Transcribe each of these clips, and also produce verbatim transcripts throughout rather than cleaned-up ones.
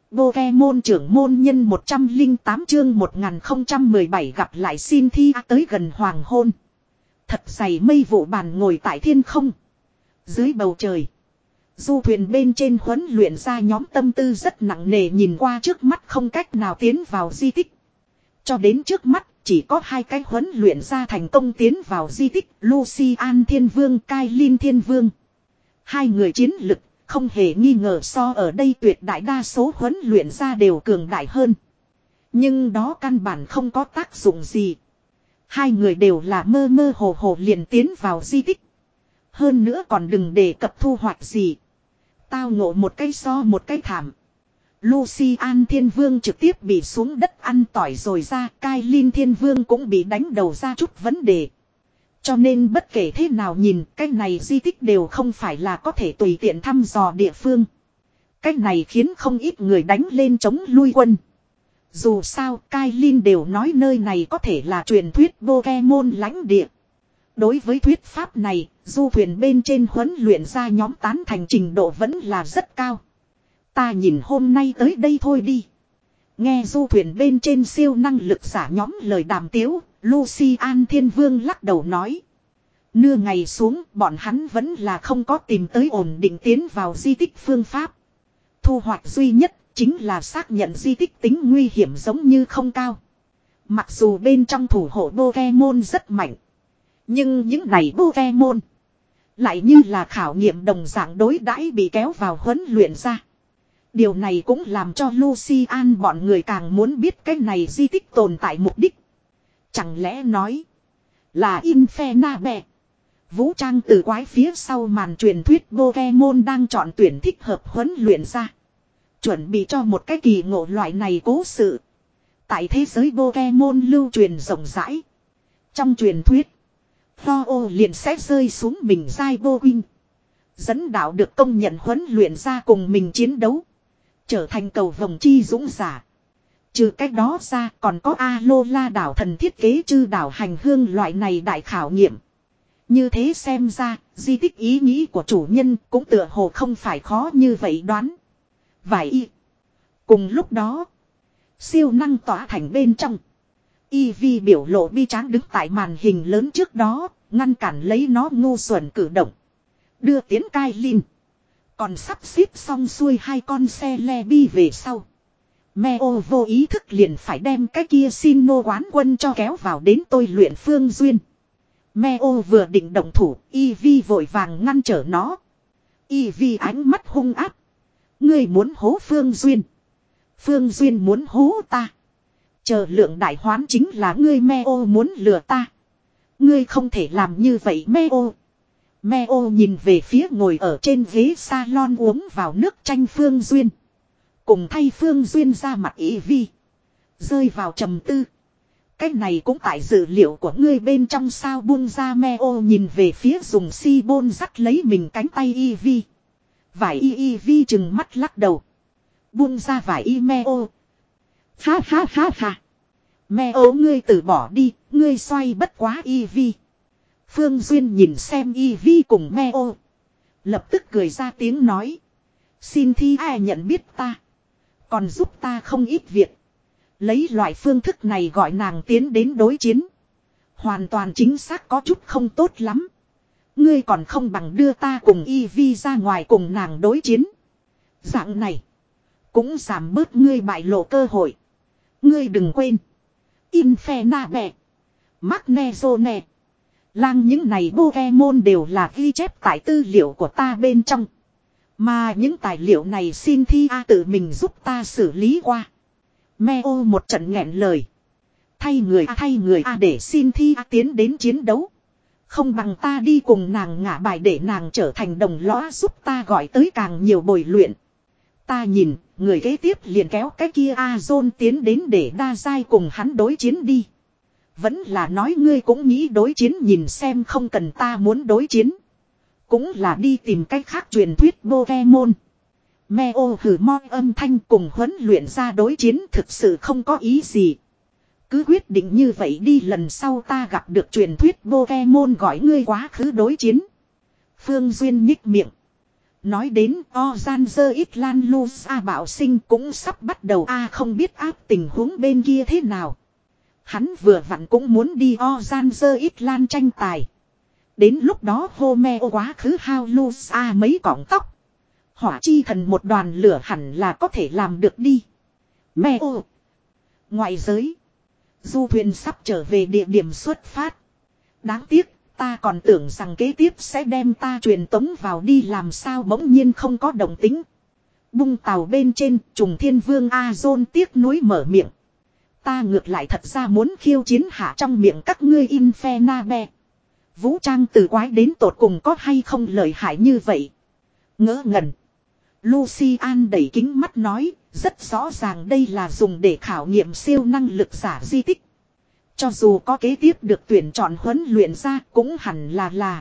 Pokemon trưởng môn nhân một trăm lẻ tám chương một nghìn không trăm mười bảy gặp lại Cynthia tới gần hoàng hôn. Thật dày mây vụ bàn ngồi tại thiên không. Dưới bầu trời. Du thuyền bên trên huấn luyện ra nhóm tâm tư rất nặng nề nhìn qua trước mắt không cách nào tiến vào di tích. Cho đến trước mắt chỉ có hai cái huấn luyện ra thành công tiến vào di tích Lucian Thiên Vương, Kailin Thiên Vương. Hai người chiến lực không hề nghi ngờ so ở đây tuyệt đại đa số huấn luyện ra đều cường đại hơn. Nhưng đó căn bản không có tác dụng gì. Hai người đều là mơ mơ hồ hồ liền tiến vào di tích. Hơn nữa còn đừng đề cập thu hoạch gì. Tao ngộ một cái so một cái thảm. Lucian Thiên Vương trực tiếp bị xuống đất ăn tỏi rồi ra. Kailin Thiên Vương cũng bị đánh đầu ra chút vấn đề. Cho nên bất kể thế nào nhìn, cái này di tích đều không phải là có thể tùy tiện thăm dò địa phương. Cái này khiến không ít người đánh lên chống lui quân. Dù sao, Kailin đều nói nơi này có thể là truyền thuyết Pokemon lãnh địa. Đối với thuyết pháp này, du thuyền bên trên huấn luyện ra nhóm tán thành trình độ vẫn là rất cao. Ta nhìn hôm nay tới đây thôi đi. Nghe du thuyền bên trên siêu năng lực giả nhóm lời đàm tiếu, Lucian Thiên Vương lắc đầu nói. Nửa ngày xuống, bọn hắn vẫn là không có tìm tới ổn định tiến vào di tích phương pháp. Thu hoạch duy nhất chính là xác nhận di tích tính nguy hiểm giống như không cao. Mặc dù bên trong thủ hộ Pokemon rất mạnh. Nhưng những này Pokemon lại như là khảo nghiệm đồng dạng đối đãi bị kéo vào huấn luyện ra. Điều này cũng làm cho Lucian bọn người càng muốn biết cái này di tích tồn tại mục đích. Chẳng lẽ nói là Infernape, vũ trang từ quái phía sau màn truyền thuyết Pokemon đang chọn tuyển thích hợp huấn luyện ra. Chuẩn bị cho một cái kỳ ngộ loại này cố sự. Tại thế giới Pokemon lưu truyền rộng rãi. Trong truyền thuyết, Ho-Oh liền sẽ rơi xuống mình giai Boing. Dẫn đạo được công nhận huấn luyện ra cùng mình chiến đấu. Trở thành cầu vồng chi dũng giả. Trừ cách đó ra còn có Alola đảo thần thiết kế chư đảo hành hương loại này đại khảo nghiệm. Như thế xem ra, di tích ý nghĩ của chủ nhân cũng tựa hồ không phải khó như vậy đoán. Vài y. Cùng lúc đó, siêu năng tỏa thành bên trong. Eevee biểu lộ bi tráng đứng tại màn hình lớn trước đó, ngăn cản lấy nó ngu xuẩn cử động. Đưa tiến Kailin. Còn sắp xếp xong xuôi hai con xe le bi về sau. Meo vô ý thức liền phải đem cái kia xin nô quán quân cho kéo vào đến tôi luyện Phương Duyên. Meo vừa định động thủ, Eevee vội vàng ngăn trở nó. Eevee ánh mắt hung ác. Ngươi muốn hố Phương Duyên. Phương Duyên muốn hố ta. Chờ lượng đại hoán chính là ngươi Meo muốn lừa ta. Ngươi không thể làm như vậy Meo. Meo nhìn về phía ngồi ở trên ghế salon uống vào nước chanh Phương Duyên. Cùng thay Phương Duyên ra mặt Eevee. Rơi vào trầm tư. Cái này cũng tại dữ liệu của ngươi bên trong sao buông ra Meo nhìn về phía dùng si bôn dắt lấy mình cánh tay Eevee. Vải y Eevee chừng mắt lắc đầu. Buông ra vải y Meo. Ha ha ha ha. Meo ngươi từ bỏ đi, ngươi xoay bất quá Eevee. Phương Duyên nhìn xem Eevee cùng Meo. Lập tức cười ra tiếng nói. Xin thi ai nhận biết ta. Còn giúp ta không ít việc. Lấy loại phương thức này gọi nàng tiến đến đối chiến. Hoàn toàn chính xác có chút không tốt lắm. Ngươi còn không bằng đưa ta cùng Eevee ra ngoài cùng nàng đối chiến. Dạng này. Cũng giảm bớt ngươi bại lộ cơ hội. Ngươi đừng quên. Infernape. Magnezone. Lang những này Pokemon đều là ghi chép tại tư liệu của ta bên trong. Mà những tài liệu này Cynthia tự mình giúp ta xử lý qua. Meo một trận nghẹn lời. Thay người a thay người a để Cynthia tiến đến chiến đấu. Không bằng ta đi cùng nàng ngả bài để nàng trở thành đồng lõa giúp ta gọi tới càng nhiều bồi luyện. Ta nhìn, người kế tiếp liền kéo cái kia Azon tiến đến để đa giai cùng hắn đối chiến đi. Vẫn là nói ngươi cũng nghĩ đối chiến nhìn xem không cần ta muốn đối chiến. Cũng là đi tìm cách khác truyền thuyết Pokemon. Meo hử mo âm thanh cùng huấn luyện ra đối chiến thực sự không có ý gì. Cứ quyết định như vậy đi lần sau ta gặp được truyền thuyết Pokemon gọi ngươi quá khứ đối chiến. Phương Duyên nhích miệng. Nói đến Ozanzer Itlan Lusa bảo sinh cũng sắp bắt đầu a à, không biết áp tình huống bên kia thế nào. Hắn vừa vặn cũng muốn đi Ozanzer Itlan tranh tài. Đến lúc đó Homeo quá khứ hao Lusa mấy cọng tóc. Hỏa chi thần một đoàn lửa hẳn là có thể làm được đi. Meo. Ngoại giới. Du thuyền sắp trở về địa điểm xuất phát. Đáng tiếc, ta còn tưởng rằng kế tiếp sẽ đem ta truyền tống vào đi làm sao bỗng nhiên không có động tính. Bung tàu bên trên, trùng thiên vương Azon tiếc nuối mở miệng. Ta ngược lại thật ra muốn khiêu chiến hạ trong miệng các ngươi Infernabe. Vũ trang từ quái đến tột cùng có hay không lợi hại như vậy. Ngỡ ngẩn. Lucian đẩy kính mắt nói, rất rõ ràng đây là dùng để khảo nghiệm siêu năng lực giả di tích. Cho dù có kế tiếp được tuyển chọn huấn luyện ra cũng hẳn là là.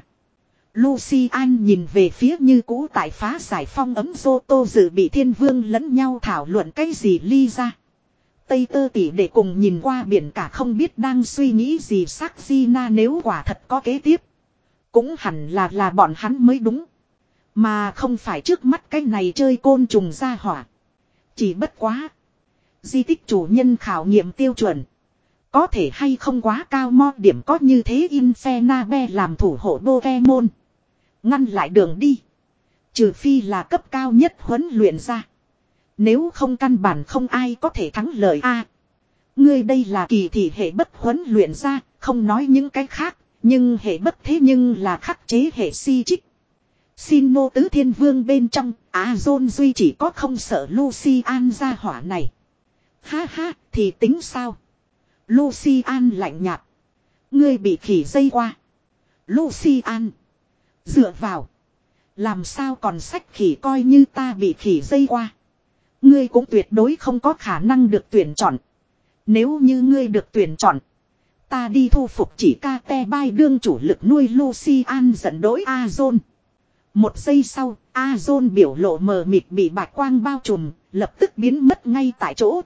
Lucian nhìn về phía như cũ tại phá giải phong ấm Zoto dự bị thiên vương lẫn nhau thảo luận cái gì ly ra. Tây tơ tỉ để cùng nhìn qua biển cả không biết đang suy nghĩ gì sắc Gina nếu quả thật có kế tiếp. Cũng hẳn là là bọn hắn mới đúng. Mà không phải trước mắt cái này chơi côn trùng ra hỏa. Chỉ bất quá. Di tích chủ nhân khảo nghiệm tiêu chuẩn. Có thể hay không quá cao mo điểm có như thế Infernabe làm thủ hộ Pokemon. Ngăn lại đường đi. Trừ phi là cấp cao nhất huấn luyện ra. Nếu không căn bản không ai có thể thắng lợi a. Ngươi đây là kỳ thị hệ bất huấn luyện ra, không nói những cái khác, nhưng hệ bất thế nhưng là khắc chế hệ si trích. Xin nô tứ thiên vương bên trong, Azon duy chỉ có không sợ Lucian ra hỏa này. Ha ha, thì tính sao? Lucian lạnh nhạt. Ngươi bị khỉ dây qua. Lucian. Dựa vào. Làm sao còn sách khỉ coi như ta bị khỉ dây qua. Ngươi cũng tuyệt đối không có khả năng được tuyển chọn. Nếu như ngươi được tuyển chọn. Ta đi thu phục chỉ ca te bai đương chủ lực nuôi Lucian giận đối Azon. Một giây sau, Azon biểu lộ mờ mịt bị bạch quang bao trùm, lập tức biến mất ngay tại chỗ.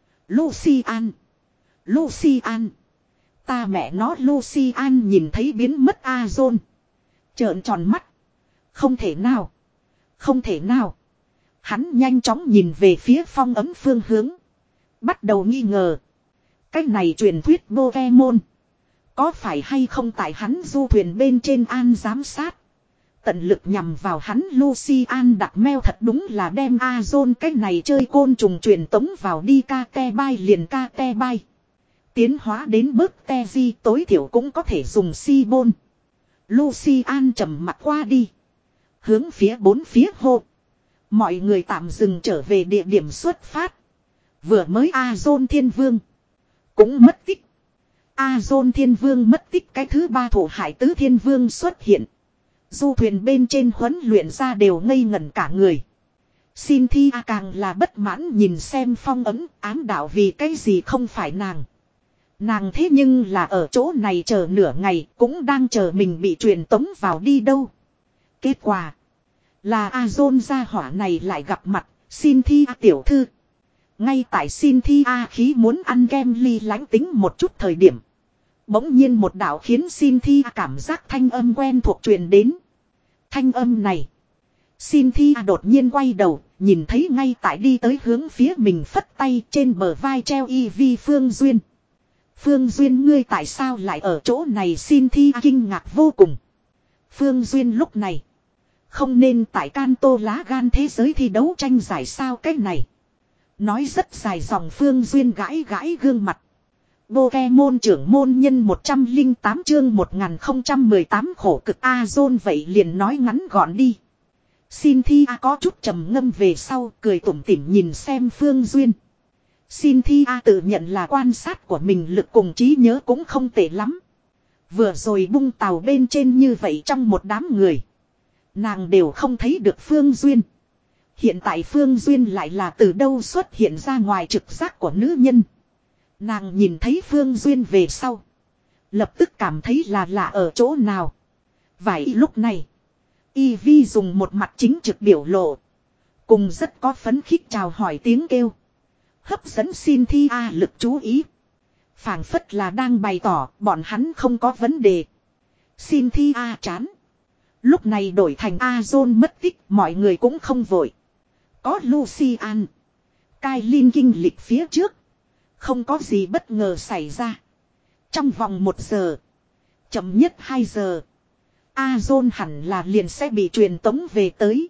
Lucian. Lucian. Ta mẹ nó Lucian nhìn thấy biến mất Azon. Trợn tròn mắt. Không thể nào. Không thể nào. Hắn nhanh chóng nhìn về phía phong ấm phương hướng. Bắt đầu nghi ngờ. Cái này truyền thuyết Pokemon. Có phải hay không tại hắn du thuyền bên trên an giám sát. Tận lực nhằm vào hắn Lucian đặt meo thật đúng là đem Azon cái này chơi côn trùng truyền tống vào đi ca te bai liền ca te bai. Tiến hóa đến bớt te di tối thiểu cũng có thể dùng si bôn. Lucian trầm mặt qua đi. Hướng phía bốn phía hô. Mọi người tạm dừng trở về địa điểm xuất phát. Vừa mới Azon Thiên Vương. Cũng mất tích. Azon Thiên Vương mất tích cái thứ ba thủ hải tứ Thiên Vương xuất hiện. Du thuyền bên trên huấn luyện ra đều ngây ngẩn cả người. Cynthia càng là bất mãn nhìn xem phong ấm ám đạo vì cái gì không phải nàng. Nàng thế nhưng là ở chỗ này chờ nửa ngày cũng đang chờ mình bị truyền tống vào đi đâu. Kết quả là Azon gia hỏa này lại gặp mặt Cynthia tiểu thư. Ngay tại Cynthia khí muốn ăn kem ly lánh tính một chút thời điểm. Bỗng nhiên một đạo khiến Cynthia cảm giác thanh âm quen thuộc truyền đến. Thanh âm này. Cynthia đột nhiên quay đầu, nhìn thấy ngay tại đi tới hướng phía mình phất tay trên bờ vai treo y vi Phương Duyên. Phương Duyên ngươi tại sao lại ở chỗ này Cynthia kinh ngạc vô cùng. Phương Duyên lúc này. Không nên tại Canto lá gan thế giới thi đấu tranh giải sao cái này. Nói rất dài dòng Phương Duyên gãi gãi gương mặt. Pokemon trưởng môn nhân một trăm lẻ tám chương một nghìn không trăm mười tám khổ cực Azon vậy liền nói ngắn gọn đi. Cynthia có chút trầm ngâm về sau cười tủm tỉm nhìn xem Phương Duyên. Cynthia tự nhận là quan sát của mình lực cùng trí nhớ cũng không tệ lắm. Vừa rồi bung tàu bên trên như vậy trong một đám người. Nàng đều không thấy được Phương Duyên. Hiện tại Phương Duyên lại là từ đâu xuất hiện ra ngoài trực giác của nữ nhân. Nàng nhìn thấy Phương Duyên về sau. Lập tức cảm thấy là lạ ở chỗ nào. Vậy lúc này. Eevee dùng một mặt chính trực biểu lộ. Cùng rất có phấn khích chào hỏi tiếng kêu. Hấp dẫn Cynthia lực chú ý. Phảng phất là đang bày tỏ bọn hắn không có vấn đề. Cynthia chán. Lúc này đổi thành Azon mất tích, mọi người cũng không vội. Có Lucian, Kailin kinh lịch phía trước. Không có gì bất ngờ xảy ra. Trong vòng một giờ, chậm nhất hai giờ, Azon hẳn là liền sẽ bị truyền tống về tới.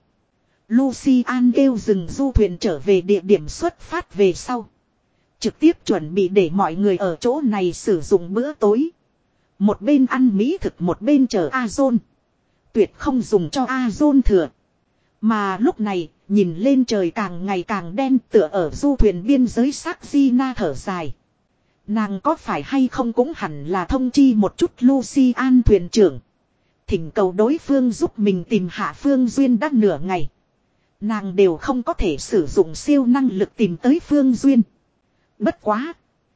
Lucian kêu dừng du thuyền trở về địa điểm xuất phát về sau. Trực tiếp chuẩn bị để mọi người ở chỗ này sử dụng bữa tối. Một bên ăn mỹ thực một bên chờ Azon. Tuyệt không dùng cho Azon thừa. Mà lúc này, nhìn lên trời càng ngày càng đen tựa ở du thuyền biên giới Saxina thở dài. Nàng có phải hay không cũng hẳn là thông chi một chút Lucian thuyền trưởng. Thỉnh cầu đối phương giúp mình tìm hạ Phương Duyên đã nửa ngày. Nàng đều không có thể sử dụng siêu năng lực tìm tới Phương Duyên. Bất quá.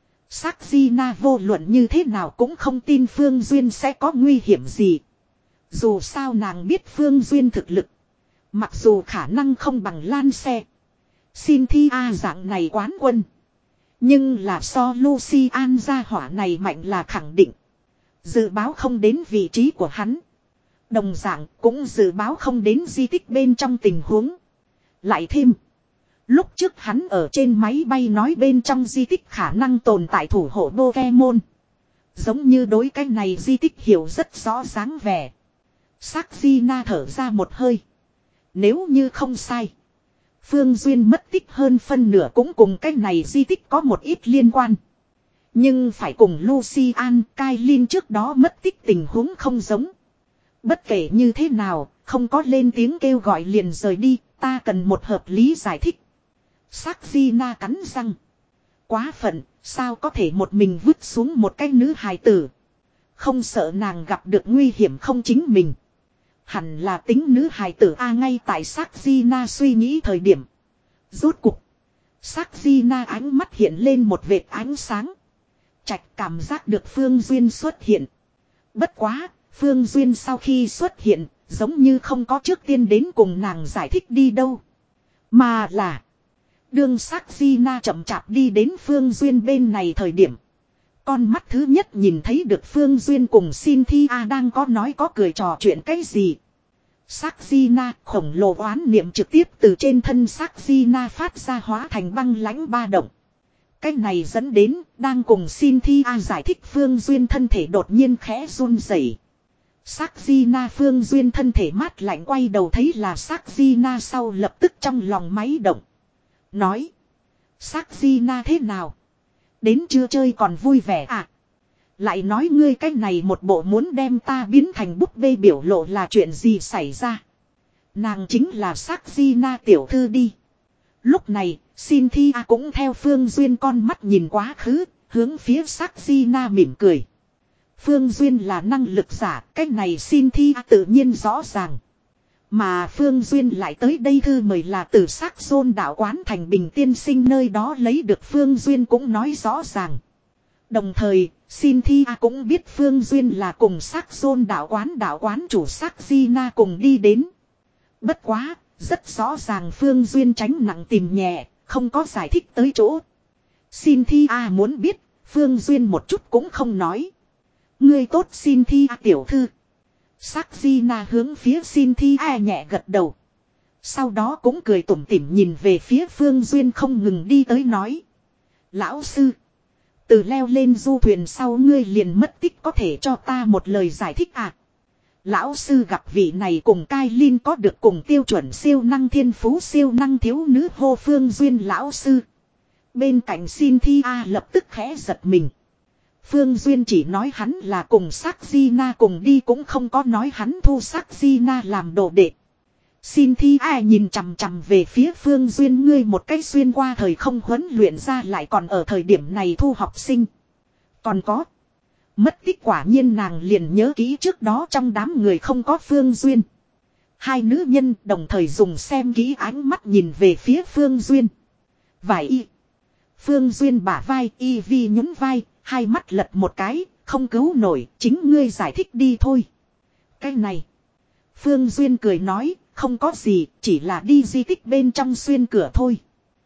Saxina vô luận như thế nào cũng không tin Phương Duyên sẽ có nguy hiểm gì. Dù sao nàng biết Phương Duyên thực lực. Mặc dù khả năng không bằng Lan Xe, Cynthia dạng này quán quân. Nhưng là so Lucian gia hỏa này mạnh là khẳng định. Dự báo không đến vị trí của hắn. Đồng dạng cũng dự báo không đến di tích bên trong tình huống. Lại thêm. Lúc trước hắn ở trên máy bay nói bên trong di tích khả năng tồn tại thủ hộ Pokemon. Giống như đối cái này di tích hiểu rất rõ dáng vẻ. Saxina thở ra một hơi. Nếu như không sai. Phương Duyên mất tích hơn phân nửa cũng cùng cái này di tích có một ít liên quan. Nhưng phải cùng Lucian, Kailin trước đó mất tích tình huống không giống. Bất kể như thế nào, không có lên tiếng kêu gọi liền rời đi, ta cần một hợp lý giải thích. Saxina cắn răng. Quá phận, sao có thể một mình vứt xuống một cái nữ hài tử. Không sợ nàng gặp được nguy hiểm không chính mình. Hẳn là tính nữ hài tử A ngay tại Saxina suy nghĩ thời điểm. Rốt cục. Saxina ánh mắt hiện lên một vệt ánh sáng. Trạch cảm giác được Phương Duyên xuất hiện. Bất quá, Phương Duyên sau khi xuất hiện, giống như không có trước tiên đến cùng nàng giải thích đi đâu. Mà là. Đương Saxina chậm chạp đi đến Phương Duyên bên này thời điểm. Con mắt thứ nhất nhìn thấy được Phương Duyên cùng Cynthia đang có nói có cười trò chuyện cái gì. Saxina khổng lồ oán niệm trực tiếp từ trên thân Saxina phát ra hóa thành băng lãnh ba động. Cái này dẫn đến đang cùng Cynthia giải thích Phương Duyên thân thể đột nhiên khẽ run rẩy. Saxina Phương Duyên thân thể mát lạnh quay đầu thấy là Saxina sau lập tức trong lòng máy động. Nói. Saxina thế nào? Đến chưa chơi còn vui vẻ à? Lại nói ngươi cái này một bộ muốn đem ta biến thành búp bê biểu lộ là chuyện gì xảy ra? Nàng chính là Saxina tiểu thư đi. Lúc này, Cynthia cũng theo Phương Duyên con mắt nhìn quá khứ, hướng phía Saxina mỉm cười. Phương Duyên là năng lực giả, cái này Cynthia tự nhiên rõ ràng. Mà Phương Duyên lại tới đây thư mời là từ Saxon đạo quán thành Bình tiên sinh nơi đó lấy được Phương Duyên cũng nói rõ ràng. Đồng thời, Cynthia cũng biết Phương Duyên là cùng Saxon đạo quán đạo quán chủ Saxina cùng đi đến. Bất quá, rất rõ ràng Phương Duyên tránh nặng tìm nhẹ, không có giải thích tới chỗ. Cynthia muốn biết, Phương Duyên một chút cũng không nói. Ngươi tốt Cynthia tiểu thư. Saxina hướng phía Cynthia nhẹ gật đầu. Sau đó cũng cười tủm tỉm nhìn về phía Phương Duyên không ngừng đi tới nói. Lão sư. Từ leo lên du thuyền sau ngươi liền mất tích có thể cho ta một lời giải thích à. Lão sư gặp vị này cùng Kailin có được cùng tiêu chuẩn siêu năng thiên phú siêu năng thiếu nữ hô Phương Duyên lão sư. Bên cạnh Cynthia lập tức khẽ giật mình. Phương Duyên chỉ nói hắn là cùng Saxina cùng đi cũng không có nói hắn thu Saxina làm đồ đệ. Cynthia nhìn chằm chằm về phía Phương Duyên ngươi một cách xuyên qua thời không huấn luyện ra lại còn ở thời điểm này thu học sinh. Còn có. Mất tích quả nhiên nàng liền nhớ kỹ trước đó trong đám người không có Phương Duyên. Hai nữ nhân đồng thời dùng xem kỹ ánh mắt nhìn về phía Phương Duyên. Vài y. Phương Duyên bả vai y vi nhún vai. Hai mắt lật một cái, không cứu nổi, chính ngươi giải thích đi thôi. Cái này. Phương Duyên cười nói, không có gì, chỉ là đi di tích bên trong xuyên cửa thôi.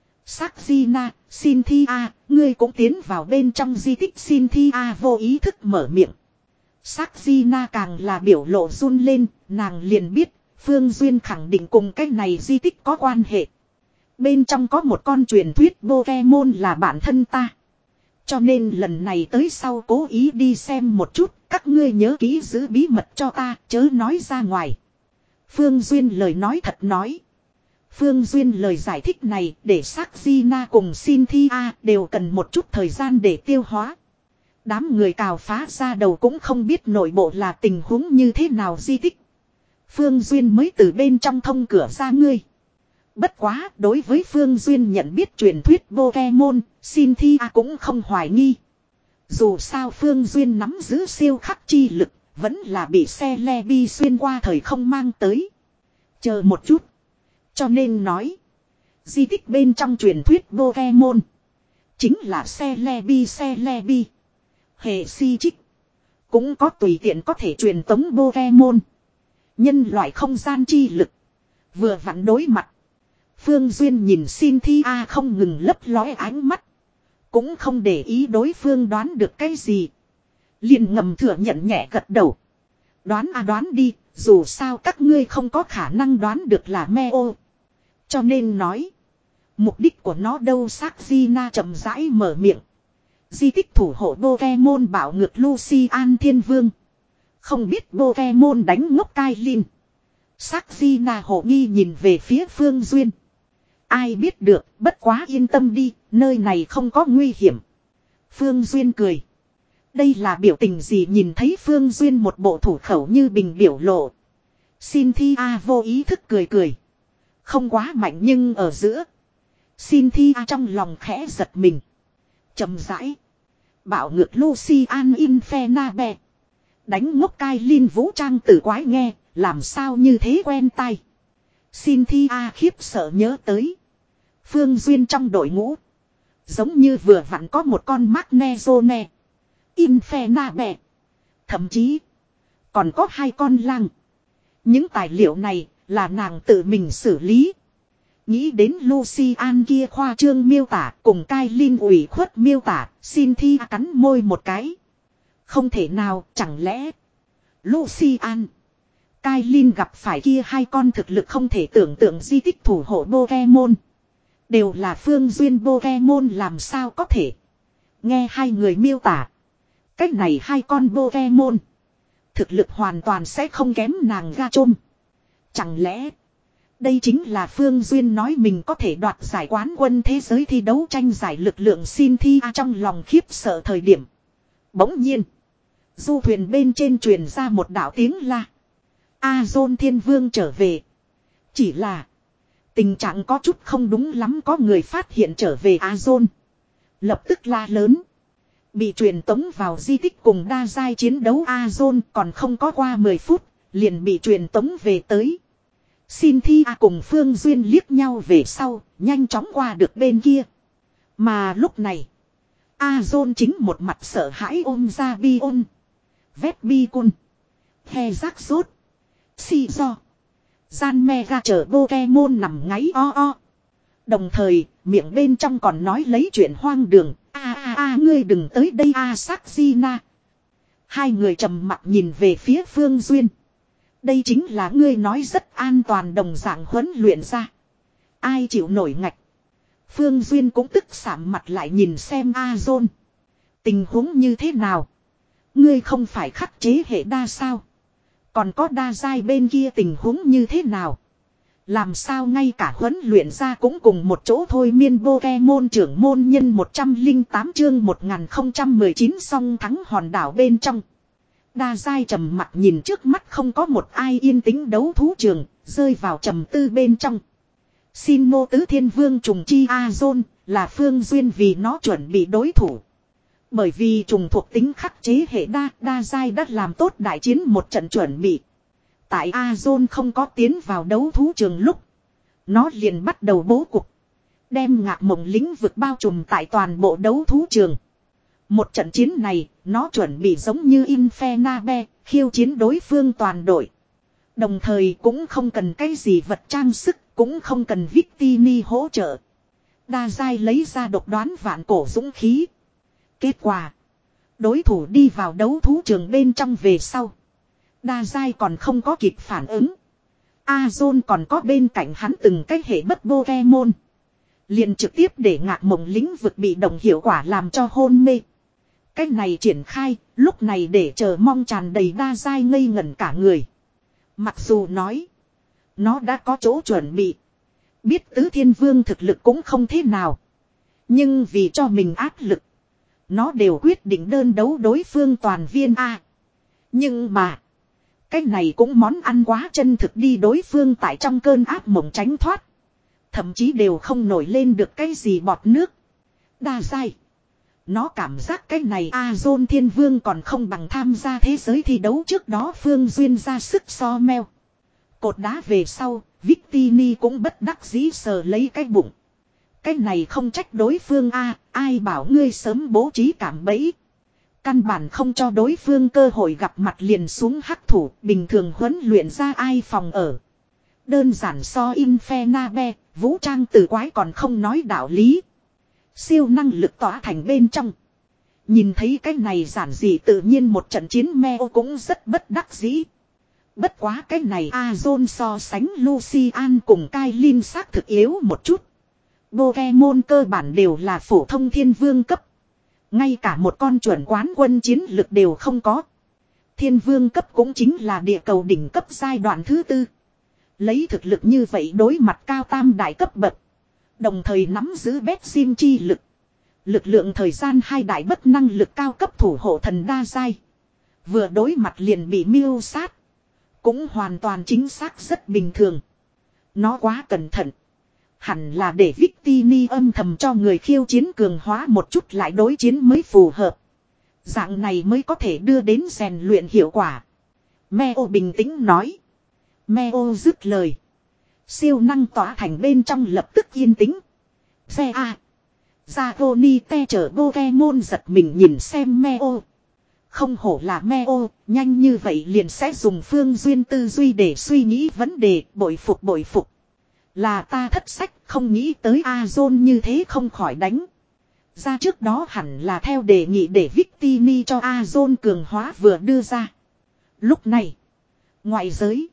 Saxina, Cynthia, ngươi cũng tiến vào bên trong di tích Cynthia vô ý thức mở miệng. Sắc Di Na càng là biểu lộ run lên, nàng liền biết, Phương Duyên khẳng định cùng cái này di tích có quan hệ. Bên trong có một con truyền thuyết Pokemon là bạn thân ta. Cho nên lần này tới sau cố ý đi xem một chút, các ngươi nhớ kỹ giữ bí mật cho ta, chớ nói ra ngoài. Phương Duyên lời nói thật nói. Phương Duyên lời giải thích này để Sắc Di Na cùng Cynthia đều cần một chút thời gian để tiêu hóa. Đám người cào phá ra đầu cũng không biết nội bộ là tình huống như thế nào di tích. Phương Duyên mới từ bên trong thông cửa ra ngươi. Bất quá đối với Phương Duyên nhận biết truyền thuyết Pokemon, Cynthia cũng không hoài nghi. Dù sao Phương Duyên nắm giữ siêu khắc chi lực, vẫn là bị xe Lebi xuyên qua thời không mang tới. Chờ một chút. Cho nên nói, di tích bên trong truyền thuyết Pokemon chính là xe Lebi xe Lebi. Hệ si trích cũng có tùy tiện có thể truyền tống Pokemon. Nhân loại không gian chi lực vừa vặn đối mặt. Phương Duyên nhìn Cynthia không ngừng lấp lóe ánh mắt, cũng không để ý đối phương đoán được cái gì, liền ngầm thừa nhận nhẹ gật đầu. Đoán à đoán đi, dù sao các ngươi không có khả năng đoán được là Meo. Cho nên nói, mục đích của nó đâu? Sắc Di Na chậm rãi mở miệng. Di tích thủ hộ Pokemon bảo ngược Lucian Thiên Vương. Không biết Pokemon đánh ngốc Kailin. Sắc Di Na hộ nghi nhìn về phía Phương Duyên. Ai biết được, bất quá yên tâm đi, nơi này không có nguy hiểm. Phương Duyên cười. Đây là biểu tình gì? Nhìn thấy Phương Duyên một bộ thủ khẩu như bình biểu lộ, Cynthia vô ý thức cười cười. Không quá mạnh nhưng ở giữa, Cynthia trong lòng khẽ giật mình. Chậm rãi. Bạo ngược Lucian Infernabe. Đánh ngốc Kailin vũ trang tử quái nghe, làm sao như thế quen tai. Cynthia khiếp sợ nhớ tới, Phương Duyên trong đội ngũ giống như vừa vặn có một con Magnezone, Infernabe, thậm chí còn có hai con lang. Những tài liệu này là nàng tự mình xử lý. Nghĩ đến Lucian kia khoa trương miêu tả cùng Kailin ủy khuất miêu tả, Cynthia cắn môi một cái. Không thể nào, chẳng lẽ Lucian, Kailin gặp phải kia hai con thực lực không thể tưởng tượng di tích thủ hộ Pokemon đều là Phương Duyên Pokemon? Làm sao có thể? Nghe hai người miêu tả, cách này hai con Pokemon thực lực hoàn toàn sẽ không kém nàng Gachom. Chẳng lẽ đây chính là Phương Duyên nói mình có thể đoạt giải quán quân thế giới thi đấu tranh giải lực lượng? Cynthia trong lòng khiếp sợ thời điểm, bỗng nhiên du thuyền bên trên truyền ra một đạo tiếng la. Azon Thiên Vương trở về. Chỉ là tình trạng có chút không đúng lắm, có người phát hiện trở về Azon, lập tức la lớn. Bị truyền tống vào di tích cùng đa giai chiến đấu Azon còn không có qua mười phút, liền bị truyền tống về tới. Cynthia cùng Phương Duyên liếc nhau về sau, nhanh chóng qua được bên kia. Mà lúc này, Azon chính một mặt sợ hãi ôm ra Bion, Vespicun, He rác rốt, Si do, Gian Mega chở Pokemon nằm ngáy o o. Đồng thời, miệng bên trong còn nói lấy chuyện hoang đường. A a a ngươi đừng tới đây a. Sắc Di Na. Hai người trầm mặt nhìn về phía Phương Duyên. Đây chính là ngươi nói rất an toàn đồng dạng huấn luyện ra. Ai chịu nổi ngạch. Phương Duyên cũng tức sạm mặt lại nhìn xem Azon. Tình huống như thế nào? Ngươi không phải khắc chế hệ đa sao? Còn có đa giai bên kia tình huống như thế nào? Làm sao ngay cả huấn luyện ra cũng cùng một chỗ thôi? Miên Pokemon trưởng môn nhân một trăm lẻ tám chương một nghìn không trăm mười chín song thắng hòn đảo bên trong. Đa giai trầm mặt nhìn trước mắt không có một ai yên tĩnh đấu thú trường, rơi vào trầm tư bên trong. Sinnoh tứ thiên vương trùng chi Azon là Phương Duyên vì nó chuẩn bị đối thủ. Bởi vì trùng thuộc tính khắc chế hệ đa, đa giai đã làm tốt đại chiến một trận chuẩn bị. Tại Azon không có tiến vào đấu thú trường lúc, nó liền bắt đầu bố cục, đem ngạc mộng lĩnh vực bao trùm tại toàn bộ đấu thú trường. Một trận chiến này, nó chuẩn bị giống như Infernabe, khiêu chiến đối phương toàn đội. Đồng thời cũng không cần cái gì vật trang sức, cũng không cần Victini hỗ trợ. Đa giai lấy ra độc đoán vạn cổ dũng khí. Kết quả, Đối thủ đi vào đấu thú trường bên trong về sau. Đa giai còn không có kịp phản ứng. Azon còn có bên cạnh hắn từng cái hệ bất Pokemon. Liền trực tiếp để ngạc mộng lĩnh vực bị động hiệu quả làm cho hôn mê. Cái này triển khai, lúc này để chờ mong tràn đầy đa giai ngây ngẩn cả người. Mặc dù nói, nó đã có chỗ chuẩn bị. Biết tứ thiên vương thực lực cũng không thế nào. Nhưng vì cho mình áp lực, nó đều quyết định đơn đấu đối phương toàn viên A. Nhưng mà, cái này cũng món ăn quá chân thực đi, đối phương tại trong cơn ác mộng tránh thoát. Thậm chí đều không nổi lên được cái gì bọt nước. Đa giai. Nó cảm giác cái này Azon Thiên Vương còn không bằng tham gia thế giới thi đấu trước đó Phương Duyên ra sức so meo. Cột đá về sau, Victini cũng bất đắc dĩ sờ lấy cái bụng. Cái này không trách đối phương a, ai bảo ngươi sớm bố trí cảm bẫy. Căn bản không cho đối phương cơ hội gặp mặt liền xuống hắc thủ, bình thường huấn luyện ra ai phòng ở. Đơn giản so Infernabe, vũ trang từ quái còn không nói đạo lý. Siêu năng lực tỏa thành bên trong. Nhìn thấy cái này giản dị tự nhiên một trận chiến Meo cũng rất bất đắc dĩ. Bất quá cái này Azon so sánh Lucian cùng Kailin xác thực yếu một chút. Pokemon cơ bản đều là phổ thông thiên vương cấp. Ngay cả một con chuẩn quán quân chiến lực đều không có. Thiên vương cấp cũng chính là địa cầu đỉnh cấp giai đoạn thứ tư. Lấy thực lực như vậy đối mặt cao tam đại cấp bậc. Đồng thời nắm giữ bét sim chi lực. Lực lượng thời gian hai đại bất năng lực cao cấp thủ hộ thần đa giai. Vừa đối mặt liền bị miêu sát. Cũng hoàn toàn chính xác rất bình thường. Nó quá cẩn thận. Hẳn là để Victini âm thầm cho người khiêu chiến cường hóa một chút lại đối chiến mới phù hợp. Dạng này mới có thể đưa đến rèn luyện hiệu quả. Meo bình tĩnh nói. Meo dứt lời. Siêu năng tỏa thành bên trong lập tức yên tĩnh. Xe A. Zagoni te chở Pokemon giật mình nhìn xem Meo. Không hổ là Meo, nhanh như vậy liền sẽ dùng phương duyên tư duy để suy nghĩ vấn đề, bội phục bội phục. Là ta thất sách, không nghĩ tới Azon như thế không khỏi đánh. Ra trước đó hẳn là theo đề nghị để Victini cho Azon cường hóa vừa đưa ra. Lúc này, ngoại giới,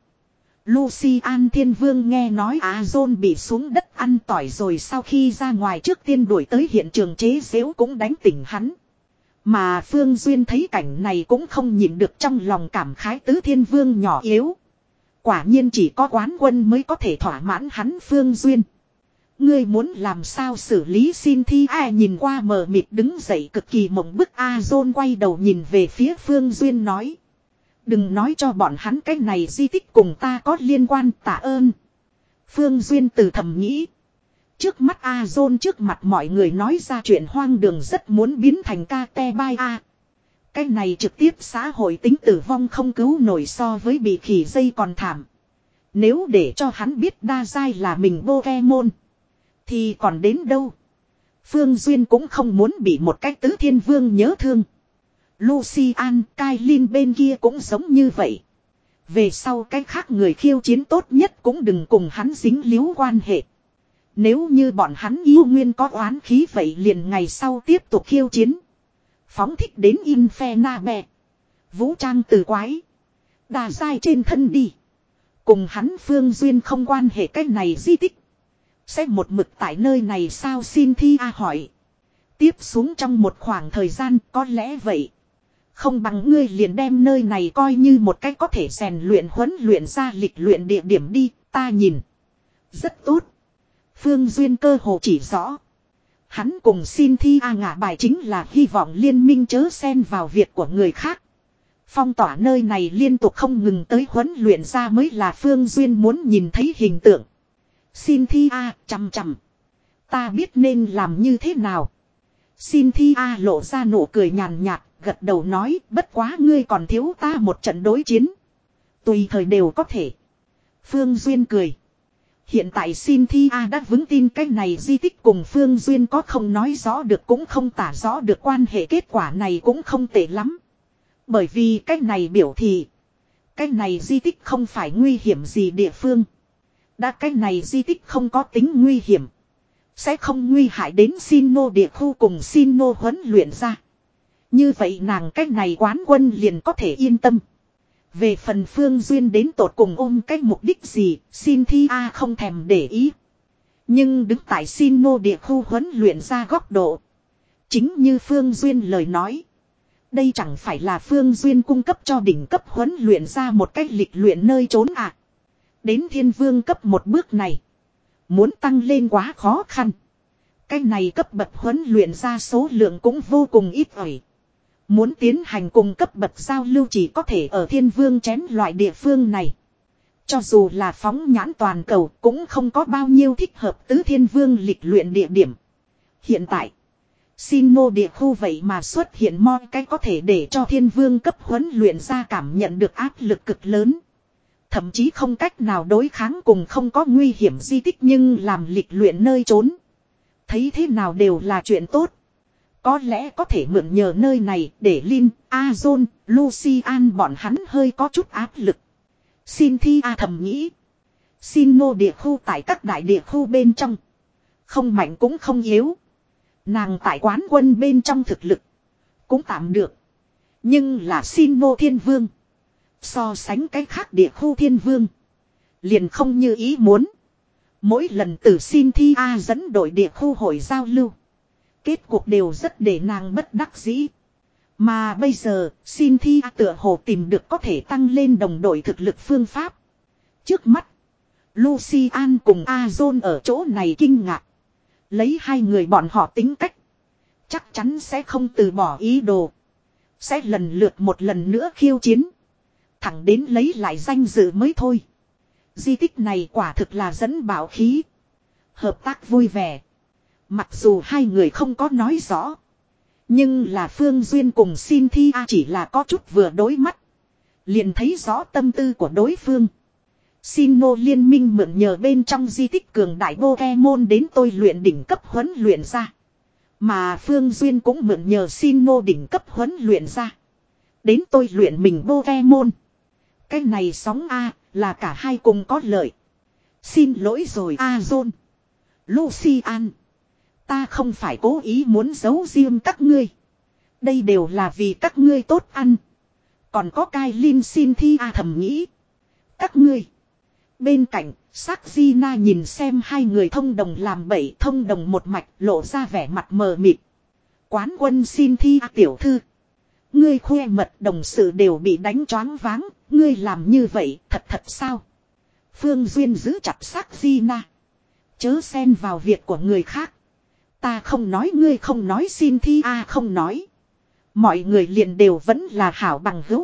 Lucian Thiên Vương nghe nói Azon bị xuống đất ăn tỏi rồi sau khi ra ngoài trước tiên đuổi tới hiện trường chế giễu cũng đánh tỉnh hắn. Mà Phương Duyên thấy cảnh này cũng không nhịn được trong lòng cảm khái tứ thiên vương nhỏ yếu. Quả nhiên chỉ có quán quân mới có thể thỏa mãn hắn Phương Duyên. Ngươi muốn làm sao xử lý xin thi ai nhìn qua mờ mịt đứng dậy cực kỳ mộng bức Azon quay đầu nhìn về phía Phương Duyên nói. Đừng nói cho bọn hắn cái này di tích cùng ta có liên quan tạ ơn. Phương Duyên từ thầm nghĩ. Trước mắt Azon trước mặt mọi người nói ra chuyện hoang đường rất muốn biến thành ca te bai a. Cái này trực tiếp xã hội tính tử vong không cứu nổi so với bị khỉ dây còn thảm. Nếu để cho hắn biết đa giai là mình Pokemon. Thì còn đến đâu. Phương Duyên cũng không muốn bị một cái tứ thiên vương nhớ thương. Lucian, Kailin bên kia cũng giống như vậy. Về sau cái khác người khiêu chiến tốt nhất cũng đừng cùng hắn dính líu quan hệ. Nếu như bọn hắn yêu nguyên có oán khí vậy liền ngày sau tiếp tục khiêu chiến. Phóng thích đến Infernabe. Vũ trang từ quái. Đà dai trên thân đi. Cùng hắn Phương Duyên không quan hệ cái này di tích. Sẽ một mực tại nơi này sao xin thi a hỏi. Tiếp xuống trong một khoảng thời gian có lẽ vậy. Không bằng ngươi liền đem nơi này coi như một cách có thể rèn luyện huấn luyện ra lịch luyện địa điểm đi, ta nhìn. Rất tốt. Phương Duyên cơ hồ chỉ rõ. Hắn cùng xin thi a ngả bài chính là hy vọng liên minh chớ xen vào việc của người khác. Phong tỏa nơi này liên tục không ngừng tới huấn luyện ra mới là Phương Duyên muốn nhìn thấy hình tượng. Xin thi a chằm chằm. Ta biết nên làm như thế nào. Xin thi a lộ ra nụ cười nhàn nhạt, gật đầu nói bất quá ngươi còn thiếu ta một trận đối chiến. Tùy thời đều có thể. Phương Duyên cười. Hiện tại xin thi a đã vững tin cái này di tích cùng Phương Duyên có không nói rõ được cũng không tả rõ được quan hệ kết quả này cũng không tệ lắm. Bởi vì cái này biểu thị. Cái này di tích không phải nguy hiểm gì địa phương. Đã cái này di tích không có tính nguy hiểm. Sẽ không nguy hại đến Sinnoh địa khu cùng Sinnoh huấn luyện ra. Như vậy nàng cách này quán quân liền có thể yên tâm. Về phần Phương Duyên đến tột cùng ôm cái mục đích gì, Cynthia không thèm để ý. Nhưng đứng tại Sino địa khu huấn luyện ra góc độ. Chính như Phương Duyên lời nói. Đây chẳng phải là Phương Duyên cung cấp cho đỉnh cấp huấn luyện ra một cách lịch luyện nơi trốn à. Đến thiên vương cấp một bước này. Muốn tăng lên quá khó khăn. Cái này cấp bậc huấn luyện ra số lượng cũng vô cùng ít ỏi. Muốn tiến hành cùng cấp bậc giao lưu chỉ có thể ở thiên vương chém loại địa phương này. Cho dù là phóng nhãn toàn cầu cũng không có bao nhiêu thích hợp tứ thiên vương lịch luyện địa điểm. Hiện tại, Sino địa khu vậy mà xuất hiện mọi cái có thể để cho thiên vương cấp huấn luyện ra cảm nhận được áp lực cực lớn. Thậm chí không cách nào đối kháng cùng không có nguy hiểm di tích nhưng làm lịch luyện nơi trốn. Thấy thế nào đều là chuyện tốt. Có lẽ có thể mượn nhờ nơi này để Lin, Azon, Lucian bọn hắn hơi có chút áp lực. Cynthia thầm nghĩ. Sino địa khu tại các đại địa khu bên trong. Không mạnh cũng không yếu. Nàng tại quán quân bên trong thực lực. Cũng tạm được. Nhưng là Sino thiên vương. So sánh cái khác địa khu thiên vương. Liền không như ý muốn. Mỗi lần từ Cynthia dẫn đội địa khu hội giao lưu. Kết cuộc đều rất để nàng bất đắc dĩ. Mà bây giờ, Cynthia tựa hồ tìm được có thể tăng lên đồng đội thực lực phương pháp. Trước mắt, Lucian cùng Azon ở chỗ này kinh ngạc. Lấy hai người bọn họ tính cách. Chắc chắn sẽ không từ bỏ ý đồ. Sẽ lần lượt một lần nữa khiêu chiến. Thẳng đến lấy lại danh dự mới thôi. Di tích này quả thực là dẫn bảo khí. Hợp tác vui vẻ. Mặc dù hai người không có nói rõ. Nhưng là Phương Duyên cùng Cynthia chỉ là có chút vừa đối mắt. Liền thấy rõ tâm tư của đối phương. Sino liên minh mượn nhờ bên trong di tích cường đại Pokemon đến tôi luyện đỉnh cấp huấn luyện ra. Mà Phương Duyên cũng mượn nhờ Sino đỉnh cấp huấn luyện ra. Đến tôi luyện mình Pokemon. Cái này sóng A là cả hai cùng có lợi. Xin lỗi rồi Azon. Lucian. Ta không phải cố ý muốn giấu riêng các ngươi. Đây đều là vì các ngươi tốt ăn. Còn có Kailin Cynthia thầm nghĩ. Các ngươi. Bên cạnh, Sakina nhìn xem hai người thông đồng làm bậy thông đồng một mạch lộ ra vẻ mặt mờ mịt. Quán quân Cynthia tiểu thư. Ngươi khoe mật đồng sự đều bị đánh choáng váng. Ngươi làm như vậy thật thật sao? Phương Duyên giữ chặt Sakina. Chớ xen vào việc của người khác. Ta không nói ngươi không nói Cynthia không nói. Mọi người liền đều vẫn là hảo bằng hữu.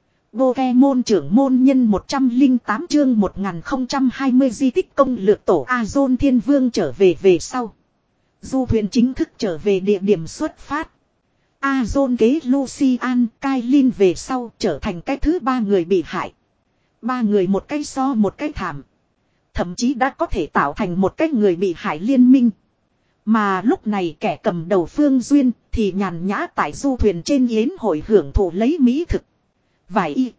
Pokemon trưởng môn nhân một trăm lẻ tám chương một nghìn không trăm hai mươi di tích công lược tổ Azon Thiên Vương trở về về sau. Du thuyền chính thức trở về địa điểm xuất phát. Azon kế Lucian, Kailin về sau trở thành cái thứ ba người bị hại. Ba người một cái so một cái thảm. Thậm chí đã có thể tạo thành một cái người bị hại liên minh. Mà lúc này kẻ cầm đầu Phương Duyên thì nhàn nhã tại du thuyền trên yến hội hưởng thụ lấy mỹ thực. Vài y.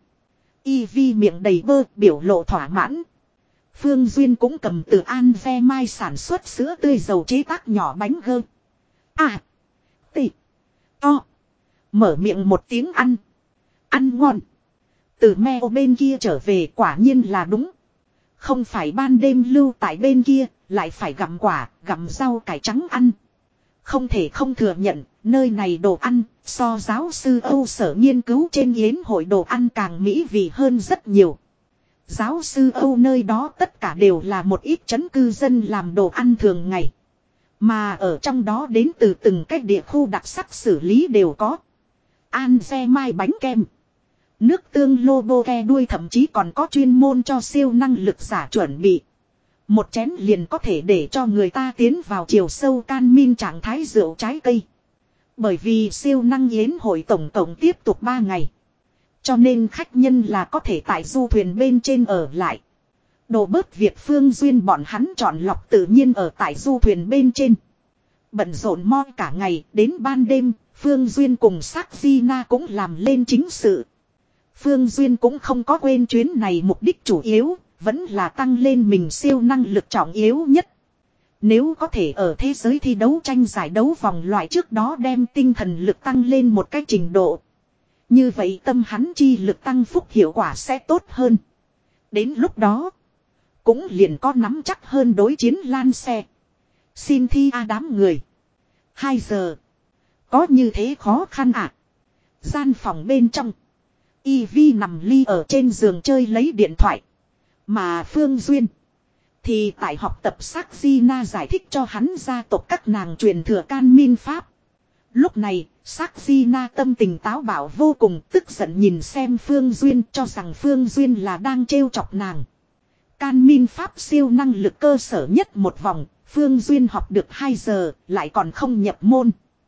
Y vi miệng đầy bơ biểu lộ thỏa mãn. Phương Duyên cũng cầm từ An Ve Mai sản xuất sữa tươi dầu chế tác nhỏ bánh gơ. À. Tị. To. Mở miệng một tiếng ăn. Ăn ngon. Từ meo bên kia trở về quả nhiên là đúng. Không phải ban đêm lưu tại bên kia, lại phải gặm quả, gặm rau cải trắng ăn. Không thể không thừa nhận, nơi này đồ ăn, so giáo sư Âu sở nghiên cứu trên yến hội đồ ăn càng mỹ vị hơn rất nhiều. Giáo sư Âu nơi đó tất cả đều là một ít trấn cư dân làm đồ ăn thường ngày. Mà ở trong đó đến từ từng cái địa khu đặc sắc xử lý đều có. An xe mai bánh kem. Nước tương lô bô ke đuôi thậm chí còn có chuyên môn cho siêu năng lực giả chuẩn bị. Một chén liền có thể để cho người ta tiến vào chiều sâu can min trạng thái rượu trái cây. Bởi vì siêu năng yến hội tổng tổng tiếp tục ba ngày. Cho nên khách nhân là có thể tại du thuyền bên trên ở lại. Đồ bớt việc Phương Duyên bọn hắn chọn lọc tự nhiên ở tại du thuyền bên trên. Bận rộn mo cả ngày đến ban đêm, Phương Duyên cùng Sakina cũng làm lên chính sự. Phương Duyên cũng không có quên chuyến này mục đích chủ yếu, vẫn là tăng lên mình siêu năng lực trọng yếu nhất. Nếu có thể ở thế giới thi đấu tranh giải đấu vòng loại trước đó đem tinh thần lực tăng lên một cái trình độ. Như vậy tâm hắn chi lực tăng phúc hiệu quả sẽ tốt hơn. Đến lúc đó, cũng liền có nắm chắc hơn đối chiến Lan xe. Xin thi a đám người. Hai giờ. Có như thế khó khăn à? Gian phòng bên trong. Y Vi nằm ly ở trên giường chơi lấy điện thoại. Mà Phương Duyên thì tại học tập sắc Gina giải thích cho hắn gia tộc các nàng truyền thừa can min pháp. Lúc này, sắc Gina tâm tình táo bạo vô cùng, tức giận nhìn xem Phương Duyên, cho rằng Phương Duyên là đang trêu chọc nàng. Can min pháp siêu năng lực cơ sở nhất một vòng, Phương Duyên học được hai giờ, lại còn không nhập môn.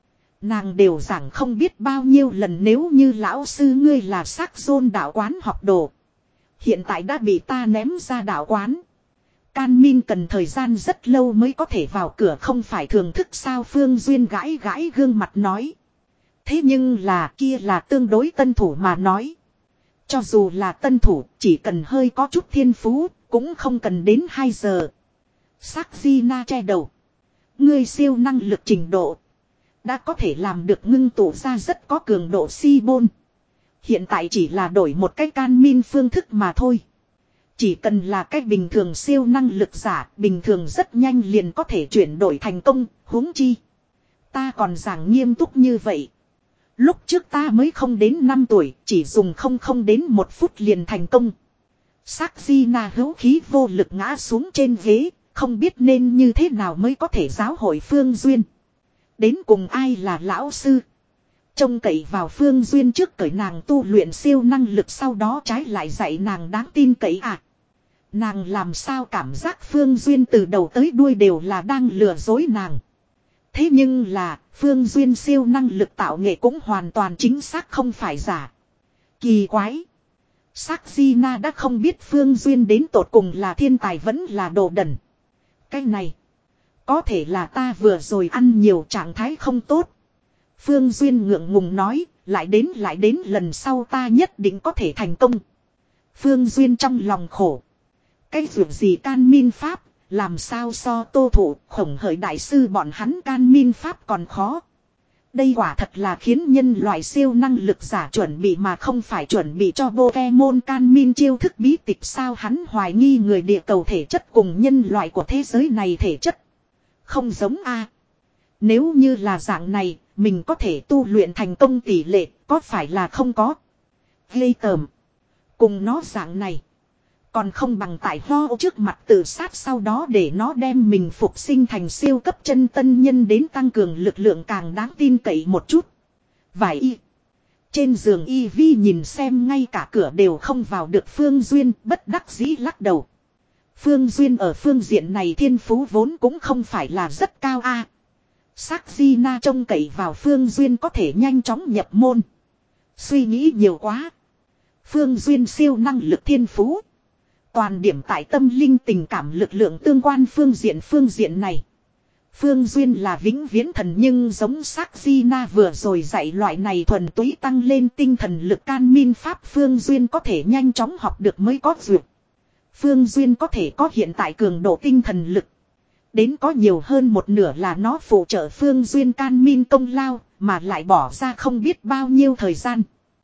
Nàng đều giảng không biết bao nhiêu lần, nếu như lão sư ngươi là sắc dôn đạo quán học đồ. Hiện tại đã bị ta ném ra đạo quán. Can min cần thời gian rất lâu mới có thể vào cửa, không phải thường thức sao? Phương Duyên gãi gãi gương mặt nói. Thế nhưng là kia là tương đối tân thủ mà nói. Cho dù là tân thủ, chỉ cần hơi có chút thiên phú, cũng không cần đến hai giờ. Sắc Gina che đầu. Ngươi siêu năng lực trình độ đã có thể làm được ngưng tụ ra rất có cường độ si bôn. Hiện tại chỉ là đổi một cái can min phương thức mà thôi. Chỉ cần là cách bình thường siêu năng lực giả, bình thường rất nhanh liền có thể chuyển đổi thành công, huống chi. Ta còn giảng nghiêm túc như vậy. Lúc trước ta mới không đến năm tuổi, chỉ dùng không không đến một phút liền thành công. Sắc Gina hữu khí vô lực ngã xuống trên ghế, không biết nên như thế nào mới có thể giáo hội Phương Duyên. Đến cùng ai là lão sư? Trông cậy vào Phương Duyên trước cởi nàng tu luyện siêu năng lực, sau đó trái lại dạy nàng đáng tin cậy à? Nàng làm sao cảm giác Phương Duyên từ đầu tới đuôi đều là đang lừa dối nàng. Thế nhưng là Phương Duyên siêu năng lực tạo nghệ cũng hoàn toàn chính xác không phải giả. Kỳ quái. Sắc Gina đã không biết Phương Duyên đến tột cùng là thiên tài vẫn là đồ đần. Cái này có thể là ta vừa rồi ăn nhiều trạng thái không tốt. Phương Duyên ngượng ngùng nói, lại đến lại đến lần sau ta nhất định có thể thành công. Phương Duyên trong lòng khổ. Cái việc gì can min pháp, làm sao so Tô Thụ, Khổng Hợi đại sư bọn hắn can min pháp còn khó. Đây quả thật là khiến nhân loại siêu năng lực giả chuẩn bị mà không phải chuẩn bị cho Pokemon can min chiêu thức bí tịch sao? Hắn hoài nghi người địa cầu thể chất cùng nhân loại của thế giới này thể chất không giống a. Nếu như là dạng này, mình có thể tu luyện thành công tỷ lệ có phải là không có? Ghê tởm. Cùng nó dạng này, còn không bằng tại ho trước mặt tự sát, sau đó để nó đem mình phục sinh thành siêu cấp chân tân nhân đến tăng cường lực lượng càng đáng tin cậy một chút. Vài y. Trên giường Y Vi nhìn xem ngay cả cửa đều không vào được Phương Duyên, bất đắc dĩ lắc đầu. Phương Duyên ở phương diện này thiên phú vốn cũng không phải là rất cao a. Sắc Gina trông cậy vào Phương Duyên có thể nhanh chóng nhập môn. Suy nghĩ nhiều quá. Phương Duyên siêu năng lực thiên phú toàn điểm tại tâm linh tình cảm lực lượng tương quan phương diện phương diện này. Phương Duyên là vĩnh viễn thần, nhưng giống sắc Gina vừa rồi dạy loại này thuần túy tăng lên tinh thần lực can min pháp Phương Duyên có thể nhanh chóng học được mới có duyệt. Phương Duyên có thể có hiện tại cường độ tinh thần lực. Đến có nhiều hơn một nửa là nó phụ trợ Phương Duyên can min công lao, mà lại bỏ ra không biết bao nhiêu thời gian.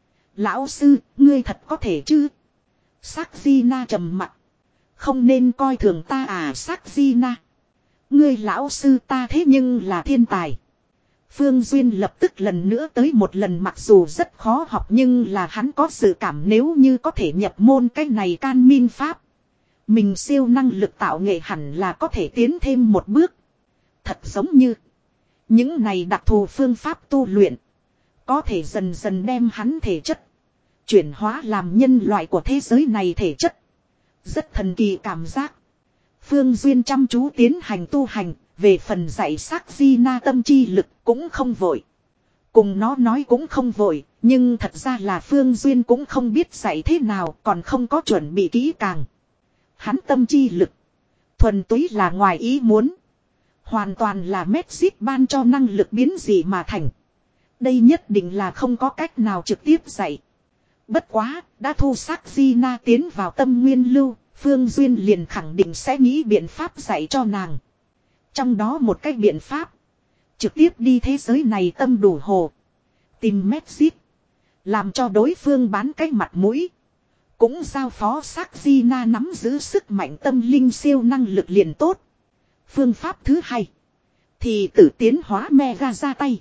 Lão sư, ngươi thật có thể chứ? Sắc Gina trầm mặc. Không nên coi thường ta à Sắc Gina. Ngươi lão sư ta thế nhưng là thiên tài. Phương Duyên lập tức lần nữa tới một lần, mặc dù rất khó học nhưng là hắn có dự cảm nếu như có thể nhập môn cái này can min pháp, mình siêu năng lực tạo nghệ hẳn là có thể tiến thêm một bước. Thật giống như những này đặc thù phương pháp tu luyện có thể dần dần đem hắn thể chất chuyển hóa làm nhân loại của thế giới này thể chất. Rất thần kỳ cảm giác. Phương Duyên chăm chú tiến hành tu hành, về phần dạy sắc Gina tâm chi lực cũng không vội. Cùng nó nói cũng không vội, nhưng thật ra là Phương Duyên cũng không biết dạy thế nào, còn không có chuẩn bị kỹ càng. Hắn tâm chi lực thuần túy là ngoài ý muốn. Hoàn toàn là Mexit ban cho năng lực biến dị mà thành. Đây nhất định là không có cách nào trực tiếp dạy. Bất quá, đã thu sắc Gina tiến vào tâm nguyên lưu, Phương Duyên liền khẳng định sẽ nghĩ biện pháp dạy cho nàng. Trong đó một cách biện pháp. Trực tiếp đi thế giới này tâm đủ hồ. Tìm Medjit. Làm cho đối phương bán cái mặt mũi. Cũng giao phó Saxina nắm giữ sức mạnh tâm linh siêu năng lực liền tốt. Phương pháp thứ hai. Thì tự tiến hóa Mega ra tay.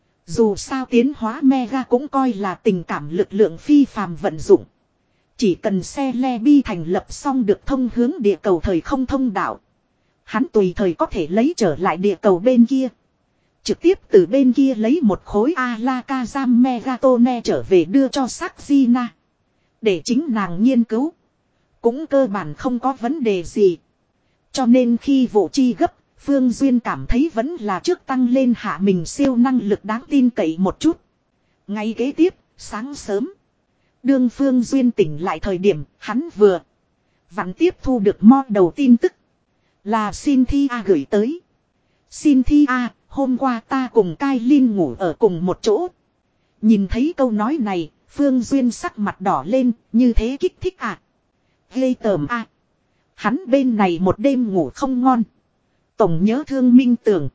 Dù sao tiến hóa Mega cũng coi là tình cảm lực lượng phi phàm vận dụng. Chỉ cần xe le bi thành lập xong được thông hướng địa cầu thời không thông đạo. Hắn tùy thời có thể lấy trở lại địa cầu bên kia. Trực tiếp từ bên kia lấy một khối Alakazam Megatone trở về đưa cho Saxina. Để chính nàng nghiên cứu. Cũng cơ bản không có vấn đề gì. Cho nên khi vụ chi gấp, Phương Duyên cảm thấy vẫn là trước tăng lên hạ mình siêu năng lực đáng tin cậy một chút. Ngay kế tiếp, sáng sớm. Đương Phương Duyên tỉnh lại thời điểm, hắn vừa vặn tiếp thu được mo đầu tin tức. Là Cynthia gửi tới. Cynthia, hôm qua ta cùng Kailin ngủ ở cùng một chỗ. Nhìn thấy câu nói này, Phương Duyên sắc mặt đỏ lên, như thế kích thích à. Ghê tởm à. Hắn bên này một đêm ngủ không ngon. Tổng nhớ thương Minh Tưởng.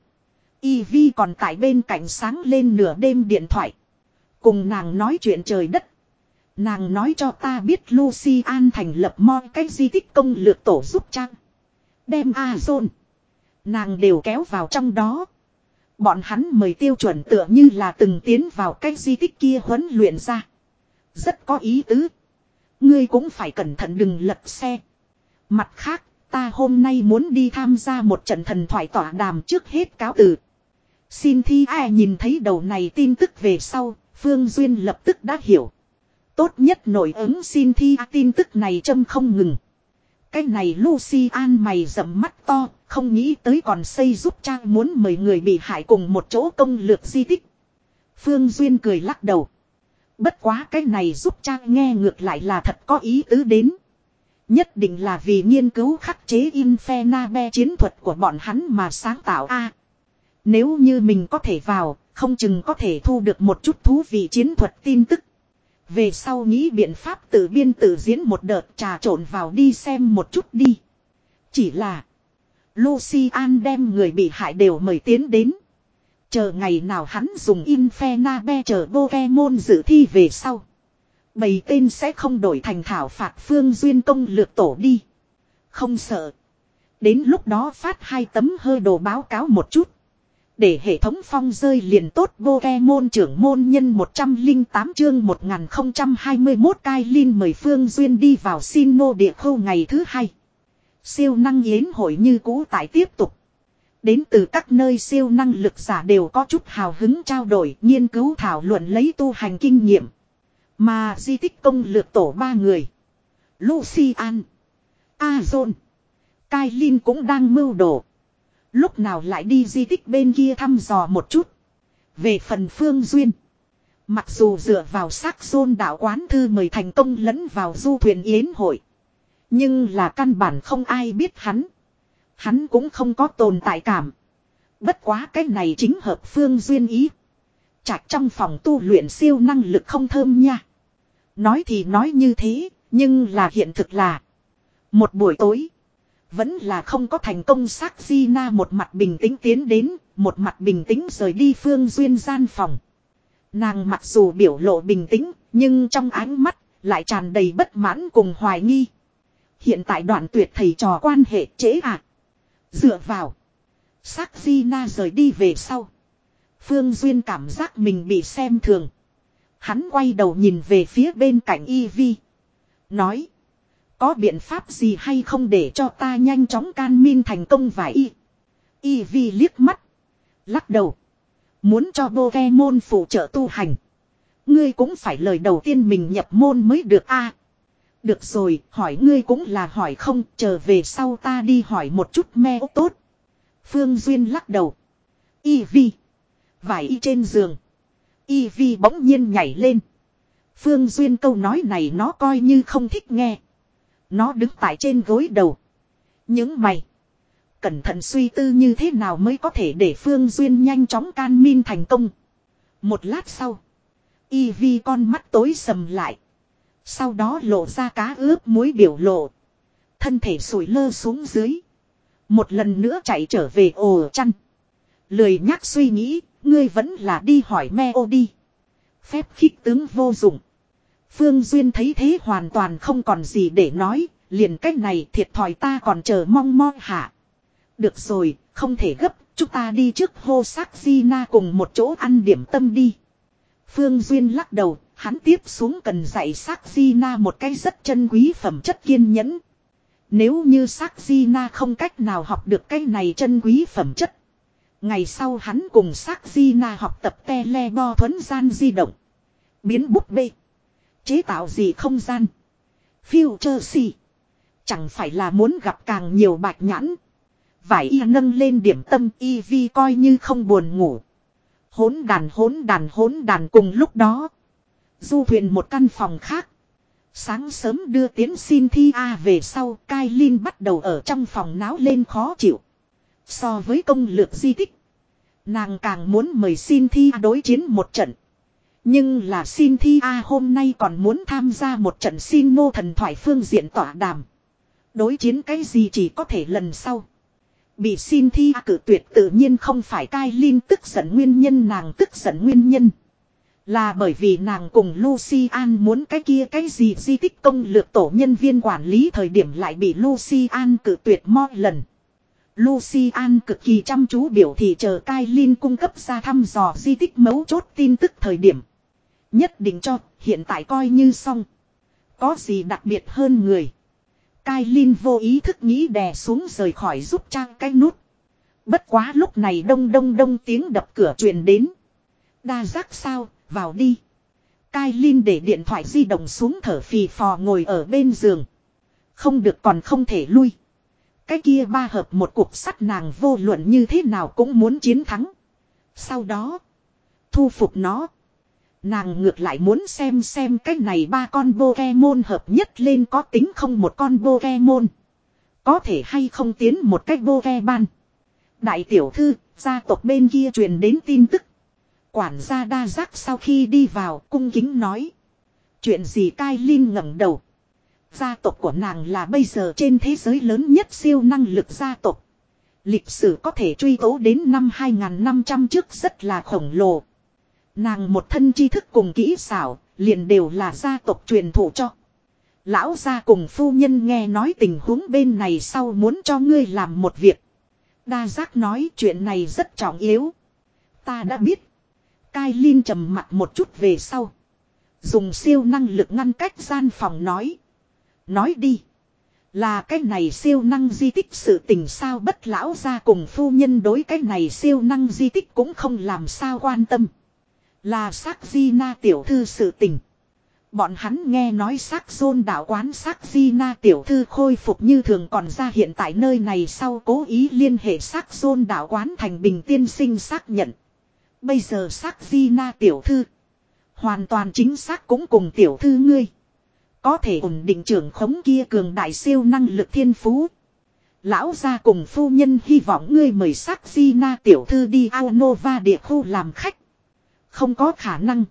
Y Vi còn tại bên cạnh sáng lên nửa đêm điện thoại. Cùng nàng nói chuyện trời đất. Nàng nói cho ta biết Lucian thành lập mọi cái di tích công lược tổ giúp Trang. Đem Azon. Nàng đều kéo vào trong đó. Bọn hắn mời tiêu chuẩn tựa như là từng tiến vào cái di tích kia huấn luyện ra. Rất có ý tứ. Ngươi cũng phải cẩn thận đừng lật xe. Mặt khác, ta hôm nay muốn đi tham gia một trận thần thoại tọa đàm trước hết cáo từ. Cynthia nhìn thấy đầu này tin tức về sau, Phương Duyên lập tức đã hiểu. Tốt nhất nổi ứng Cynthia tin tức này châm không ngừng. Cái này Lucian mày rậm mắt to, không nghĩ tới còn xây giúp Trang muốn mời người bị hại cùng một chỗ công lược di tích. Phương Duyên cười lắc đầu. Bất quá cái này giúp Trang nghe ngược lại là thật có ý tứ đến. Nhất định là vì nghiên cứu khắc chế Infernabe chiến thuật của bọn hắn mà sáng tạo a. À, nếu như mình có thể vào, không chừng có thể thu được một chút thú vị chiến thuật tin tức. Về sau nghĩ biện pháp tự biên tự diễn một đợt trà trộn vào đi xem một chút đi. Chỉ là Lucian đem người bị hại đều mời tiến đến. Chờ ngày nào hắn dùng Infernabe chờ Pokemon dự thi về sau. Bầy tên sẽ không đổi thành thảo phạt Phương Duyên công lược tổ đi. Không sợ. Đến lúc đó phát hai tấm hơi đồ báo cáo một chút. Để hệ thống phong rơi liền tốt. Pokemon trưởng môn nhân một trăm lẻ tám chương một nghìn không trăm hai mươi mốt Kailin mời Phương Duyên đi vào Sinnoh địa khu ngày thứ hai. Siêu năng yến hội như cũ tại tiếp tục. Đến từ các nơi siêu năng lực giả đều có chút hào hứng trao đổi, nghiên cứu thảo luận lấy tu hành kinh nghiệm. Mà di tích công lược tổ ba người. Lucian, Azon, Kailin cũng đang mưu đồ. Lúc nào lại đi di tích bên kia thăm dò một chút. Về phần Phương Duyên. Mặc dù dựa vào Saxon đạo quán thư mời thành công lẫn vào du thuyền yến hội. Nhưng là căn bản không ai biết hắn. Hắn cũng không có tồn tại cảm. Bất quá cái này chính hợp Phương Duyên ý. Chạc trong phòng tu luyện siêu năng lực không thơm nha. Nói thì nói như thế, nhưng là hiện thực là. Một buổi tối. Vẫn là không có thành công. Saxina một mặt bình tĩnh tiến đến, một mặt bình tĩnh rời đi Phương Duyên gian phòng. Nàng mặc dù biểu lộ bình tĩnh, nhưng trong ánh mắt lại tràn đầy bất mãn cùng hoài nghi. Hiện tại đoạn tuyệt thầy trò quan hệ trễ à. Dựa vào. Saxina rời đi về sau. Phương Duyên cảm giác mình bị xem thường. Hắn quay đầu nhìn về phía bên cạnh Y Vi. Nói. Có biện pháp gì hay không để cho ta nhanh chóng can min thành công vài y. Y Vi liếc mắt. Lắc đầu. Muốn cho Pokemon phụ trợ tu hành. Ngươi cũng phải lời đầu tiên mình nhập môn mới được a. À, được rồi, hỏi ngươi cũng là hỏi không, chờ về sau ta đi hỏi một chút me tốt. Phương Duyên lắc đầu. Y Vi. Vải y trên giường. Y Vi bỗng nhiên nhảy lên. Phương Duyên câu nói này nó coi như không thích nghe. Nó đứng tại trên gối đầu. Những mày. Cẩn thận suy tư như thế nào mới có thể để Phương Duyên nhanh chóng can min thành công. Một lát sau. Y Vi con mắt tối sầm lại. Sau đó lộ ra cá ướp muối biểu lộ. Thân thể sủi lơ xuống dưới. Một lần nữa chạy trở về ổ chăn. Lười nhắc suy nghĩ, ngươi vẫn là đi hỏi Meo đi. Phép khích tướng vô dụng. Phương Duyên thấy thế hoàn toàn không còn gì để nói, liền cách này thiệt thòi ta còn chờ mong mong hả. Được rồi, không thể gấp, chúng ta đi trước hô sắc Gina cùng một chỗ ăn điểm tâm đi. Phương Duyên lắc đầu, hắn tiếp xuống cần dạy sắc Gina một cái rất chân quý phẩm chất kiên nhẫn. Nếu như sắc Gina không cách nào học được cái này chân quý phẩm chất. Ngày sau hắn cùng sắc Gina học tập telebo thuấn gian di động. Biến búp bê. Chế tạo gì không gian. Future si. Chẳng phải là muốn gặp càng nhiều bạch nhãn. Vải y nâng lên điểm tâm y vi coi như không buồn ngủ. Hỗn đàn hỗn đàn hỗn đàn cùng lúc đó. Du thuyền một căn phòng khác. Sáng sớm đưa tiến Cynthia về sau, Kailin bắt đầu ở trong phòng náo lên khó chịu. So với công lược di tích, nàng càng muốn mời Cynthia đối chiến một trận. Nhưng là Cynthia hôm nay còn muốn tham gia một trận Sinnoh thần thoại phương diện tọa đàm. Đối chiến cái gì chỉ có thể lần sau. Bị Cynthia cử tuyệt tự nhiên không phải Kailin tức giận nguyên nhân, nàng tức giận nguyên nhân là bởi vì nàng cùng Lucian muốn cái kia cái gì di tích công lược tổ nhân viên quản lý thời điểm lại bị Lucian cử tuyệt mọi lần. Lucian cực kỳ chăm chú biểu thị chờ Kailin cung cấp ra thăm dò di tích mấu chốt tin tức thời điểm. Nhất định cho, hiện tại coi như xong. Có gì đặc biệt hơn người. Kailin vô ý thức nghĩ đè xuống rời khỏi giúp trang cái nút. Bất quá lúc này đông đông đông tiếng đập cửa truyền đến. Đa giác sao, vào đi. Kailin để điện thoại di động xuống thở phì phò ngồi ở bên giường. Không được còn không thể lui. Cái kia ba hợp một cuộc sắt nàng vô luận như thế nào cũng muốn chiến thắng. Sau đó, thu phục nó. Nàng ngược lại muốn xem xem cái này ba con Pokemon hợp nhất lên có tính không một con Pokemon. Có thể hay không tiến một cách Pokemon. Đại tiểu thư, gia tộc bên kia truyền đến tin tức. Quản gia đa giác sau khi đi vào cung kính nói. Chuyện gì Kailin ngẩng đầu. Gia tộc của nàng là bây giờ trên thế giới lớn nhất siêu năng lực gia tộc. Lịch sử có thể truy tố đến năm hai nghìn năm trăm trước rất là khổng lồ. Nàng một thân tri thức cùng kỹ xảo, liền đều là gia tộc truyền thụ cho. Lão gia cùng phu nhân nghe nói tình huống bên này sau muốn cho ngươi làm một việc. Đa giác nói chuyện này rất trọng yếu. Ta đã biết. Kailin trầm mặt một chút về sau. Dùng siêu năng lực ngăn cách gian phòng nói. Nói đi. Là cái này siêu năng di tích sự tình sao, bất lão gia cùng phu nhân đối cái này siêu năng di tích cũng không làm sao quan tâm. Là sắc Gina tiểu thư sự tình. Bọn hắn nghe nói sắc Zôn đạo quán sắc Gina tiểu thư khôi phục như thường còn ra hiện tại nơi này sau cố ý liên hệ sắc Zôn đạo quán thành Bình tiên sinh xác nhận. Bây giờ sắc Gina tiểu thư hoàn toàn chính xác cũng cùng tiểu thư ngươi. Có thể ổn định trưởng khống kia cường đại siêu năng lực thiên phú. Lão gia cùng phu nhân hy vọng ngươi mời sắc Gina tiểu thư đi Aonova địa khu làm khách. Không có khả năng.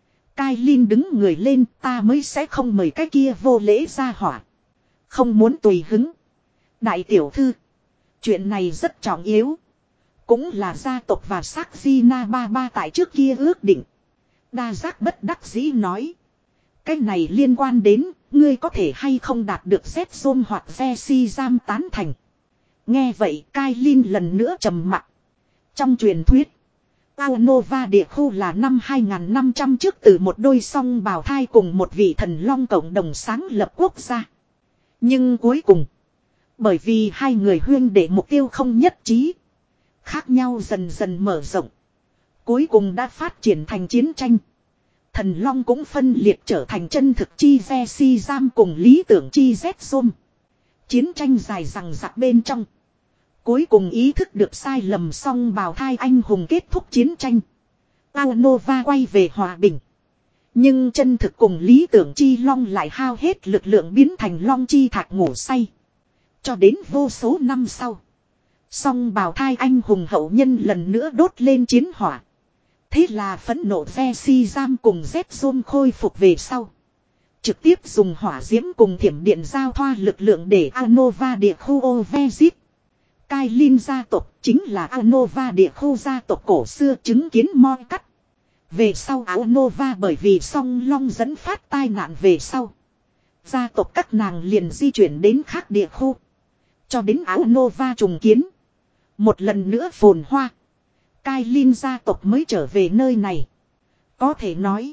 Kailin đứng người lên, ta mới sẽ không mời cái kia vô lễ ra hỏa. Không muốn tùy hứng. Đại tiểu thư. Chuyện này rất trọng yếu. Cũng là gia tộc và sắc Gina ba ba tại trước kia ước định. Đa giác bất đắc dĩ nói. Cái này liên quan đến, ngươi có thể hay không đạt được Z-Zone hoặc Ve-Si-Giam tán thành. Nghe vậy, Kailin lần nữa trầm mặc. Trong truyền thuyết, Aonova địa khu là năm hai nghìn năm trăm trước từ một đôi song bào thai cùng một vị thần long cộng đồng sáng lập quốc gia. Nhưng cuối cùng, bởi vì hai người huyên để mục tiêu không nhất trí, khác nhau dần dần mở rộng. Cuối cùng đã phát triển thành chiến tranh. Thần long cũng phân liệt trở thành chân thực chi Ve-Si-Giam cùng lý tưởng chi Z-Zone. Chiến tranh dài dằng dặc bên trong. Cuối cùng ý thức được sai lầm song bào thai anh hùng kết thúc chiến tranh. Aonova quay về hòa bình. Nhưng chân thực cùng lý tưởng chi long lại hao hết lực lượng biến thành long chi thạch ngủ say. Cho đến vô số năm sau. Song bào thai anh hùng hậu nhân lần nữa đốt lên chiến hỏa. Thế là phẫn nộ Ve-Si-Giam cùng Z-Zone khôi phục về sau. Trực tiếp dùng hỏa diễm cùng thiểm điện giao thoa lực lượng để Aonova địa khu Ovezit. Cai Linh gia tộc chính là Aonova địa khu gia tộc cổ xưa chứng kiến moi cắt. Về sau Aonova bởi vì song long dẫn phát tai nạn về sau. Gia tộc các nàng liền di chuyển đến khác địa khu. Cho đến Aonova trùng kiến. Một lần nữa phồn hoa. Cai Linh gia tộc mới trở về nơi này. Có thể nói.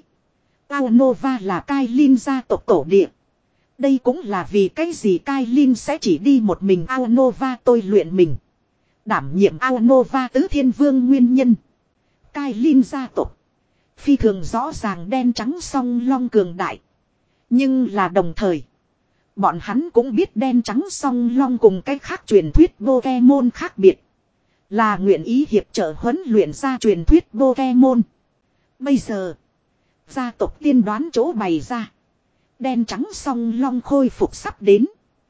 Aonova là Cai Linh gia tộc tổ địa. Đây cũng là vì cái gì Cai Linh sẽ chỉ đi một mình Aonova tôi luyện mình. Đảm nhiệm Aonova tứ thiên vương nguyên nhân. Cai Linh gia tộc. Phi thường rõ ràng đen trắng song long cường đại. Nhưng là đồng thời. Bọn hắn cũng biết đen trắng song long cùng cái khác truyền thuyết Pokemon khác biệt. Là nguyện ý hiệp trợ huấn luyện ra truyền thuyết Pokemon. Bây giờ. Gia tộc tiên đoán chỗ bày ra. Đen trắng song long khôi phục sắp đến.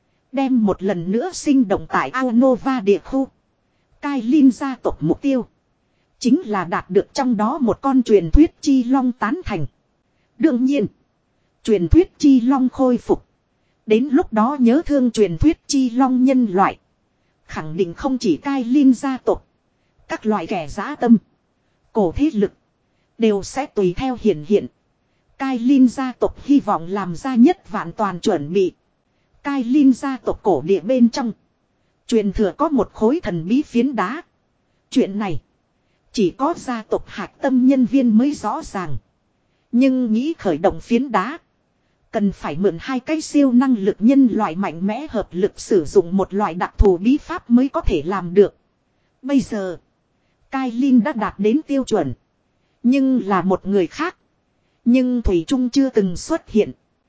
Đem một lần nữa sinh động tại Aonova địa khu. Cai Linh gia tộc mục tiêu. Chính là đạt được trong đó một con truyền thuyết chi long tán thành. Đương nhiên. Truyền thuyết chi long khôi phục. Đến lúc đó nhớ thương truyền thuyết chi long nhân loại. Khẳng định không chỉ Cai Linh gia tộc. Các loại kẻ dã tâm. Cổ thế lực. Đều sẽ tùy theo hiện hiện. Cai Linh gia tộc hy vọng làm ra nhất vạn toàn chuẩn bị. Cai Linh gia tộc cổ địa bên trong. Truyền thừa có một khối thần bí phiến đá. Chuyện này. Chỉ có gia tộc hạch tâm nhân viên mới rõ ràng. Nhưng nghĩ khởi động phiến đá. Cần phải mượn hai cái siêu năng lực nhân loại mạnh mẽ hợp lực sử dụng một loại đặc thù bí pháp mới có thể làm được. Bây giờ. Cai Linh đã đạt đến tiêu chuẩn. Nhưng là một người khác. Nhưng Thủy Trung chưa từng xuất hiện.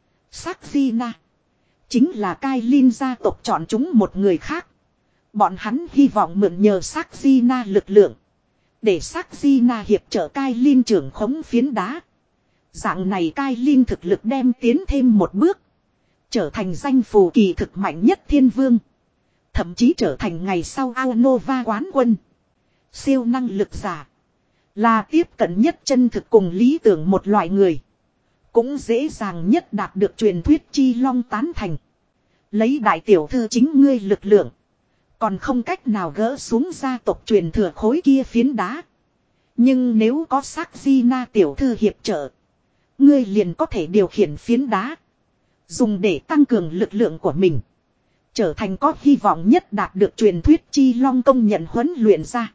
Saxina. Chính là Cai Linh gia tộc chọn chúng một người khác. Bọn hắn hy vọng mượn nhờ Saxina lực lượng. Để Saxina hiệp trợ Cai Linh trưởng khống phiến đá. Dạng này Cai Linh thực lực đem tiến thêm một bước. Trở thành danh phù kỳ thực mạnh nhất thiên vương. Thậm chí trở thành ngày sau Aonova quán quân. Siêu năng lực giả. Là tiếp cận nhất chân thực cùng lý tưởng một loại người. Cũng dễ dàng nhất đạt được truyền thuyết chi long tán thành. Lấy đại tiểu thư chính ngươi lực lượng. Còn không cách nào gỡ xuống gia tộc truyền thừa khối kia phiến đá. Nhưng nếu có Saxina tiểu thư hiệp trợ. Ngươi liền có thể điều khiển phiến đá. Dùng để tăng cường lực lượng của mình. Trở thành có hy vọng nhất đạt được truyền thuyết chi long công nhận huấn luyện ra.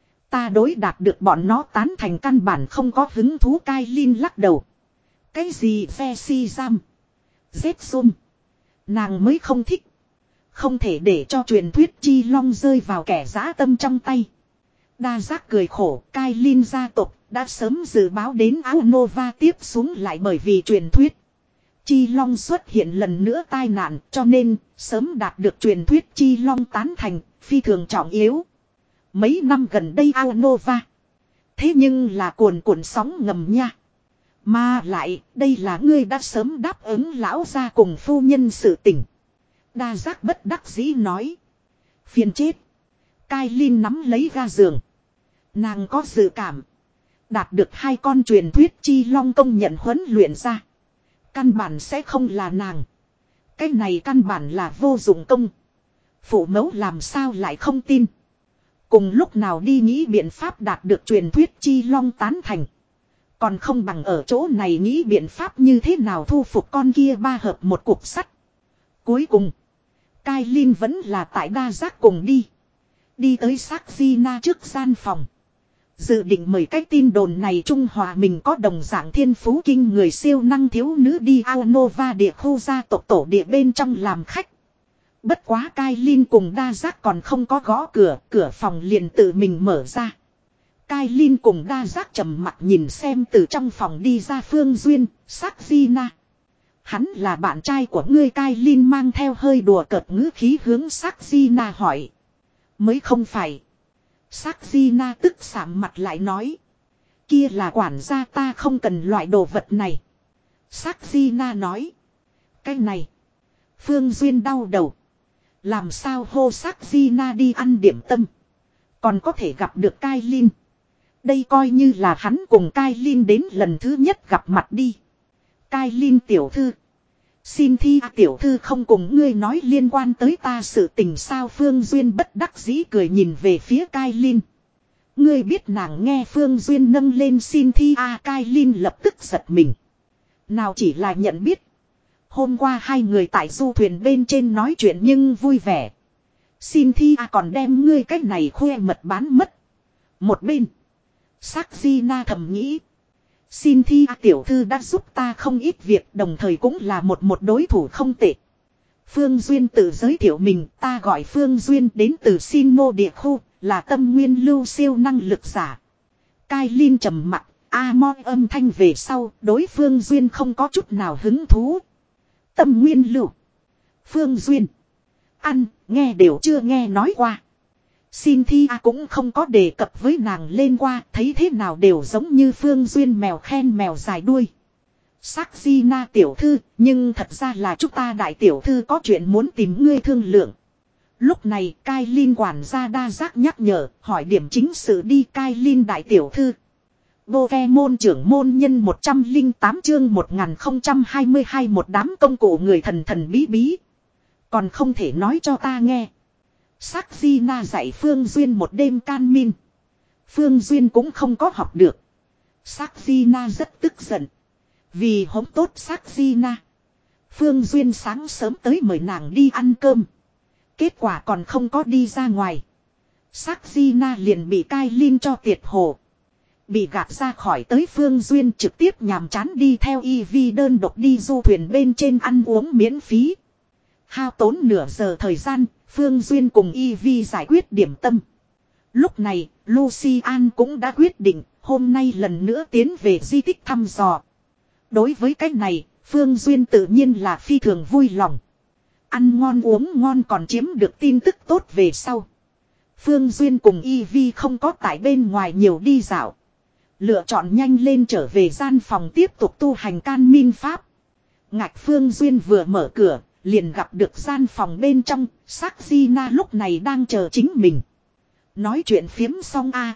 Ta đối đạt được bọn nó tán thành căn bản không có hứng thú. Cai Linh lắc đầu. Cái gì phe si giam. Giết xôm. Nàng mới không thích. Không thể để cho truyền thuyết chi long rơi vào kẻ dã tâm trong tay. Đa giác cười khổ. Cai Linh gia tộc đã sớm dự báo đến Aonova tiếp xuống lại bởi vì truyền thuyết. Chi long xuất hiện lần nữa tai nạn cho nên sớm đạt được truyền thuyết chi long tán thành phi thường trọng yếu. Mấy năm gần đây Aonova. Thế nhưng là cuồn cuộn sóng ngầm nha. Mà lại đây là ngươi đã sớm đáp ứng lão gia cùng phu nhân sự tình. Đa giác bất đắc dĩ nói. Phiền chết. Cai Linh nắm lấy ga giường. Nàng có dự cảm. Đạt được hai con truyền thuyết chi long công nhận huấn luyện ra. Căn bản sẽ không là nàng. Cái này căn bản là vô dụng công. Phụ mẫu làm sao lại không tin. Cùng lúc nào đi nghĩ biện pháp đạt được truyền thuyết chi long tán thành. Còn không bằng ở chỗ này nghĩ biện pháp như thế nào thu phục con kia ba hợp một cục sắt. Cuối cùng. Cai Linh vẫn là tại đa giác cùng đi. Đi tới Saxina trước gian phòng. Dự định mời cái tin đồn này trung hòa mình có đồng dạng thiên phú kinh người siêu năng thiếu nữ đi Aonova địa khu gia tộc tổ địa bên trong làm khách. Bất quá Cai Linh cùng đa giác còn không có gõ cửa, cửa phòng liền tự mình mở ra. Cai Linh cùng đa giác trầm mặt nhìn xem từ trong phòng đi ra Phương Duyên, Saxina. Hắn là bạn trai của ngươi. Cai Linh mang theo hơi đùa cợt ngữ khí hướng Saxina hỏi. Mới không phải. Saxina tức sạm mặt lại nói. Kia là quản gia, ta không cần loại đồ vật này. Saxina nói. Cái này. Phương Duyên đau đầu. Làm sao hô Saxina đi ăn điểm tâm. Còn có thể gặp được Cai Linh. Đây coi như là hắn cùng Cai Linh đến lần thứ nhất gặp mặt đi. Cai Linh tiểu thư. Xin thi tiểu thư không cùng ngươi nói liên quan tới ta sự tình sao Phương Duyên bất đắc dĩ cười nhìn về phía Cai Linh. Ngươi biết nàng nghe Phương Duyên nâng lên xin thi a Cai Linh lập tức giật mình. Nào chỉ là nhận biết. Hôm qua hai người tại du thuyền bên trên nói chuyện nhưng vui vẻ. Xin thi a còn đem ngươi cách này khoe mật bán mất. Một bên. Sắc di na thầm nghĩ. Xin thi a tiểu thư đã giúp ta không ít việc đồng thời cũng là một một đối thủ không tệ. Phương Duyên tự giới thiệu mình, ta gọi Phương Duyên đến từ Xin Mô địa khu, là tâm nguyên lưu siêu năng lực giả. Cai Linh trầm mặt, a mo âm thanh về sau, đối Phương Duyên không có chút nào hứng thú. Tâm nguyên lưu. Phương Duyên. Ăn, nghe đều chưa nghe nói qua. Xin thi a cũng không có đề cập với nàng lên qua, thấy thế nào đều giống như Phương Duyên mèo khen mèo dài đuôi. Sắc di na tiểu thư, nhưng thật ra là chúng ta đại tiểu thư có chuyện muốn tìm ngươi thương lượng. Lúc này Cai Linh quản gia đa giác nhắc nhở, hỏi điểm chính sự đi Cai Linh đại tiểu thư. Bô ve môn trưởng môn nhân một trăm lẻ tám chương một nghìn không trăm hai mươi hai một đám công cụ người thần thần bí bí. Còn không thể nói cho ta nghe. Sắc di na dạy Phương Duyên một đêm can min. Phương Duyên cũng không có học được. Sắc di na rất tức giận. Vì hống tốt sắc di na. Phương Duyên sáng sớm tới mời nàng đi ăn cơm. Kết quả còn không có đi ra ngoài. Sắc di na liền bị Cai Linh cho tiệt hồ. Bị gạt ra khỏi tới Phương Duyên trực tiếp nhàm chán đi theo y vi đơn độc đi du thuyền bên trên ăn uống miễn phí. Hao tốn nửa giờ thời gian, Phương Duyên cùng y vi giải quyết điểm tâm. Lúc này, Lucian cũng đã quyết định, hôm nay lần nữa tiến về di tích thăm dò. Đối với cái này, Phương Duyên tự nhiên là phi thường vui lòng. Ăn ngon uống ngon còn chiếm được tin tức tốt về sau. Phương Duyên cùng y vi không có tại bên ngoài nhiều đi dạo. Lựa chọn nhanh lên trở về gian phòng tiếp tục tu hành can min pháp. Ngạch Phương Duyên vừa mở cửa, liền gặp được gian phòng bên trong, sắc di na lúc này đang chờ chính mình. Nói chuyện phiếm xong a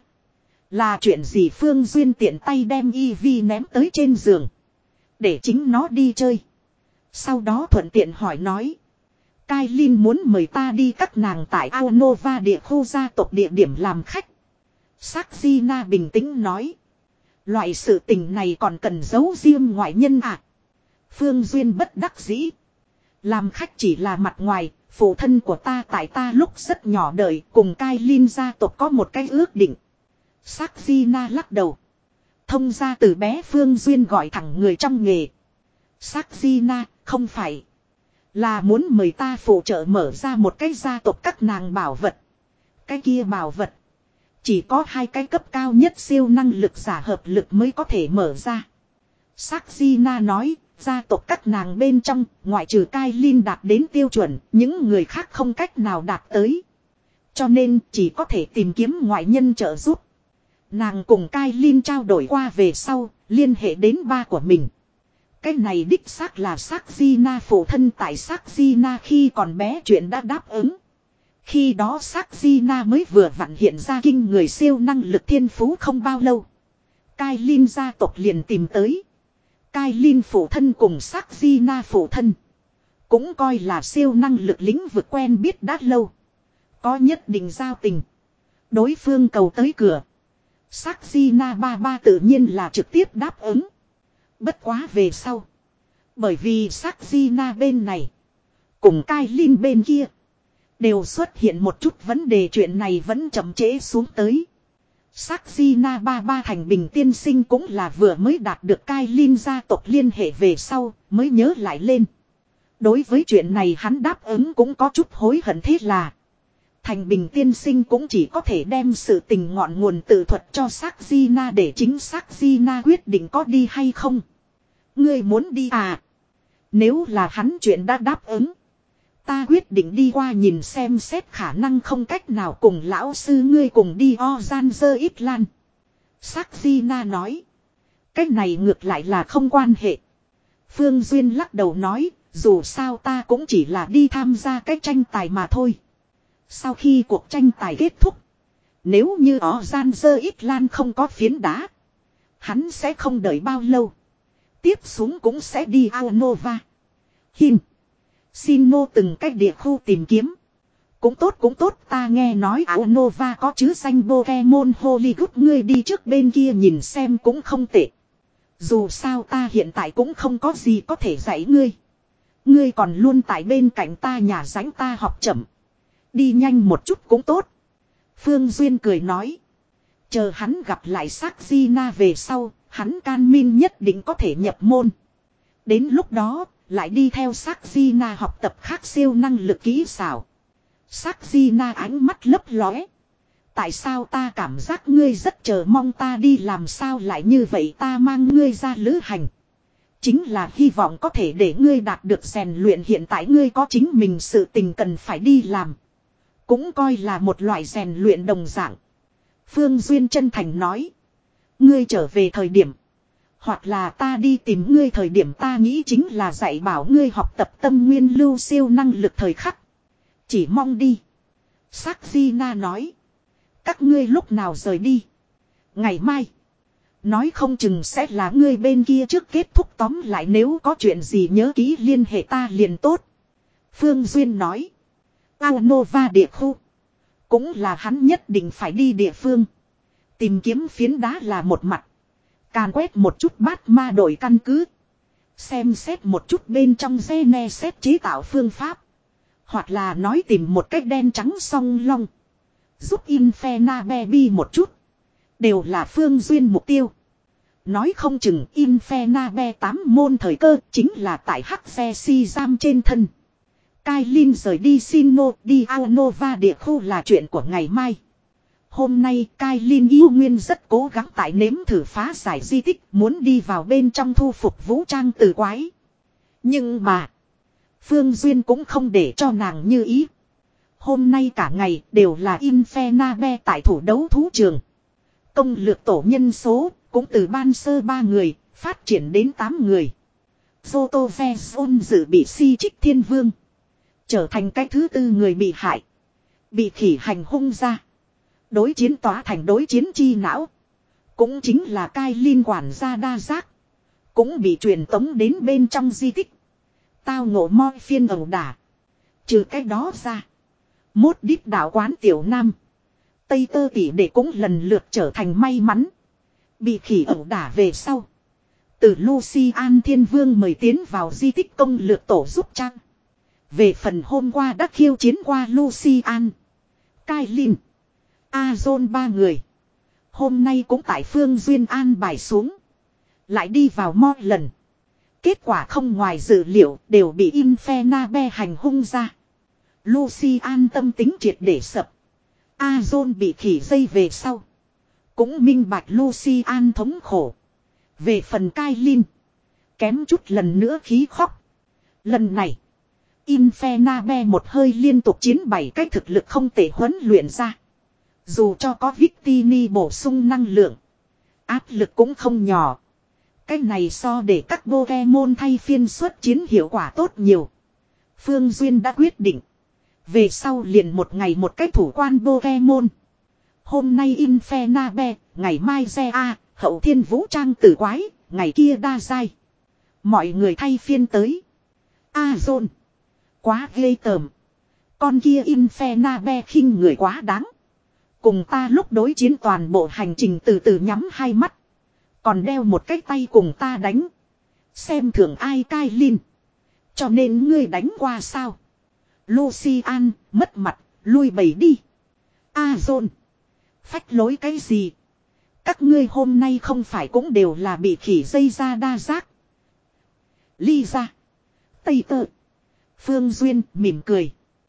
Là chuyện gì Phương Duyên tiện tay đem y vi ném tới trên giường. Để chính nó đi chơi. Sau đó thuận tiện hỏi nói. Cai Linh muốn mời ta đi các nàng tại Ao Nova địa khu gia tộc địa điểm làm khách. Sắc di na bình tĩnh nói. Loại sự tình này còn cần giấu riêng ngoại nhân à. Phương Duyên bất đắc dĩ. Làm khách chỉ là mặt ngoài, phụ thân của ta tại ta lúc rất nhỏ đời cùng Cai Linh gia tộc có một cái ước định. Sắc di na lắc đầu. Thông ra từ bé Phương Duyên gọi thẳng người trong nghề. Sắc di na, không phải. Là muốn mời ta phụ trợ mở ra một cái gia tộc các nàng bảo vật. Cái kia bảo vật. Chỉ có hai cái cấp cao nhất siêu năng lực giả hợp lực mới có thể mở ra. Sắc di na nói, gia tộc các nàng bên trong, ngoại trừ Cai Linh đạt đến tiêu chuẩn, những người khác không cách nào đạt tới. Cho nên chỉ có thể tìm kiếm ngoại nhân trợ giúp. Nàng cùng Cai Linh trao đổi qua về sau, liên hệ đến ba của mình. Cái này đích xác là Sắc di na phụ thân tại Sắc di na khi còn bé chuyện đã đáp ứng. Khi đó Sắc di na mới vừa vặn hiện ra kinh người siêu năng lực thiên phú không bao lâu. Cai Linh gia tộc liền tìm tới. Cai Linh phụ thân cùng Sắc di na phụ thân. Cũng coi là siêu năng lực lĩnh vực quen biết đã lâu. Có nhất định giao tình. Đối phương cầu tới cửa. Sắc di na ba ba tự nhiên là trực tiếp đáp ứng. Bất quá về sau. Bởi vì Sắc di na bên này. Cùng Cai Linh bên kia. Đều xuất hiện một chút vấn đề chuyện này vẫn chậm trễ xuống tới. Sắc di na ba ba thành bình tiên sinh cũng là vừa mới đạt được Cai Linh gia tộc liên hệ về sau mới nhớ lại lên. Đối với chuyện này hắn đáp ứng cũng có chút hối hận thế là. Thành bình tiên sinh cũng chỉ có thể đem sự tình ngọn nguồn tự thuật cho Sắc di na để chính Sắc di na quyết định có đi hay không. Ngươi muốn đi à? Nếu là hắn chuyện đã đáp ứng. Ta quyết định đi qua nhìn xem xét khả năng không cách nào cùng lão sư ngươi cùng đi Ozan ít lan. Sắc di na nói. Cách này ngược lại là không quan hệ. Phương Duyên lắc đầu nói. Dù sao ta cũng chỉ là đi tham gia cái tranh tài mà thôi. Sau khi cuộc tranh tài kết thúc. Nếu như Ozan ít lan không có phiến đá. Hắn sẽ không đợi bao lâu. Tiếp xuống cũng sẽ đi Ao Nova. Hin. Xin nô từng cách địa khu tìm kiếm. Cũng tốt cũng tốt, ta nghe nói áo Nova có chứ danh Pokemon Hollywood, ngươi đi trước bên kia nhìn xem cũng không tệ. Dù sao ta hiện tại cũng không có gì có thể dạy ngươi. Ngươi còn luôn tại bên cạnh ta nhà ránh ta học chậm. Đi nhanh một chút cũng tốt. Phương Duyên cười nói. Chờ hắn gặp lại Sắc Gina về sau, hắn can min nhất định có thể nhập môn. Đến lúc đó, lại đi theo Sắc Gina học tập khác siêu năng lực kỹ xảo. Sắc Gina ánh mắt lấp lóe. Tại sao ta cảm giác ngươi rất chờ mong ta đi làm sao lại như vậy, ta mang ngươi ra lữ hành. Chính là hy vọng có thể để ngươi đạt được rèn luyện, hiện tại ngươi có chính mình sự tình cần phải đi làm. Cũng coi là một loại rèn luyện đồng dạng. Phương Duyên chân thành nói. Ngươi trở về thời điểm. Hoặc là ta đi tìm ngươi thời điểm, ta nghĩ chính là dạy bảo ngươi học tập tâm nguyên lưu siêu năng lực thời khắc. Chỉ mong đi. Sắc Gina nói. Các ngươi lúc nào rời đi? Ngày mai. Nói không chừng sẽ là ngươi bên kia trước kết thúc, tóm lại nếu có chuyện gì nhớ ký liên hệ ta liền tốt. Phương Duyên nói. Ao Nova địa khu. Cũng là hắn nhất định phải đi địa phương. Tìm kiếm phiến đá là một mặt. Càn quét một chút bát ma đội căn cứ. Xem xét một chút bên trong gene xét chế tạo phương pháp. Hoặc là nói tìm một cách đen trắng song long. Giúp Infena Baby một chút. Đều là Phương Duyên mục tiêu. Nói không chừng Infena B tám môn thời cơ chính là tại hắc xe si giam trên thân. Kailin rời đi Sinnoh đi Ao Nova địa khu là chuyện của ngày mai. Hôm nay Kailin yêu nguyên rất cố gắng tại nếm thử phá giải di tích, muốn đi vào bên trong thu phục vũ trang tử quái. Nhưng mà Phương Duyên cũng không để cho nàng như ý. Hôm nay cả ngày đều là Infena B tại thủ đấu thú trường. Công lược tổ nhân số cũng từ ban sơ ba người phát triển đến tám người. Zoto Vezon dự bị si trích thiên vương. Trở thành cái thứ tư người bị hại. Bị khỉ hành hung ra. Đối chiến tỏa thành đối chiến chi não. Cũng chính là Kailin quản gia đa giác. Cũng bị truyền tống đến bên trong di tích. Tao ngộ moi phiên ẩu đả. Trừ cái đó ra. Mốt đít đạo quán tiểu nam. Tây tơ tỷ đệ cũng lần lượt trở thành may mắn. Bị khỉ ẩu đả về sau. Từ Lucian Thiên Vương mời tiến vào di tích công lược tổ giúp trang. Về phần hôm qua đã khiêu chiến qua Lucian, Kailin, Azon ba người. Hôm nay cũng tại Phương Duyên an bài xuống. Lại đi vào mo lần. Kết quả không ngoài dự liệu đều bị Infena B hành hung ra. Lucian tâm tính triệt để sập. Azon bị khỉ dây về sau. Cũng minh bạch Lucian thống khổ. Về phần Kailin, kém chút lần nữa khí khóc. Lần này Infena B một hơi liên tục chiến bảy cách thực lực không thể huấn luyện ra. Dù cho có Victini bổ sung năng lượng, áp lực cũng không nhỏ. Cái này so để các Pokemon thay phiên xuất chiến hiệu quả tốt nhiều. Phương Duyên đã quyết định. Về sau liền một ngày một cách thủ quan Pokemon. Hôm nay Infena B, ngày mai Zea, hậu thiên vũ trang tử quái, ngày kia đa giai. Mọi người thay phiên tới. Azon. Quá ghê tởm. Con kia Infena B khinh người quá đáng. Cùng ta lúc đối chiến toàn bộ hành trình từ từ nhắm hai mắt. Còn đeo một cái tay cùng ta đánh. Xem thường ai Kailin. Cho nên ngươi đánh qua sao? Lucian, mất mặt, lui bầy đi. Azon. Phách lối cái gì? Các ngươi hôm nay không phải cũng đều là bị khỉ dây ra đa giác. Lisa. Tây Tơ. Phương Duyên mỉm cười.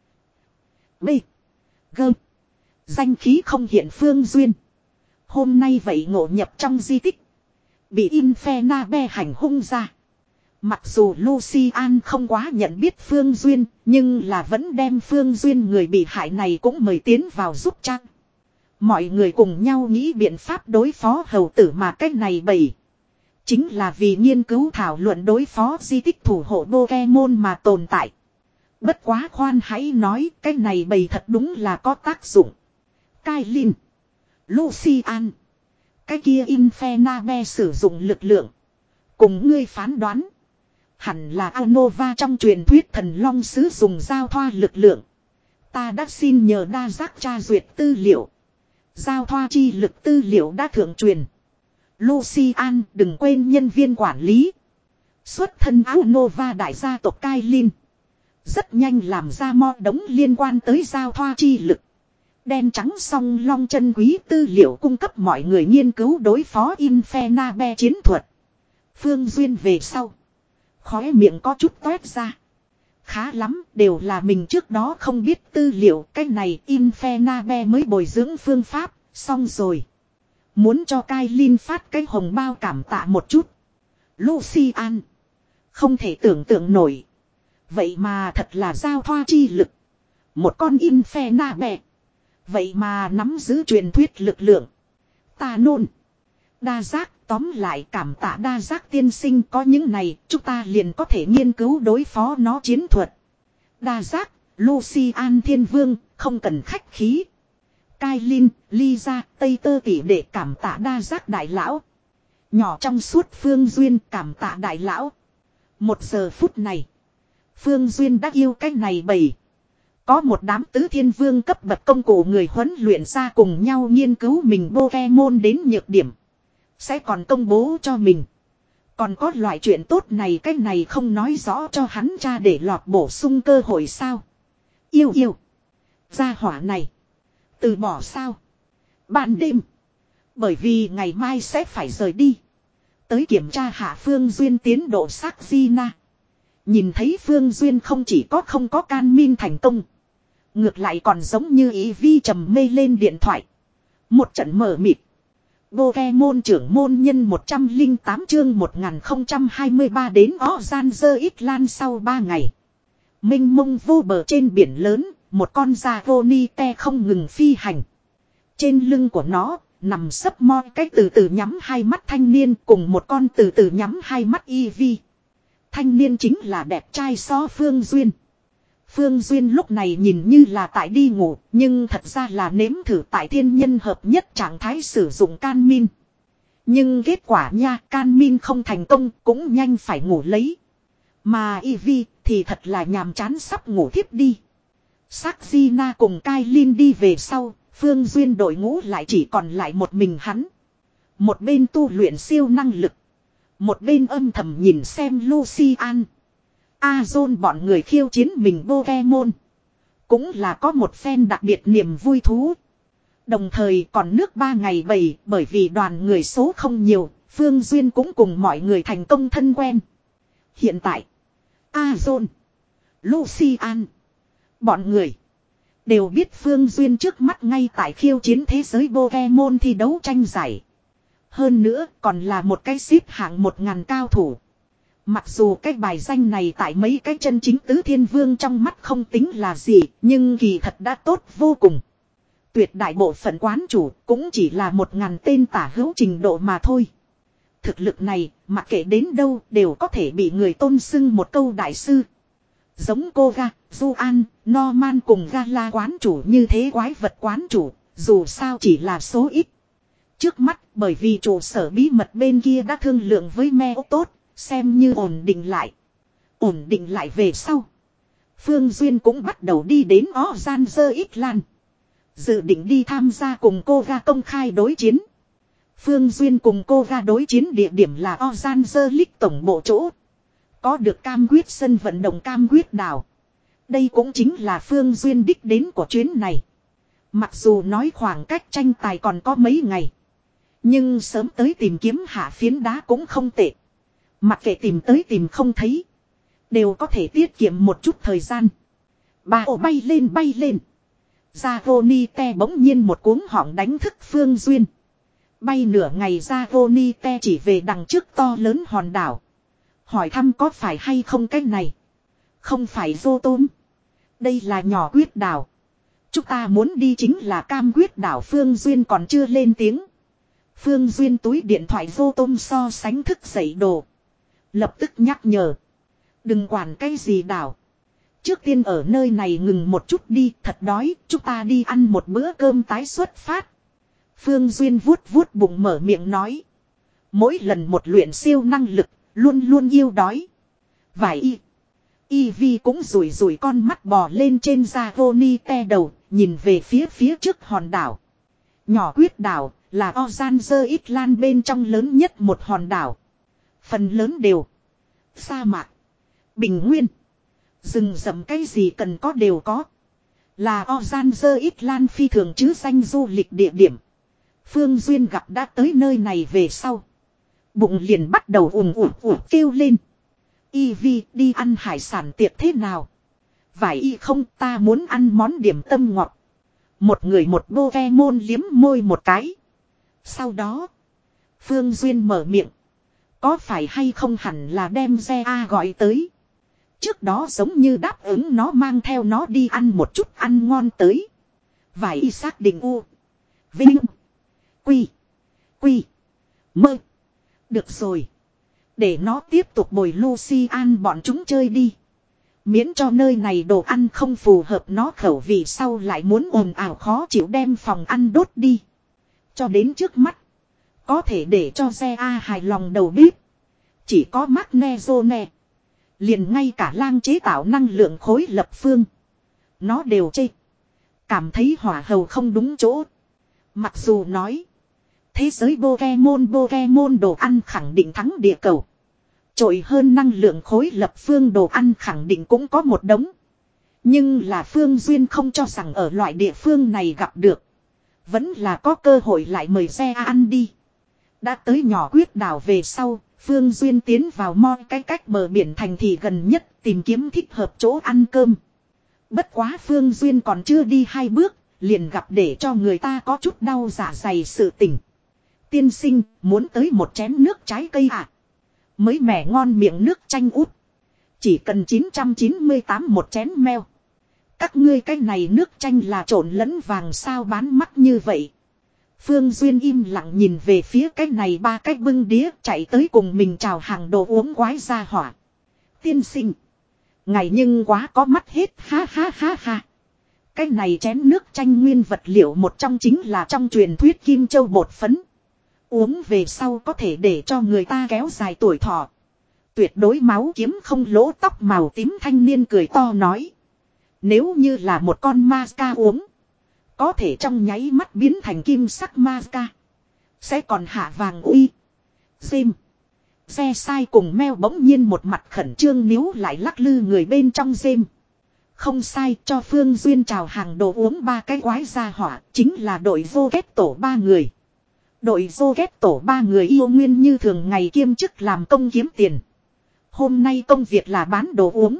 B. Gơ. Danh khí không hiện Phương Duyên. Hôm nay vậy ngộ nhập trong di tích. Bị Infena B hành hung ra. Mặc dù Lucian không quá nhận biết Phương Duyên, nhưng là vẫn đem Phương Duyên người bị hại này cũng mời tiến vào giúp trang. Mọi người cùng nhau nghĩ biện pháp đối phó hầu tử mà cách này bày. Chính là vì nghiên cứu thảo luận đối phó di tích thủ hộ Pokemon mà tồn tại. Bất quá khoan hãy nói cái này bày thật đúng là có tác dụng. Kailin, Lucian, cái kia Infena B sử dụng lực lượng. Cùng ngươi phán đoán. Hẳn là Anova trong truyền thuyết thần long sứ dùng giao thoa lực lượng. Ta đã xin nhờ đa giác tra duyệt tư liệu. Giao thoa chi lực tư liệu đã thượng truyền. Lucian đừng quên nhân viên quản lý. Xuất thân Anova đại gia tộc Kailin. Rất nhanh làm ra mo đống liên quan tới giao thoa chi lực. Đen trắng song long chân quý tư liệu cung cấp mọi người nghiên cứu đối phó Infernabe chiến thuật. Phương Duyên về sau. Khóe miệng có chút toét ra. Khá lắm, đều là mình trước đó không biết tư liệu. Cái này Infernabe mới bồi dưỡng phương pháp, xong rồi. Muốn cho Kailin phát cái hồng bao cảm tạ một chút. Lucian. Không thể tưởng tượng nổi. Vậy mà thật là giao thoa chi lực. Một con Infernabe. Vậy mà nắm giữ truyền thuyết lực lượng. Ta nôn. Đa giác tóm lại cảm tạ đa giác tiên sinh có những này. Chúng ta liền có thể nghiên cứu đối phó nó chiến thuật. Đa giác, Lucian Thiên Vương, không cần khách khí. Kailin, Lisa, Tây Tơ tỷ để cảm tạ đa giác đại lão. Nhỏ trong suốt Phương Duyên cảm tạ đại lão. Một giờ phút này. Phương Duyên đã yêu cái này bầy. Có một đám tứ thiên vương cấp bậc công cụ người huấn luyện ra cùng nhau nghiên cứu mình Pokemon đến nhược điểm. Sẽ còn công bố cho mình. Còn có loại chuyện tốt này cái này không nói rõ cho hắn cha để lọt bổ sung cơ hội sao. Yêu yêu. Gia hỏa này. Từ bỏ sao. Ban đêm. Bởi vì ngày mai sẽ phải rời đi. Tới kiểm tra hạ Phương Duyên tiến độ sắc Gina. Nhìn thấy Phương Duyên không chỉ có không có can min thành công. Ngược lại còn giống như ý vi trầm mê lên điện thoại. Một trận mở mịt. Pokemon trưởng môn nhân một trăm lẻ tám chương một nghìn không trăm hai mươi ba đến Ozanzer Island sau ba ngày. Mênh mông vô bờ trên biển lớn, một con Zagonite không ngừng phi hành. Trên lưng của nó, nằm sấp moi cách từ từ nhắm hai mắt thanh niên cùng một con từ từ nhắm hai mắt Eevee. Thanh niên chính là đẹp trai so Phương Duyên. Phương Duyên lúc này nhìn như là tại đi ngủ, nhưng thật ra là nếm thử tại thiên nhân hợp nhất trạng thái sử dụng can min. Nhưng kết quả nha, can min không thành công, cũng nhanh phải ngủ lấy. Mà Eevee thì thật là nhàm chán sắp ngủ thiếp đi. Sắc Gina cùng Kailin đi về sau, Phương Duyên đội ngũ lại chỉ còn lại một mình hắn. Một bên tu luyện siêu năng lực. Một bên âm thầm nhìn xem Lucian. Azon bọn người khiêu chiến mình Pokemon. Cũng là có một phen đặc biệt niềm vui thú. Đồng thời còn nước ba ngày bầy bởi vì đoàn người số không nhiều. Phương Duyên cũng cùng mọi người thành công thân quen. Hiện tại Azon, Lucian, bọn người đều biết Phương Duyên trước mắt ngay tại khiêu chiến thế giới Pokemon thi đấu tranh giải. Hơn nữa còn là một cái xếp hạng một ngàn cao thủ. Mặc dù cái bài danh này tại mấy cái chân chính tứ thiên vương trong mắt không tính là gì, nhưng kỳ thật đã tốt vô cùng. Tuyệt đại bộ phận quán chủ cũng chỉ là một ngàn tên tả hữu trình độ mà thôi. Thực lực này, mặc kệ đến đâu đều có thể bị người tôn xưng một câu đại sư. Giống Koga, Juan, Norman cùng Gala quán chủ như thế quái vật quán chủ, dù sao chỉ là số ít. Trước mắt, bởi vì trụ sở bí mật bên kia đã thương lượng với me tốt, xem như ổn định lại. Ổn định lại về sau. Phương Duyên cũng bắt đầu đi đến Ozanzer Island. Dự định đi tham gia cùng Koga công khai đối chiến. Phương Duyên cùng Koga đối chiến địa điểm là Ozanzer League tổng bộ chỗ. Có được cam quyết sân vận động cam quyết đảo. Đây cũng chính là Phương Duyên đích đến của chuyến này. Mặc dù nói khoảng cách tranh tài còn có mấy ngày. Nhưng sớm tới tìm kiếm hạ phiến đá cũng không tệ. Mặc kệ tìm tới tìm không thấy. Đều có thể tiết kiệm một chút thời gian. Bà ổ bay lên bay lên. Zagonite bỗng nhiên một cuống họng đánh thức Phương Duyên. Bay nửa ngày Zagonite chỉ về đằng trước to lớn hòn đảo. Hỏi thăm có phải hay không cái này. Không phải vô tôm. Đây là nhỏ quyết đảo. Chúng ta muốn đi chính là cam quyết đảo. Phương Duyên còn chưa lên tiếng. Phương Duyên túi điện thoại vô tôm so sánh thức dậy đồ. Lập tức nhắc nhở. Đừng quản cái gì đảo. Trước tiên ở nơi này ngừng một chút đi. Thật đói. Chúng ta đi ăn một bữa cơm tái xuất phát. Phương Duyên vuốt vuốt bụng mở miệng nói. Mỗi lần một luyện siêu năng lực. Luôn luôn yêu đói. Vải y. Y Vi cũng rủi rủi con mắt bò lên trên da Roni te đầu, nhìn về phía phía trước hòn đảo. Nhỏ quyết đảo, là Ozanzer Island bên trong lớn nhất một hòn đảo. Phần lớn đều. Sa mạc. Bình nguyên. Rừng rậm cái gì cần có đều có. Là Ozanzer Island phi thường chứ danh du lịch địa điểm. Phương Duyên gặp đã tới nơi này về sau. Bụng liền bắt đầu ùm ùm ùm kêu lên. Y Vi đi ăn hải sản tiệc thế nào? Vải y không, ta muốn ăn món điểm tâm ngọt. Một người một bô ve môn liếm môi một cái. Sau đó. Phương Duyên mở miệng. Có phải hay không hẳn là đem Re A gọi tới. Trước đó giống như đáp ứng nó mang theo nó đi ăn một chút ăn ngon tới. Vải y xác định u. Vinh. Quy. Quy. Mơ. Được rồi. Để nó tiếp tục bồi Lucian bọn chúng chơi đi. Miễn cho nơi này đồ ăn không phù hợp nó khẩu vị sau lại muốn ồn ào khó chịu đem phòng ăn đốt đi. Cho đến trước mắt. Có thể để cho Re A hài lòng đầu bếp. Chỉ có Magnezone. Liền ngay cả lang chế tạo năng lượng khối lập phương. Nó đều chê. Cảm thấy hỏa hầu không đúng chỗ. Mặc dù nói. Thế giới Pokemon Pokemon đồ ăn khẳng định thắng địa cầu. Trội hơn năng lượng khối lập phương đồ ăn khẳng định cũng có một đống. Nhưng là Phương Duyên không cho rằng ở loại địa phương này gặp được. Vẫn là có cơ hội lại mời Re A ăn đi. Đã tới nhỏ quyết đảo về sau, Phương Duyên tiến vào mo cái cách bờ biển thành thị gần nhất tìm kiếm thích hợp chỗ ăn cơm. Bất quá Phương Duyên còn chưa đi hai bước, liền gặp để cho người ta có chút đau dạ dày sự tình. Tiên sinh, muốn tới một chén nước trái cây à? Mới mẻ ngon miệng nước chanh út. Chỉ cần chín trăm chín mươi tám một chén meo. Các ngươi cái này nước chanh là trộn lẫn vàng sao bán mắc như vậy. Phương Duyên im lặng nhìn về phía cái này ba cái bưng đĩa chạy tới cùng mình chào hàng đồ uống quái ra hỏa. Tiên sinh. Ngày nhưng quá có mắt hết ha ha ha ha. Cái này chén nước chanh nguyên vật liệu một trong chính là trong truyền thuyết kim châu bột phấn. Uống về sau có thể để cho người ta kéo dài tuổi thọ. Tuyệt đối máu kiếm không lỗ tóc màu tím thanh niên cười to nói. Nếu như là một con ma ca uống. Có thể trong nháy mắt biến thành kim sắc ma ca. Sẽ còn hạ vàng uy. Sim. Xe sai cùng meo bỗng nhiên một mặt khẩn trương níu lại lắc lư người bên trong sim. Không sai cho Phương Duyên chào hàng đồ uống ba cái quái ra hỏa. Chính là đội vô kết tổ ba người. Đội vô kết tổ ba người yêu nguyên như thường ngày kiêm chức làm công kiếm tiền. Hôm nay công việc là bán đồ uống.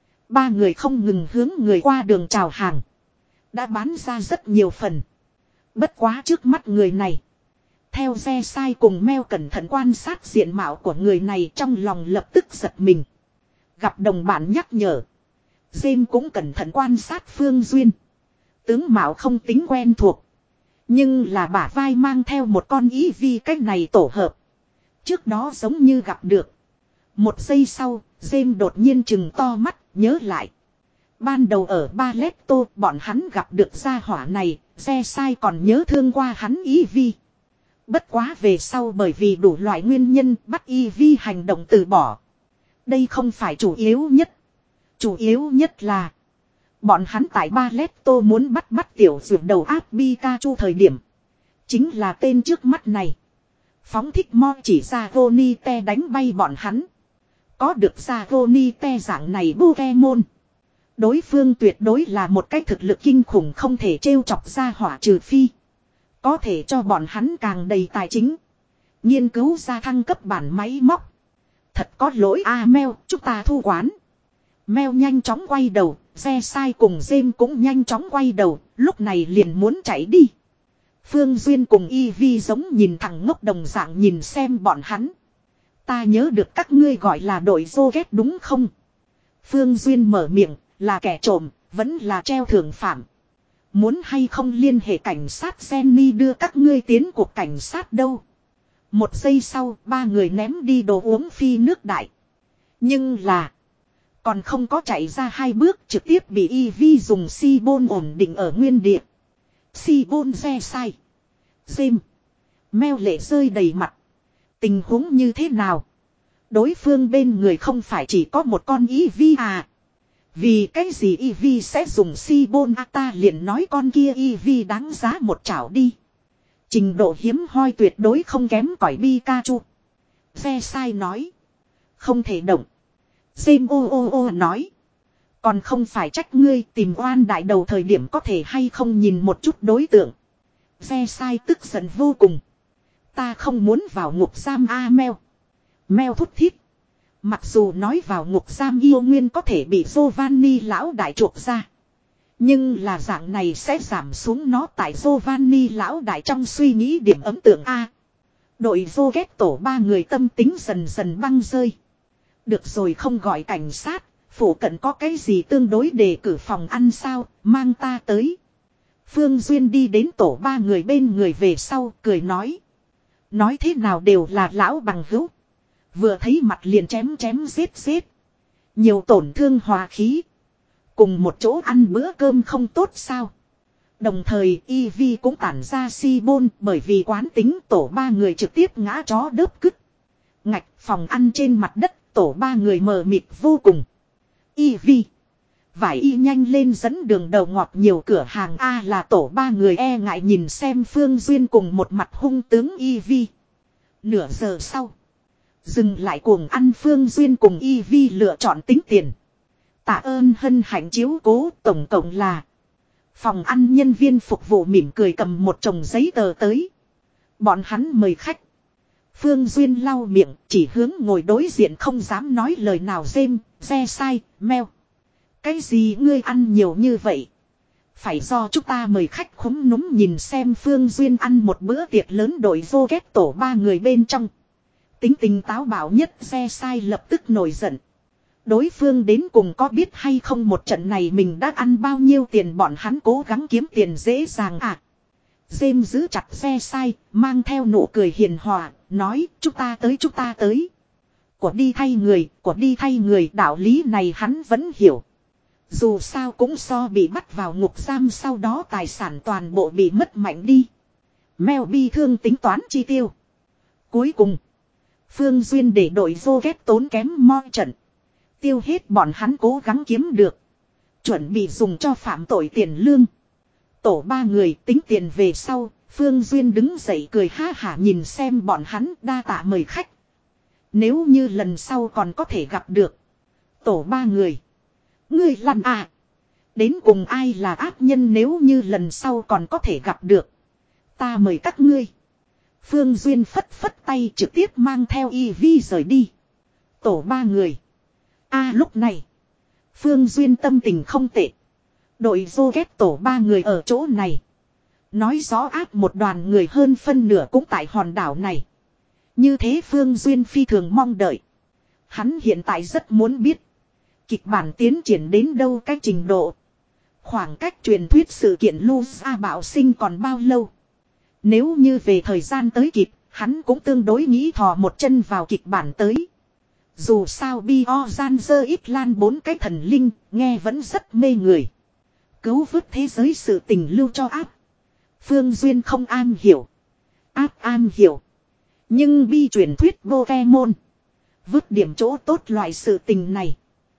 Ba người không ngừng hướng người qua đường chào hàng. Đã bán ra rất nhiều phần. Bất quá trước mắt người này. Theo xe sai cùng meo cẩn thận quan sát diện mạo của người này trong lòng lập tức giật mình. Gặp đồng bạn nhắc nhở. James cũng cẩn thận quan sát Phương Duyên. Tướng mạo không tính quen thuộc. Nhưng là bả vai mang theo một con ý vi cách này tổ hợp. Trước đó giống như gặp được. Một giây sau, James đột nhiên chừng to mắt, nhớ lại. Ban đầu ở Ba Letto bọn hắn gặp được gia hỏa này, xe sai còn nhớ thương qua hắn ý vi. Bất quá về sau bởi vì đủ loại nguyên nhân bắt y vi hành động từ bỏ. Đây không phải chủ yếu nhất. Chủ yếu nhất là bọn hắn tại Ba Letto muốn bắt bắt tiểu dược đầu áp Pikachu thời điểm. Chính là tên trước mắt này. Phóng thích mo chỉ ra Ronite đánh bay bọn hắn. Có được ra Ronite dạng này Pokemon. Đối phương tuyệt đối là một cái thực lực kinh khủng không thể trêu chọc ra hỏa trừ phi. Có thể cho bọn hắn càng đầy tài chính. Nghiên cứu ra thăng cấp bản máy móc. Thật có lỗi a à, Mel, chúng ta thu quán. Mel nhanh chóng quay đầu, xe sai cùng James cũng nhanh chóng quay đầu, lúc này liền muốn chạy đi. Phương Duyên cùng Eevee giống nhìn thằng ngốc đồng dạng nhìn xem bọn hắn. Ta nhớ được các ngươi gọi là đội vô ghét đúng không? Phương Duyên mở miệng, là kẻ trộm, vẫn là treo thưởng phạm. Muốn hay không liên hệ cảnh sát Jenny đưa các ngươi tiến cuộc cảnh sát đâu. Một giây sau, ba người ném đi đồ uống phi nước đại. Nhưng là, còn không có chạy ra hai bước trực tiếp bị Eevee dùng si bôn ổn định ở nguyên địa. Si bôn xe sai. James. Meo lệ rơi đầy mặt. Tình huống như thế nào? Đối phương bên người không phải chỉ có một con Eevee à. Vì cái gì Eevee sẽ dùng Sibon à, ta liền nói con kia Eevee đáng giá một chảo đi. Trình độ hiếm hoi tuyệt đối không kém cỏi Pikachu. Ve sai nói. Không thể động. James ô ô ô nói. Còn không phải trách ngươi tìm oan đại đầu thời điểm có thể hay không nhìn một chút đối tượng. Ve sai tức giận vô cùng. Ta không muốn vào ngục giam A Mèo. Mèo thút thít. Mặc dù nói vào ngục giam yêu nguyên có thể bị Giovanni lão đại chuộc ra. Nhưng là dạng này sẽ giảm xuống nó tại Giovanni lão đại trong suy nghĩ điểm ấn tượng A. Đội vô ghét tổ ba người tâm tính dần dần băng rơi. Được rồi không gọi cảnh sát, phủ cận có cái gì tương đối đề cử phòng ăn sao, mang ta tới. Phương Duyên đi đến tổ ba người bên người về sau, cười nói. Nói thế nào đều là lão bằng hữu. Vừa thấy mặt liền chém chém giết giết. Nhiều tổn thương hòa khí. Cùng một chỗ ăn bữa cơm không tốt sao. Đồng thời Eevee cũng tản ra Sibon bởi vì quán tính tổ ba người trực tiếp ngã chó đớp cứt. Ngạch phòng ăn trên mặt đất tổ ba người mờ mịt vô cùng. Eevee. Vải y nhanh lên dẫn đường đầu ngọt nhiều cửa hàng A là tổ ba người e ngại nhìn xem Phương Duyên cùng một mặt hung tướng Eevee. Nửa giờ sau. Dừng lại cuồng ăn Phương Duyên cùng Eevee lựa chọn tính tiền. Tạ ơn hân hạnh chiếu cố tổng cộng là. Phòng ăn nhân viên phục vụ mỉm cười cầm một chồng giấy tờ tới. Bọn hắn mời khách. Phương Duyên lau miệng chỉ hướng ngồi đối diện không dám nói lời nào rêm, ve sai, meo. Cái gì ngươi ăn nhiều như vậy? Phải do chúng ta mời khách khúm núm nhìn xem Phương Duyên ăn một bữa tiệc lớn đội vô ghét tổ ba người bên trong. Tính tình táo bạo nhất ve sai lập tức nổi giận. Đối phương đến cùng có biết hay không một trận này mình đã ăn bao nhiêu tiền bọn hắn cố gắng kiếm tiền dễ dàng à. James giữ chặt ve sai, mang theo nụ cười hiền hòa, nói chúng ta tới chúng ta tới. Của đi thay người, của đi thay người đạo lý này hắn vẫn hiểu. Dù sao cũng so bị bắt vào ngục giam sau đó tài sản toàn bộ bị mất mạnh đi. Mèo bi thương tính toán chi tiêu. Cuối cùng, Phương Duyên để đội vô ghét tốn kém mo trận. Tiêu hết bọn hắn cố gắng kiếm được. Chuẩn bị dùng cho phạm tội tiền lương. Tổ ba người tính tiền về sau, Phương Duyên đứng dậy cười ha hả nhìn xem bọn hắn đa tạ mời khách. Nếu như lần sau còn có thể gặp được. Tổ ba người. Ngươi lăn à. Đến cùng ai là ác nhân nếu như lần sau còn có thể gặp được. Ta mời các ngươi. Phương Duyên phất phất tay trực tiếp mang theo Eevee rời đi. Tổ ba người. A à, lúc này. Phương Duyên tâm tình không tệ. Đội vô ghét tổ ba người ở chỗ này. Nói rõ áp một đoàn người hơn phân nửa cũng tại hòn đảo này. Như thế Phương Duyên phi thường mong đợi. Hắn hiện tại rất muốn biết. Kịch bản tiến triển đến đâu cái trình độ. Khoảng cách truyền thuyết sự kiện Lusa bạo sinh còn bao lâu. Nếu như về thời gian tới kịp, hắn cũng tương đối nghĩ thò một chân vào kịch bản tới. Dù sao Bioranzer ít lan bốn cái thần linh, nghe vẫn rất mê người. Cứu vớt thế giới sự tình lưu cho áp. Phương Duyên không an hiểu. Áp an hiểu. Nhưng bi truyền thuyết Pokemon. Vứt điểm chỗ tốt loại sự tình này.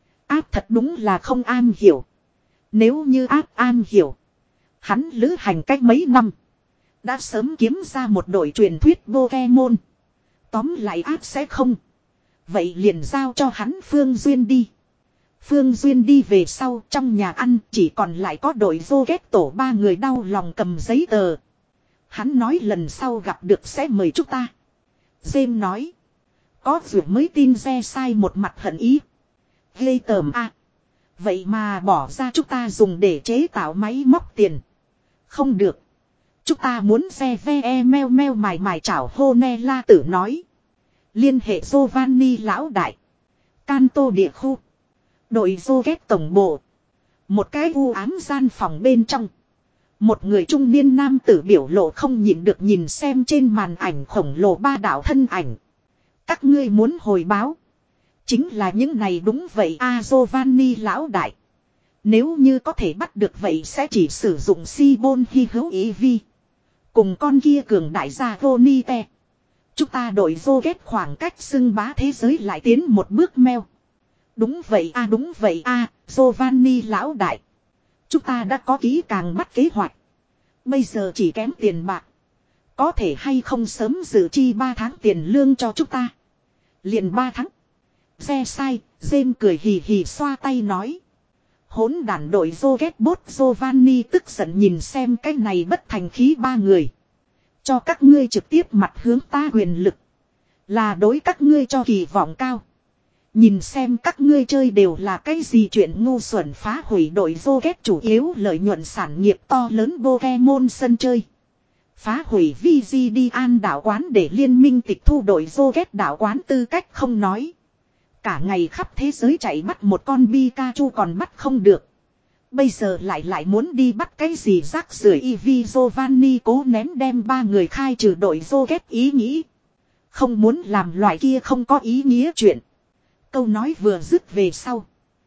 Áp thật đúng là không an hiểu. Nếu như áp an hiểu. Hắn lữ hành cách mấy năm. Đã sớm kiếm ra một đội truyền thuyết Pokemon. Tóm lại áp sẽ không. Vậy liền giao cho hắn Phương Duyên đi. Phương Duyên đi về sau trong nhà ăn chỉ còn lại có đội vô ghét tổ ba người đau lòng cầm giấy tờ. Hắn nói lần sau gặp được sẽ mời chúng ta. James nói. Có việc mới tin ve sai một mặt hận ý. Ghê tởm à. Vậy mà bỏ ra chúng ta dùng để chế tạo máy móc tiền. Không được. Chúng ta muốn ve ve e meo meo mài mài chảo hô ne la tử nói. Liên hệ Giovanni lão đại. Canto địa khu. Đội vô ghét tổng bộ. Một cái u ám gian phòng bên trong. Một người trung niên nam tử biểu lộ không nhịn được nhìn xem trên màn ảnh khổng lồ ba đạo thân ảnh. Các ngươi muốn hồi báo. Chính là những này đúng vậy a à, Giovanni lão đại. Nếu như có thể bắt được vậy sẽ chỉ sử dụng Sibon hy hữu Eevee. Cùng con kia cường đại gia Ronite. Chúng ta đội Rocket khoảng cách xưng bá thế giới lại tiến một bước meo. Đúng vậy a đúng vậy a Giovanni lão đại. Chúng ta đã có kỹ càng bắt kế hoạch. Bây giờ chỉ kém tiền bạc. Có thể hay không sớm dự chi ba tháng tiền lương cho chúng ta. Liền ba tháng. Xe sai, James cười hì hì xoa tay nói. Hỗn đản đội Rocket Bot Giovanni tức giận nhìn xem cái này bất thành khí ba người. Cho các ngươi trực tiếp mặt hướng ta quyền lực. Là đối các ngươi cho kỳ vọng cao. Nhìn xem các ngươi chơi đều là cái gì chuyện ngu xuẩn phá hủy đội Rocket chủ yếu lợi nhuận sản nghiệp to lớn Pokemon sân chơi. Phá hủy vê giê đê An đảo quán để liên minh tịch thu đội Rocket đảo quán tư cách không nói. Cả ngày khắp thế giới chạy bắt một con Pikachu còn bắt không được. Bây giờ lại lại muốn đi bắt cái gì rác rưởi Eevee Giovanni cố nén đem ba người khai trừ đội Rocket ý nghĩ. Không muốn làm loại kia không có ý nghĩa chuyện. Câu nói vừa dứt về sau.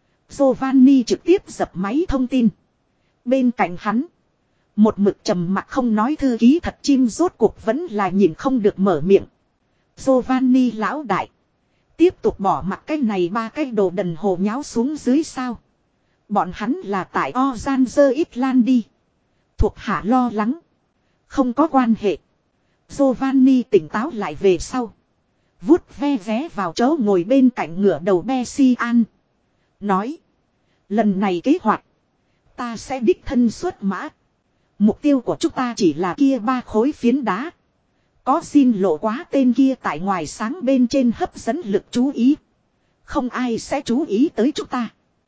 Giovanni trực tiếp dập máy thông tin. Bên cạnh hắn. Một mực trầm mặc không nói thư ký thật chim rốt cuộc vẫn là nhìn không được mở miệng. Giovanni lão đại. Tiếp tục bỏ mặc cái này ba cái đồ đần hồ nháo xuống dưới sao. Bọn hắn là tại Ozanzer Islandi. Thuộc hạ lo lắng. Không có quan hệ. Giovanni tỉnh táo lại về sau. Vút ve vé vào chỗ ngồi bên cạnh ngửa đầu Bessian. Nói. Lần này kế hoạch. Ta sẽ đích thân xuất mã. Mục tiêu của chúng ta chỉ là kia ba khối phiến đá. Có xin lộ quá tên kia tại ngoài sáng bên trên hấp dẫn lực chú ý. Không ai sẽ chú ý tới chúng ta.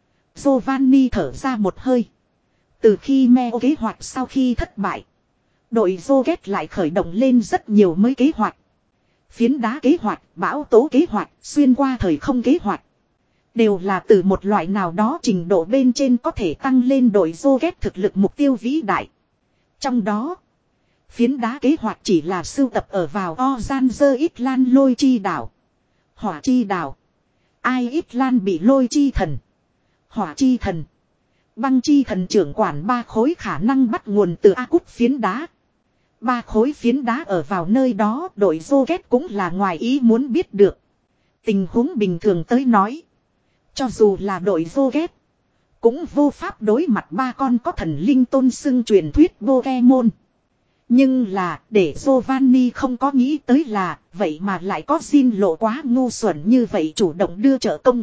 Giovanni thở ra một hơi. Từ khi meo kế hoạch sau khi thất bại. Đội Rocket lại khởi động lên rất nhiều mới kế hoạch. Phiến đá kế hoạch, bão tố kế hoạch, xuyên qua thời không kế hoạch. Đều là từ một loại nào đó trình độ bên trên có thể tăng lên đội Rocket thực lực mục tiêu vĩ đại. Trong đó, phiến đá kế hoạch chỉ là sưu tập ở vào Ozanzer Island lôi chi đảo. Hỏa chi đảo. Ai Island bị lôi chi thần. Hỏa chi thần. Băng chi thần trưởng quản ba khối khả năng bắt nguồn từ A Cút phiến đá. Ba khối phiến đá ở vào nơi đó đội Rocket cũng là ngoài ý muốn biết được. Tình huống bình thường tới nói. Cho dù là đội Rocket. Cũng vô pháp đối mặt ba con có thần linh tôn xưng truyền thuyết Pokemon. Nhưng là để Giovanni không có nghĩ tới là vậy mà lại có Jin lộ quá ngu xuẩn như vậy chủ động đưa trợ công.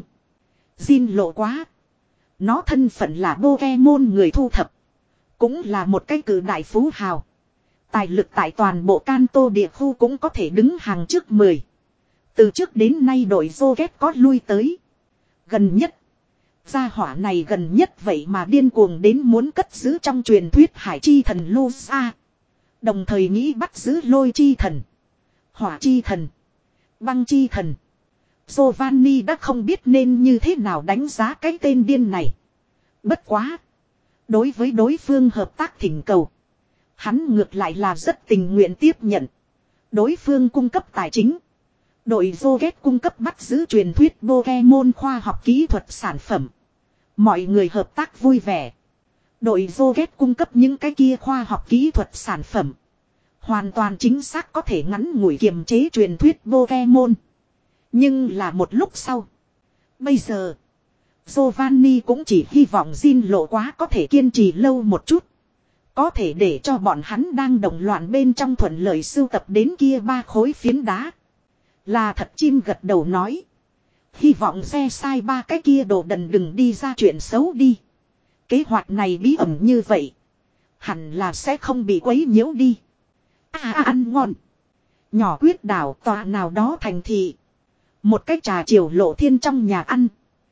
Jin lộ quá. Nó thân phận là Pokemon người thu thập. Cũng là một cái cử đại phú hào. Tài lực tại toàn bộ Kanto địa khu cũng có thể đứng hàng trước mười. Từ trước đến nay đội Rocket có lui tới. Gần nhất. Gia hỏa này gần nhất vậy mà điên cuồng đến muốn cất giữ trong truyền thuyết hải chi thần Lusa. Đồng thời nghĩ bắt giữ lôi chi thần. Hỏa chi thần. Băng chi thần. Giovanni đã không biết nên như thế nào đánh giá cái tên điên này. Bất quá. Đối với đối phương hợp tác thỉnh cầu. Hắn ngược lại là rất tình nguyện tiếp nhận. Đối phương cung cấp tài chính. Đội Rocket cung cấp bắt giữ truyền thuyết Pokemon khoa học kỹ thuật sản phẩm. Mọi người hợp tác vui vẻ. Đội Rocket cung cấp những cái kia khoa học kỹ thuật sản phẩm. Hoàn toàn chính xác có thể ngắn ngủi kiềm chế truyền thuyết Pokemon. Nhưng là một lúc sau. Bây giờ. Giovanni cũng chỉ hy vọng Jin lộ quá có thể kiên trì lâu một chút. Có thể để cho bọn hắn đang đồng loạn bên trong thuận lợi sưu tập đến kia ba khối phiến đá. Là thật chim gật đầu nói. Hy vọng xe sai ba cái kia đồ đần đừng đi ra chuyện xấu đi. Kế hoạch này bí ẩn như vậy. Hẳn là sẽ không bị quấy nhiễu đi. À, à ăn ngon. Nhỏ quyết đảo tòa nào đó thành thị. Một cái trà chiều lộ thiên trong nhà ăn.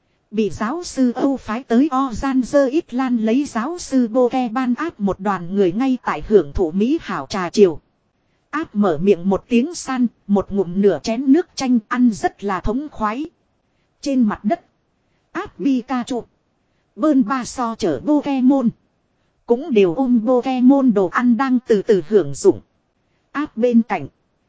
Bị giáo sư Âu phái tới Ozanzer Island lấy giáo sư Boke ban áp một đoàn người ngay tại hưởng thụ mỹ hảo trà chiều. Áp mở miệng một tiếng san, một ngụm nửa chén nước chanh ăn rất là thống khoái. Trên mặt đất, áp Pikachu, bơn ba so chở Pokemon. Cũng đều ôm Pokemon đồ ăn đang từ từ hưởng dụng. Áp bên cạnh,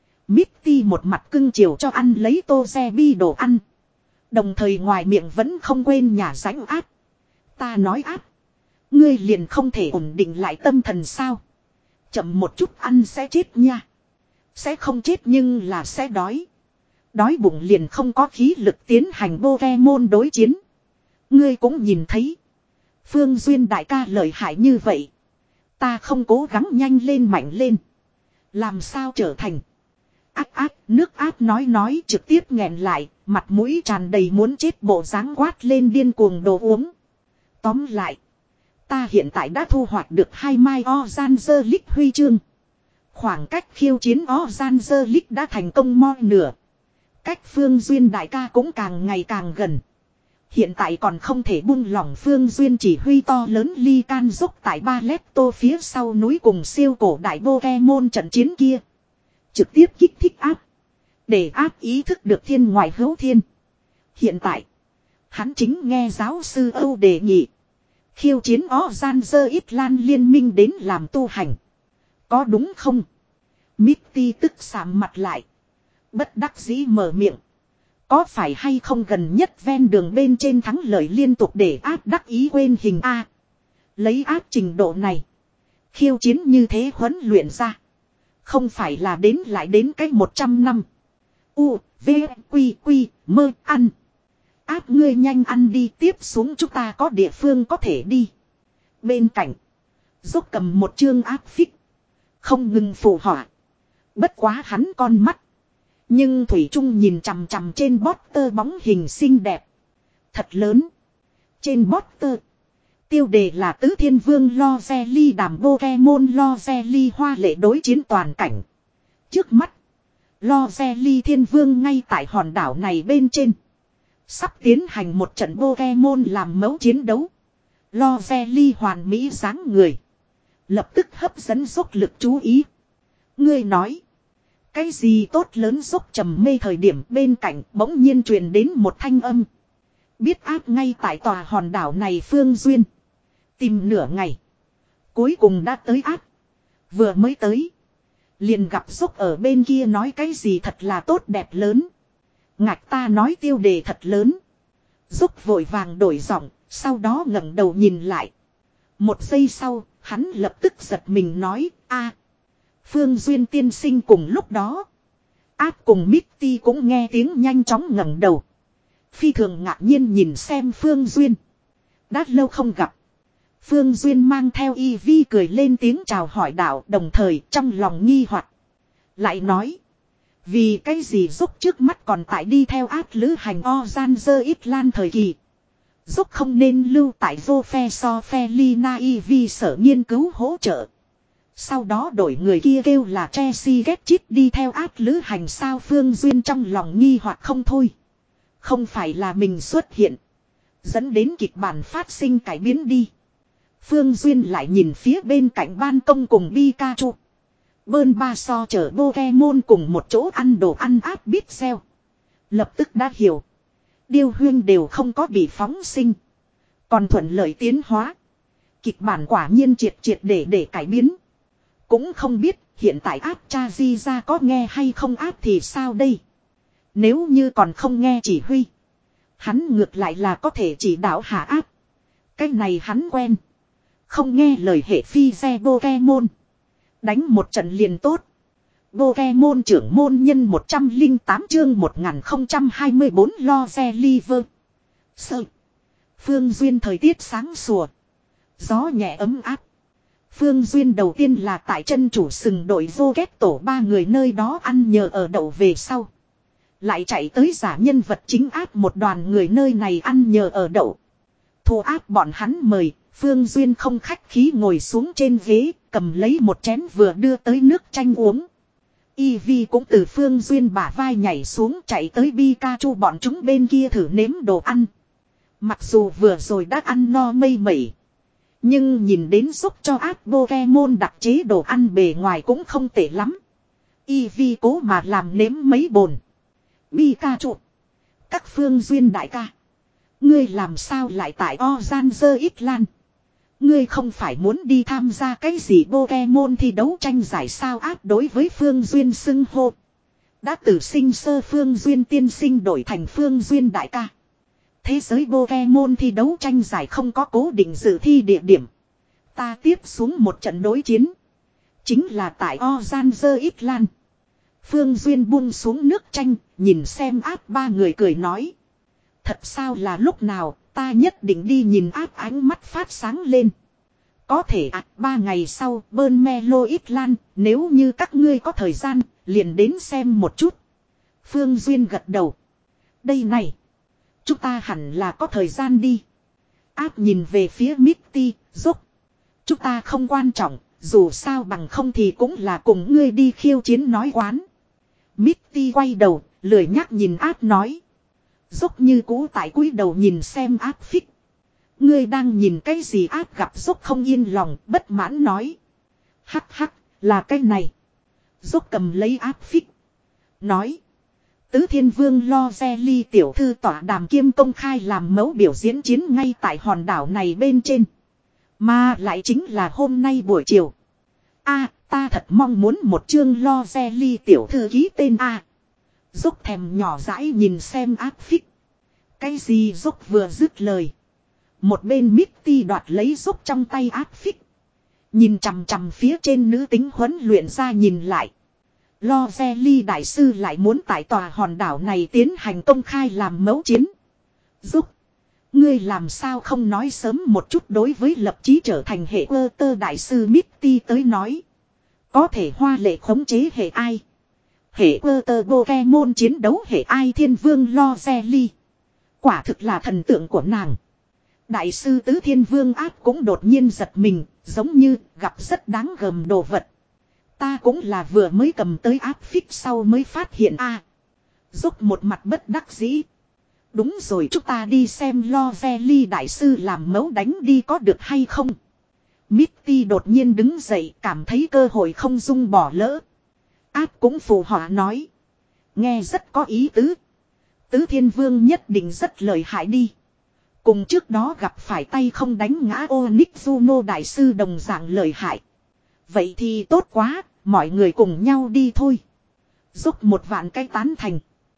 Mitty một mặt cưng chiều cho ăn lấy tô xe bi đồ ăn. Đồng thời ngoài miệng vẫn không quên nhả rãnh áp. Ta nói áp, ngươi liền không thể ổn định lại tâm thần sao. Chậm một chút ăn sẽ chết nha. Sẽ không chết nhưng là sẽ đói. Đói bụng liền không có khí lực tiến hành Pokemon đối chiến. Ngươi cũng nhìn thấy. Phương Duyên đại ca lợi hại như vậy. Ta không cố gắng nhanh lên mạnh lên. Làm sao trở thành. Ác ác nước ác nói nói trực tiếp nghẹn lại. Mặt mũi tràn đầy muốn chết bộ dáng quát lên điên cuồng đồ uống. Tóm lại. Ta hiện tại đã thu hoạch được hai mai Ozanzer League huy chương. Khoảng cách khiêu chiến Ozanzer League đã thành công mo nửa. Cách Phương Duyên đại ca cũng càng ngày càng gần. Hiện tại còn không thể buông lỏng Phương Duyên chỉ huy to lớn ly can dốc tại ba lét tô phía sau núi cùng siêu cổ đại Pokemon trận chiến kia. Trực tiếp kích thích áp. Để áp ý thức được thiên ngoại hữu thiên. Hiện tại. Hắn chính nghe giáo sư Âu đề nghị. Khiêu chiến Ozanzer Itlan liên minh đến làm tu hành. Có đúng không? Mitty tức sạm mặt lại. Bất đắc dĩ mở miệng. Có phải hay không gần nhất ven đường bên trên thắng lợi liên tục để áp đắc ý quên hình A. Lấy áp trình độ này. Khiêu chiến như thế huấn luyện ra. Không phải là đến lại đến cái một trăm năm. U, V, Quy, Quy, mơ, ăn. Áp ngươi nhanh ăn đi tiếp xuống chúng ta có địa phương có thể đi. Bên cạnh. Dốc cầm một chương áp phích. Không ngừng phù họa. Bất quá hắn con mắt. Nhưng Thủy Trung nhìn chằm chằm trên poster bóng hình xinh đẹp. Thật lớn. Trên poster. Tiêu đề là Tứ Thiên Vương Lozelli đàm Pokemon Lozelli hoa lệ đối chiến toàn cảnh. Trước mắt. Lozelli Thiên Vương ngay tại hòn đảo này bên trên. Sắp tiến hành một trận Pokemon làm mẫu chiến đấu. Lozelli hoàn mỹ dáng người. Lập tức hấp dẫn dốc lực chú ý. Ngươi nói. Cái gì tốt lớn dốc trầm mê thời điểm bên cạnh bỗng nhiên truyền đến một thanh âm. Biết áp ngay tại tòa hòn đảo này Phương Duyên. Tìm nửa ngày. Cuối cùng đã tới áp. Vừa mới tới. Liền gặp dốc ở bên kia nói cái gì thật là tốt đẹp lớn. Ngạch ta nói tiêu đề thật lớn. Dốc vội vàng đổi giọng. Sau đó ngẩng đầu nhìn lại. Một giây sau hắn lập tức giật mình nói a. Phương Duyên tiên sinh cùng lúc đó. Áp cùng Mitty cũng nghe tiếng nhanh chóng ngẩng đầu. Phi thường ngạc nhiên nhìn xem Phương Duyên. Đã lâu không gặp. Phương Duyên mang theo y vi cười lên tiếng chào hỏi đạo đồng thời trong lòng nghi hoặc. Lại nói. Vì cái gì giúp trước mắt còn tại đi theo áp lữ hành Ozanzer Itlan thời kỳ. Giúp không nên lưu tại vô phe so phe Lina y vi sở nghiên cứu hỗ trợ. Sau đó đổi người kia kêu là Chelsea Getchit đi theo áp lữ hành sao Phương Duyên trong lòng nghi hoặc không thôi. Không phải là mình xuất hiện. Dẫn đến kịch bản phát sinh cải biến đi. Phương Duyên lại nhìn phía bên cạnh ban công cùng Pikachu. Bơn ba so chở Pokemon cùng một chỗ ăn đồ ăn áp biết xeo. Lập tức đã hiểu. Điêu huyên đều không có bị phóng sinh. Còn thuận lợi tiến hóa. Kịch bản quả nhiên triệt triệt để để cải biến. Cũng không biết hiện tại áp cha di ra có nghe hay không áp thì sao đây. Nếu như còn không nghe chỉ huy. Hắn ngược lại là có thể chỉ đạo hạ áp. Cái này hắn quen. Không nghe lời hệ phi xe Pokemon. Đánh một trận liền tốt. Pokemon trưởng môn nhân một trăm lẻ tám chương một nghìn không trăm hai mươi bốn lo xe liver. Sợ. Phương Duyên thời tiết sáng sủa. Gió nhẹ ấm áp. Phương Duyên đầu tiên là tại chân chủ sừng đội vô ghét tổ ba người nơi đó ăn nhờ ở đậu về sau. Lại chạy tới giả nhân vật chính áp một đoàn người nơi này ăn nhờ ở đậu. Thù áp bọn hắn mời, Phương Duyên không khách khí ngồi xuống trên ghế, cầm lấy một chén vừa đưa tới nước chanh uống. Eevee cũng từ Phương Duyên bả vai nhảy xuống chạy tới Pikachu bọn chúng bên kia thử nếm đồ ăn. Mặc dù vừa rồi đã ăn no mây mẩy. Nhưng nhìn đến giúp cho áp Pokemon đặc chế đồ ăn bề ngoài cũng không tệ lắm. Eevee cố mà làm nếm mấy bồn. Pikachu. Các Phương Duyên đại ca. Ngươi làm sao lại tại Ozanzer Itlan? Ngươi không phải muốn đi tham gia cái gì Pokemon thi đấu tranh giải sao áp đối với Phương Duyên xưng hô. Đã từ sinh sơ Phương Duyên tiên sinh đổi thành Phương Duyên đại ca. Thế giới Pokemon thi đấu tranh giải không có cố định dự thi địa điểm. Ta tiếp xuống một trận đối chiến. Chính là tại Ozanzer Itlan. Phương Duyên buông xuống nước chanh, nhìn xem áp ba người cười nói. Thật sao là lúc nào, ta nhất định đi nhìn áp ánh mắt phát sáng lên. Có thể áp ba ngày sau, bơn me lô ít lan, nếu như các ngươi có thời gian, liền đến xem một chút. Phương Duyên gật đầu. Đây này, chúng ta hẳn là có thời gian đi. Áp nhìn về phía Mitty, dốc. Chúng ta không quan trọng, dù sao bằng không thì cũng là cùng ngươi đi khiêu chiến nói quán. Mitty quay đầu, lười nhắc nhìn áp nói. Dốc như cũ tại cúi đầu nhìn xem áp phích. Ngươi đang nhìn cái gì áp gặp dốc không yên lòng, bất mãn nói. Hắc hắc, là cái này. Dốc cầm lấy áp phích. Nói. Tứ Thiên Vương Lo Re Ly tiểu thư tỏa đàm kiêm công khai làm mẫu biểu diễn chiến ngay tại hòn đảo này bên trên. Mà lại chính là hôm nay buổi chiều. A, ta thật mong muốn một chương Lo Re Ly tiểu thư ký tên A. Dốc thèm nhỏ dãi nhìn xem áp phích. Cái gì dốc vừa dứt lời. Một bên Mitty đoạt lấy dốc trong tay áp phích. Nhìn chằm chằm phía trên nữ tính huấn luyện ra nhìn lại. Lo Re Ly đại sư lại muốn tại tòa hòn đảo này tiến hành công khai làm mẫu chiến. Dốc. Ngươi làm sao không nói sớm một chút đối với lập chí trở thành hệ ơ tơ đại sư Mitty tới nói. Có thể hoa lệ khống chế hệ ai. Hệ ơ tơ Pokemon chiến đấu hệ ai thiên vương Lo Re Ly. Quả thực là thần tượng của nàng. Đại sư Tứ Thiên Vương áp cũng đột nhiên giật mình, giống như gặp rất đáng gờm đồ vật. Ta cũng là vừa mới cầm tới áp phích sau mới phát hiện a. À, dốc một mặt bất đắc dĩ. Đúng rồi, chúng ta đi xem Lo Re Ly đại sư làm mẫu đánh đi có được hay không. Mitty đột nhiên đứng dậy, cảm thấy cơ hội không dung bỏ lỡ. Áp cũng phù họa nói. Nghe rất có ý tứ. Tứ Thiên Vương nhất định rất lợi hại đi. Cùng trước đó gặp phải tay không đánh ngã Onyx đại sư đồng dạng lợi hại. Vậy thì tốt quá, mọi người cùng nhau đi thôi. Dốc một vạn cái tán thành.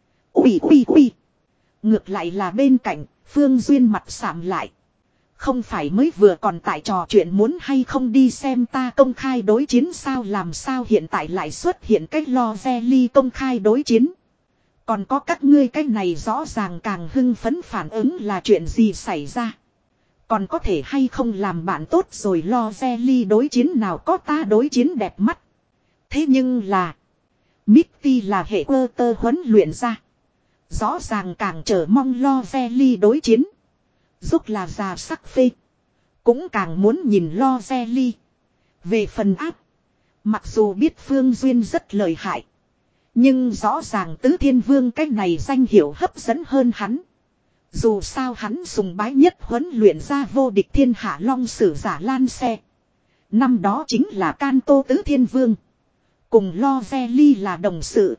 Ui ui ui. Ngược lại là bên cạnh, Phương Duyên mặt sạm lại. Không phải mới vừa còn tại trò chuyện muốn hay không đi xem ta công khai đối chiến sao, làm sao hiện tại lại xuất hiện cách Lo Re Ly công khai đối chiến. Còn có các ngươi cái này rõ ràng càng hưng phấn phản ứng là chuyện gì xảy ra. Còn có thể hay không làm bạn tốt rồi, Lo Re Ly đối chiến nào có ta đối chiến đẹp mắt. Thế nhưng là Mitty là hệ quơ tơ huấn luyện ra. Rõ ràng càng chờ mong Lo Re Ly đối chiến. Giúp là già sắc phê. Cũng càng muốn nhìn Lo Re Ly. Về phần áp. Mặc dù biết Phương Duyên rất lợi hại. Nhưng rõ ràng Tứ Thiên Vương cái này danh hiệu hấp dẫn hơn hắn. Dù sao hắn sùng bái nhất huấn luyện ra vô địch thiên hạ long sử giả Lan Xe. Năm đó chính là Kanto Tứ Thiên Vương. Cùng Lo Re Ly là đồng sự.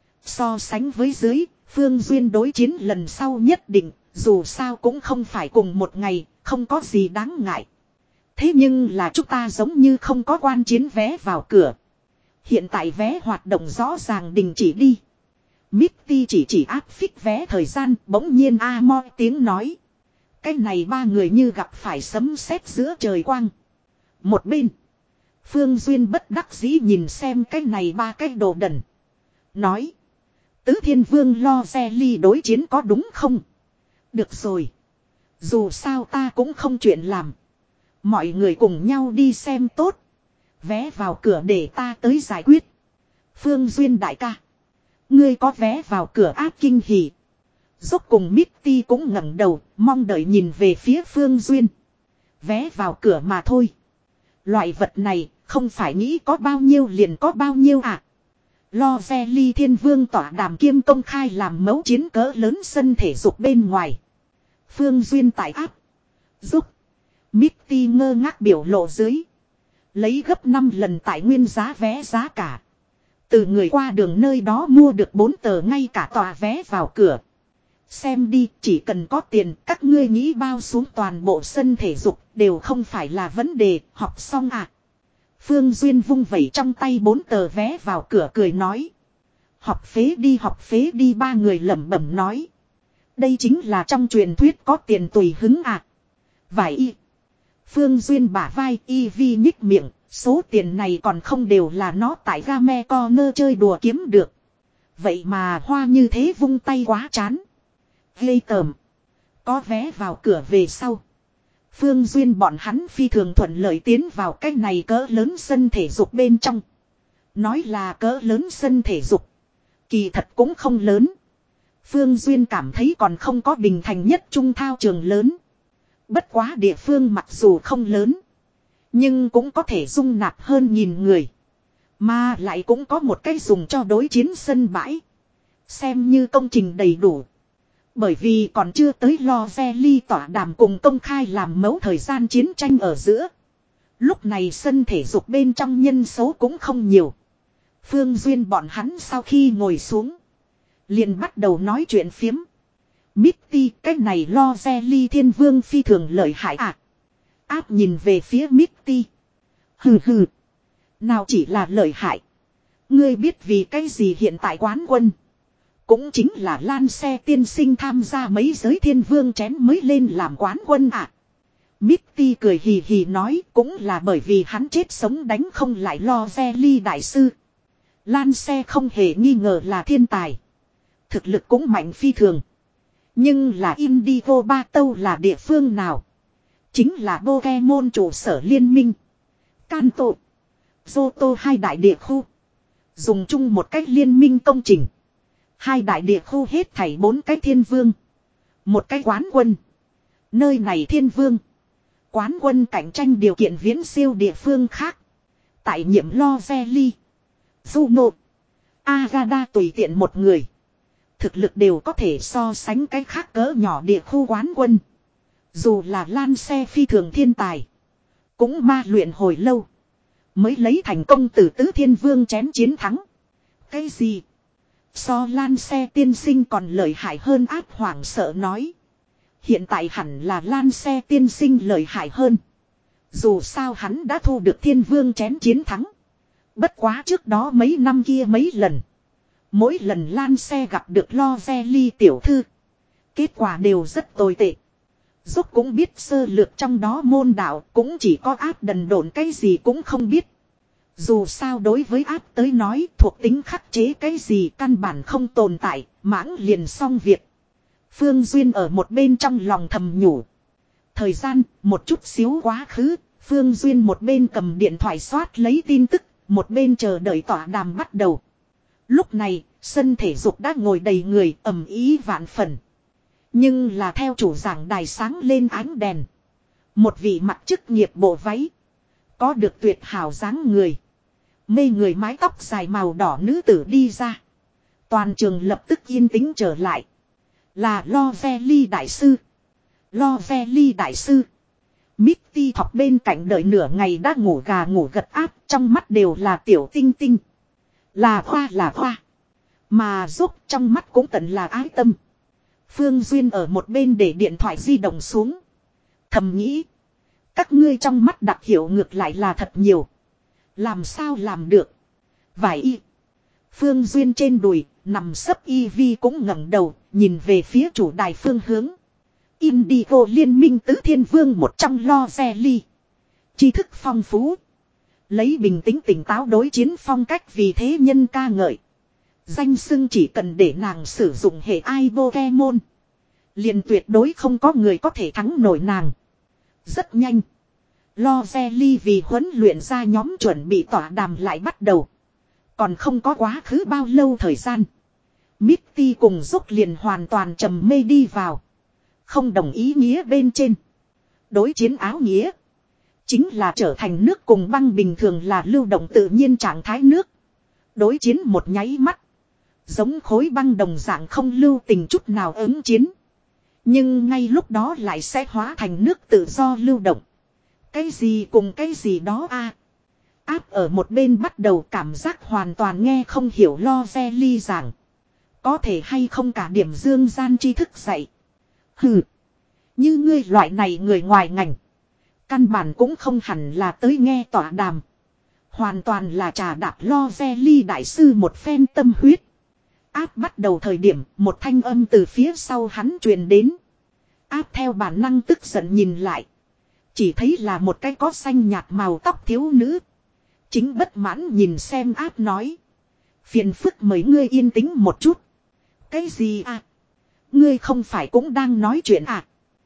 So sánh với dưới, Phương Duyên đối chiến lần sau nhất định, dù sao cũng không phải cùng một ngày, không có gì đáng ngại. Thế nhưng là chúng ta giống như không có quan chiến vé vào cửa. Hiện tại vé hoạt động rõ ràng đình chỉ đi. Mitty chỉ chỉ áp phích vé thời gian, bỗng nhiên a mo tiếng nói. Cái này ba người như gặp phải sấm sét giữa trời quang. Một bên. Phương Duyên bất đắc dĩ nhìn xem cái này ba cái đồ đần. Nói. Tứ Thiên Vương Lo Re Ly đối chiến có đúng không? Được rồi. Dù sao ta cũng không chuyện làm. Mọi người cùng nhau đi xem tốt. Vé vào cửa để ta tới giải quyết. Phương Duyên đại ca. Ngươi có vé vào cửa áp kinh hỉ. Dốc cùng Mitty cũng ngẩng đầu, mong đợi nhìn về phía Phương Duyên. Vé vào cửa mà thôi. Loại vật này, không phải nghĩ có bao nhiêu liền có bao nhiêu à. Lo Re Ly Thiên Vương tỏa đàm kiêm công khai làm mẫu chiến cỡ lớn sân thể dục bên ngoài. Phương Duyên tại áp. Dốc. Mitty ngơ ngác biểu lộ dưới. Lấy gấp năm lần tại nguyên giá vé giá cả. Từ người qua đường nơi đó mua được bốn tờ ngay cả tòa vé vào cửa. Xem đi, chỉ cần có tiền, các ngươi nghĩ bao xuống toàn bộ sân thể dục đều không phải là vấn đề, học xong à. Phương Duyên vung vẩy trong tay bốn tờ vé vào cửa cười nói. Học phế đi học phế đi, ba người lẩm bẩm nói. Đây chính là trong truyền thuyết có tiền tùy hứng à. Vài y. Phương Duyên bả vai y vi nhích miệng, Số tiền này còn không đều là nó tại game corner chơi đùa kiếm được. Vậy mà hoa như thế vung tay quá chán. Ghê tởm. Có vé vào cửa về sau. Phương Duyên bọn hắn phi thường thuận lợi tiến vào cái này cỡ lớn sân thể dục bên trong. Nói là cỡ lớn sân thể dục. Kỳ thật cũng không lớn. Phương Duyên cảm thấy còn không có Bình Thành nhất trung thao trường lớn. Bất quá địa phương mặc dù không lớn. Nhưng cũng có thể dung nạp hơn nghìn người. Mà lại cũng có một cái dùng cho đối chiến sân bãi. Xem như công trình đầy đủ. Bởi vì còn chưa tới lo ve ly tỏa đàm cùng công khai làm mẫu thời gian chiến tranh ở giữa. Lúc này sân thể dục bên trong nhân số cũng không nhiều. Phương Duyên bọn hắn sau khi ngồi xuống. Liền bắt đầu nói chuyện phiếm. Mitty, cái này lo ve ly thiên vương phi thường lợi hại à. Áp nhìn về phía Mitty. Hừ hừ. Nào chỉ là lợi hại. Ngươi biết vì cái gì hiện tại quán quân. Cũng chính là Lan Xe tiên sinh tham gia mấy giới thiên vương chén mới lên làm quán quân à. Mitty cười hì hì nói cũng là bởi vì hắn chết sống đánh không lại lo ve ly đại sư. Lan Xe không hề nghi ngờ là thiên tài. Thực lực cũng mạnh phi thường. Nhưng là Indigo Ba Tâu là địa phương nào? Chính là Pokemon trụ sở liên minh. Kanto, Johto hai đại địa khu. Dùng chung một cách liên minh công trình. Hai đại địa khu hết thảy bốn cái thiên vương. Một cái quán quân. Nơi này thiên vương. Quán quân cạnh tranh điều kiện viễn siêu địa phương khác. Tại nhiệm lo Veli, Juno, Agada tùy tiện một người. Thực lực đều có thể so sánh cái khác cỡ nhỏ địa khu quán quân. Dù là Lan Xe phi thường thiên tài. Cũng ma luyện hồi lâu. Mới lấy thành công từ tứ thiên vương chém chiến thắng. Cái gì? So Lan Xe tiên sinh còn lợi hại hơn áp hoảng sợ nói. Hiện tại hẳn là Lan Xe tiên sinh lợi hại hơn. Dù sao hắn đã thu được thiên vương chém chiến thắng. Bất quá trước đó mấy năm kia mấy lần. Mỗi lần Lan Xe gặp được lo ve ly tiểu thư. Kết quả đều rất tồi tệ. Dốc cũng biết sơ lược trong đó môn đạo cũng chỉ có áp đần độn cái gì cũng không biết. Dù sao đối với áp tới nói thuộc tính khắc chế cái gì căn bản không tồn tại, mãng liền xong việc. Phương Duyên ở một bên trong lòng thầm nhủ. Thời gian, một chút xíu quá khứ, Phương Duyên một bên cầm điện thoại soát lấy tin tức, một bên chờ đợi tỏa đàm bắt đầu. Lúc này, sân thể dục đã ngồi đầy người ầm ý vạn phần. Nhưng là theo chủ giảng đài sáng lên ánh đèn. Một vị mặc chức nghiệp bộ váy. Có được tuyệt hảo dáng người. Mê người mái tóc dài màu đỏ nữ tử đi ra. Toàn trường lập tức yên tĩnh trở lại. Là Lo Ve Ly đại sư. Lo Ve Ly đại sư. Mitty thọc bên cạnh đợi nửa ngày đã ngủ gà ngủ gật áp. Trong mắt đều là tiểu tinh tinh. Là hoa là hoa. Mà giúp trong mắt cũng tận là ái tâm. Phương Duyên ở một bên để điện thoại di động xuống. Thầm nghĩ. Các ngươi trong mắt đặc hiệu ngược lại là thật nhiều. Làm sao làm được. Vải y. Phương Duyên trên đùi, nằm sấp y vi cũng ngẩng đầu, nhìn về phía chủ đài phương hướng. Indigo liên minh tứ thiên vương một trong lo xe ly. Tri thức phong phú. Lấy bình tĩnh tỉnh táo đối chiến phong cách vì thế nhân ca ngợi. Danh xưng chỉ cần để nàng sử dụng hệ ai Pokemon. Liền tuyệt đối không có người có thể thắng nổi nàng. Rất nhanh. Lo xe ly vì huấn luyện ra nhóm chuẩn bị tỏa đàm lại bắt đầu. Còn không có quá khứ bao lâu thời gian. Mitty cùng giúp liền hoàn toàn trầm mê đi vào. Không đồng ý nghĩa bên trên. Đối chiến áo nghĩa. Chính là trở thành nước cùng băng bình thường là lưu động tự nhiên trạng thái nước. Đối chiến một nháy mắt. Giống khối băng đồng dạng không lưu tình chút nào ứng chiến. Nhưng ngay lúc đó lại sẽ hóa thành nước tự do lưu động. Cái gì cùng cái gì đó a à. Áp ở một bên bắt đầu cảm giác hoàn toàn nghe không hiểu lo ve ly giảng. Có thể hay không cả điểm dương gian tri thức dạy. Hừ. Như ngươi loại này người ngoài ngành. Căn bản cũng không hẳn là tới nghe tỏa đàm. Hoàn toàn là trà đạp lo ve ly đại sư một phen tâm huyết. Áp bắt đầu thời điểm một thanh âm từ phía sau hắn truyền đến. Áp theo bản năng tức giận nhìn lại. Chỉ thấy là một cái có xanh nhạt màu tóc thiếu nữ. Chính bất mãn nhìn xem áp nói. Phiền phức mấy ngươi yên tĩnh một chút. Cái gì à? Ngươi không phải cũng đang nói chuyện à?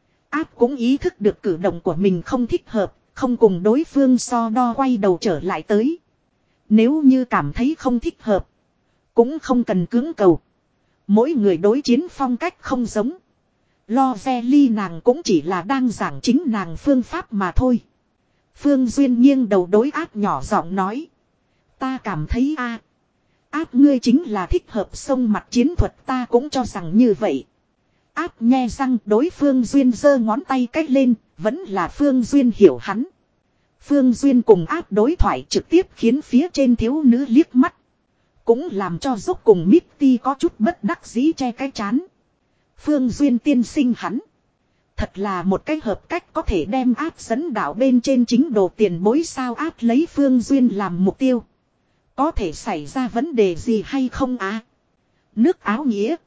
Áp cũng ý thức được cử động của mình không thích hợp, không cùng đối phương so đo quay đầu trở lại tới. Nếu như cảm thấy không thích hợp, cũng không cần cưỡng cầu. Mỗi người đối chiến phong cách không giống. Lo ve ly nàng cũng chỉ là đang giảng chính nàng phương pháp mà thôi. Phương Duyên nghiêng đầu đối áp nhỏ giọng nói. Ta cảm thấy a áp ngươi chính là thích hợp sông mặt chiến thuật, ta cũng cho rằng như vậy. Áp nghe răng đối Phương Duyên giơ ngón tay cách lên, vẫn là Phương Duyên hiểu hắn. Phương Duyên cùng áp đối thoại trực tiếp khiến phía trên thiếu nữ liếc mắt. Cũng làm cho dốc cùng Mitty có chút bất đắc dĩ che cái chán. Phương Duyên tiên sinh hắn. Thật là một cái hợp cách có thể đem áp dẫn đạo bên trên chính đồ tiền bối sao, áp lấy Phương Duyên làm mục tiêu. Có thể xảy ra vấn đề gì hay không á? À? Nước áo nghĩa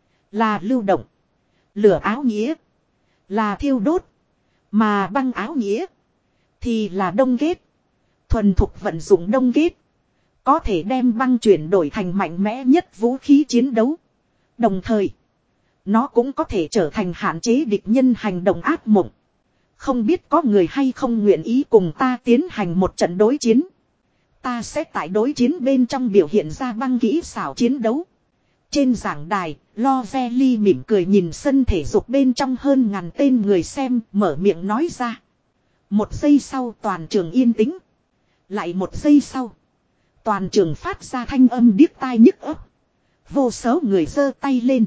là lưu động. Lửa áo nghĩa là thiêu đốt. Mà băng áo nghĩa thì là đông kết. Thuần thục vận dụng đông kết. Có thể đem băng chuyển đổi thành mạnh mẽ nhất vũ khí chiến đấu. Đồng thời, nó cũng có thể trở thành hạn chế địch nhân hành động ác mộng. Không biết có người hay không nguyện ý cùng ta tiến hành một trận đối chiến. Ta sẽ tại đối chiến bên trong biểu hiện ra băng kỹ xảo chiến đấu. Trên giảng đài, Lo Ve Ly mỉm cười nhìn sân thể dục bên trong hơn ngàn tên người xem, mở miệng nói ra. Một giây sau toàn trường yên tĩnh. Lại một giây sau, toàn trường phát ra thanh âm điếc tai nhức óc. Vô số người giơ tay lên.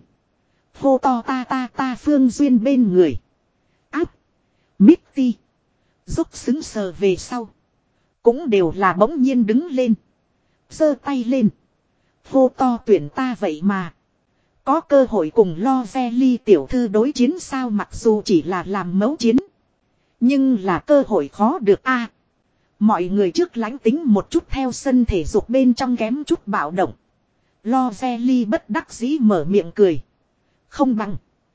Hô to ta ta ta Phương Duyên bên người. Áp. Mitty. Giúp xứng sờ về sau. Cũng đều là bỗng nhiên đứng lên. Giơ tay lên. Hô to tuyển ta vậy mà. Có cơ hội cùng Lo Ve Ly tiểu thư đối chiến sao, mặc dù chỉ là làm mẫu chiến. Nhưng là cơ hội khó được a. Mọi người trước lánh tính một chút theo sân thể dục bên trong kém chút bạo động. Lo Ve Ly bất đắc dĩ mở miệng cười. Không bằng.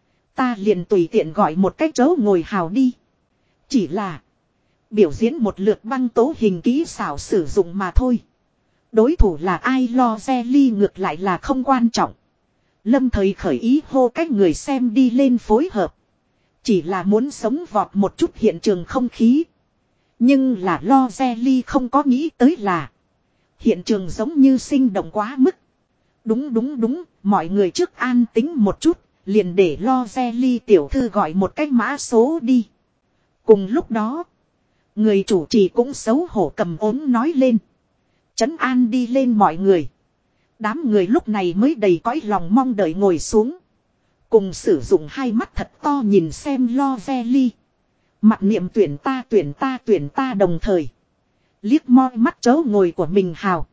Ta liền tùy tiện gọi một cái chỗ ngồi hào đi. Chỉ là. Biểu diễn một lượt băng tố hình kỹ xảo sử dụng mà thôi. Đối thủ là ai Lo Ve Ly ngược lại là không quan trọng. Lâm thời khởi ý hô cách người xem đi lên phối hợp. Chỉ là muốn sống vọt một chút hiện trường không khí. Nhưng là Lo Ve Ly không có nghĩ tới là. Hiện trường giống như sinh động quá mức. Đúng đúng đúng, mọi người trước an tính một chút. Liền để Lo Ve Ly tiểu thư gọi một cách mã số đi. Cùng lúc đó, người chủ trì cũng xấu hổ cầm ốm nói lên. Trấn an đi lên mọi người. Đám người lúc này mới đầy cõi lòng mong đợi ngồi xuống. Cùng sử dụng hai mắt thật to nhìn xem Lo Ve Ly. Mặc niệm tuyển ta tuyển ta tuyển ta đồng thời. Liếc moi mắt chớ ngồi của mình hào.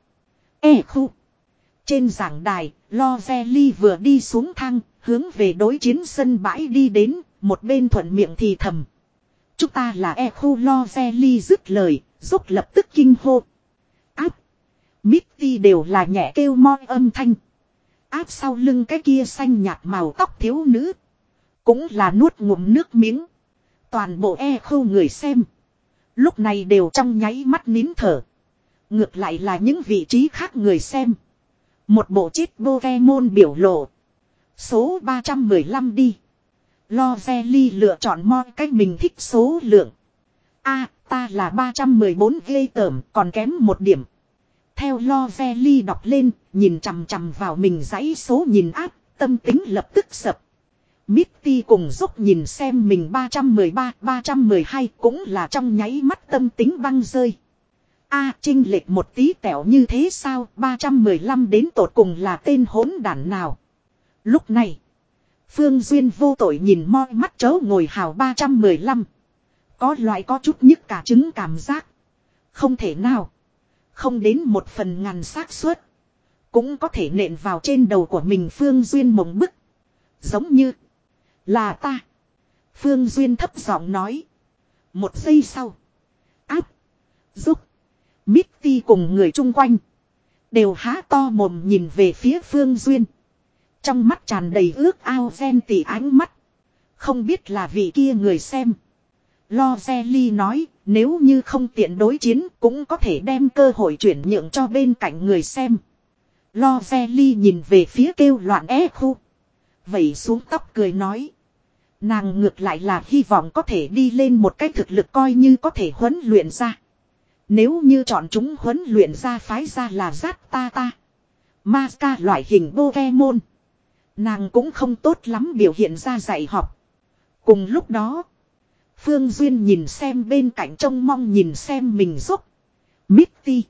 Ê khu. Trên giảng đài, Lo Ve Ly vừa đi xuống thang, hướng về đối chiến sân bãi đi đến, một bên thuận miệng thì thầm. Chúng ta là E khu. Lo Ve Ly dứt lời, giúp lập tức kinh hô. Áp. Mitty đều là nhẹ kêu moi âm thanh. Áp sau lưng cái kia xanh nhạt màu tóc thiếu nữ. Cũng là nuốt ngụm nước miếng. Toàn bộ E khu người xem. Lúc này đều trong nháy mắt nín thở. Ngược lại là những vị trí khác người xem. Một bộ chết Pokemon biểu lộ. Số ba trăm mười lăm đi. Lo Ve Ly lựa chọn moi cách mình thích số lượng. A, ta là ba trăm mười bốn ghê tởm, còn kém một điểm. Theo Lo Ve Ly đọc lên, nhìn chằm chằm vào mình dãy số nhìn áp, tâm tính lập tức sập. Mitty cùng giúp nhìn xem mình ba trăm mười ba, ba trăm mười hai cũng là trong nháy mắt tâm tính băng rơi. A, chênh lệch một tí tẹo như thế sao, ba trăm mười lăm đến tột cùng là tên hỗn đản nào. Lúc này, Phương Duyên vô tội nhìn moi mắt chớ ngồi hào ba trăm mười lăm. Có loại có chút nhức cả trứng cảm giác. Không thể nào. Không đến một phần ngàn xác suất. Cũng có thể nện vào trên đầu của mình. Phương Duyên mộng bức. Giống như là ta. Phương Duyên thấp giọng nói. Một giây sau. Áp. Giúp. Mitty cùng người chung quanh. Đều há to mồm nhìn về phía Phương Duyên. Trong mắt tràn đầy ước ao ghen tị ánh mắt. Không biết là vị kia người xem. Lozelli nói, nếu như không tiện đối chiến cũng có thể đem cơ hội chuyển nhượng cho bên cạnh người xem. Lozelli nhìn về phía kêu loạn é khu. Vẩy xuống tóc cười nói. Nàng ngược lại là hy vọng có thể đi lên một cái thực lực coi như có thể huấn luyện ra. Nếu như chọn chúng huấn luyện ra phái ra là Zata, Maska loại hình Pokemon. Nàng cũng không tốt lắm biểu hiện ra dạy học. Cùng lúc đó, Phương Duyên nhìn xem bên cạnh trông mong nhìn xem mình giúp. Mitty.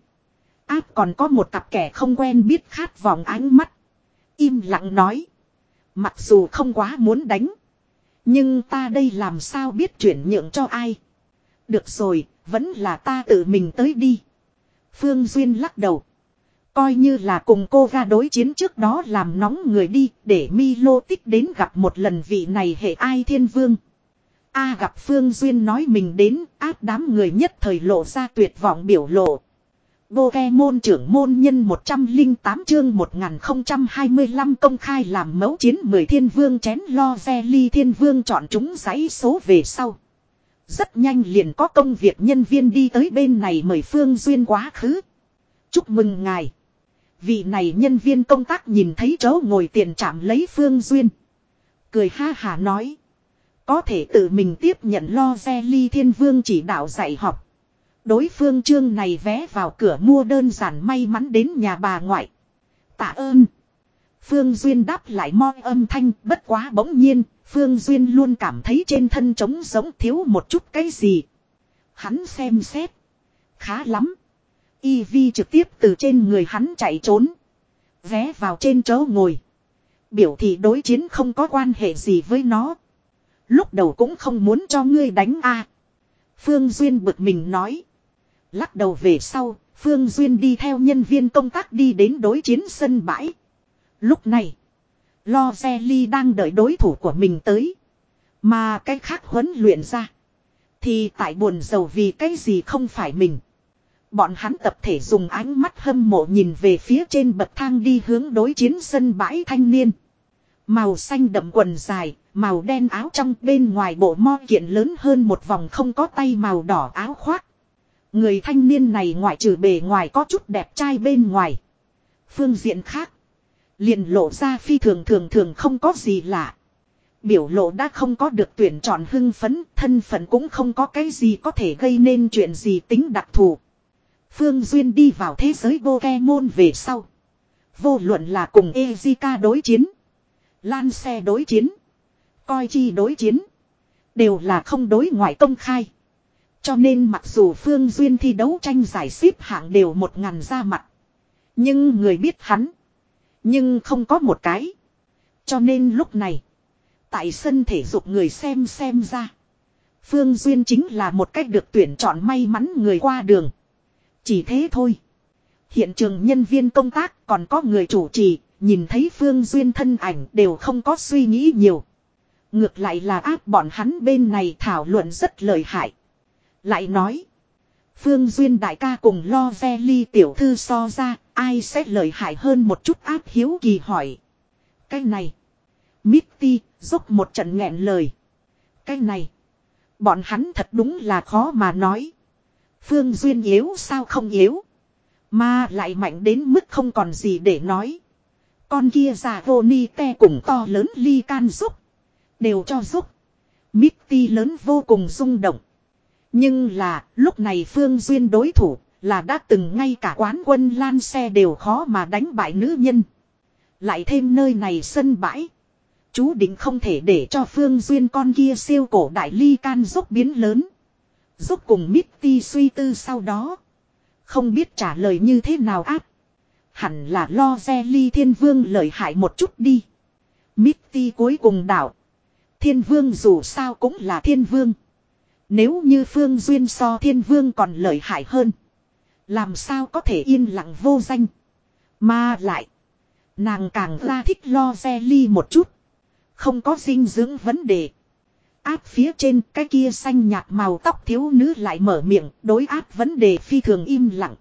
Áp còn có một cặp kẻ không quen biết khát vọng ánh mắt. Im lặng nói. Mặc dù không quá muốn đánh. Nhưng ta đây làm sao biết chuyển nhượng cho ai. Được rồi, vẫn là ta tự mình tới đi. Phương Duyên lắc đầu. Coi như là cùng cô ra đối chiến trước đó làm nóng người đi. Để Milo tích đến gặp một lần vị này hệ ai thiên vương. A gặp Phương Duyên nói mình đến, áp đám người nhất thời lộ ra tuyệt vọng biểu lộ. Pokemon trưởng môn nhân một trăm lẻ tám chương một nghìn không trăm hai mươi lăm công khai làm mẫu chiến mười thiên vương chén Lozelli thiên vương chọn chúng giấy số về sau. Rất nhanh liền có công việc nhân viên đi tới bên này mời Phương Duyên quá khứ. Chúc mừng ngài. Vị này nhân viên công tác nhìn thấy chỗ ngồi tiền trạm lấy Phương Duyên. Cười ha hà nói. Có thể tự mình tiếp nhận Lozelli thiên vương chỉ đạo dạy học. Đối phương chương này vé vào cửa mua đơn giản may mắn đến nhà bà ngoại. Tạ ơn. Phương Duyên đáp lại mo âm thanh bất quá bỗng nhiên. Phương Duyên luôn cảm thấy trên thân trống giống thiếu một chút cái gì. Hắn xem xét. Khá lắm. Eevee trực tiếp từ trên người hắn chạy trốn. Vé vào trên chỗ ngồi. Biểu thị đối chiến không có quan hệ gì với nó. Lúc đầu cũng không muốn cho ngươi đánh a. Phương Duyên bực mình nói. Lắc đầu về sau, Phương Duyên đi theo nhân viên công tác đi đến đối chiến sân bãi. Lúc này, Lozelli đang đợi đối thủ của mình tới. Mà cái khác huấn luyện ra. Thì tại buồn rầu vì cái gì không phải mình. Bọn hắn tập thể dùng ánh mắt hâm mộ nhìn về phía trên bậc thang đi hướng đối chiến sân bãi thanh niên. Màu xanh đậm quần dài, màu đen áo trong bên ngoài bộ mo kiện lớn hơn một vòng không có tay màu đỏ áo khoác. Người thanh niên này ngoại trừ bề ngoài có chút đẹp trai bên ngoài. Phương diện khác. Liền lộ ra phi thường thường thường không có gì lạ. Biểu lộ đã không có được tuyển chọn hưng phấn, thân phận cũng không có cái gì có thể gây nên chuyện gì tính đặc thù. Phương Duyên đi vào thế giới Pokemon về sau. Vô luận là cùng Ezika đối chiến. Lan xe đối chiến. Coi chi đối chiến. Đều là không đối ngoại công khai. Cho nên mặc dù Phương Duyên thi đấu tranh giải xếp hạng đều một ngàn ra mặt. Nhưng người biết hắn. Nhưng không có một cái. Cho nên lúc này. Tại sân thể dục người xem xem ra. Phương Duyên chính là một cách được tuyển chọn may mắn người qua đường. Chỉ thế thôi. Hiện trường nhân viên công tác còn có người chủ trì. Nhìn thấy Phương Duyên thân ảnh đều không có suy nghĩ nhiều. Ngược lại là áp bọn hắn bên này thảo luận rất lợi hại. Lại nói. Phương Duyên đại ca cùng Lozelli tiểu thư so ra. Ai sẽ lợi hại hơn một chút áp hiếu kỳ hỏi. Cái này. Mitty dốc một trận nghẹn lời. Cái này. Bọn hắn thật đúng là khó mà nói. Phương Duyên yếu sao không yếu. Mà lại mạnh đến mức không còn gì để nói. Con kia già vô ni te cùng to lớn ly can giúp. Đều cho giúp. Mitty lớn vô cùng rung động. Nhưng là lúc này Phương Duyên đối thủ là đã từng ngay cả quán quân Lan xe đều khó mà đánh bại nữ nhân. Lại thêm nơi này sân bãi. Chú định không thể để cho Phương Duyên con kia siêu cổ đại ly can giúp biến lớn. Giúp cùng Mitty suy tư sau đó. Không biết trả lời như thế nào áp. Hẳn là Lozelli thiên vương lợi hại một chút đi. Mitty cuối cùng đảo. Thiên vương dù sao cũng là thiên vương. Nếu như Phương Duyên so thiên vương còn lợi hại hơn. Làm sao có thể yên lặng vô danh. Mà lại. Nàng càng ra thích Lozelli một chút. Không có dinh dưỡng vấn đề. Áp phía trên cái kia xanh nhạt màu tóc thiếu nữ lại mở miệng. Đối áp vấn đề phi thường im lặng.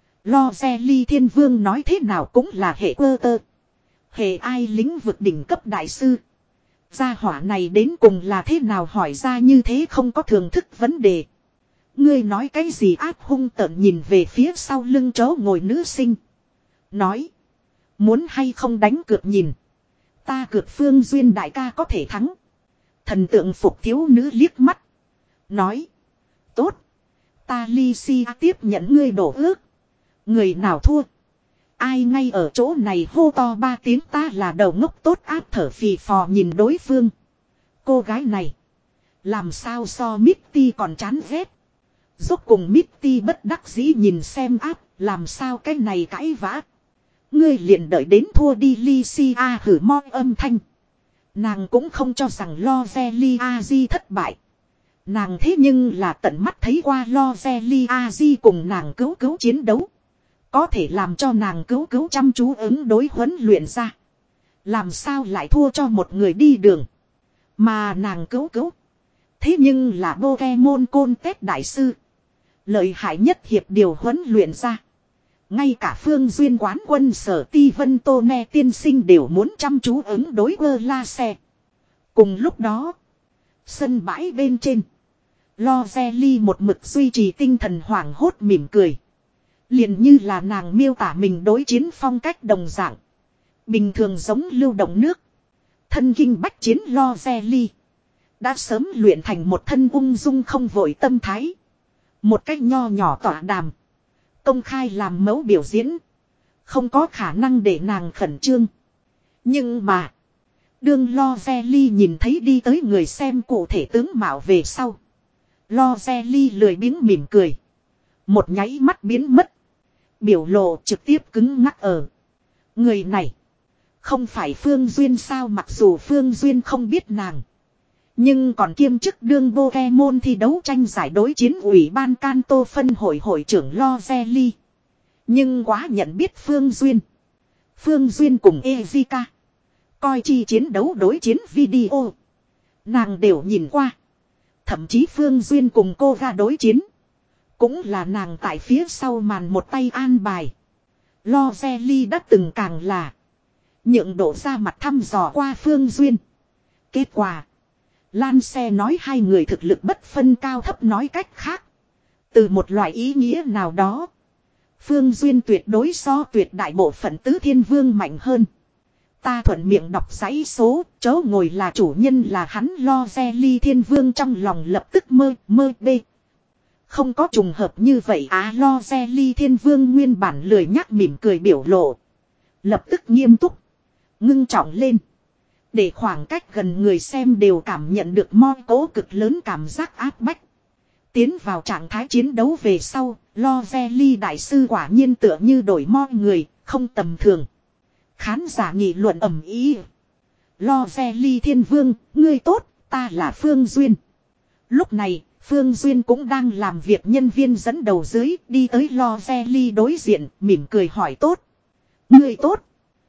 Lozelli thiên vương nói thế nào cũng là hệ quơ tơ. Hệ ai lĩnh vực đỉnh cấp đại sư. Gia hỏa này đến cùng là thế nào hỏi ra như thế không có thường thức vấn đề. Ngươi nói cái gì ác hung tợn nhìn về phía sau lưng chó ngồi nữ sinh. Nói. Muốn hay không đánh cược nhìn. Ta cược Phương Duyên đại ca có thể thắng. Thần tượng phục thiếu nữ liếc mắt. Nói. Tốt. Ta Lycia tiếp nhận ngươi đổ ước. Người nào thua. Ai ngay ở chỗ này hô to ba tiếng ta là đầu ngốc tốt áp thở phì phò nhìn đối phương. Cô gái này. Làm sao so Mitty còn chán ghét. Rốt cùng Mitty bất đắc dĩ nhìn xem áp. Làm sao cái này cãi vã. Ngươi liền đợi đến thua đi Lycia hử mo âm thanh. Nàng cũng không cho rằng Lozelia thất bại. Nàng thế nhưng là tận mắt thấy qua Lozelia cùng nàng cứu cứu chiến đấu. Có thể làm cho nàng cứu cứu chăm chú ứng đối huấn luyện ra. Làm sao lại thua cho một người đi đường. Mà nàng cứu cứu. Thế nhưng là Pokemon Contest đại sư. Lợi hại nhất hiệp điều huấn luyện ra. Ngay cả Phương Duyên quán quân sở Ti Vân Tô Ne tiên sinh đều muốn chăm chú ứng đối vơ la xe. Cùng lúc đó. Sân bãi bên trên. Lozeli một mực duy trì tinh thần hoảng hốt mỉm cười. Liền như là nàng miêu tả mình đối chiến phong cách đồng dạng. Bình thường giống lưu động nước. Thân kinh bách chiến Lozeli. Đã sớm luyện thành một thân ung dung không vội tâm thái. Một cách nho nhỏ tỏa đàm. Công khai làm mẫu biểu diễn. Không có khả năng để nàng khẩn trương. Nhưng mà. Đương Lozeli nhìn thấy đi tới người xem cụ thể tướng mạo về sau. Lozeli lười biếng mỉm cười. Một nháy mắt biến mất. Biểu lộ trực tiếp cứng ngắc ở. Người này. Không phải Phương Duyên sao mặc dù Phương Duyên không biết nàng. Nhưng còn kiêm chức đương Pokemon thi đấu tranh giải đối chiến ủy ban Kanto phân hội hội trưởng Lozeli. Nhưng quá nhận biết Phương Duyên. Phương Duyên cùng Ezika. Coi chi chiến đấu đối chiến video. Nàng đều nhìn qua. Thậm chí Phương Duyên cùng cô ra đối chiến. Cũng là nàng tại phía sau màn một tay an bài. Lozeli đã từng càng là. Nhượng độ ra mặt thăm dò qua Phương Duyên. Kết quả. Lan xe nói hai người thực lực bất phân cao thấp nói cách khác. Từ một loại ý nghĩa nào đó. Phương Duyên tuyệt đối so tuyệt đại bộ phận tứ thiên vương mạnh hơn. Ta thuận miệng đọc dãy số, chỗ ngồi là chủ nhân là hắn Lozeli thiên vương trong lòng lập tức mơ, mơ bê. Không có trùng hợp như vậy á Lozeli thiên vương nguyên bản lười nhắc mỉm cười biểu lộ. Lập tức nghiêm túc, ngưng trọng lên. Để khoảng cách gần người xem đều cảm nhận được mo cố cực lớn cảm giác áp bách. Tiến vào trạng thái chiến đấu về sau, Lozeli đại sư quả nhiên tựa như đổi mo người, không tầm thường. Khán giả nghị luận ầm ĩ. Lozeli thiên vương, ngươi tốt, ta là Phương Duyên. Lúc này, Phương Duyên cũng đang làm việc nhân viên dẫn đầu dưới, đi tới Lozeli đối diện, mỉm cười hỏi tốt. Ngươi tốt.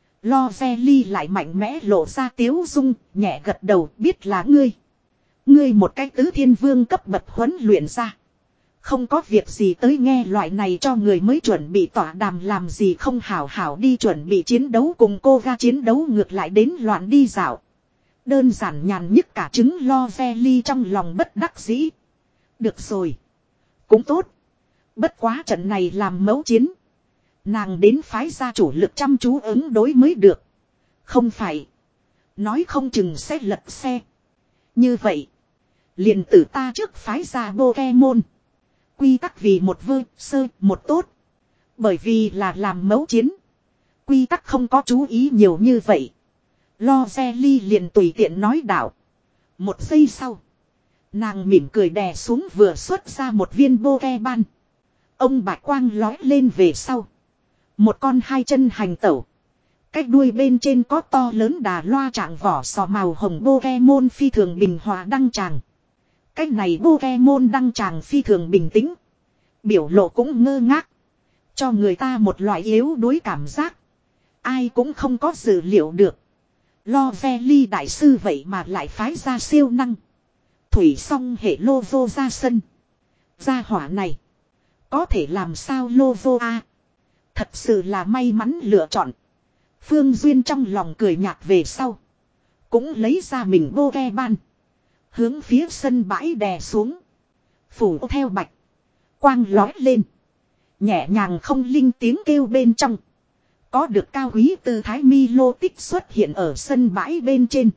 Lozeli lại mạnh mẽ lộ ra tiếu dung, nhẹ gật đầu, biết là ngươi. Ngươi một cái tứ thiên vương cấp bậc huấn luyện ra. Không có việc gì tới nghe loại này cho người mới chuẩn bị tỏa đàm làm gì không hảo hảo đi chuẩn bị chiến đấu cùng cô ga chiến đấu ngược lại đến loạn đi dạo. Đơn giản nhàn nhức cả trứng Lozeli trong lòng bất đắc dĩ. Được rồi. Cũng tốt. Bất quá trận này làm mẫu chiến. Nàng đến phái gia chủ lực chăm chú ứng đối mới được. Không phải. Nói không chừng sẽ lật xe. Như vậy. Liền tử ta trước phái gia Pokemon. Quy tắc vì một vơ, sơ, một tốt. Bởi vì là làm mẫu chiến. Quy tắc không có chú ý nhiều như vậy. Lozeli liền tùy tiện nói đạo. Một giây sau. Nàng mỉm cười đè xuống vừa xuất ra một viên Pokeball. Ông bạch quang lói lên về sau. Một con hai chân hành tẩu. Cách đuôi bên trên có to lớn đà loa trạng vỏ sò màu hồng Pokemon phi thường bình hòa đăng tràng. Cách này Pokemon đăng tràng phi thường bình tĩnh. Biểu lộ cũng ngơ ngác. Cho người ta một loại yếu đuối cảm giác. Ai cũng không có dự liệu được. Lozeli đại sư vậy mà lại phái ra siêu năng. Thủy song hệ Lovo ra sân. Gia hỏa này. Có thể làm sao Lovo a? Thật sự là may mắn lựa chọn. Phương Duyên trong lòng cười nhạt về sau. cũng lấy ra mình vô ke ban. Hướng phía sân bãi đè xuống. Phủ theo bạch. Quang lói lên. Nhẹ nhàng không linh tiếng kêu bên trong. Có được cao quý tư thái mi lô tích xuất hiện ở sân bãi bên trên.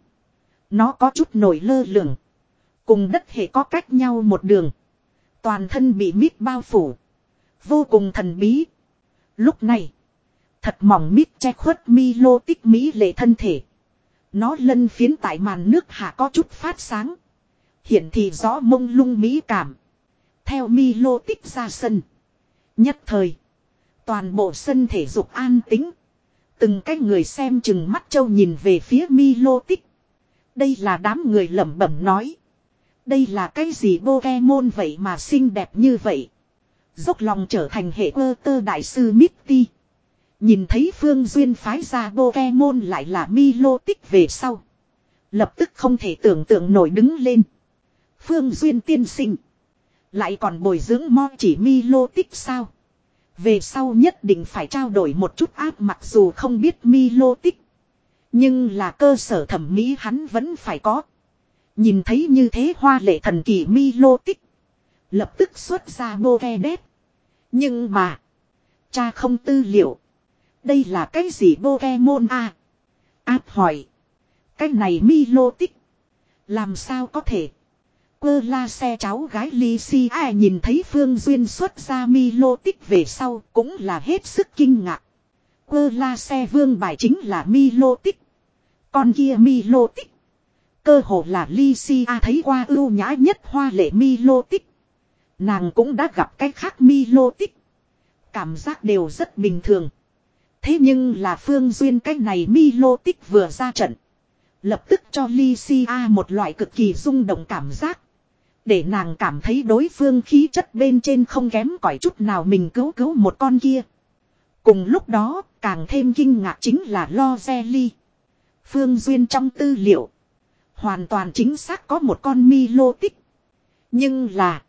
Nó có chút nổi lơ lửng. Cùng đất hệ có cách nhau một đường. Toàn thân bị mít bao phủ. Vô cùng thần bí. Lúc này. Thật mỏng mít che khuất mi lô tích mỹ lệ thân thể. Nó lân phiến tại màn nước hạ có chút phát sáng. Hiện thì rõ mông lung mỹ cảm. Theo mi lô tích ra sân. Nhất thời. Toàn bộ sân thể dục an tĩnh. Từng cái người xem chừng mắt trâu nhìn về phía mi lô tích. Đây là đám người lẩm bẩm nói. Đây là cái gì Pokemon vậy mà xinh đẹp như vậy. Dốc lòng trở thành hệ cơ tơ đại sư Misty. Nhìn thấy Phương Duyên phái ra Pokemon lại là Milo tích về sau. Lập tức không thể tưởng tượng nổi đứng lên. Phương Duyên tiên sinh. Lại còn bồi dưỡng mo chỉ Milo tích sao. Về sau nhất định phải trao đổi một chút áp mặc dù không biết Milo tích. Nhưng là cơ sở thẩm mỹ hắn vẫn phải có. Nhìn thấy như thế hoa lệ thần kỳ Milo tích. Lập tức xuất ra Pokédex. Nhưng mà. Cha không tư liệu. Đây là cái gì Pokemon a? Áp hỏi. Cái này Milo tích. Làm sao có thể? Quơ la xe cháu gái Lycia nhìn thấy Phương Duyên xuất ra Milo tích về sau cũng là hết sức kinh ngạc. Quơ la xe vương bài chính là Milo tích. Con kia Milo tích. Cơ hồ là Lycia thấy qua ưu nhã nhất hoa lệ Milo tích. Nàng cũng đã gặp cái khác Milo tích. Cảm giác đều rất bình thường. Thế nhưng là Phương Duyên cái này Milo tích vừa ra trận. Lập tức cho Lycia một loại cực kỳ rung động cảm giác. Để nàng cảm thấy đối phương khí chất bên trên không kém cỏi chút nào mình cứu cứu một con kia. Cùng lúc đó càng thêm kinh ngạc chính là Lozelli. Phương Duyên trong tư liệu. Hoàn toàn chính xác có một con Milo tích. Nhưng là.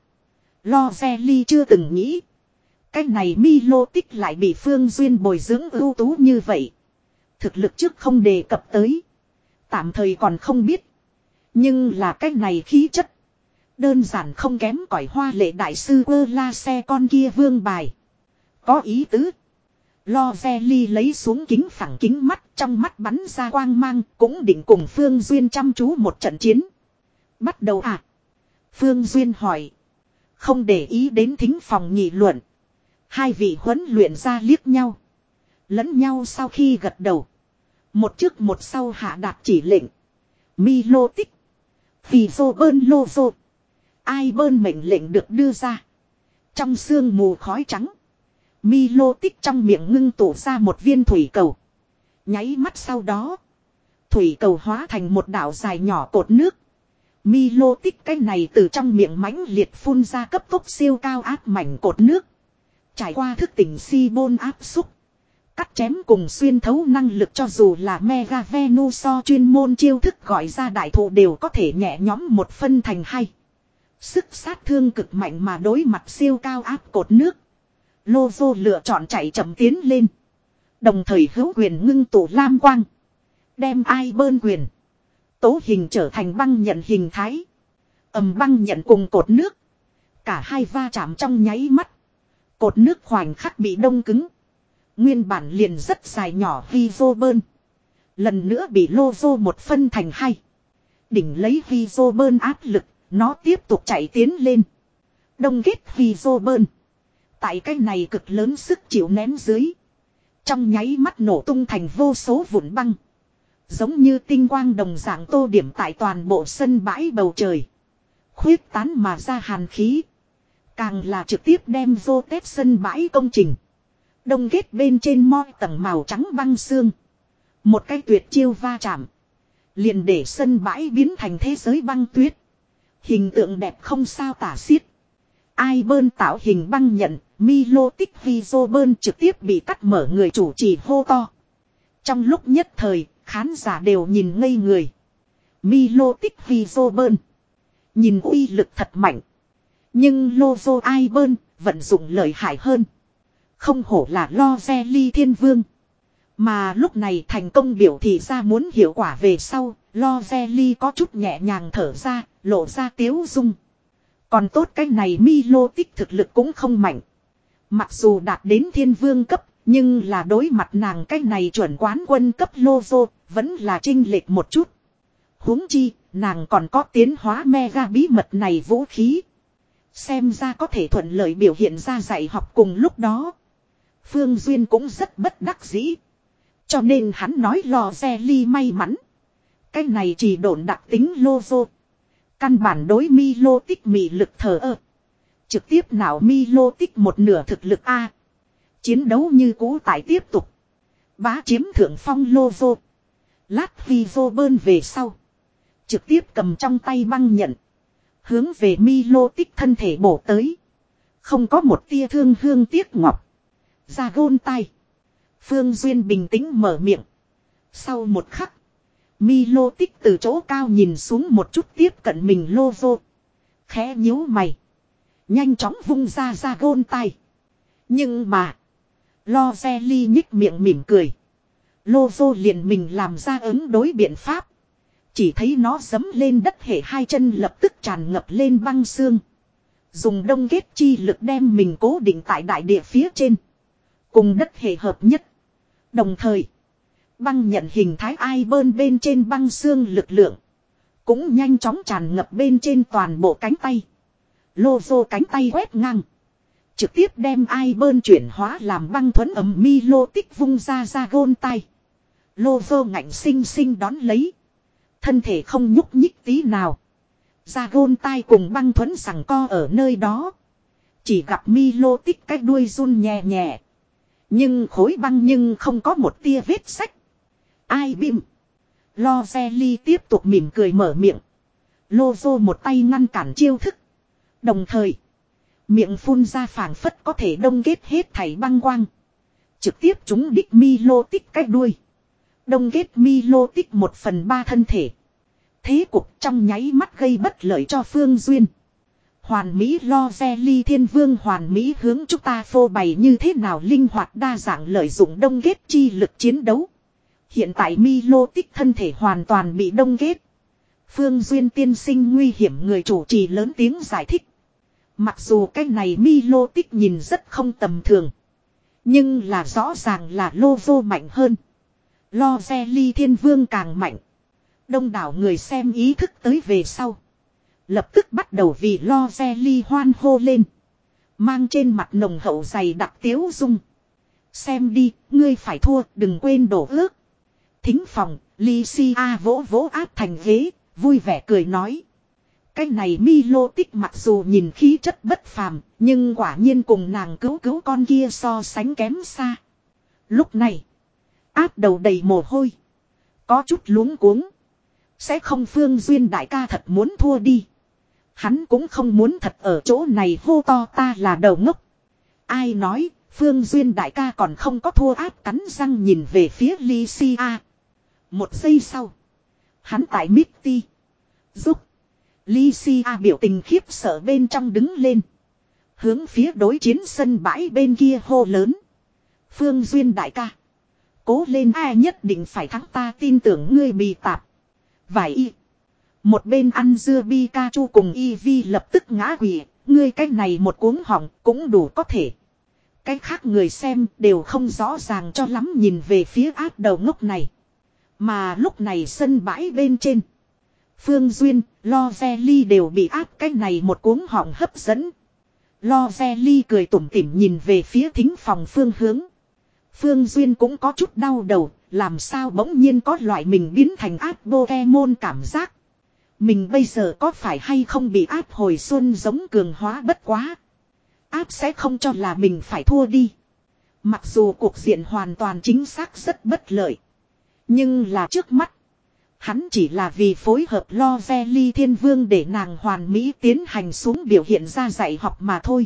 Lozelli chưa từng nghĩ. Cái này Milo tích lại bị Phương Duyên bồi dưỡng ưu tú như vậy. Thực lực trước không đề cập tới. Tạm thời còn không biết. Nhưng là cái này khí chất. Đơn giản không kém cỏi hoa lệ đại sư quơ la xe con kia vương bài. Có ý tứ. Lozelli lấy xuống kính phẳng kính mắt trong mắt bắn ra quang mang. Cũng định cùng Phương Duyên chăm chú một trận chiến. Bắt đầu à? Phương Duyên hỏi. Không để ý đến thính phòng nghị luận. Hai vị huấn luyện ra liếc nhau. Lẫn nhau sau khi gật đầu. Một trước một sau hạ đạt chỉ lệnh. Milo tích. Vì vô bơn lô vô. Ai bơn mệnh lệnh được đưa ra. Trong sương mù khói trắng. Milo tích trong miệng ngưng tụ ra một viên thủy cầu. Nháy mắt sau đó. Thủy cầu hóa thành một đảo dài nhỏ cột nước. Milo tích cái này từ trong miệng mãnh liệt phun ra cấp tốc siêu cao áp mảnh cột nước. Trải qua thức tỉnh si bôn áp xúc. Cắt chém cùng xuyên thấu năng lực cho dù là Mega Venusaur chuyên môn chiêu thức gọi ra đại thụ đều có thể nhẹ nhóm một phân thành hai. Sức sát thương cực mạnh mà đối mặt siêu cao áp cột nước. Lozo lựa chọn chạy chậm tiến lên. Đồng thời hữu quyền ngưng tụ lam quang. Đem ai bơn quyền. Tố hình trở thành băng nhận hình thái. Ầm băng nhận cùng cột nước. Cả hai va chạm trong nháy mắt. Cột nước khoảnh khắc bị đông cứng. Nguyên bản liền rất dài nhỏ vi vô bơn. Lần nữa bị lô vô một phân thành hai. Đỉnh lấy vi vô bơn áp lực. Nó tiếp tục chạy tiến lên. Đông kết vi vô bơn. Tại cái này cực lớn sức chịu nén dưới. Trong nháy mắt nổ tung thành vô số vụn băng. Giống như tinh quang đồng dạng tô điểm tại toàn bộ sân bãi bầu trời. Khuyết tán mà ra hàn khí. Càng là trực tiếp đem vô tép sân bãi công trình. Đông kết bên trên moi tầng màu trắng băng xương. Một cái tuyệt chiêu va chạm. Liền để sân bãi biến thành thế giới băng tuyết. Hình tượng đẹp không sao tả xiết. Ai bơn tạo hình băng nhận. Milo tích video bơn trực tiếp bị cắt mở người chủ trì hô to. Trong lúc nhất thời. Khán giả đều nhìn ngây người. Milo tích video bơn. Nhìn uy lực thật mạnh. Nhưng Lozo ai bơn vận dụng lợi hại hơn. Không hổ là Lozelli thiên vương. Mà lúc này thành công biểu thị ra muốn hiệu quả về sau. Lo có chút nhẹ nhàng thở ra, lộ ra tiếu dung. Còn tốt cái này Milo tích thực lực cũng không mạnh. Mặc dù đạt đến thiên vương cấp, nhưng là đối mặt nàng cái này chuẩn quán quân cấp Lozo, vẫn là chênh lệch một chút. Huống chi, nàng còn có tiến hóa mega bí mật này vũ khí. Xem ra có thể thuận lợi biểu hiện ra dạy học cùng lúc đó. Phương Duyên cũng rất bất đắc dĩ. Cho nên hắn nói Lo may mắn. Cái này chỉ độn đặc tính Lozo. Căn bản đối Milo tích mị lực thờ ơ. Trực tiếp nào Milo tích một nửa thực lực A. Chiến đấu như cũ tại tiếp tục. Bá chiếm thượng phong Lozo. Lát vi vô bơn về sau. Trực tiếp cầm trong tay băng nhận. Hướng về Milo tích thân thể bổ tới. Không có một tia thương hương tiếc ngọc. Ra gôn tay. Phương Duyên bình tĩnh mở miệng. Sau một khắc. Milo tích từ chỗ cao nhìn xuống một chút tiếp cận mình Lozo. Khẽ nhíu mày. Nhanh chóng vung ra ra gôn tay. Nhưng mà. Lo nhích miệng mỉm cười. Lozo liền mình làm ra ứng đối biện pháp. Chỉ thấy nó giẫm lên đất hệ hai chân lập tức tràn ngập lên băng xương. Dùng đông kết chi lực đem mình cố định tại đại địa phía trên. Cùng đất hệ hợp nhất. Đồng thời. Băng nhận hình thái ai bơn bên trên băng xương lực lượng. Cũng nhanh chóng tràn ngập bên trên toàn bộ cánh tay. Lozo cánh tay quét ngang. Trực tiếp đem ai bơn chuyển hóa làm băng thuẫn ấm Milo tích vung ra ra gôn tay. Lozo ngạnh sinh sinh đón lấy. Thân thể không nhúc nhích tí nào. Ra gôn tay cùng băng thuẫn sằng co ở nơi đó. Chỉ gặp Milo tích cái đuôi run nhẹ nhẹ. Nhưng khối băng nhưng không có một tia vết sách. Ai bim. Lo tiếp tục mỉm cười mở miệng. Lozo một tay ngăn cản chiêu thức. Đồng thời. Miệng phun ra phảng phất có thể đông kết hết thảy băng quang. Trực tiếp trúng đích Milo tích cái đuôi. Đông kết Milo tích một phần ba thân thể. Thế cục trong nháy mắt gây bất lợi cho Phương Duyên. Hoàn Mỹ Lo thiên vương hoàn Mỹ hướng chúng ta phô bày như thế nào linh hoạt đa dạng lợi dụng đông kết chi lực chiến đấu. Hiện tại Milo tích thân thể hoàn toàn bị đông kết. Phương Duyên tiên sinh nguy hiểm người chủ trì lớn tiếng giải thích. Mặc dù cái này Milo tích nhìn rất không tầm thường. Nhưng là rõ ràng là Lozo mạnh hơn. Lo thiên vương càng mạnh. Đông đảo người xem ý thức tới về sau. Lập tức bắt đầu vì Lo hoan hô lên. Mang trên mặt nồng hậu dày đặc tiếu dung. Xem đi, ngươi phải thua, đừng quên đổ ước. Thính phòng, Lycia vỗ vỗ áp thành ghế, vui vẻ cười nói. Cái này Milo tích mặc dù nhìn khí chất bất phàm, nhưng quả nhiên cùng nàng cứu cứu con kia so sánh kém xa. Lúc này, áp đầu đầy mồ hôi. Có chút luống cuống. Sẽ không Phương Duyên đại ca thật muốn thua đi. Hắn cũng không muốn thật ở chỗ này hô to ta là đầu ngốc. Ai nói, Phương Duyên đại ca còn không có thua áp cắn răng nhìn về phía Lycia. Một giây sau. Hắn tại Mitty. Giúp. Lycia biểu tình khiếp sợ bên trong đứng lên. Hướng phía đối chiến sân bãi bên kia hô lớn. Phương Duyên đại ca. Cố lên ai nhất định phải thắng ta tin tưởng ngươi bị tạp. Vài y. Một bên ăn dưa Pikachu cùng Eevee lập tức ngã quỵ. Ngươi cái này một cuống họng cũng đủ có thể. Cái khác người xem đều không rõ ràng cho lắm nhìn về phía áp đầu ngốc này. Mà lúc này sân bãi bên trên. Phương Duyên, Lo đều bị áp cái này một cuống họng hấp dẫn. Lo cười tủm tỉm nhìn về phía thính phòng phương hướng. Phương Duyên cũng có chút đau đầu, làm sao bỗng nhiên có loại mình biến thành áp Pokemon cảm giác. Mình bây giờ có phải hay không bị áp hồi xuân giống cường hóa bất quá. Áp sẽ không cho là mình phải thua đi. Mặc dù cuộc diện hoàn toàn chính xác rất bất lợi. Nhưng là trước mắt. Hắn chỉ là vì phối hợp Lo thiên vương để nàng hoàn mỹ tiến hành xuống biểu hiện ra dạy học mà thôi.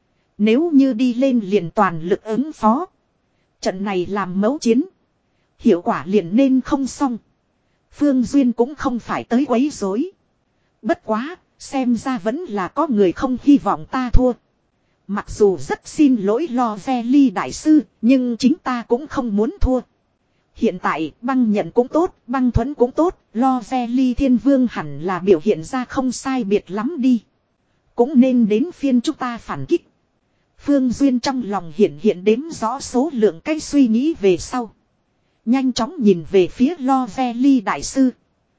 Nếu như đi lên liền toàn lực ứng phó. Trận này làm mấu chiến. Hiệu quả liền nên không xong. Phương Duyên cũng không phải tới quấy rối. Bất quá, xem ra vẫn là có người không hy vọng ta thua. Mặc dù rất xin lỗi Lo đại sư, nhưng chính ta cũng không muốn thua. Hiện tại băng nhận cũng tốt, băng thuẫn cũng tốt, lo ve ly thiên vương hẳn là biểu hiện ra không sai biệt lắm đi. Cũng nên đến phiên chúng ta phản kích. Phương Duyên trong lòng hiện hiện đếm rõ số lượng cái suy nghĩ về sau. Nhanh chóng nhìn về phía lo ve ly đại sư.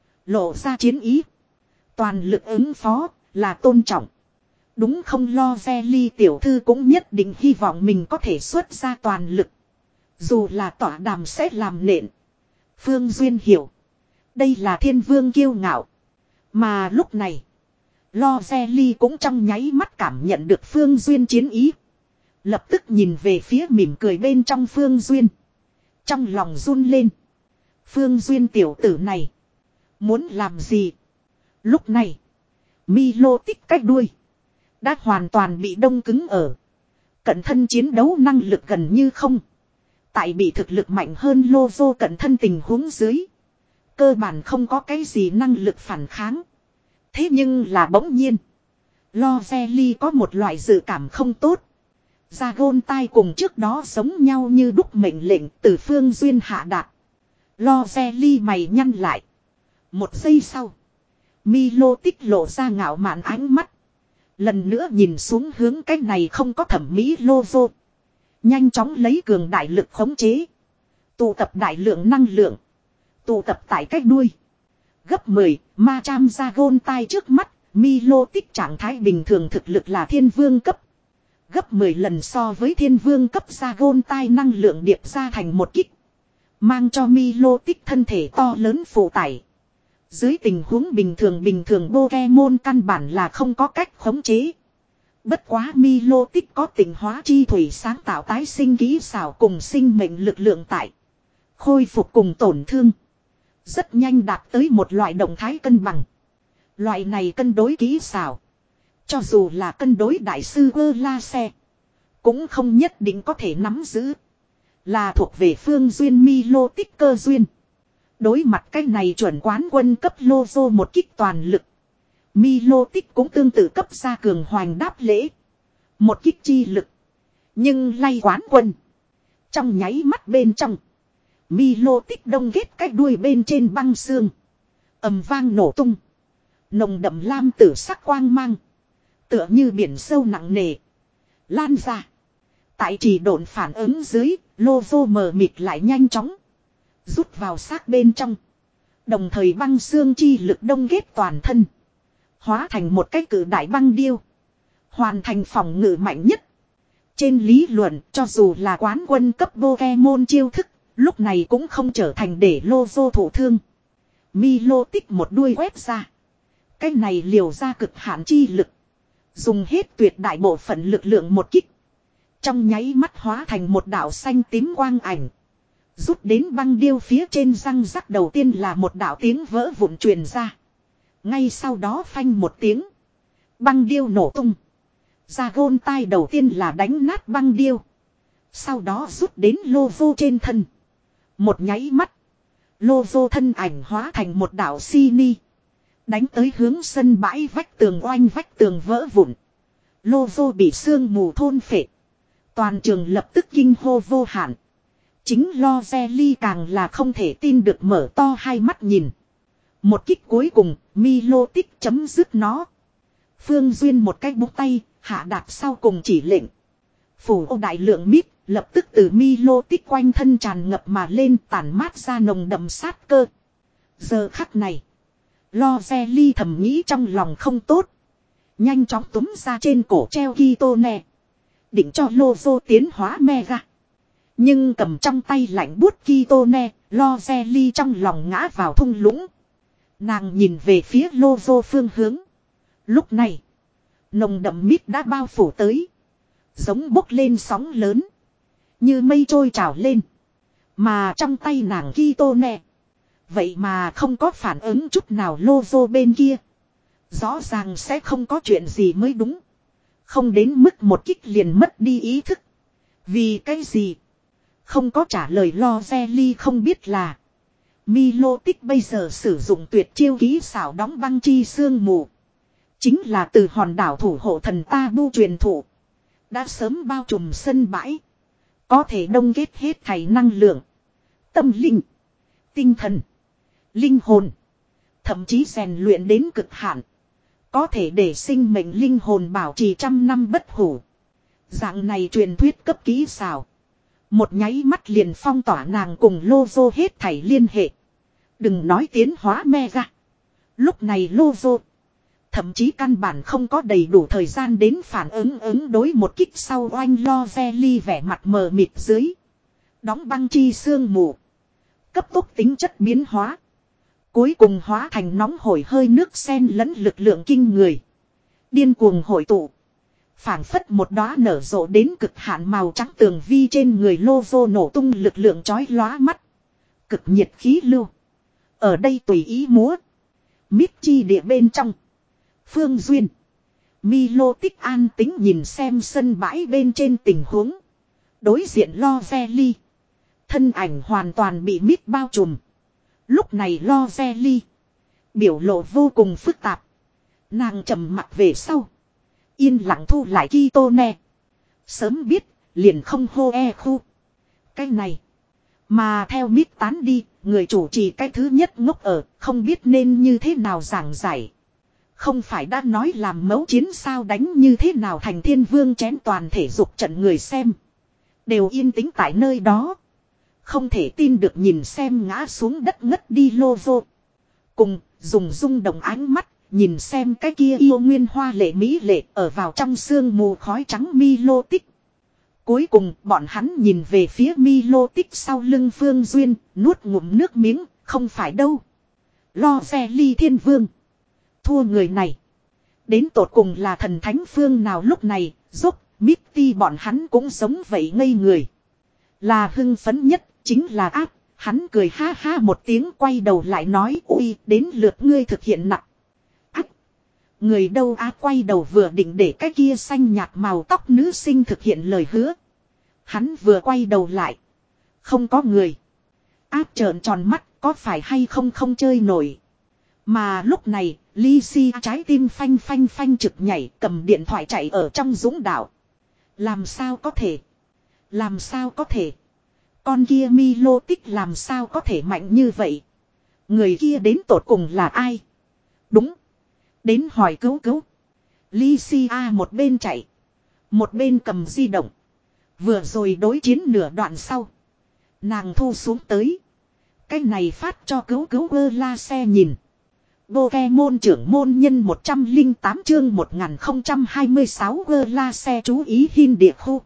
Lộ ra chiến ý. Toàn lực ứng phó là tôn trọng. Đúng không, lo ve ly tiểu thư cũng nhất định hy vọng mình có thể xuất ra toàn lực. Dù là tỏa đàm sẽ làm nện. Phương Duyên hiểu. Đây là thiên vương kiêu ngạo. Mà lúc này. Lo ve ly cũng trong nháy mắt cảm nhận được Phương Duyên chiến ý. Lập tức nhìn về phía mỉm cười bên trong Phương Duyên. Trong lòng run lên. Phương Duyên tiểu tử này. Muốn làm gì? Lúc này. Milo tích cách đuôi. Đã hoàn toàn bị đông cứng ở. Cận thân chiến đấu năng lực gần như không. Tại bị thực lực mạnh hơn lô vô cận thân tình huống dưới. Cơ bản không có cái gì năng lực phản kháng. Thế nhưng là bỗng nhiên. Lo ve ly có một loại dự cảm không tốt. Ra gôn tai cùng trước đó giống nhau như đúc mệnh lệnh từ Phương Duyên hạ đạt. Lo ve ly mày nhăn lại. Một giây sau. Milo tích lộ ra ngạo mạn ánh mắt. Lần nữa nhìn xuống hướng cái này không có thẩm mỹ lô vô. Nhanh chóng lấy cường đại lực khống chế. Tụ tập đại lượng năng lượng. Tụ tập tại cách đuôi. Gấp mười, ma cham ra gôn tai trước mắt. Milo tích trạng thái bình thường thực lực là thiên vương cấp. Gấp mười lần so với thiên vương cấp ra gôn tai năng lượng điệp ra thành một kích. Mang cho Milo tích thân thể to lớn phụ tải. Dưới tình huống bình thường bình thường Pokemon căn bản là không có cách khống chế. Bất quá Milo tích có tình hóa chi thủy sáng tạo tái sinh kỹ xảo cùng sinh mệnh lực lượng tại. Khôi phục cùng tổn thương. Rất nhanh đạt tới một loại động thái cân bằng. Loại này cân đối kỹ xảo. Cho dù là cân đối đại sư Ơ La Xe. Cũng không nhất định có thể nắm giữ. Là thuộc về Phương Duyên Milo tích cơ duyên. Đối mặt cái này chuẩn quán quân cấp lô vô một kích toàn lực. Milo tích cũng tương tự cấp ra cường hoành đáp lễ. Một kích chi lực. Nhưng lay quán quân. Trong nháy mắt bên trong. Milo tích đông ghét cái đuôi bên trên băng xương. Ầm vang nổ tung. Nồng đậm lam tử sắc quang mang. Tựa như biển sâu nặng nề. Lan ra. Tại chỉ độn phản ứng dưới. Lô vô mờ mịt lại nhanh chóng. Rút vào xác bên trong. Đồng thời băng xương chi lực đông ghét toàn thân. Hóa thành một cái cử đại băng điêu. Hoàn thành phòng ngự mạnh nhất. Trên lý luận cho dù là quán quân cấp Pokemon chiêu thức. Lúc này cũng không trở thành để lô vô thổ thương. Milo tích một đuôi quét ra. Cái này liều ra cực hạn chi lực. Dùng hết tuyệt đại bộ phận lực lượng một kích. Trong nháy mắt hóa thành một đạo xanh tím quang ảnh. Rút đến băng điêu phía trên răng rắc đầu tiên là một đạo tiếng vỡ vụn truyền ra. Ngay sau đó phanh một tiếng. Băng điêu nổ tung. Ra gôn tai đầu tiên là đánh nát băng điêu. Sau đó rút đến lô vô trên thân. Một nháy mắt. Lô vô thân ảnh hóa thành một đạo si ni. Đánh tới hướng sân bãi vách tường oanh vách tường vỡ vụn. Lô vô bị sương mù thôn phệ. Toàn trường lập tức kinh hô vô hạn. Chính lo ve ly càng là không thể tin được mở to hai mắt nhìn. Một kích cuối cùng, Milo tích chấm dứt nó. Phương Duyên một cái búng tay, hạ đạt sau cùng chỉ lệnh. Phủ ô đại lượng mít, lập tức từ Milo tích quanh thân tràn ngập mà lên tản mát ra nồng đậm sát cơ. Giờ khắc này, lo ve ly thầm nghĩ trong lòng không tốt. Nhanh chóng túm ra trên cổ treo Kitone. Định cho lô vô tiến hóa mega. Nhưng cầm trong tay lạnh buốt Kitone, lo ve ly trong lòng ngã vào thung lũng. Nàng nhìn về phía lô vô phương hướng. Lúc này, nồng đậm mít đã bao phủ tới. Giống bốc lên sóng lớn. Như mây trôi trào lên. Mà trong tay nàng Kitone. Vậy mà không có phản ứng chút nào lô vô bên kia. Rõ ràng sẽ không có chuyện gì mới đúng. Không đến mức một kích liền mất đi ý thức. Vì cái gì? Không có trả lời lo ve ly không biết là. Milo tích bây giờ sử dụng tuyệt chiêu ký xảo đóng băng chi sương mù. Chính là từ hòn đảo thủ hộ thần Tabu truyền thụ. Đã sớm bao trùm sân bãi. Có thể đông kết hết thảy năng lượng. tâm linh, tinh thần, linh hồn, thậm chí rèn luyện đến cực hạn. Có thể để sinh mệnh linh hồn bảo trì trăm năm bất hủ. Dạng này truyền thuyết cấp kỹ xảo. Một nháy mắt liền phong tỏa nàng cùng Lozo hết thảy liên hệ. Đừng nói tiến hóa mega. Lúc này Lozo thậm chí căn bản không có đầy đủ thời gian đến phản ứng ứng đối một kích sau oanh Lovely vẻ mặt mờ mịt dưới. Đóng băng chi sương mù. Cấp tốc tính chất biến hóa. Cuối cùng hóa thành nóng hổi hơi nước sen lẫn lực lượng kinh người. Điên cuồng hội tụ. Phảng phất một đóa nở rộ đến cực hạn màu trắng tường vi trên người Lozo nổ tung lực lượng chói lóa mắt. Cực nhiệt khí lưu. Ở đây tùy ý múa. Mít chi địa bên trong. Phương Duyên. Milo tích an tính nhìn xem sân bãi bên trên tình huống. Đối diện Lovely. Thân ảnh hoàn toàn bị mít bao trùm. Lúc này Lovely. Biểu lộ vô cùng phức tạp. Nàng trầm mặt về sau. Yên lặng thu lại Kitone. Sớm biết, liền không hô e khu. Cái này. Mà theo mít tán đi, người chủ trì cái thứ nhất ngốc ở, không biết nên như thế nào giảng giải. Không phải đã nói làm mấu chiến sao đánh như thế nào thành thiên vương chén toàn thể dục trận người xem. Đều yên tĩnh tại nơi đó. Không thể tin được nhìn xem ngã xuống đất ngất đi Lozo. Cùng, dùng rung động ánh mắt. Nhìn xem cái kia yêu nguyên hoa lệ mỹ lệ ở vào trong sương mù khói trắng Milo tích. Cuối cùng bọn hắn nhìn về phía Milo tích sau lưng Phương Duyên, nuốt ngụm nước miếng, không phải đâu. Lo xe ly thiên vương. Thua người này. Đến tột cùng là thần thánh phương nào lúc này, giúp, Mitty bọn hắn cũng giống vậy ngây người. Là hưng phấn nhất, chính là áp, hắn cười ha ha một tiếng quay đầu lại nói ui, đến lượt ngươi thực hiện nặng. Người đâu á quay đầu vừa định để cái kia xanh nhạt màu tóc nữ sinh thực hiện lời hứa. Hắn vừa quay đầu lại. Không có người. Áp trợn tròn mắt có phải hay không không chơi nổi. Mà lúc này, Lysia trái tim phanh phanh phanh trực nhảy cầm điện thoại chạy ở trong dũng đạo. Làm sao có thể? Làm sao có thể? Con kia Milo tích làm sao có thể mạnh như vậy? Người kia đến tột cùng là ai? Đúng. Đến hỏi cứu cứu. Lysia một bên chạy. Một bên cầm di động. Vừa rồi đối chiến nửa đoạn sau. Nàng thu xuống tới. Cái này phát cho cứu cứu ơ la xe nhìn. Pokemon trưởng môn nhân một trăm lẻ tám chương một nghìn không trăm hai mươi sáu ơ la xe chú ý hin địa khu.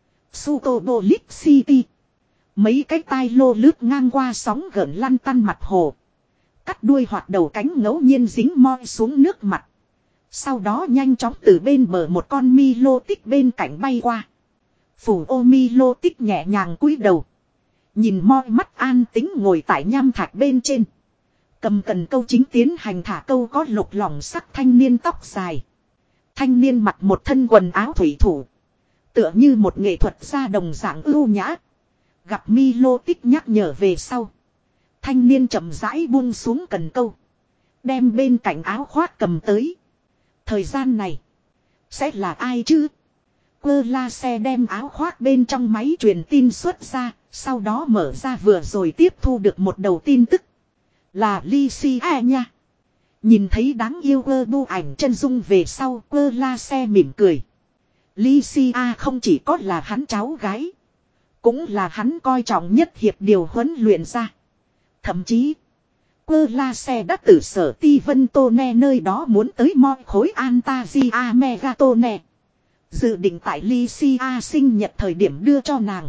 Sutobolik City. Mấy cái tai lô lướt ngang qua sóng gợn lăn tăn mặt hồ. Cắt đuôi hoặc đầu cánh ngẫu nhiên dính moi xuống nước mặt. Sau đó nhanh chóng từ bên bờ một con Milo tích bên cạnh bay qua. Phủ ô Milo tích nhẹ nhàng cúi đầu. Nhìn moi mắt an tính ngồi tại nham thạch bên trên. Cầm cần câu chính tiến hành thả câu có lục lỏng sắc thanh niên tóc dài. Thanh niên mặc một thân quần áo thủy thủ. Tựa như một nghệ thuật gia đồng dạng ưu nhã. Gặp Milo tích nhắc nhở về sau. Thanh niên chậm rãi buông xuống cần câu. Đem bên cạnh áo khoác cầm tới. Thời gian này. Sẽ là ai chứ? Quơ la xe đem áo khoác bên trong máy truyền tin xuất ra. Sau đó mở ra vừa rồi tiếp thu được một đầu tin tức. Là Lysia nha. Nhìn thấy đáng yêu ơ bu ảnh chân dung về sau. Quơ la xe mỉm cười. Lysia không chỉ có là hắn cháu gái. Cũng là hắn coi trọng nhất hiệp điều huấn luyện ra. Thậm chí, Quơ la xe đã từ sở ti vân tô ne nơi đó muốn tới moi khối Antasia Megatone. Dự định tại Lysia sinh nhật thời điểm đưa cho nàng.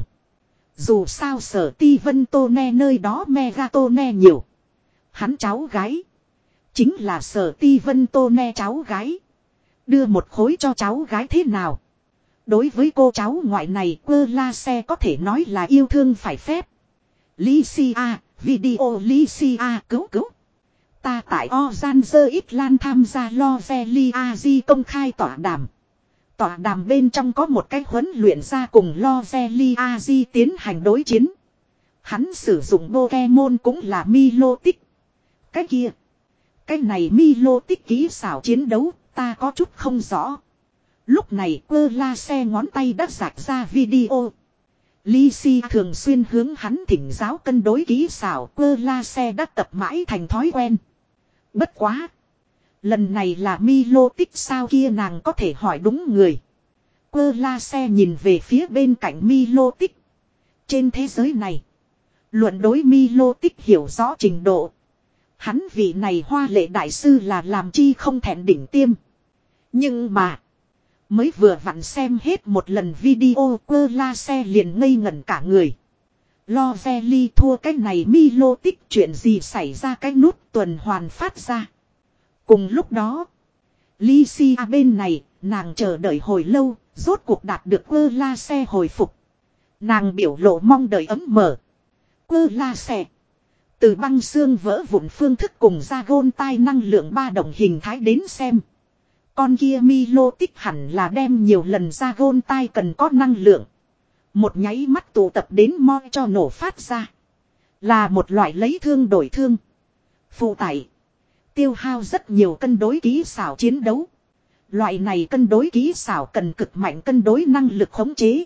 Dù sao sở ti vân tô ne nơi đó Megatone nhiều. Hắn cháu gái. Chính là sở ti vân tô ne cháu gái. Đưa một khối cho cháu gái thế nào? Đối với cô cháu ngoại này Quơ la xe có thể nói là yêu thương phải phép. Lysia, video Lysia cứu cứu. Ta tại Ozanzer Itlan tham gia Lovely công khai tọa đàm. Tọa đàm bên trong có một cái huấn luyện ra cùng Lovely tiến hành đối chiến. Hắn sử dụng Pokemon cũng là Milotic. Cái kia. Cái này Milotic kỹ xảo chiến đấu ta có chút không rõ. Lúc này Quơ la xe ngón tay đã rạch ra video. Lee Si thường xuyên hướng hắn thỉnh giáo cân đối kỹ xảo, cơ la xe đã tập mãi thành thói quen. Bất quá. Lần này là Milo tích sao kia nàng có thể hỏi đúng người. Cơ la xe nhìn về phía bên cạnh Milo tích. Trên thế giới này. Luận đối Milo tích hiểu rõ trình độ. Hắn vị này hoa lệ đại sư là làm chi không thẹn đỉnh tiêm. Nhưng mà. Mới vừa vặn xem hết một lần video cơ la xe liền ngây ngẩn cả người. Lo Veli thua cái này Milo tích chuyện gì xảy ra cái nút tuần hoàn phát ra. Cùng lúc đó. Lycia bên này nàng chờ đợi hồi lâu. Rốt cuộc đạt được cơ la xe hồi phục. Nàng biểu lộ mong đợi ấm mở. Cơ la xe. Từ băng xương vỡ vụn phương thức cùng ra gôn tai năng lượng ba động hình thái đến xem. Con kia Milo tích hẳn là đem nhiều lần ra gôn tai cần có năng lượng. Một nháy mắt tụ tập đến mo cho nổ phát ra. Là một loại lấy thương đổi thương. Phụ tải. Tiêu hao rất nhiều cân đối kỹ xảo chiến đấu. Loại này cân đối kỹ xảo cần cực mạnh cân đối năng lực khống chế.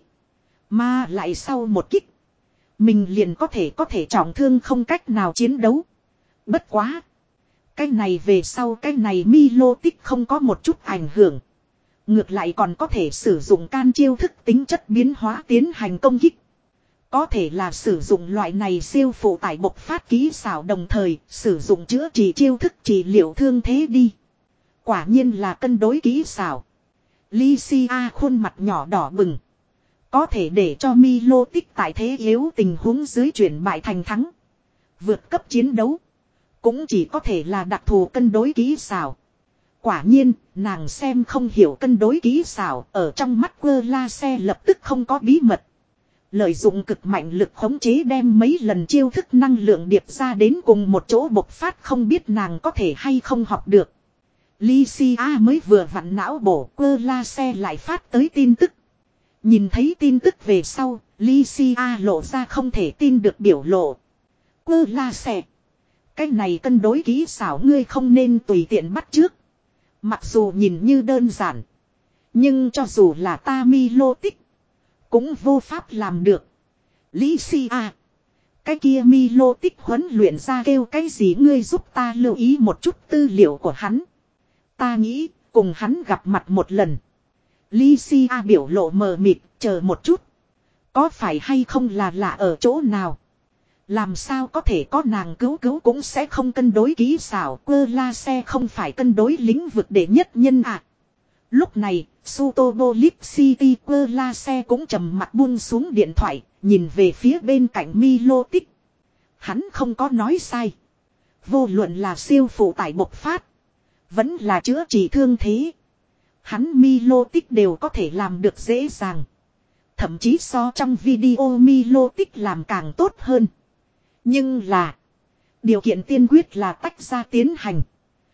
Mà lại sau một kích. Mình liền có thể có thể trọng thương không cách nào chiến đấu. Bất quá. Cái này về sau cái này Milo tích không có một chút ảnh hưởng. Ngược lại còn có thể sử dụng can chiêu thức tính chất biến hóa tiến hành công kích. Có thể là sử dụng loại này siêu phụ tải bộc phát kỹ xảo đồng thời sử dụng chữa trị chiêu thức trị liệu thương thế đi. Quả nhiên là cân đối kỹ xảo. Lycia khuôn mặt nhỏ đỏ bừng. Có thể để cho Milo tích tại thế yếu tình huống dưới chuyển bại thành thắng. Vượt cấp chiến đấu. Cũng chỉ có thể là đặc thù cân đối kỹ xảo. Quả nhiên, nàng xem không hiểu cân đối kỹ xảo. Ở trong mắt quơ la xe lập tức không có bí mật. Lợi dụng cực mạnh lực khống chế đem mấy lần chiêu thức năng lượng điệp ra đến cùng một chỗ bộc phát không biết nàng có thể hay không học được. Lycia mới vừa vặn não bổ quơ la xe lại phát tới tin tức. Nhìn thấy tin tức về sau, Lycia lộ ra không thể tin được biểu lộ. Quơ la xe. Cái này cân đối kỹ xảo ngươi không nên tùy tiện bắt trước. Mặc dù nhìn như đơn giản. Nhưng cho dù là ta Milo tích. Cũng vô pháp làm được. Lycia. Cái kia Milo tích huấn luyện ra kêu cái gì ngươi giúp ta lưu ý một chút tư liệu của hắn. Ta nghĩ cùng hắn gặp mặt một lần. Lycia biểu lộ mờ mịt chờ một chút. Có phải hay không là lạ ở chỗ nào. Làm sao có thể có nàng cứu cứu cũng sẽ không cân đối kỹ xảo. Quơ la xe không phải cân đối lĩnh vực để nhất nhân à. Lúc này, Sutobolip City quơ la xe cũng trầm mặt buông xuống điện thoại, nhìn về phía bên cạnh Milo tích. Hắn không có nói sai. Vô luận là siêu phụ tải bộc phát. Vẫn là chữa trị thương thế. Hắn Milo tích đều có thể làm được dễ dàng. Thậm chí so trong video Milo tích làm càng tốt hơn. Nhưng là. Điều kiện tiên quyết là tách ra tiến hành.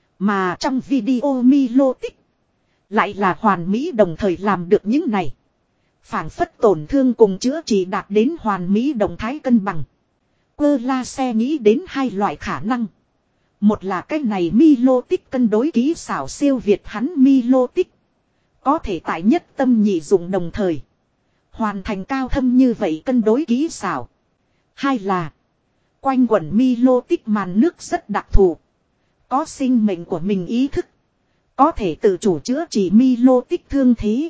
Mà trong video Milo tích. Lại là hoàn mỹ đồng thời làm được những này. Phản phất tổn thương cùng chữa trị đạt đến hoàn mỹ đồng thái cân bằng. Quơ la xe nghĩ đến hai loại khả năng. Một là cái này Milo tích cân đối kỹ xảo siêu việt hắn Milo tích. Có thể tại nhất tâm nhị dụng đồng thời. Hoàn thành cao thâm như vậy cân đối kỹ xảo. Hai là. Quanh quẩn Milo tích màn nước rất đặc thù. Có sinh mệnh của mình ý thức. Có thể tự chủ chữa trị Milo tích thương thế.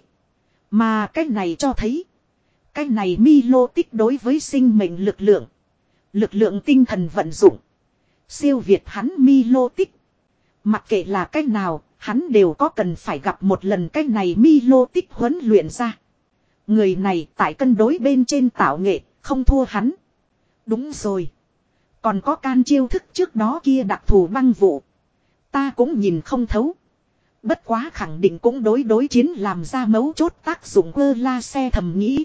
Mà cái này cho thấy. Cái này Milo tích đối với sinh mệnh lực lượng. Lực lượng tinh thần vận dụng. Siêu việt hắn Milo tích. Mặc kệ là cái nào, hắn đều có cần phải gặp một lần cái này Milo tích huấn luyện ra. Người này tại cân đối bên trên tạo nghệ, không thua hắn. Đúng rồi. Còn có can chiêu thức trước đó kia đặc thù băng vụ. Ta cũng nhìn không thấu. Bất quá khẳng định cũng đối đối chiến làm ra mấu chốt tác dụng quơ la xe thầm nghĩ.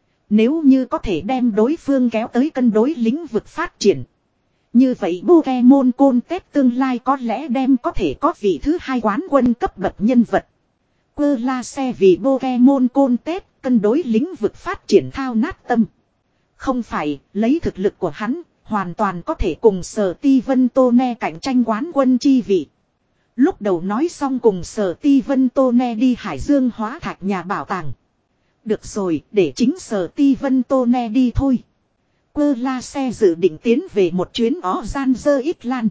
Nếu như có thể đem đối phương kéo tới cân đối lĩnh vực phát triển. Như vậy Pokemon Contest tương lai có lẽ đem có thể có vị thứ hai quán quân cấp bậc nhân vật. Quơ la xe vì Pokemon Contest cân đối lĩnh vực phát triển thao nát tâm. Không phải lấy thực lực của hắn hoàn toàn có thể cùng Sở Ti Vân Tô Ne cạnh tranh quán quân chi vị. Lúc đầu nói xong cùng Sở Ti Vân Tô Ne đi Hải Dương hóa thạch nhà bảo tàng. Được rồi, để chính sở ti vân tô ne đi thôi. Quơ la xe dự định tiến về một chuyến ó gian dơ ít lan.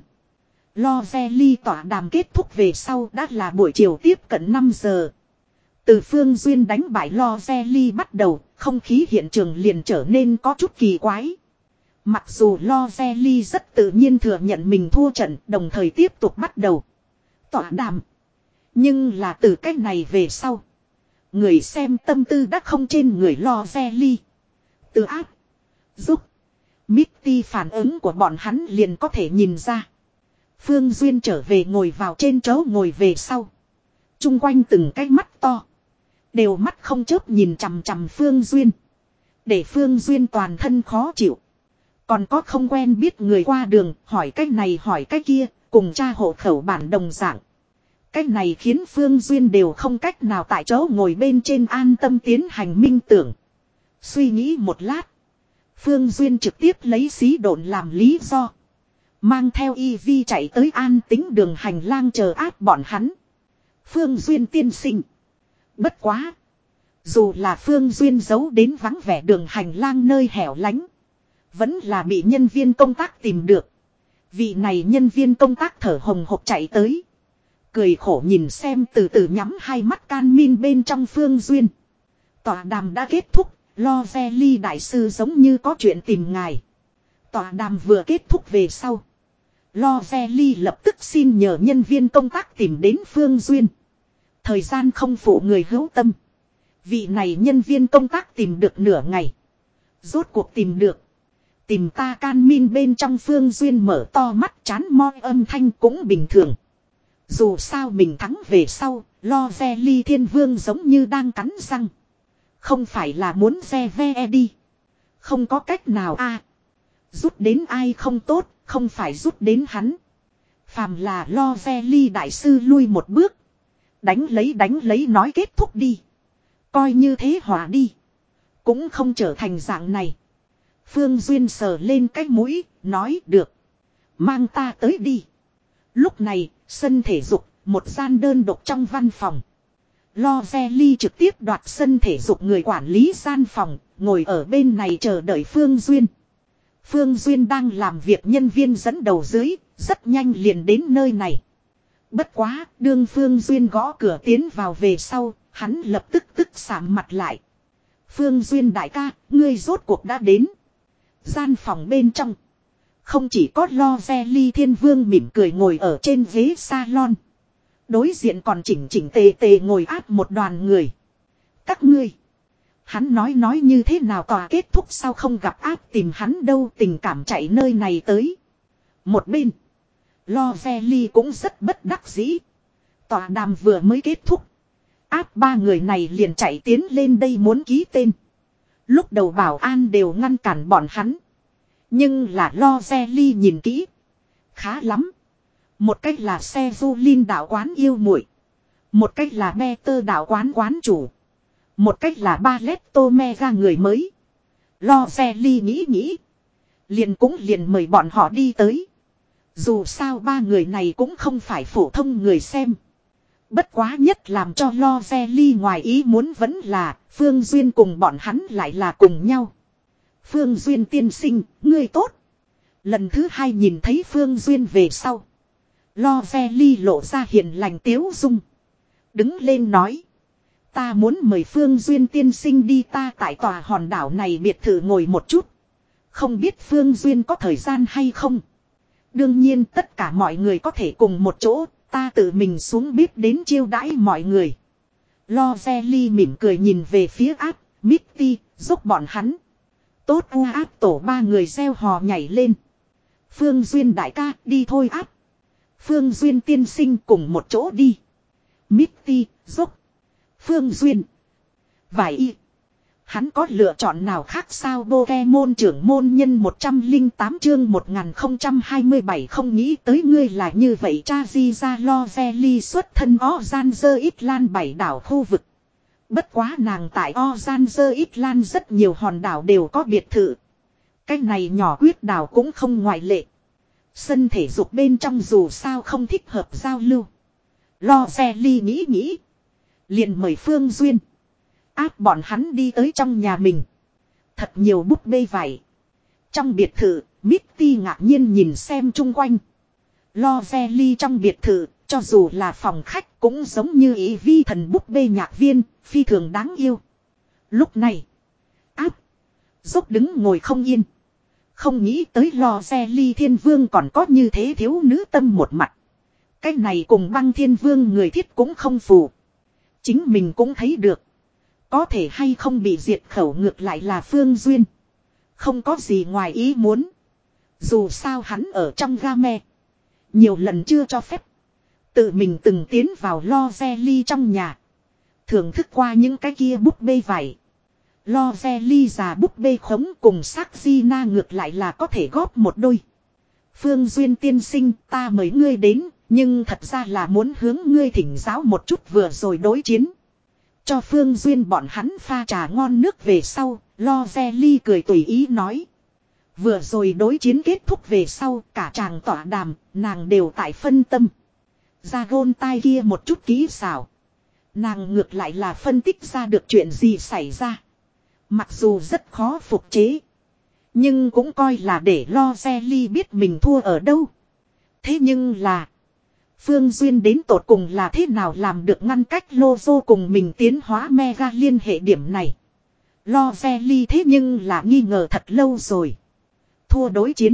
Lo ve ly tỏa đàm kết thúc về sau đã là buổi chiều tiếp cận năm giờ. Từ Phương Duyên đánh bại Lo ve ly bắt đầu, không khí hiện trường liền trở nên có chút kỳ quái. Mặc dù Lo ve ly rất tự nhiên thừa nhận mình thua trận, đồng thời tiếp tục bắt đầu tỏa đàm. Nhưng là từ cách này về sau, người xem tâm tư đã không trên người Lo ve ly. Từ áp, giúp, Mitty phản ứng của bọn hắn liền có thể nhìn ra. Phương Duyên trở về ngồi vào trên chỗ ngồi về sau. Trung quanh từng cái mắt to. Đều mắt không chớp nhìn chằm chằm Phương Duyên. Để Phương Duyên toàn thân khó chịu. Còn có không quen biết người qua đường hỏi cái này hỏi cái kia. Cùng tra hộ khẩu bản đồng dạng. Cái này khiến Phương Duyên đều không cách nào tại chỗ ngồi bên trên an tâm tiến hành minh tưởng. Suy nghĩ một lát. Phương Duyên trực tiếp lấy xí độn làm lý do. Mang theo y vi chạy tới an tính đường hành lang chờ áp bọn hắn. Phương Duyên tiên sinh. Bất quá. Dù là Phương Duyên giấu đến vắng vẻ đường hành lang nơi hẻo lánh. Vẫn là bị nhân viên công tác tìm được. Vị này nhân viên công tác thở hồng hộc chạy tới. Cười khổ nhìn xem từ từ nhắm hai mắt can min bên trong Phương Duyên. Tòa đàm đã kết thúc. Lo ve ly đại sư giống như có chuyện tìm ngài. Tòa đàm vừa kết thúc về sau. Lo ve ly lập tức xin nhờ nhân viên công tác tìm đến Phương Duyên. Thời gian không phụ người hữu tâm. Vị này nhân viên công tác tìm được nửa ngày. Rốt cuộc tìm được. Tìm ta can min bên trong Phương Duyên mở to mắt chán mo âm thanh cũng bình thường. Dù sao mình thắng về sau, Lo ve ly thiên vương giống như đang cắn răng. Không phải là muốn ve ve đi. Không có cách nào a à, rút đến ai không tốt, không phải rút đến hắn. Phàm là Lo ve ly đại sư lui một bước. Đánh lấy đánh lấy nói kết thúc đi. Coi như thế hòa đi. Cũng không trở thành dạng này. Phương Duyên sờ lên cái mũi, nói được. Mang ta tới đi. Lúc này, sân thể dục, một gian đơn độc trong văn phòng. Lo ve ly trực tiếp đoạt sân thể dục người quản lý gian phòng, ngồi ở bên này chờ đợi Phương Duyên. Phương Duyên đang làm việc nhân viên dẫn đầu dưới, rất nhanh liền đến nơi này. Bất quá, đương Phương Duyên gõ cửa tiến vào về sau, hắn lập tức tức sạm mặt lại. Phương Duyên đại ca, ngươi rốt cuộc đã đến. Gian phòng bên trong. Không chỉ có Lo ve ly thiên vương mỉm cười ngồi ở trên ghế salon. Đối diện còn chỉnh chỉnh tề tề ngồi áp một đoàn người. Các ngươi. Hắn nói nói như thế nào tòa kết thúc sao không gặp áp tìm hắn đâu tình cảm chạy nơi này tới. Một bên. Lo ve ly cũng rất bất đắc dĩ. Tòa đàm vừa mới kết thúc. Áp ba người này liền chạy tiến lên đây muốn ký tên. Lúc đầu bảo an đều ngăn cản bọn hắn. Nhưng là Lo ve ly nhìn kỹ. Khá lắm. Một cách là xe du linh đạo quán yêu muội, một cách là me tơ đạo quán quán chủ, một cách là Balletto Mega người mới. Lo ve ly nghĩ nghĩ. Liền cũng liền mời bọn họ đi tới. Dù sao ba người này cũng không phải phổ thông người xem. Bất quá nhất làm cho Lo ve ly ngoài ý muốn vẫn là Phương Duyên cùng bọn hắn lại là cùng nhau. Phương Duyên tiên sinh, ngươi tốt. Lần thứ hai nhìn thấy Phương Duyên về sau. Lo ve ly lộ ra hiền lành tiếu dung. Đứng lên nói. Ta muốn mời Phương Duyên tiên sinh đi ta tại tòa hòn đảo này biệt thự ngồi một chút. Không biết Phương Duyên có thời gian hay không. Đương nhiên tất cả mọi người có thể cùng một chỗ. Ta tự mình xuống bếp đến chiêu đãi mọi người. Lo ve ly mỉm cười nhìn về phía áp, Mitty, giúp bọn hắn. Tốt u áp tổ ba người reo hò nhảy lên. Phương Duyên đại ca đi thôi áp. Phương Duyên tiên sinh cùng một chỗ đi. Mitty, giúp. Phương Duyên. Vài y. Hắn có lựa chọn nào khác sao Pokemon trưởng môn nhân một trăm lẻ tám chương một nghìn không trăm hai mươi bảy không nghĩ tới ngươi là như vậy cha di ra Lo ve ly xuất thân Ozanzer Island bảy đảo khu vực. Bất quá nàng tại Ozanzer Island rất nhiều hòn đảo đều có biệt thự. Cái này nhỏ quyết đảo cũng không ngoại lệ. Sân thể dục bên trong dù sao không thích hợp giao lưu. Lo ve ly nghĩ nghĩ. Liền mời Phương Duyên. Áp bọn hắn đi tới trong nhà mình. Thật nhiều búp bê vải. Trong biệt thự, Mitty ngạc nhiên nhìn xem chung quanh. Lo-ve-li trong biệt thự, cho dù là phòng khách cũng giống như ý vi thần búp bê nhạc viên, phi thường đáng yêu. Lúc này, Áp dốc đứng ngồi không yên. Không nghĩ tới Lo-ve-li thiên vương còn có như thế thiếu nữ tâm một mặt. Cái này cùng băng thiên vương người thiết cũng không phù. Chính mình cũng thấy được. Có thể hay không bị diệt khẩu ngược lại là Phương Duyên. Không có gì ngoài ý muốn. Dù sao hắn ở trong game. Nhiều lần chưa cho phép. Tự mình từng tiến vào Lo-ve-li trong nhà. Thưởng thức qua những cái kia búp bê vải. Lo-ve-li già búp bê khống cùng sắc Gina ngược lại là có thể góp một đôi. Phương Duyên tiên sinh, ta mời ngươi đến. Nhưng thật ra là muốn hướng ngươi thỉnh giáo một chút vừa rồi đối chiến. Cho Phương Duyên bọn hắn pha trà ngon nước về sau, Lo-ve-li cười tùy ý nói. Vừa rồi đối chiến kết thúc về sau, cả chàng tỏa đàm, nàng đều tại phân tâm. Ra gôn tai kia một chút kỹ xảo. Nàng ngược lại là phân tích ra được chuyện gì xảy ra. Mặc dù rất khó phục chế. Nhưng cũng coi là để Lo-ve-li biết mình thua ở đâu. Thế nhưng là... Phương Duyên đến tột cùng là thế nào làm được ngăn cách Lozo cùng mình tiến hóa Mega liên hệ điểm này. Lo-ve-li thế nhưng là nghi ngờ thật lâu rồi. Thua đối chiến.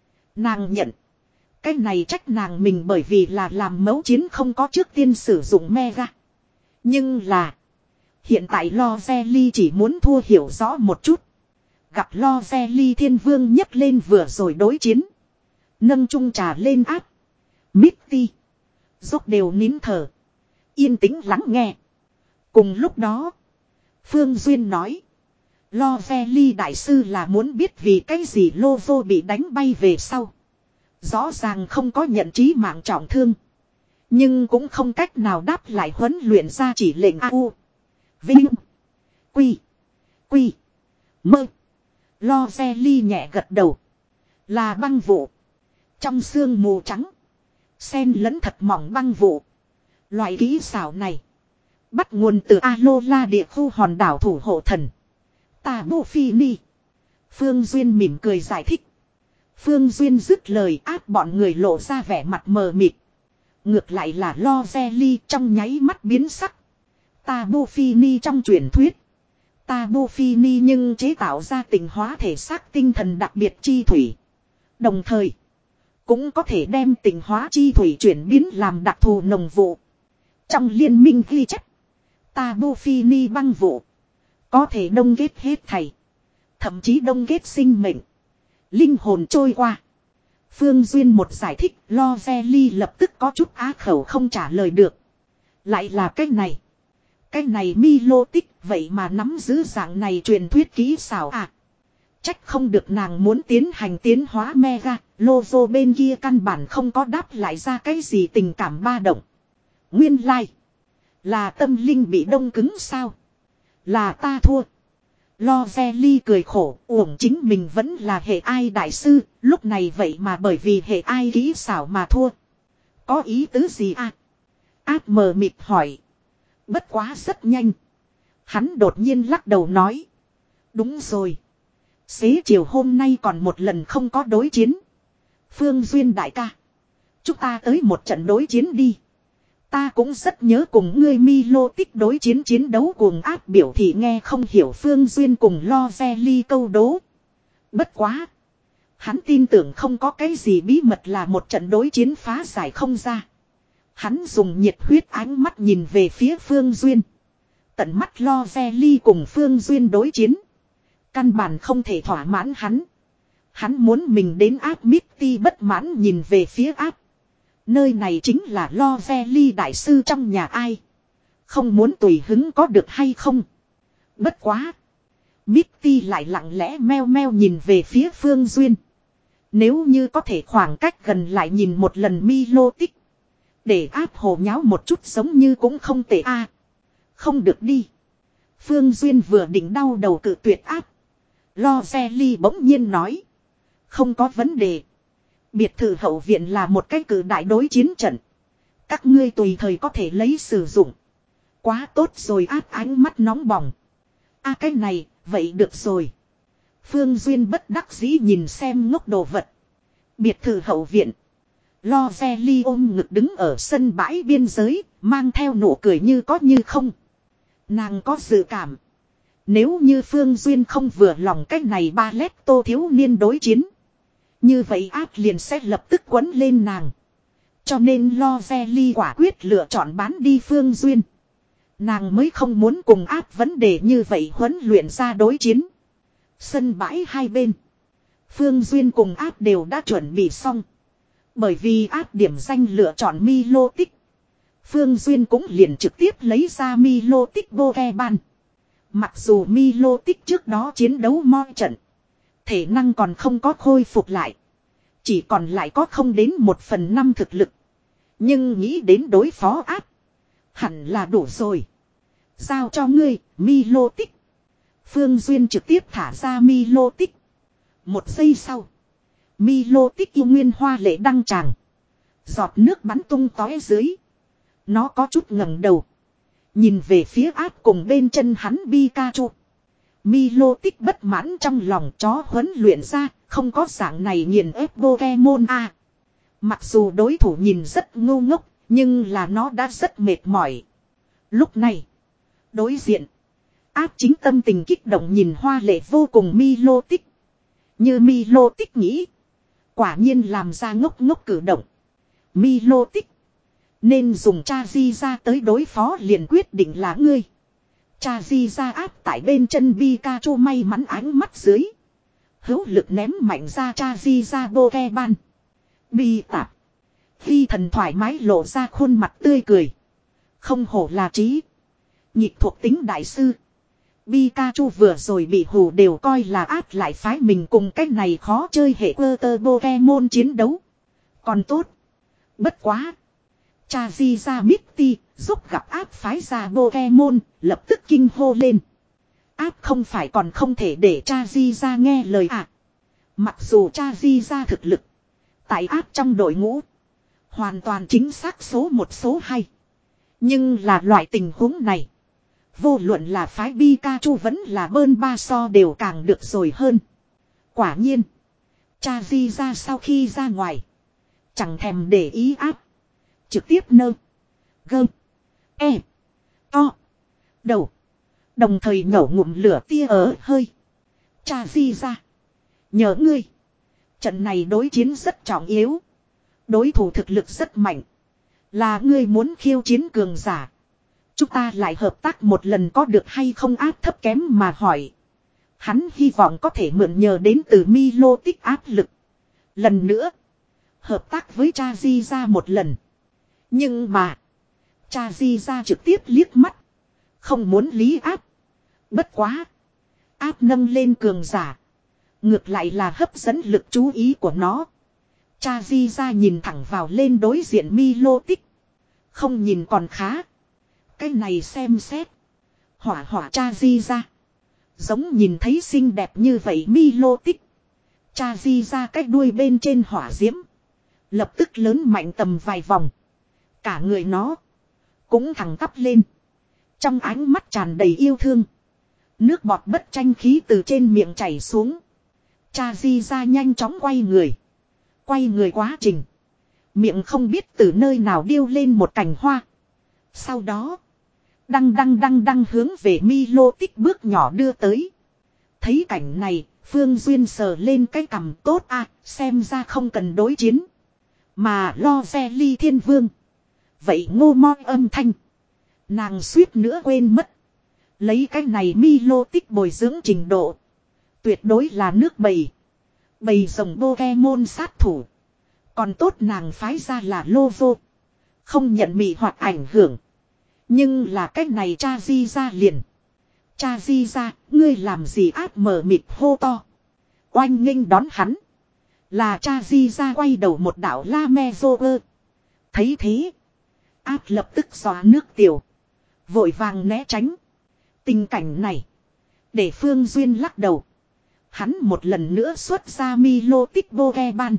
Nàng nhận. Cái này trách nàng mình bởi vì là làm mẫu chiến không có trước tiên sử dụng Mega. Nhưng là. Hiện tại Lo-ve-li chỉ muốn thua hiểu rõ một chút. Gặp Lo-ve-li thiên vương nhấc lên vừa rồi đối chiến. Nâng chung trà lên áp. Mitty. Dốc đều nín thở. Yên tĩnh lắng nghe. Cùng lúc đó. Phương Duyên nói. Lo-ve-li đại sư là muốn biết vì cái gì Lozo bị đánh bay về sau. Rõ ràng không có nhận trí mạng trọng thương. Nhưng cũng không cách nào đáp lại huấn luyện ra chỉ lệnh a u. Vinh. Quy. Quy. Mơ. Lo-ve-li nhẹ gật đầu. Là băng vụ. Trong sương mù trắng. Xen lẫn thật mỏng băng vụ. Loại kỹ xảo này. Bắt nguồn từ Alola địa khu hòn đảo thủ hộ thần. Tabu Fini. Phương Duyên mỉm cười giải thích. Phương Duyên dứt lời áp bọn người lộ ra vẻ mặt mờ mịt. Ngược lại là Lo-ve-li trong nháy mắt biến sắc. Tabu Fini trong truyền thuyết. Tabu Fini nhưng chế tạo ra tình hóa thể xác tinh thần đặc biệt chi thủy. Đồng thời. Cũng có thể đem tình hóa chi thủy chuyển biến làm đặc thù nồng vụ. Trong liên minh ghi chép. Tabu Fini băng vụ. Có thể đông kết hết thảy. Thậm chí đông kết sinh mệnh. Linh hồn trôi qua. Phương Duyên một giải thích. Lo-ve-li lập tức có chút á khẩu không trả lời được. Lại là cái này. Cái này Milo tích. Vậy mà nắm giữ dạng này truyền thuyết kỹ xảo à. Trách không được nàng muốn tiến hành tiến hóa Mega. Lozo bên kia căn bản không có đáp lại ra cái gì tình cảm ba động. Nguyên lai. Like. Là tâm linh bị đông cứng sao. Là ta thua. Lo-ve-li cười khổ. Uổng chính mình vẫn là hệ ai đại sư. Lúc này vậy mà bởi vì hệ ai kỹ xảo mà thua. Có ý tứ gì à? Áp mờ mịt hỏi. Bất quá rất nhanh. Hắn đột nhiên lắc đầu nói. Đúng rồi. Xế chiều hôm nay còn một lần không có đối chiến. Phương Duyên đại ca. Chúng ta tới một trận đối chiến đi. Ta cũng rất nhớ cùng ngươi Milo tích đối chiến chiến đấu cuồng áp biểu thị nghe không hiểu Phương Duyên cùng Lo-ve-li câu đố. Bất quá. Hắn tin tưởng không có cái gì bí mật là một trận đối chiến phá giải không ra. Hắn dùng nhiệt huyết ánh mắt nhìn về phía Phương Duyên. Tận mắt Lo-ve-li cùng Phương Duyên đối chiến. Căn bản không thể thỏa mãn hắn. Hắn muốn mình đến áp Mitty bất mãn nhìn về phía áp. Nơi này chính là Lo-ve-li đại sư trong nhà ai. Không muốn tùy hứng có được hay không. Bất quá. Mitty lại lặng lẽ meo meo nhìn về phía Phương Duyên. Nếu như có thể khoảng cách gần lại nhìn một lần Milo tích. Để áp hồ nháo một chút giống như cũng không tệ a. À, không được đi. Phương Duyên vừa định đau đầu cự tuyệt áp. Lo-ve-li bỗng nhiên nói. Không có vấn đề. Biệt thự hậu viện là một cái cử đại đối chiến trận. Các ngươi tùy thời có thể lấy sử dụng. Quá tốt rồi áp ánh mắt nóng bỏng. À cái này, vậy được rồi. Phương Duyên bất đắc dĩ nhìn xem ngốc đồ vật. Biệt thự hậu viện. Lo ve ly ôm ngực đứng ở sân bãi biên giới, mang theo nụ cười như có như không. Nàng có dự cảm. Nếu như Phương Duyên không vừa lòng cách này ba lét tô thiếu niên đối chiến. Như vậy áp liền sẽ lập tức quấn lên nàng. Cho nên Lo ve ly quả quyết lựa chọn bán đi Phương Duyên. Nàng mới không muốn cùng áp vấn đề như vậy huấn luyện ra đối chiến. Sân bãi hai bên. Phương Duyên cùng áp đều đã chuẩn bị xong. Bởi vì áp điểm danh lựa chọn Milo Tích. Phương Duyên cũng liền trực tiếp lấy ra Milo Tích Pokemon. Mặc dù Milo Tích trước đó chiến đấu moi trận. Thể năng còn không có khôi phục lại. Chỉ còn lại có không đến một phần năm thực lực. Nhưng nghĩ đến đối phó áp. Hẳn là đủ rồi. Giao cho ngươi, Milo Tích. Phương Duyên trực tiếp thả ra Milo Tích. Một giây sau. Milo Tích yêu nguyên hoa lệ đăng tràng. Giọt nước bắn tung tóe dưới. Nó có chút ngẩng đầu. Nhìn về phía áp cùng bên chân hắn Pikachu. Milo Tích bất mãn trong lòng chó huấn luyện ra. Không có dạng này nghiền ép Pokemon A. Mặc dù đối thủ nhìn rất ngu ngốc. Nhưng là nó đã rất mệt mỏi. Lúc này. Đối diện. Áp chính tâm tình kích động nhìn hoa lệ vô cùng Milo Tích. Như Milo Tích nghĩ. Quả nhiên làm ra ngốc ngốc cử động. Milo Tích. Nên dùng Chazi ra tới đối phó liền quyết định là ngươi. Chazi ra áp tại bên chân Pikachu may mắn ánh mắt dưới. Hữu lực ném mạnh ra Chazi ra Pokemon. Bi tạp. Khi thần thoải mái lộ ra khuôn mặt tươi cười. Không hổ là trí. Nhịp thuộc tính đại sư. Pikachu vừa rồi bị hù đều coi là áp lại phái mình cùng cách này khó chơi hệ cơ tơ Pokemon chiến đấu. Còn tốt. Bất quá. Chazi ra Misty giúp gặp áp phái ra Pokemon lập tức kinh hô lên. Áp không phải còn không thể để Chazi ra nghe lời à. Mặc dù Chazi ra thực lực. Tại áp trong đội ngũ. Hoàn toàn chính xác số một số hai. Nhưng là loại tình huống này. Vô luận là phái Pikachu vẫn là bơn ba so đều càng được rồi hơn. Quả nhiên. Chazi ra sau khi ra ngoài. Chẳng thèm để ý áp. Trực tiếp nơ. Gơ. E. To. Đầu. Đồng thời nhổ ngụm lửa tia ở hơi. Chazi ra. Nhớ ngươi. Trận này đối chiến rất trọng yếu. Đối thủ thực lực rất mạnh. Là ngươi muốn khiêu chiến cường giả. Chúng ta lại hợp tác một lần có được hay không áp thấp kém mà hỏi. Hắn hy vọng có thể mượn nhờ đến từ Milo Tích áp lực. Lần nữa. Hợp tác với Chazi ra một lần. Nhưng mà. Chazi ra trực tiếp liếc mắt. Không muốn lý áp. Bất quá. Áp nâng lên cường giả. Ngược lại là hấp dẫn lực chú ý của nó. Chazi ra nhìn thẳng vào lên đối diện Milo Tích. Không nhìn còn khá. Cái này xem xét. Hỏa hỏa Chazi ra. Giống nhìn thấy xinh đẹp như vậy Milo Tích. Chazi ra cái đuôi bên trên hỏa diễm. Lập tức lớn mạnh tầm vài vòng. Cả người nó. Cũng thẳng tắp lên. Trong ánh mắt tràn đầy yêu thương. Nước bọt bất tranh khí từ trên miệng chảy xuống. Chazi ra nhanh chóng quay người. Quay người quá trình. Miệng không biết từ nơi nào điêu lên một cành hoa. Sau đó. Đăng đăng đăng đăng hướng về Milo Tích bước nhỏ đưa tới. Thấy cảnh này. Phương Duyên sờ lên cái cằm tốt à. Xem ra không cần đối chiến. Mà lo xe ly thiên vương. Vậy ngô moi âm thanh. Nàng suýt nữa quên mất. Lấy cái này Milo Tích bồi dưỡng trình độ. Tuyệt đối là nước bầy. Bầy rồng Pokemon sát thủ. Còn tốt nàng phái ra là lô vô. Không nhận mị hoặc ảnh hưởng. Nhưng là cách này Chazi ra liền. Chazi ra, ngươi làm gì áp mở mịt hô to. Oanh nghênh đón hắn. Là Chazi ra quay đầu một đảo La Me Zoe. Thấy thế. Áp lập tức xóa nước tiểu. Vội vàng né tránh. Tình cảnh này. Để Phương Duyên lắc đầu. Hắn một lần nữa xuất ra Milo Tích Pokemon.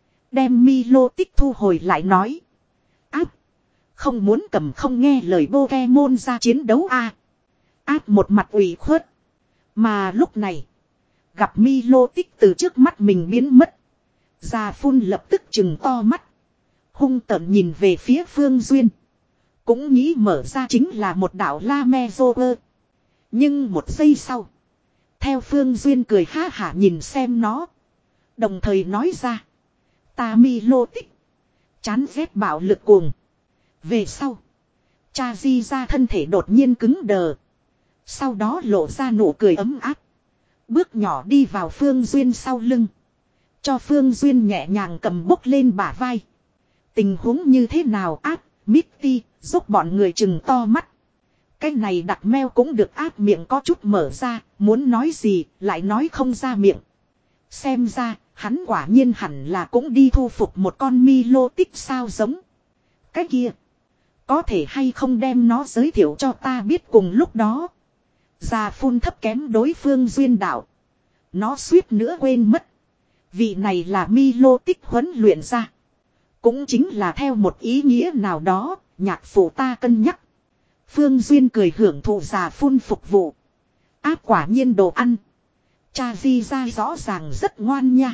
Đem Milo Tích thu hồi lại nói. Áp. Không muốn cầm không nghe lời Pokemon ra chiến đấu a. Áp một mặt ủy khuất. Mà lúc này. Gặp Milo Tích từ trước mắt mình biến mất. Gia Phun lập tức chừng to mắt. Hung tợn nhìn về phía Phương Duyên. Cũng nghĩ mở ra chính là một đạo La Me Zoe. Nhưng một giây sau. Theo Phương Duyên cười ha hả nhìn xem nó. Đồng thời nói ra. Ta Milo Tích. Chán ghét bạo lực cuồng. Về sau. Cha Di ra thân thể đột nhiên cứng đờ. Sau đó lộ ra nụ cười ấm áp. Bước nhỏ đi vào Phương Duyên sau lưng. Cho Phương Duyên nhẹ nhàng cầm bốc lên bả vai. Tình huống như thế nào áp, Mitty, giúp bọn người chừng to mắt. Cái này đặt meo cũng được áp miệng có chút mở ra, muốn nói gì, lại nói không ra miệng. Xem ra, hắn quả nhiên hẳn là cũng đi thu phục một con Milo Tích sao giống. Cái kia, có thể hay không đem nó giới thiệu cho ta biết cùng lúc đó. Gia Phun thấp kém đối phương Duyên đạo. Nó suýt nữa quên mất. Vị này là Milo Tích huấn luyện ra. Cũng chính là theo một ý nghĩa nào đó, nhạc phụ ta cân nhắc. Phương Duyên cười hưởng thụ Gia Phun phục vụ. Áp quả nhiên đồ ăn. Cha Di ra rõ ràng rất ngoan nha.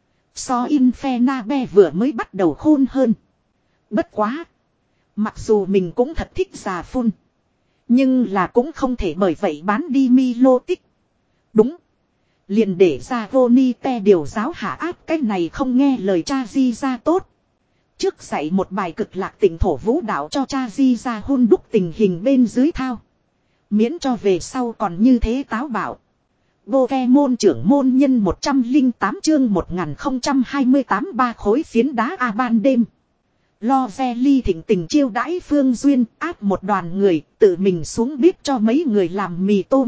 So Infernabe vừa mới bắt đầu khôn hơn. Bất quá. Mặc dù mình cũng thật thích Gia Phun. Nhưng là cũng không thể bởi vậy bán đi Milo Tích. Đúng. Liền để ra Vonite điều giáo hạ áp cái này không nghe lời cha Di ra tốt. Trước dạy một bài cực lạc tỉnh thổ vũ đạo cho cha Di ra hôn đúc tình hình bên dưới thao. Miễn cho về sau còn như thế táo bạo. Pokemon trưởng môn nhân một trăm lẻ tám chương một nghìn không trăm hai mươi tám ba khối phiến đá A ban đêm. Lo Veli thịnh tình chiêu đãi Phương Duyên áp một đoàn người tự mình xuống bếp cho mấy người làm mì tôm.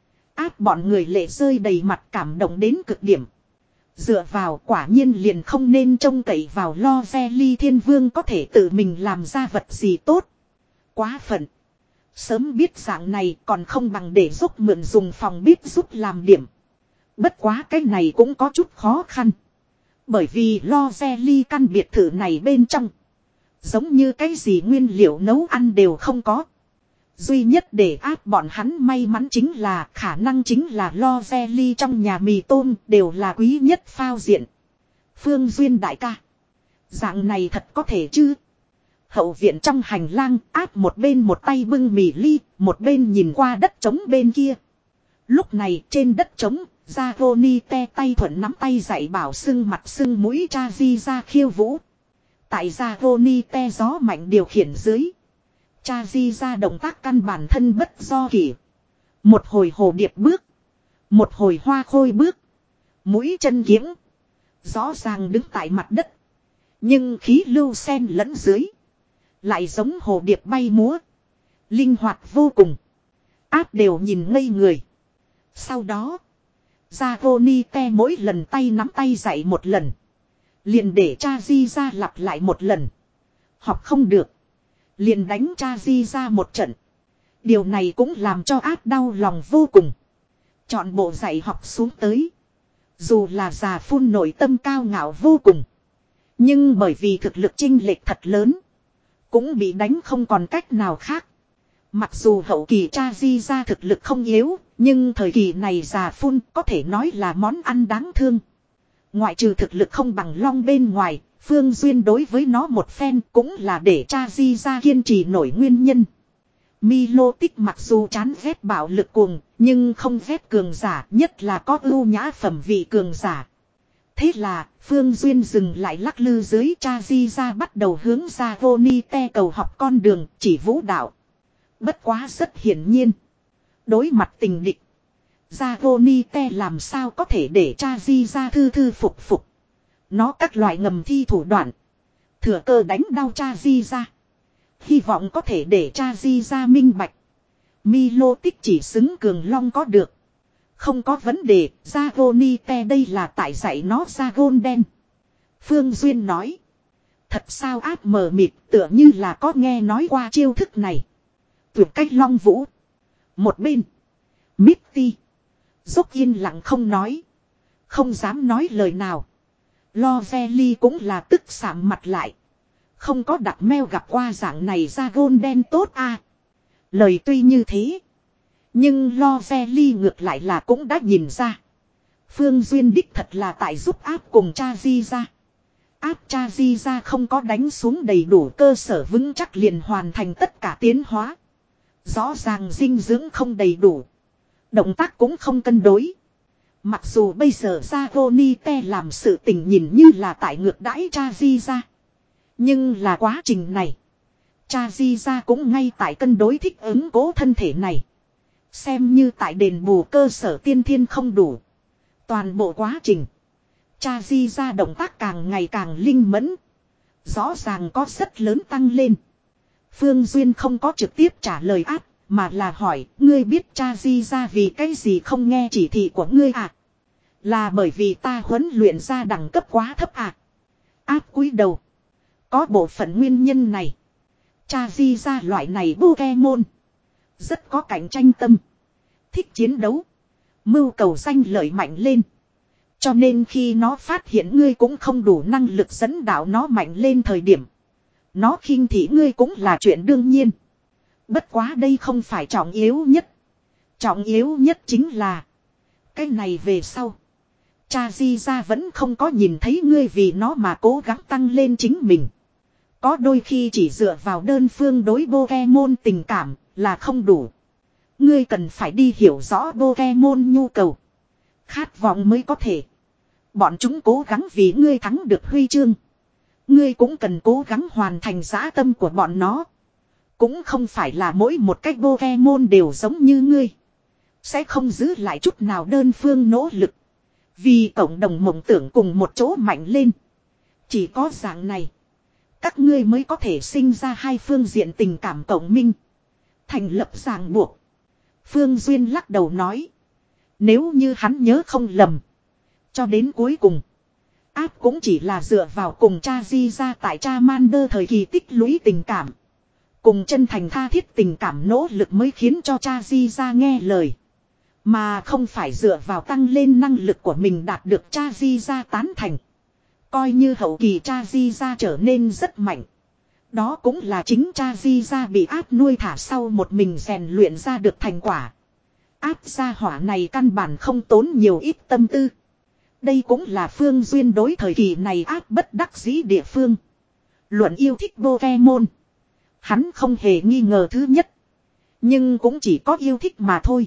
Áp bọn người lệ rơi đầy mặt cảm động đến cực điểm. Dựa vào quả nhiên liền không nên trông cậy vào Lo Veli thiên vương có thể tự mình làm ra vật gì tốt. Quá phận. Sớm biết dạng này còn không bằng để giúp mượn dùng phòng bếp giúp làm điểm. Bất quá cái này cũng có chút khó khăn. Bởi vì Lo Veli căn biệt thự này bên trong. Giống như cái gì nguyên liệu nấu ăn đều không có. Duy nhất để áp bọn hắn may mắn chính là khả năng chính là Lo Veli trong nhà mì tôm đều là quý nhất phao diện. Phương Duyên đại ca. Dạng này thật có thể chứ. Hậu viện trong hành lang áp một bên một tay bưng mì ly, một bên nhìn qua đất trống bên kia. Lúc này trên đất trống, Zagoni te tay thuận nắm tay dạy bảo sưng mặt sưng mũi cha Di ra khiêu vũ. Tại Zagoni te gió mạnh điều khiển dưới. Cha Di ra động tác căn bản thân bất do kỷ. Một hồi hồ điệp bước. Một hồi hoa khôi bước. Mũi chân kiếng. Rõ ràng đứng tại mặt đất. Nhưng khí lưu xen lẫn dưới. Lại giống hồ điệp bay múa. Linh hoạt vô cùng. Áp đều nhìn ngây người. Sau đó. Zagoni te mỗi lần tay nắm tay dạy một lần. Liền để cha Di ra lặp lại một lần. Học không được. Liền đánh cha Di ra một trận. Điều này cũng làm cho áp đau lòng vô cùng. Chọn bộ dạy học xuống tới. Dù là già phun nội tâm cao ngạo vô cùng. Nhưng bởi vì thực lực chênh lệch thật lớn. Cũng bị đánh không còn cách nào khác. Mặc dù hậu kỳ cha Di ra thực lực không yếu. Nhưng thời kỳ này già phun có thể nói là món ăn đáng thương. Ngoại trừ thực lực không bằng long bên ngoài. Phương Duyên đối với nó một phen cũng là để cha Di ra kiên trì nổi nguyên nhân. Milo Tích mặc dù chán ghét bạo lực cuồng, nhưng không ghét cường giả, nhất là có ưu nhã phẩm vị cường giả. Thế là, Phương Duyên dừng lại lắc lư dưới cha Di ra bắt đầu hướng ra Vonite cầu học con đường chỉ vũ đạo. Bất quá rất hiển nhiên. Đối mặt tình địch. Zagoni làm sao có thể để cha Di ra thư thư phục phục. Nó các loại ngầm thi thủ đoạn. Thừa cơ đánh đau cha Di ra. Hy vọng có thể để cha Di ra minh bạch. Milo Tích chỉ xứng cường long có được. Không có vấn đề, Zagoni đây là tại dạy nó Zagon đen. Phương Duyên nói. Thật sao áp mờ mịt tựa như là có nghe nói qua chiêu thức này. Tuyệt cách long vũ. Một bên. Mitty. Dốc yên lặng không nói. Không dám nói lời nào. Lo Veli cũng là tức sạm mặt lại. Không có đặt meo gặp qua dạng này ra gôn đen tốt a. Lời tuy như thế. Nhưng Lo Ve Ly ngược lại là cũng đã nhìn ra. Phương Duyên đích thật là tại giúp áp cùng cha Di ra. Áp cha Di ra không có đánh xuống đầy đủ cơ sở vững chắc liền hoàn thành tất cả tiến hóa. Rõ ràng dinh dưỡng không đầy đủ. Động tác cũng không cân đối. Mặc dù bây giờ Zagonite làm sự tình nhìn như là tại ngược đãi cha Di ra. Nhưng là quá trình này. Cha Di ra cũng ngay tại cân đối thích ứng cố thân thể này. Xem như tại đền bù cơ sở tiên thiên không đủ. Toàn bộ quá trình. Cha Di ra động tác càng ngày càng linh mẫn. Rõ ràng có rất lớn tăng lên. Phương Duyên không có trực tiếp trả lời áp. Mà là hỏi, ngươi biết cha Di ra vì cái gì không nghe chỉ thị của ngươi à? Là bởi vì ta huấn luyện ra đẳng cấp quá thấp à? Áp cúi đầu. Có bộ phận nguyên nhân này. Cha Di ra loại này Pokemon. Rất có cạnh tranh tâm. Thích chiến đấu. Mưu cầu danh lợi mạnh lên. Cho nên khi nó phát hiện ngươi cũng không đủ năng lực dẫn đạo nó mạnh lên thời điểm. Nó khinh thị ngươi cũng là chuyện đương nhiên. Bất quá đây không phải trọng yếu nhất. Trọng yếu nhất chính là. Cái này về sau. Cha Di ra vẫn không có nhìn thấy ngươi vì nó mà cố gắng tăng lên chính mình. Có đôi khi chỉ dựa vào đơn phương đối Pokemon tình cảm là không đủ. Ngươi cần phải đi hiểu rõ Pokemon nhu cầu. Khát vọng mới có thể. Bọn chúng cố gắng vì ngươi thắng được huy chương. Ngươi cũng cần cố gắng hoàn thành dã tâm của bọn nó. Cũng không phải là mỗi một cách Pokemon đều giống như ngươi. Sẽ không giữ lại chút nào đơn phương nỗ lực. Vì cộng đồng mộng tưởng cùng một chỗ mạnh lên. Chỉ có dạng này. Các ngươi mới có thể sinh ra hai phương diện tình cảm cộng minh. Thành lập ràng buộc. Phương Duyên lắc đầu nói. Nếu như hắn nhớ không lầm. Cho đến cuối cùng. Áp cũng chỉ là dựa vào cùng cha Di ra tại cha Mander thời kỳ tích lũy tình cảm. Cùng chân thành tha thiết tình cảm nỗ lực mới khiến cho cha Di ra nghe lời. Mà không phải dựa vào tăng lên năng lực của mình đạt được cha Di ra tán thành. Coi như hậu kỳ cha Di ra trở nên rất mạnh. Đó cũng là chính cha Di ra bị áp nuôi thả sau một mình rèn luyện ra được thành quả. Áp gia hỏa này căn bản không tốn nhiều ít tâm tư. Đây cũng là Phương Duyên đối thời kỳ này áp bất đắc dĩ địa phương. Luận yêu thích Pokemon. Hắn không hề nghi ngờ thứ nhất. Nhưng cũng chỉ có yêu thích mà thôi.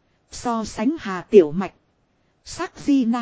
So sánh Hà Tiểu Mạch. Sắc Di Na.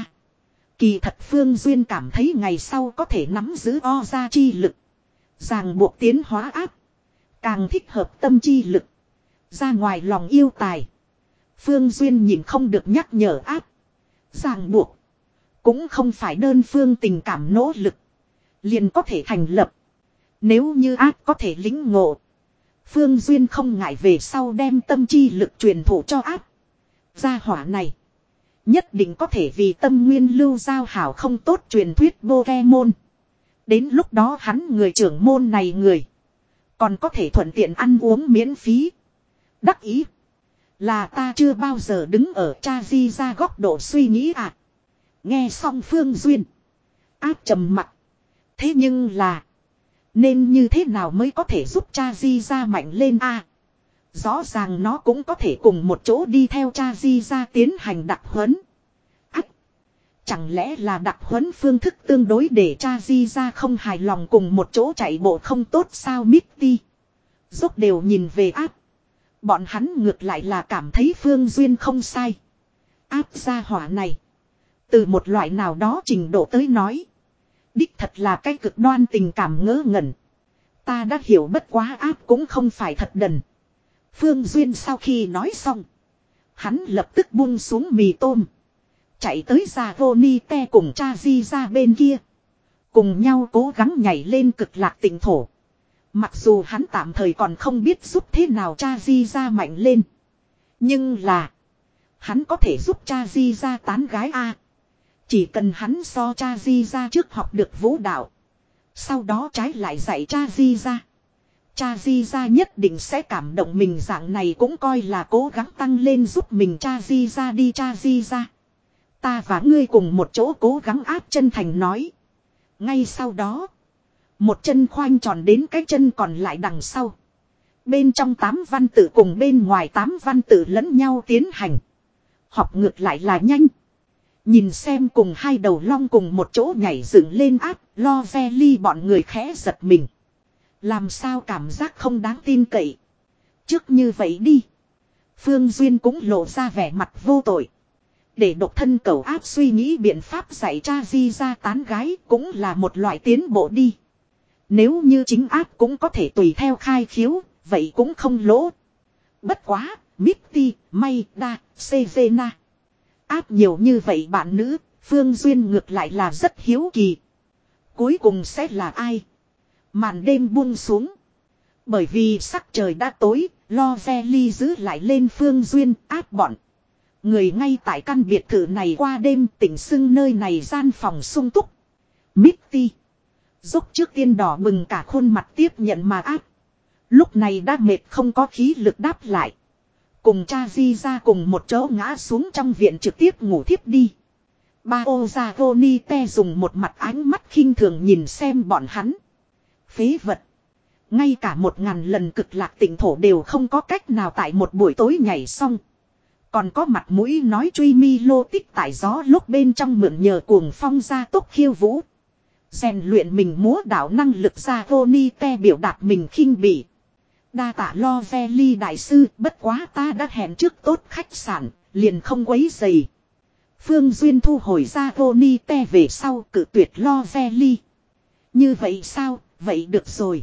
Kỳ thật Phương Duyên cảm thấy ngày sau có thể nắm giữ o ra chi lực. Ràng buộc tiến hóa áp. Càng thích hợp tâm chi lực. Ra ngoài lòng yêu tài. Phương Duyên nhìn không được nhắc nhở áp. Ràng buộc. Cũng không phải đơn phương tình cảm nỗ lực. Liền có thể thành lập. Nếu như áp có thể lĩnh ngộ. Phương Duyên không ngại về sau đem tâm chi lực truyền thụ cho áp. Gia hỏa này. Nhất định có thể vì tâm nguyên lưu giao hảo không tốt truyền thuyết Pokemon. Đến lúc đó hắn người trưởng môn này người. Còn có thể thuận tiện ăn uống miễn phí. Đắc ý. Là ta chưa bao giờ đứng ở cha Di ra góc độ suy nghĩ à. Nghe xong Phương Duyên. Áp trầm mặt. Thế nhưng là. Nên như thế nào mới có thể giúp cha Di ra mạnh lên a? À, rõ ràng nó cũng có thể cùng một chỗ đi theo cha Di ra tiến hành đặc huấn. Ách. Chẳng lẽ là đặc huấn phương thức tương đối để cha Di ra không hài lòng cùng một chỗ chạy bộ không tốt sao Mitty. Dốc đều nhìn về áp. Bọn hắn ngược lại là cảm thấy Phương Duyên không sai. Áp gia hỏa này. Từ một loại nào đó trình độ tới nói. Đích thật là cái cực đoan tình cảm ngớ ngẩn. Ta đã hiểu bất quá áp cũng không phải thật đần. Phương Duyên sau khi nói xong. Hắn lập tức buông xuống mì tôm. Chạy tới Zagonite cùng cha Di ra bên kia. Cùng nhau cố gắng nhảy lên cực lạc tỉnh thổ. Mặc dù hắn tạm thời còn không biết giúp thế nào cha Di ra mạnh lên. Nhưng là. Hắn có thể giúp cha Di ra tán gái a. Chỉ cần hắn so cha Di ra trước học được vũ đạo. Sau đó trái lại dạy cha Di ra. Cha Di ra nhất định sẽ cảm động mình dạng này cũng coi là cố gắng tăng lên giúp mình cha Di ra đi cha Di ra. Ta và ngươi cùng một chỗ cố gắng áp chân thành nói. Ngay sau đó. Một chân khoanh tròn đến cái chân còn lại đằng sau. Bên trong tám văn tự cùng bên ngoài tám văn tự lẫn nhau tiến hành. Học ngược lại là nhanh. Nhìn xem cùng hai đầu long cùng một chỗ nhảy dựng lên áp, lo ve ly bọn người khẽ giật mình. Làm sao cảm giác không đáng tin cậy. Trước như vậy đi. Phương Duyên cũng lộ ra vẻ mặt vô tội. Để độc thân cầu áp suy nghĩ biện pháp dạy cha di ra tán gái cũng là một loại tiến bộ đi. Nếu như chính áp cũng có thể tùy theo khai khiếu, vậy cũng không lỗ. Bất quá, Mitty, May, Da, Sevena. Áp nhiều như vậy bạn nữ, Phương Duyên ngược lại là rất hiếu kỳ. Cuối cùng sẽ là ai? Màn đêm buông xuống. Bởi vì sắc trời đã tối, lo ve ly giữ lại lên Phương Duyên áp bọn. Người ngay tại căn biệt thự này qua đêm tỉnh xưng nơi này gian phòng sung túc. Mitty. Dốc trước tiên đỏ bừng cả khuôn mặt tiếp nhận mà áp. Lúc này đã mệt không có khí lực đáp lại. Cùng cha di ra cùng một chỗ ngã xuống trong viện trực tiếp ngủ thiếp đi. Ba ô ra Roni te dùng một mặt ánh mắt khinh thường nhìn xem bọn hắn. Phế vật. Ngay cả một ngàn lần cực lạc tỉnh thổ đều không có cách nào tại một buổi tối nhảy xong. Còn có mặt mũi nói truy mi lô tích tại gió lúc bên trong mượn nhờ cuồng phong ra tốc khiêu vũ. Rèn luyện mình múa đảo năng lực ra Roni te biểu đạt mình khinh bỉ. Đa tạ lo ve ly đại sư, bất quá ta đã hẹn trước tốt khách sạn, liền không quấy dày. Phương Duyên thu hồi ra Roni te về sau cự tuyệt lo ve ly. Như vậy sao, vậy được rồi.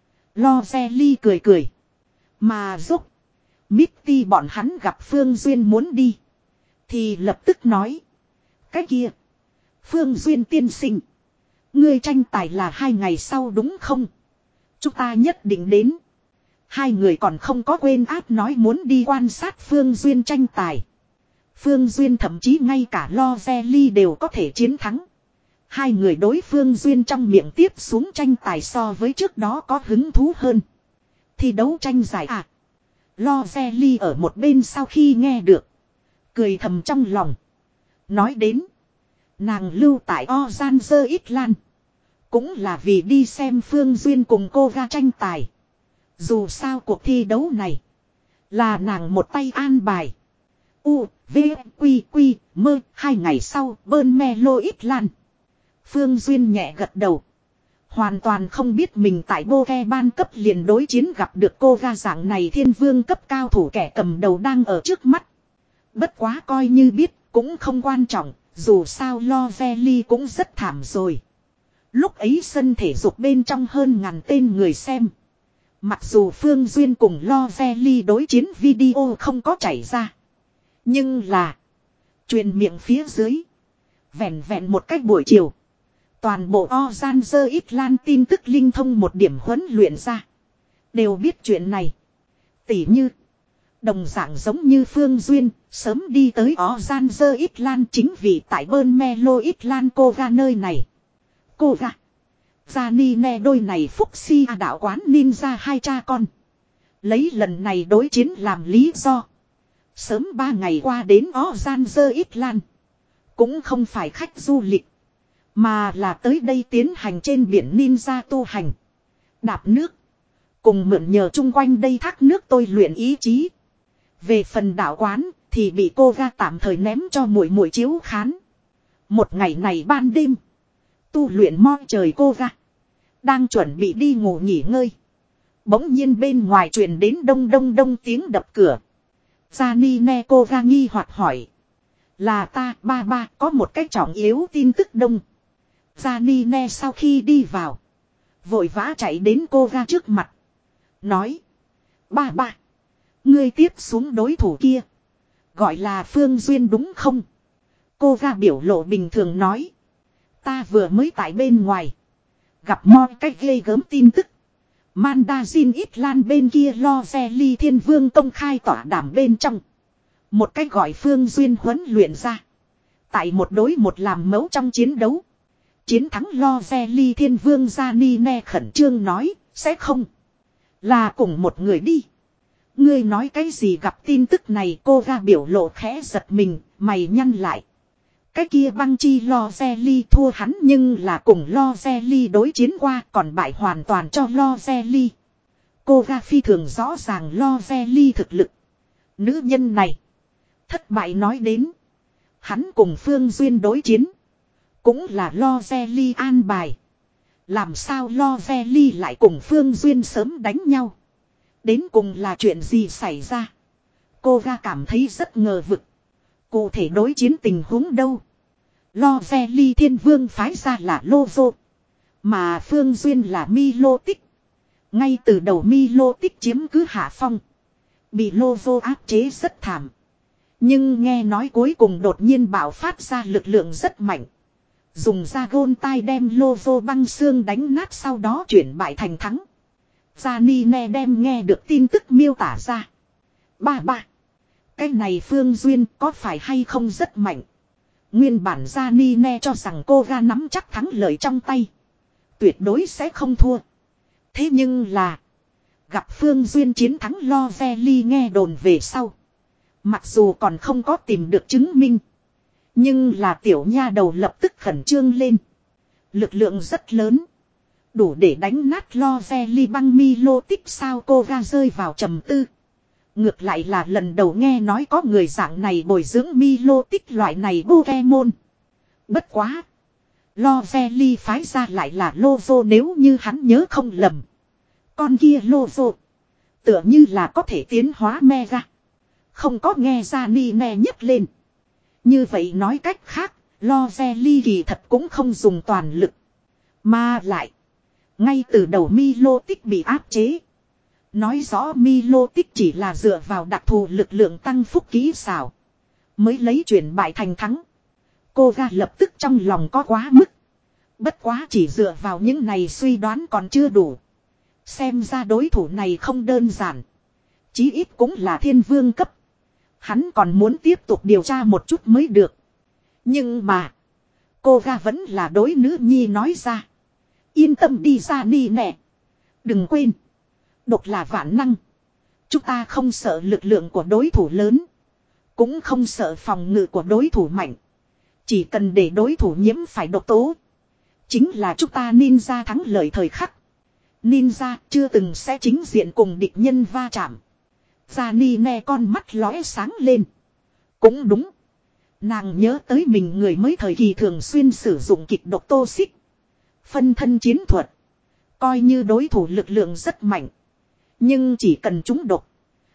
Lo ve ly cười cười. Mà giúp Mitty bọn hắn gặp Phương Duyên muốn đi. Thì lập tức nói. Cái kia. Phương Duyên tiên sinh. Ngươi tranh tài là hai ngày sau đúng không? Chúng ta nhất định đến. Hai người còn không có quên áp nói muốn đi quan sát Phương Duyên tranh tài. Phương Duyên thậm chí ngay cả lo ve ly đều có thể chiến thắng. Hai người đối Phương Duyên trong miệng tiếp xuống tranh tài so với trước đó có hứng thú hơn. Thi đấu tranh giải à? Lo ve ly ở một bên sau khi nghe được. Cười thầm trong lòng. Nói đến. Nàng lưu tại Ozanzer Island. Cũng là vì đi xem Phương Duyên cùng cô ga tranh tài. Dù sao cuộc thi đấu này. Là nàng một tay an bài. U, V, Quy, Quy, mơ. Hai ngày sau bơn me lô Island. Phương Duyên nhẹ gật đầu. Hoàn toàn không biết mình tại bô ke ban cấp liền đối chiến gặp được cô ga dạng này thiên vương cấp cao thủ kẻ cầm đầu đang ở trước mắt. Bất quá coi như biết cũng không quan trọng. Dù sao lo ve ly cũng rất thảm rồi. Lúc ấy sân thể dục bên trong hơn ngàn tên người xem. Mặc dù Phương Duyên cùng lo ve ly đối chiến video không có chảy ra. Nhưng là. Truyền miệng phía dưới. Vẹn vẹn một cách buổi chiều. Toàn bộ Ozanzer Island tin tức linh thông một điểm huấn luyện ra. Đều biết chuyện này. Tỉ như. Đồng dạng giống như Phương Duyên. Sớm đi tới Ozanzer Island chính vì tại bơn me lô Island cô ga nơi này. Cô ga. Janine đôi này phúc si đạo quán ninja hai cha con. Lấy lần này đối chiến làm lý do. Sớm ba ngày qua đến Ozanzer Island. Cũng không phải khách du lịch. Mà là tới đây tiến hành trên biển ninja tu hành. Đạp nước. Cùng mượn nhờ chung quanh đây thác nước tôi luyện ý chí. Về phần đạo quán thì bị cô ga tạm thời ném cho muội muội chiếu khán. Một ngày này ban đêm. Tu luyện mo trời cô ga. Đang chuẩn bị đi ngủ nghỉ ngơi. Bỗng nhiên bên ngoài truyền đến đông đông đông tiếng đập cửa. Janine cô ga nghi hoặc hỏi. Là ta ba ba có một cách trọng yếu tin tức đông. Janine sau khi đi vào. Vội vã chạy đến cô ga trước mặt. Nói. Ba ba. Ngươi tiếp xuống đối thủ kia. Gọi là Phương Duyên đúng không? Cô ga biểu lộ bình thường nói. Ta vừa mới tại bên ngoài. Gặp mo cách ghê gớm tin tức. Mandazin Island bên kia lo ve ly thiên vương công khai tỏa đảm bên trong. Một cách gọi Phương Duyên huấn luyện ra. Tại một đối một làm mẫu trong chiến đấu. Chiến thắng lo ve ly thiên vương Janine khẩn trương nói. Sẽ không. Là cùng một người đi. Ngươi nói cái gì gặp tin tức này cô ga biểu lộ khẽ giật mình. Mày nhăn lại. Cái kia băng chi lo ve ly thua hắn nhưng là cùng lo ve ly đối chiến qua còn bại hoàn toàn cho lo ve ly. Cô ga phi thường rõ ràng Lo Ve Ly thực lực. Nữ nhân này. Thất bại nói đến. Hắn cùng Phương Duyên đối chiến. Cũng là Lo Ve Ly an bài. Làm sao Lo Ve Ly lại cùng Phương Duyên sớm đánh nhau. Đến cùng là chuyện gì xảy ra. Cô ga cảm thấy rất ngờ vực. Cụ thể đối chiến tình huống đâu. Lo Ve Ly Thiên Vương phái ra là Lô Vô. Mà Phương Duyên là Mi Lô Tích. Ngay từ đầu Mi Lô Tích chiếm cứ hạ phong. Bị Lô Vô áp chế rất thảm. Nhưng nghe nói cuối cùng đột nhiên bạo phát ra lực lượng rất mạnh. Dùng ra gôn tai đem Lô Vô băng xương đánh nát sau đó chuyển bại thành thắng. Janine đem nghe được tin tức miêu tả ra. Ba ba. Cái này Phương Duyên có phải hay không rất mạnh. Nguyên bản Janine cho rằng cô ga nắm chắc thắng lợi trong tay. Tuyệt đối sẽ không thua. Thế nhưng là. Gặp Phương Duyên chiến thắng Lo Ve Ly nghe đồn về sau. Mặc dù còn không có tìm được chứng minh. Nhưng là tiểu nha đầu lập tức khẩn trương lên. Lực lượng rất lớn. Đủ để đánh nát Lo Ve Ly băng Mi Lô Tích sao cô ga rơi vào trầm tư. Ngược lại là lần đầu nghe nói có người dạng này bồi dưỡng Mi Lô Tích loại này Pokemon. Bất quá. Lo Ve Ly phái ra lại là Lô Vô nếu như hắn nhớ không lầm. Con kia Lô Vô. Tựa như là có thể tiến hóa Mega. Không có nghe ra ni nè nhấc lên. Như vậy nói cách khác. Lo Ve Ly kỳ thật cũng không dùng toàn lực. Mà lại. Ngay từ đầu Mi Lô Tích bị áp chế. Nói rõ Mi Lô Tích chỉ là dựa vào đặc thù lực lượng tăng phúc kỹ xảo. Mới lấy chuyển bại thành thắng. Cô ga lập tức trong lòng có quá mức. Bất quá chỉ dựa vào những này suy đoán còn chưa đủ. Xem ra đối thủ này không đơn giản. Chí ít cũng là thiên vương cấp. Hắn còn muốn tiếp tục điều tra một chút mới được. Nhưng mà. Cô ga vẫn là đối nữ nhi nói ra. Yên tâm đi ra đi nè. Đừng quên. Độc là vạn năng. Chúng ta không sợ lực lượng của đối thủ lớn. Cũng không sợ phòng ngự của đối thủ mạnh. Chỉ cần để đối thủ nhiễm phải độc tố. Chính là chúng ta ninja thắng lợi thời khắc. Ninja chưa từng sẽ chính diện cùng địch nhân va chạm. Janine con mắt lóe sáng lên. Cũng đúng. Nàng nhớ tới mình người mới thời kỳ thường xuyên sử dụng kịch độc tô xích. Phân thân chiến thuật. Coi như đối thủ lực lượng rất mạnh. Nhưng chỉ cần chúng độc.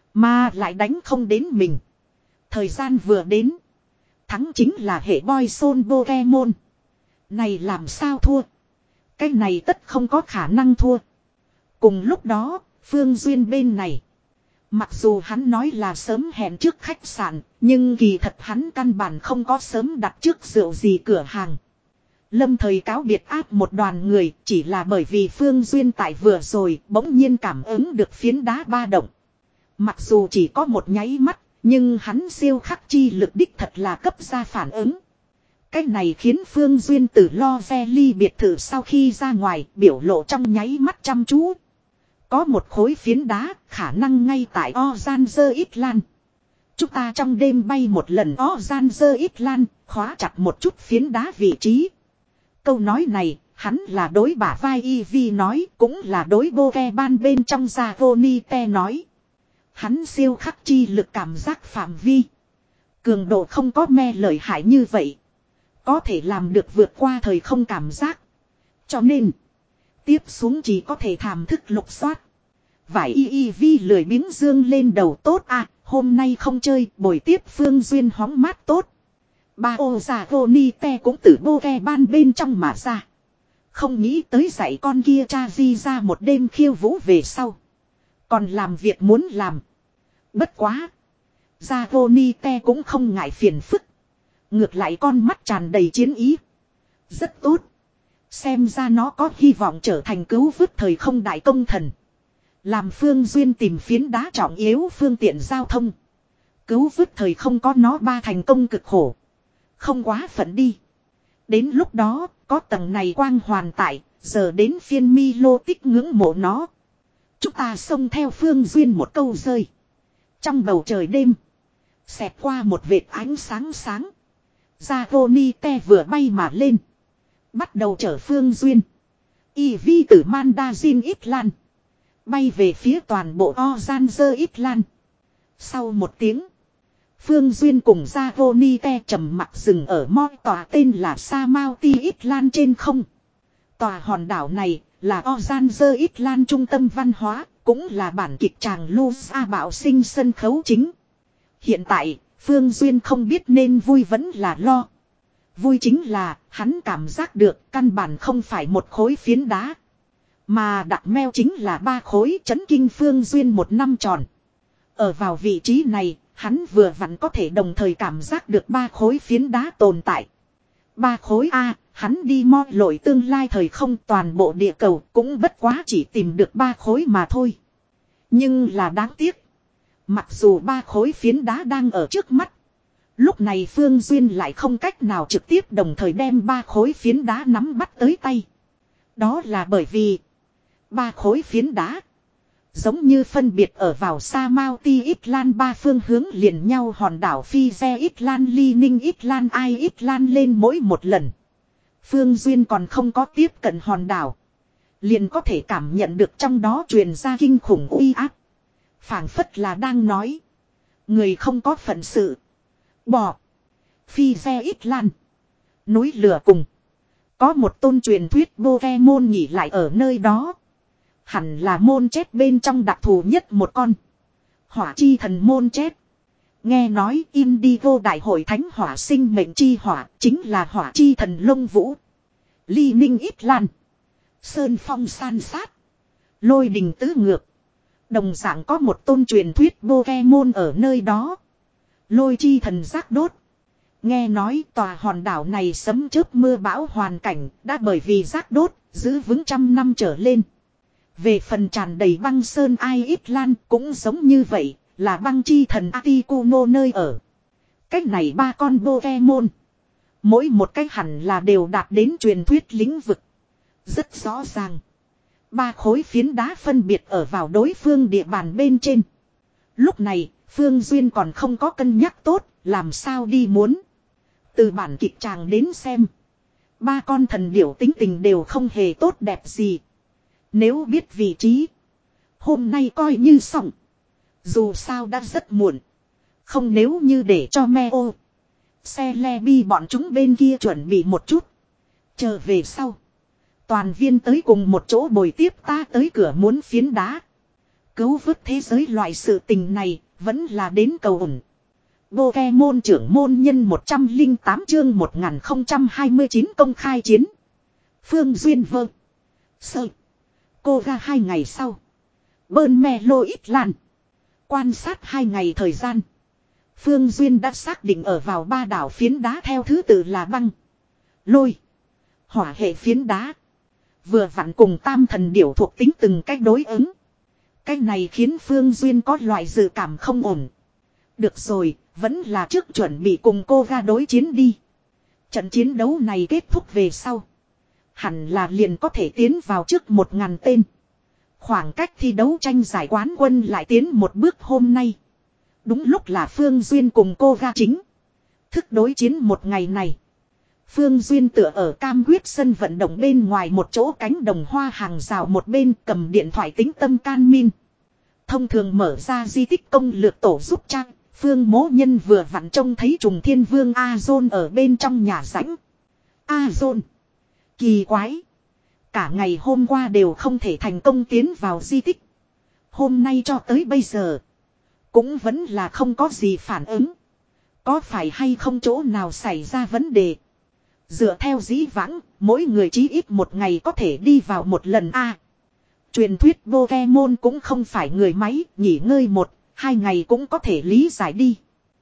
Mà lại đánh không đến mình. Thời gian vừa đến. Thắng chính là hệ boy son Pokemon. Này làm sao thua. Cái này tất không có khả năng thua. Cùng lúc đó, Phương Duyên bên này. Mặc dù hắn nói là sớm hẹn trước khách sạn, nhưng kỳ thật hắn căn bản không có sớm đặt trước rượu gì cửa hàng. Lâm thời cáo biệt áp một đoàn người chỉ là bởi vì Phương Duyên tại vừa rồi bỗng nhiên cảm ứng được phiến đá ba động. Mặc dù chỉ có một nháy mắt, nhưng hắn siêu khắc chi lực đích thật là cấp ra phản ứng. Cái này khiến Phương Duyên từ Lo Ve Ly biệt thự sau khi ra ngoài biểu lộ trong nháy mắt chăm chú. Có một khối phiến đá khả năng ngay tại Ozanzer Island. Chúng ta trong đêm bay một lần Ozanzer Island, khóa chặt một chút phiến đá vị trí. Câu nói này, hắn là đối bả vai Eevee nói, cũng là đối Pokemon bên trong Zagonite nói. Hắn siêu khắc chi lực cảm giác phạm vi. Cường độ không có me lợi hại như vậy. Có thể làm được vượt qua thời không cảm giác. Cho nên, tiếp xuống chỉ có thể thảm thức lục soát. Vải Eevee lười biếng dương lên đầu tốt à, hôm nay không chơi, bồi tiếp Phương Duyên hóng mát tốt. Ba ô Zagonite cũng từ Pokemon bên trong mà ra. Không nghĩ tới dạy con kia Chazi ra một đêm khiêu vũ về sau. Còn làm việc muốn làm. Bất quá. Zagonite cũng không ngại phiền phức. Ngược lại con mắt tràn đầy chiến ý. Rất tốt. Xem ra nó có hy vọng trở thành cứu vớt thời không đại công thần. Làm Phương Duyên tìm phiến đá trọng yếu phương tiện giao thông. Cứu vớt thời không có nó ba thành công cực khổ. Không quá phận đi. Đến lúc đó, có tầng này quang hoàn tại, giờ đến phiên Mi Lô Tích ngưỡng mộ nó. Chúng ta xông theo Phương Duyên một câu rơi. Trong bầu trời đêm, xẹt qua một vệt ánh sáng sáng. Zagonite vừa bay mà lên. Bắt đầu chở Phương Duyên. Eevee từ Mandazin Island. Bay về phía toàn bộ Orange Island. Sau một tiếng. Phương Duyên cùng Zavonite trầm mặc dừng ở môi tòa tên là Samauti Island trên không. Tòa hòn đảo này là Orange Island trung tâm văn hóa, cũng là bản kịch tràng Lusa bạo sinh sân khấu chính. Hiện tại, Phương Duyên không biết nên vui vẫn là lo. Vui chính là, hắn cảm giác được căn bản không phải một khối phiến đá. Mà đặt meo chính là ba khối chấn kinh Phương Duyên một năm tròn. Ở vào vị trí này, hắn vừa vặn có thể đồng thời cảm giác được ba khối phiến đá tồn tại. Ba khối A, hắn đi mo lội tương lai thời không toàn bộ địa cầu cũng bất quá chỉ tìm được ba khối mà thôi. Nhưng là đáng tiếc. Mặc dù ba khối phiến đá đang ở trước mắt. Lúc này Phương Duyên lại không cách nào trực tiếp đồng thời đem ba khối phiến đá nắm bắt tới tay. Đó là bởi vì ba khối phiến đá giống như phân biệt ở vào Samauti Island ba phương hướng liền nhau hòn đảo Fize Island, Ly Ninh Island, Ai Island lên mỗi một lần. Phương Duyên còn không có tiếp cận hòn đảo. Liền có thể cảm nhận được trong đó truyền ra kinh khủng uy áp. Phảng phất là đang nói. Người không có phận sự. Bỏ. Fize Island. Núi lửa cùng. Có một tôn truyền thuyết Pokemon nghỉ lại ở nơi đó. Hẳn là môn chết bên trong đặc thù nhất một con. Hỏa chi thần môn chết. Nghe nói Indigo đại hội thánh hỏa sinh mệnh chi hỏa chính là hỏa chi thần Lông Vũ. Ly Ninh Island. Sơn phong san sát. Lôi đình tứ ngược. Đồng dạng có một tôn truyền thuyết Pokemon ở nơi đó. Lôi chi thần giác đốt. Nghe nói tòa hòn đảo này sấm chớp mưa bão hoàn cảnh đã bởi vì giác đốt giữ vững trăm năm trở lên. Về phần tràn đầy băng sơn Ai Island cũng giống như vậy, là băng chi thần Articuno nơi ở. Cách này ba con Pokemon. Mỗi một cách hẳn là đều đạt đến truyền thuyết lĩnh vực. Rất rõ ràng. Ba khối phiến đá phân biệt ở vào đối phương địa bàn bên trên. Lúc này, Phương Duyên còn không có cân nhắc tốt, làm sao đi muốn. Từ bản kịch tràng đến xem. Ba con thần điểu tính tình đều không hề tốt đẹp gì. Nếu biết vị trí. Hôm nay coi như xong. Dù sao đã rất muộn. Không nếu như để cho Meo. Xe le bi bọn chúng bên kia chuẩn bị một chút. Chờ về sau. Toàn viên tới cùng một chỗ bồi tiếp ta tới cửa muốn phiến đá. Cứu vớt thế giới loại sự tình này. Vẫn là đến cầu ủng. Pokemon trưởng môn nhân một trăm lẻ tám chương một nghìn không trăm hai mươi chín công khai chiến. Phương Duyên vơ. Sợ. Cô ra hai ngày sau. Bơn mè lô ít lan. Quan sát hai ngày thời gian. Phương Duyên đã xác định ở vào ba đảo phiến đá theo thứ tự là băng. Lôi. Hỏa hệ phiến đá. Vừa vặn cùng tam thần điểu thuộc tính từng cách đối ứng. Cách này khiến Phương Duyên có loại dự cảm không ổn. Được rồi, vẫn là trước chuẩn bị cùng cô ra đối chiến đi. Trận chiến đấu này kết thúc về sau. Hẳn là liền có thể tiến vào trước một ngàn tên. Khoảng cách thi đấu tranh giải quán quân lại tiến một bước hôm nay. Đúng lúc là Phương Duyên cùng cô ra chính. Thức đối chiến một ngày này. Phương Duyên tựa ở cam quyết sân vận động bên ngoài một chỗ cánh đồng hoa hàng rào một bên cầm điện thoại tính tâm can min. Thông thường mở ra di tích công lược tổ giúp trang. Phương Mỗ Nhân vừa vặn trông thấy trùng thiên vương A-zôn ở bên trong nhà rãnh. A-zôn. Kỳ quái. Cả ngày hôm qua đều không thể thành công tiến vào di tích. Hôm nay cho tới bây giờ. Cũng vẫn là không có gì phản ứng. Có phải hay không chỗ nào xảy ra vấn đề. Dựa theo dĩ vãng, mỗi người chí ít một ngày có thể đi vào một lần A. Truyền thuyết Pokemon cũng không phải người máy, nghỉ ngơi một, hai ngày cũng có thể lý giải đi.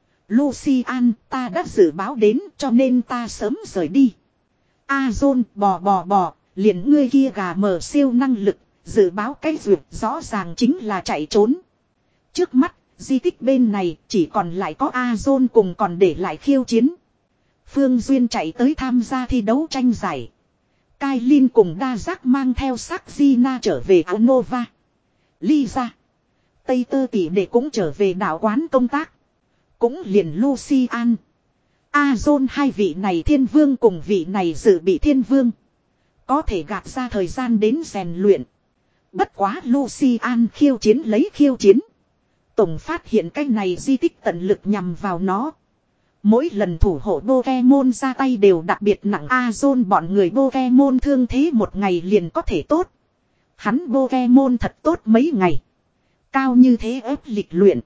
Lucian, ta đã dự báo đến cho nên ta sớm rời đi. A-zôn, bò bò bò, liền ngươi kia gà mờ siêu năng lực, dự báo cái duyệt rõ ràng chính là chạy trốn. Trước mắt, di tích bên này chỉ còn lại có A-zôn cùng còn để lại khiêu chiến. Phương Duyên chạy tới tham gia thi đấu tranh giải. Kailin cùng Đa Giác mang theo sắc Gina trở về Nova. Lisa. Tây Tơ tỷ đệ cũng trở về đảo quán công tác. Cũng liền Lucian. A-zôn hai vị này thiên vương cùng vị này dự bị thiên vương. Có thể gạt ra thời gian đến rèn luyện. Bất quá Lucian khiêu chiến lấy khiêu chiến. Tổng phát hiện cái này di tích tận lực nhằm vào nó. Mỗi lần thủ hộ Pokemon ra tay đều đặc biệt nặng. Azon bọn người Pokemon thương thế một ngày liền có thể tốt. Hắn Pokemon thật tốt mấy ngày. Cao như thế ép lịch luyện.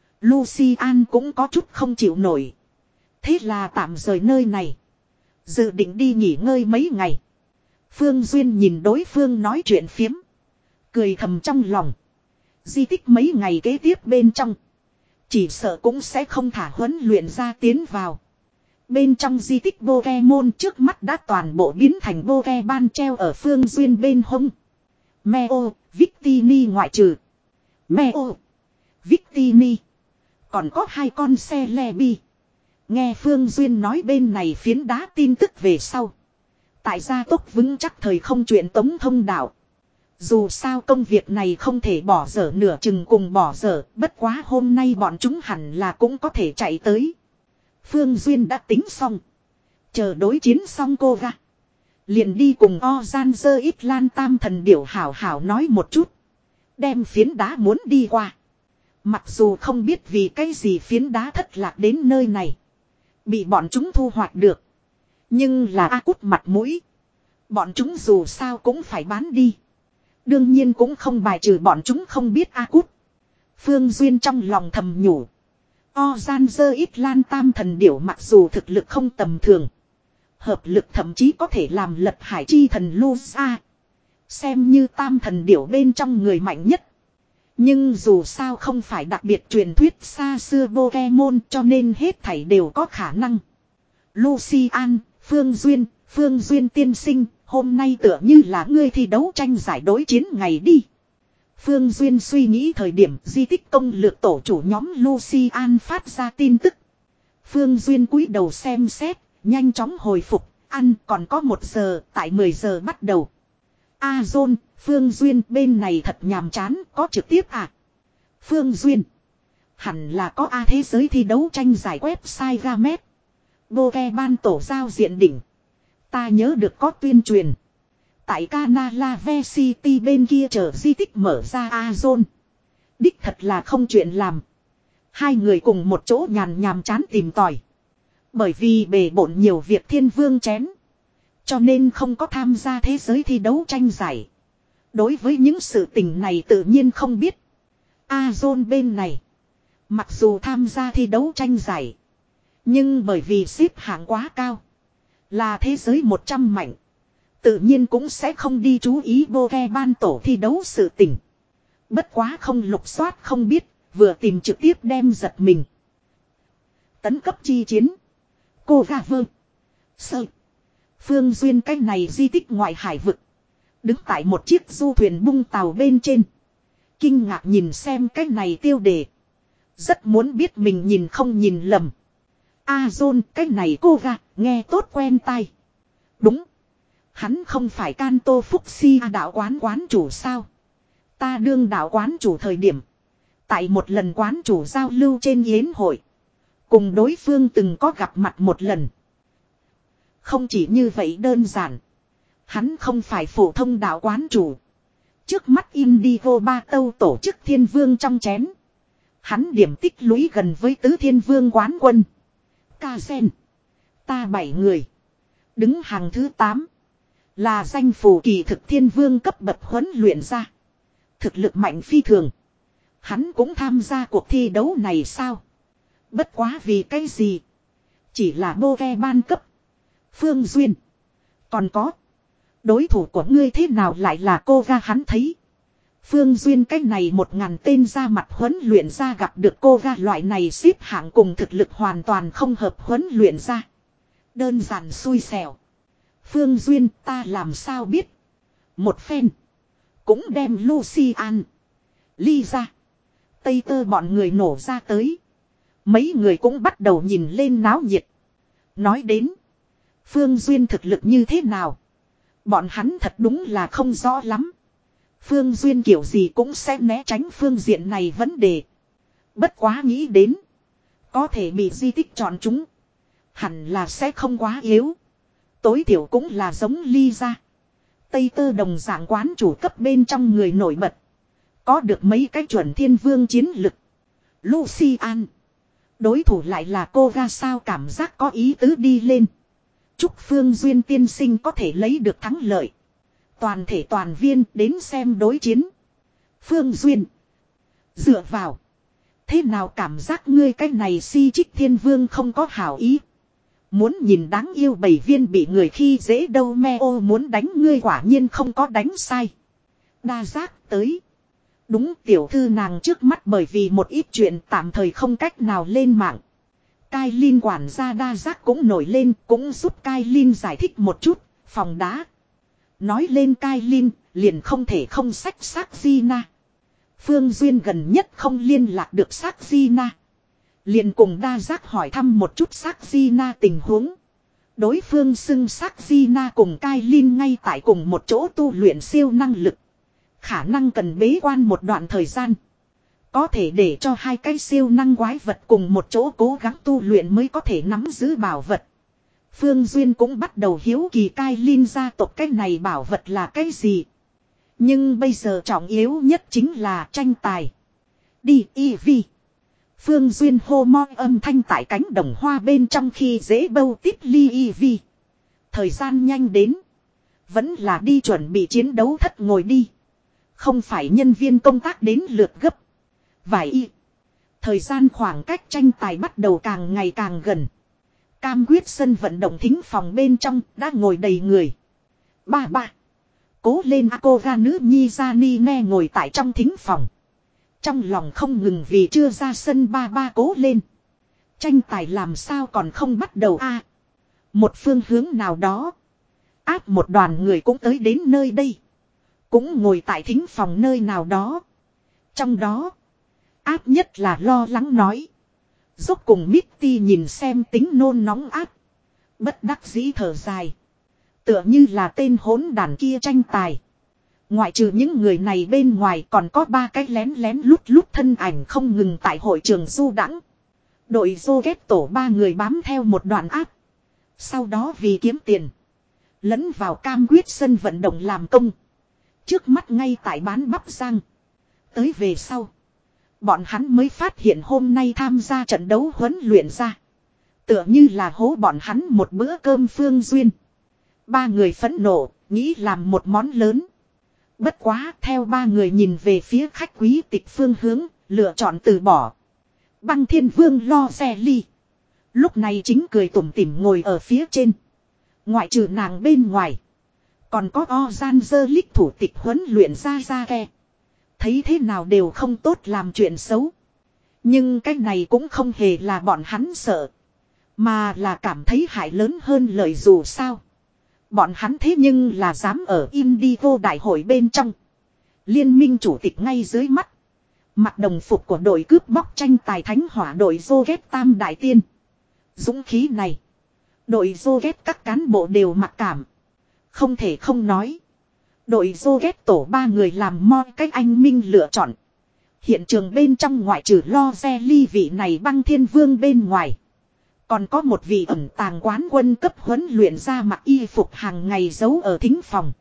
Lucian cũng có chút không chịu nổi. Thế là tạm rời nơi này. Dự định đi nghỉ ngơi mấy ngày. Phương Duyên nhìn đối phương nói chuyện phiếm. Cười thầm trong lòng. Di tích mấy ngày kế tiếp bên trong. Chỉ sợ cũng sẽ không thả huấn luyện ra tiến vào. Bên trong di tích Pokemon trước mắt đã toàn bộ biến thành Pokeban treo ở Phương Duyên bên hông. Meo, Victini ngoại trừ. Meo, Victini. Còn có hai con xe Lebi. Nghe Phương Duyên nói bên này phiến đá tin tức về sau. Tại gia tốc vững chắc thời không chuyện tống thông đạo. Dù sao công việc này không thể bỏ dở nửa chừng cùng bỏ dở. Bất quá hôm nay bọn chúng hẳn là cũng có thể chạy tới. Phương Duyên đã tính xong. Chờ đối chiến xong cô ra. Liền đi cùng Ozan ít lan tam thần điểu hảo hảo nói một chút. Đem phiến đá muốn đi qua. Mặc dù không biết vì cái gì phiến đá thất lạc đến nơi này. Bị bọn chúng thu hoạch được. Nhưng là A Cút mặt mũi. Bọn chúng dù sao cũng phải bán đi. Đương nhiên cũng không bài trừ bọn chúng không biết A Cút. Phương Duyên trong lòng thầm nhủ. Ozan ít lan tam thần điểu mặc dù thực lực không tầm thường. Hợp lực thậm chí có thể làm lật hải chi thần Lusa. Xem như tam thần điểu bên trong người mạnh nhất. Nhưng dù sao không phải đặc biệt truyền thuyết xa xưa Pokemon cho nên hết thảy đều có khả năng. Lucian, Phương Duyên, Phương Duyên tiên sinh, hôm nay tựa như là ngươi thi đấu tranh giải đối chiến ngày đi. Phương Duyên suy nghĩ thời điểm di tích công lược tổ chủ nhóm Lucian phát ra tin tức. Phương Duyên cúi đầu xem xét, nhanh chóng hồi phục, ăn còn có một giờ, tại mười giờ bắt đầu. Azon, Phương Duyên bên này thật nhàm chán, có trực tiếp à? Phương Duyên. Hẳn là có A thế giới thi đấu tranh giải website Gamet. Pokeban tổ giao diện đỉnh. Ta nhớ được có tuyên truyền. Tại Canalave City bên kia chờ di tích mở ra Azon. Đích thật là không chuyện làm. Hai người cùng một chỗ nhàn nhàm chán tìm tòi. Bởi vì bề bộn nhiều việc thiên vương chén. Cho nên không có tham gia thế giới thi đấu tranh giải. Đối với những sự tình này tự nhiên không biết. Azon bên này. Mặc dù tham gia thi đấu tranh giải. Nhưng bởi vì xếp hạng quá cao. Là thế giới một trăm mạnh. Tự nhiên cũng sẽ không đi chú ý Pokeban tổ thi đấu sự tình. Bất quá không lục soát không biết. Vừa tìm trực tiếp đem giật mình. Tấn cấp chi chiến. Cô gà vơ. Sơ. Phương Duyên cái này di tích ngoại hải vực. Đứng tại một chiếc du thuyền bung tàu bên trên. Kinh ngạc nhìn xem cái này tiêu đề. Rất muốn biết mình nhìn không nhìn lầm. Azon cái này cô gà nghe tốt quen tai. Đúng. Hắn không phải Kanto Fuxia đạo quán quán chủ sao. Ta đương đạo quán chủ thời điểm. Tại một lần quán chủ giao lưu trên yến hội. Cùng đối phương từng có gặp mặt một lần. Không chỉ như vậy đơn giản. Hắn không phải phổ thông đạo quán chủ. Trước mắt Indigo Ba Tâu tổ chức thiên vương trong chén. Hắn điểm tích lũy gần với tứ thiên vương quán quân. Ca sen. Ta bảy người. Đứng hàng thứ tám. Là danh phù kỳ thực thiên vương cấp bậc huấn luyện ra. Thực lực mạnh phi thường. Hắn cũng tham gia cuộc thi đấu này sao? Bất quá vì cái gì? Chỉ là Pokeban cấp. Phương Duyên. Còn có. Đối thủ của ngươi thế nào lại là cô ga hắn thấy. Phương Duyên cái này một ngàn tên ra mặt huấn luyện ra gặp được cô ga loại này xếp hạng cùng thực lực hoàn toàn không hợp huấn luyện ra. Đơn giản xui xẻo. Phương Duyên ta làm sao biết. Một phen. Cũng đem Lucian. Ly ra. Tây tơ bọn người nổ ra tới. Mấy người cũng bắt đầu nhìn lên náo nhiệt. Nói đến. Phương Duyên thực lực như thế nào. Bọn hắn thật đúng là không rõ lắm. Phương Duyên kiểu gì cũng sẽ né tránh phương diện này vấn đề. Bất quá nghĩ đến. Có thể bị di tích chọn chúng. Hẳn là sẽ không quá yếu. Tối thiểu cũng là giống Ly ra. Tây Tơ đồng dạng quán chủ cấp bên trong người nổi bật. Có được mấy cái chuẩn thiên vương chiến lực. Lucian. Đối thủ lại là cô ga sao cảm giác có ý tứ đi lên. Chúc Phương Duyên tiên sinh có thể lấy được thắng lợi. Toàn thể toàn viên đến xem đối chiến. Phương Duyên. Dựa vào. Thế nào cảm giác ngươi cái này si trích thiên vương không có hảo ý. Muốn nhìn đáng yêu bảy viên bị người khi dễ đâu me ô muốn đánh ngươi quả nhiên không có đánh sai. Đa giác tới. Đúng tiểu thư nàng trước mắt bởi vì một ít chuyện tạm thời không cách nào lên mạng. Cai Linh quản gia đa giác cũng nổi lên cũng giúp Cai Linh giải thích một chút, phòng đá. Nói lên Cai Linh liền không thể không sách xác Gina. Phương Duyên gần nhất không liên lạc được xác Gina. Liền cùng đa giác hỏi thăm một chút xác Gina tình huống. Đối phương xưng xác Gina cùng Cai Linh ngay tại cùng một chỗ tu luyện siêu năng lực. Khả năng cần bế quan một đoạn thời gian. Có thể để cho hai cái siêu năng quái vật cùng một chỗ cố gắng tu luyện mới có thể nắm giữ bảo vật. Phương Duyên cũng bắt đầu hiếu kỳ Cai Linh gia tộc cái này bảo vật là cái gì. Nhưng bây giờ trọng yếu nhất chính là tranh tài. Đi y vi. Phương Duyên hô mo âm thanh tại cánh đồng hoa bên trong khi dễ bâu tít ly y vi. Thời gian nhanh đến. Vẫn là đi chuẩn bị chiến đấu thất ngồi đi. Không phải nhân viên công tác đến lượt gấp. Vài y. Thời gian khoảng cách tranh tài bắt đầu càng ngày càng gần. Cam quyết sân vận động thính phòng bên trong đã ngồi đầy người. Ba ba. Cố lên Akoga nữ nhi ra ni ne ngồi tại trong thính phòng. Trong lòng không ngừng vì chưa ra sân ba ba cố lên. Tranh tài làm sao còn không bắt đầu a à, một phương hướng nào đó. Áp một đoàn người cũng tới đến nơi đây. Cũng ngồi tại thính phòng nơi nào đó. Trong đó. Áp nhất là lo lắng nói. Dốc cùng Mitty nhìn xem tính nôn nóng áp. Bất đắc dĩ thở dài. Tựa như là tên hỗn đàn kia tranh tài. Ngoại trừ những người này bên ngoài còn có ba cái lén lén lút lút thân ảnh không ngừng tại hội trường du đãng. Đội dô ghét tổ ba người bám theo một đoạn áp. Sau đó vì kiếm tiền. Lẫn vào cam quyết sân vận động làm công. Trước mắt ngay tại bán bắp rang. Tới về sau. Bọn hắn mới phát hiện hôm nay tham gia trận đấu huấn luyện ra. Tựa như là hố bọn hắn một bữa cơm Phương Duyên. Ba người phẫn nộ, nghĩ làm một món lớn. Bất quá theo ba người nhìn về phía khách quý tịch phương hướng, lựa chọn từ bỏ. Băng Thiên Vương lo xe ly. Lúc này chính cười tủm tỉm ngồi ở phía trên. Ngoại trừ nàng bên ngoài. Còn có Ozan Zerlik thủ tịch huấn luyện ra ra ke. Thấy thế nào đều không tốt làm chuyện xấu. Nhưng cái này cũng không hề là bọn hắn sợ. Mà là cảm thấy hại lớn hơn lợi dù sao. Bọn hắn thế nhưng là dám ở Indigo đại hội bên trong. Liên minh chủ tịch ngay dưới mắt. Mặc đồng phục của đội cướp bóc tranh tài thánh hỏa đội Zoget Tam Đại Tiên. Dũng khí này. Đội Zoget các cán bộ đều mặc cảm. Không thể không nói. Đội Zoget tổ ba người làm mo cách anh minh lựa chọn. Hiện trường bên trong ngoại trừ lo xe ly vị này băng thiên vương bên ngoài. Còn có một vị ẩn tàng quán quân cấp huấn luyện ra mặc y phục hàng ngày giấu ở thính phòng.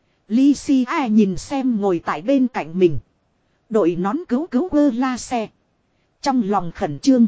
Lycia nhìn xem ngồi tại bên cạnh mình. Đội nón cứu cứu ơ la xe. Trong lòng khẩn trương.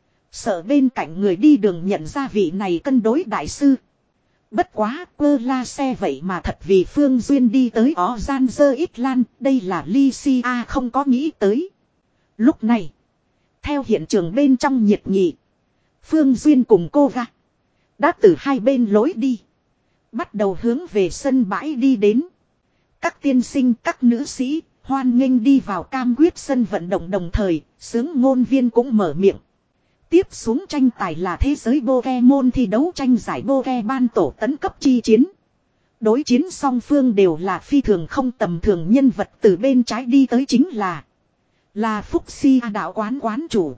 Sợ bên cạnh người đi đường nhận ra vị này cân đối đại sư. Bất quá ơ la xe vậy mà thật vì Phương Duyên đi tới ó gian dơ ít lan. Đây là Lycia không có nghĩ tới. Lúc này. Theo hiện trường bên trong nhiệt nghị. Phương Duyên cùng cô ga. Đã từ hai bên lối đi. Bắt đầu hướng về sân bãi đi đến. Các tiên sinh các nữ sĩ. Hoan nghênh đi vào cam quyết sân vận động đồng thời. Sướng ngôn viên cũng mở miệng. Tiếp xuống tranh tài là thế giới Pokemon thi đấu tranh giải Pokemon tổ tấn cấp chi chiến. Đối chiến song phương đều là phi thường không tầm thường nhân vật từ bên trái đi tới chính là. Là Phúc Si đạo quán quán chủ.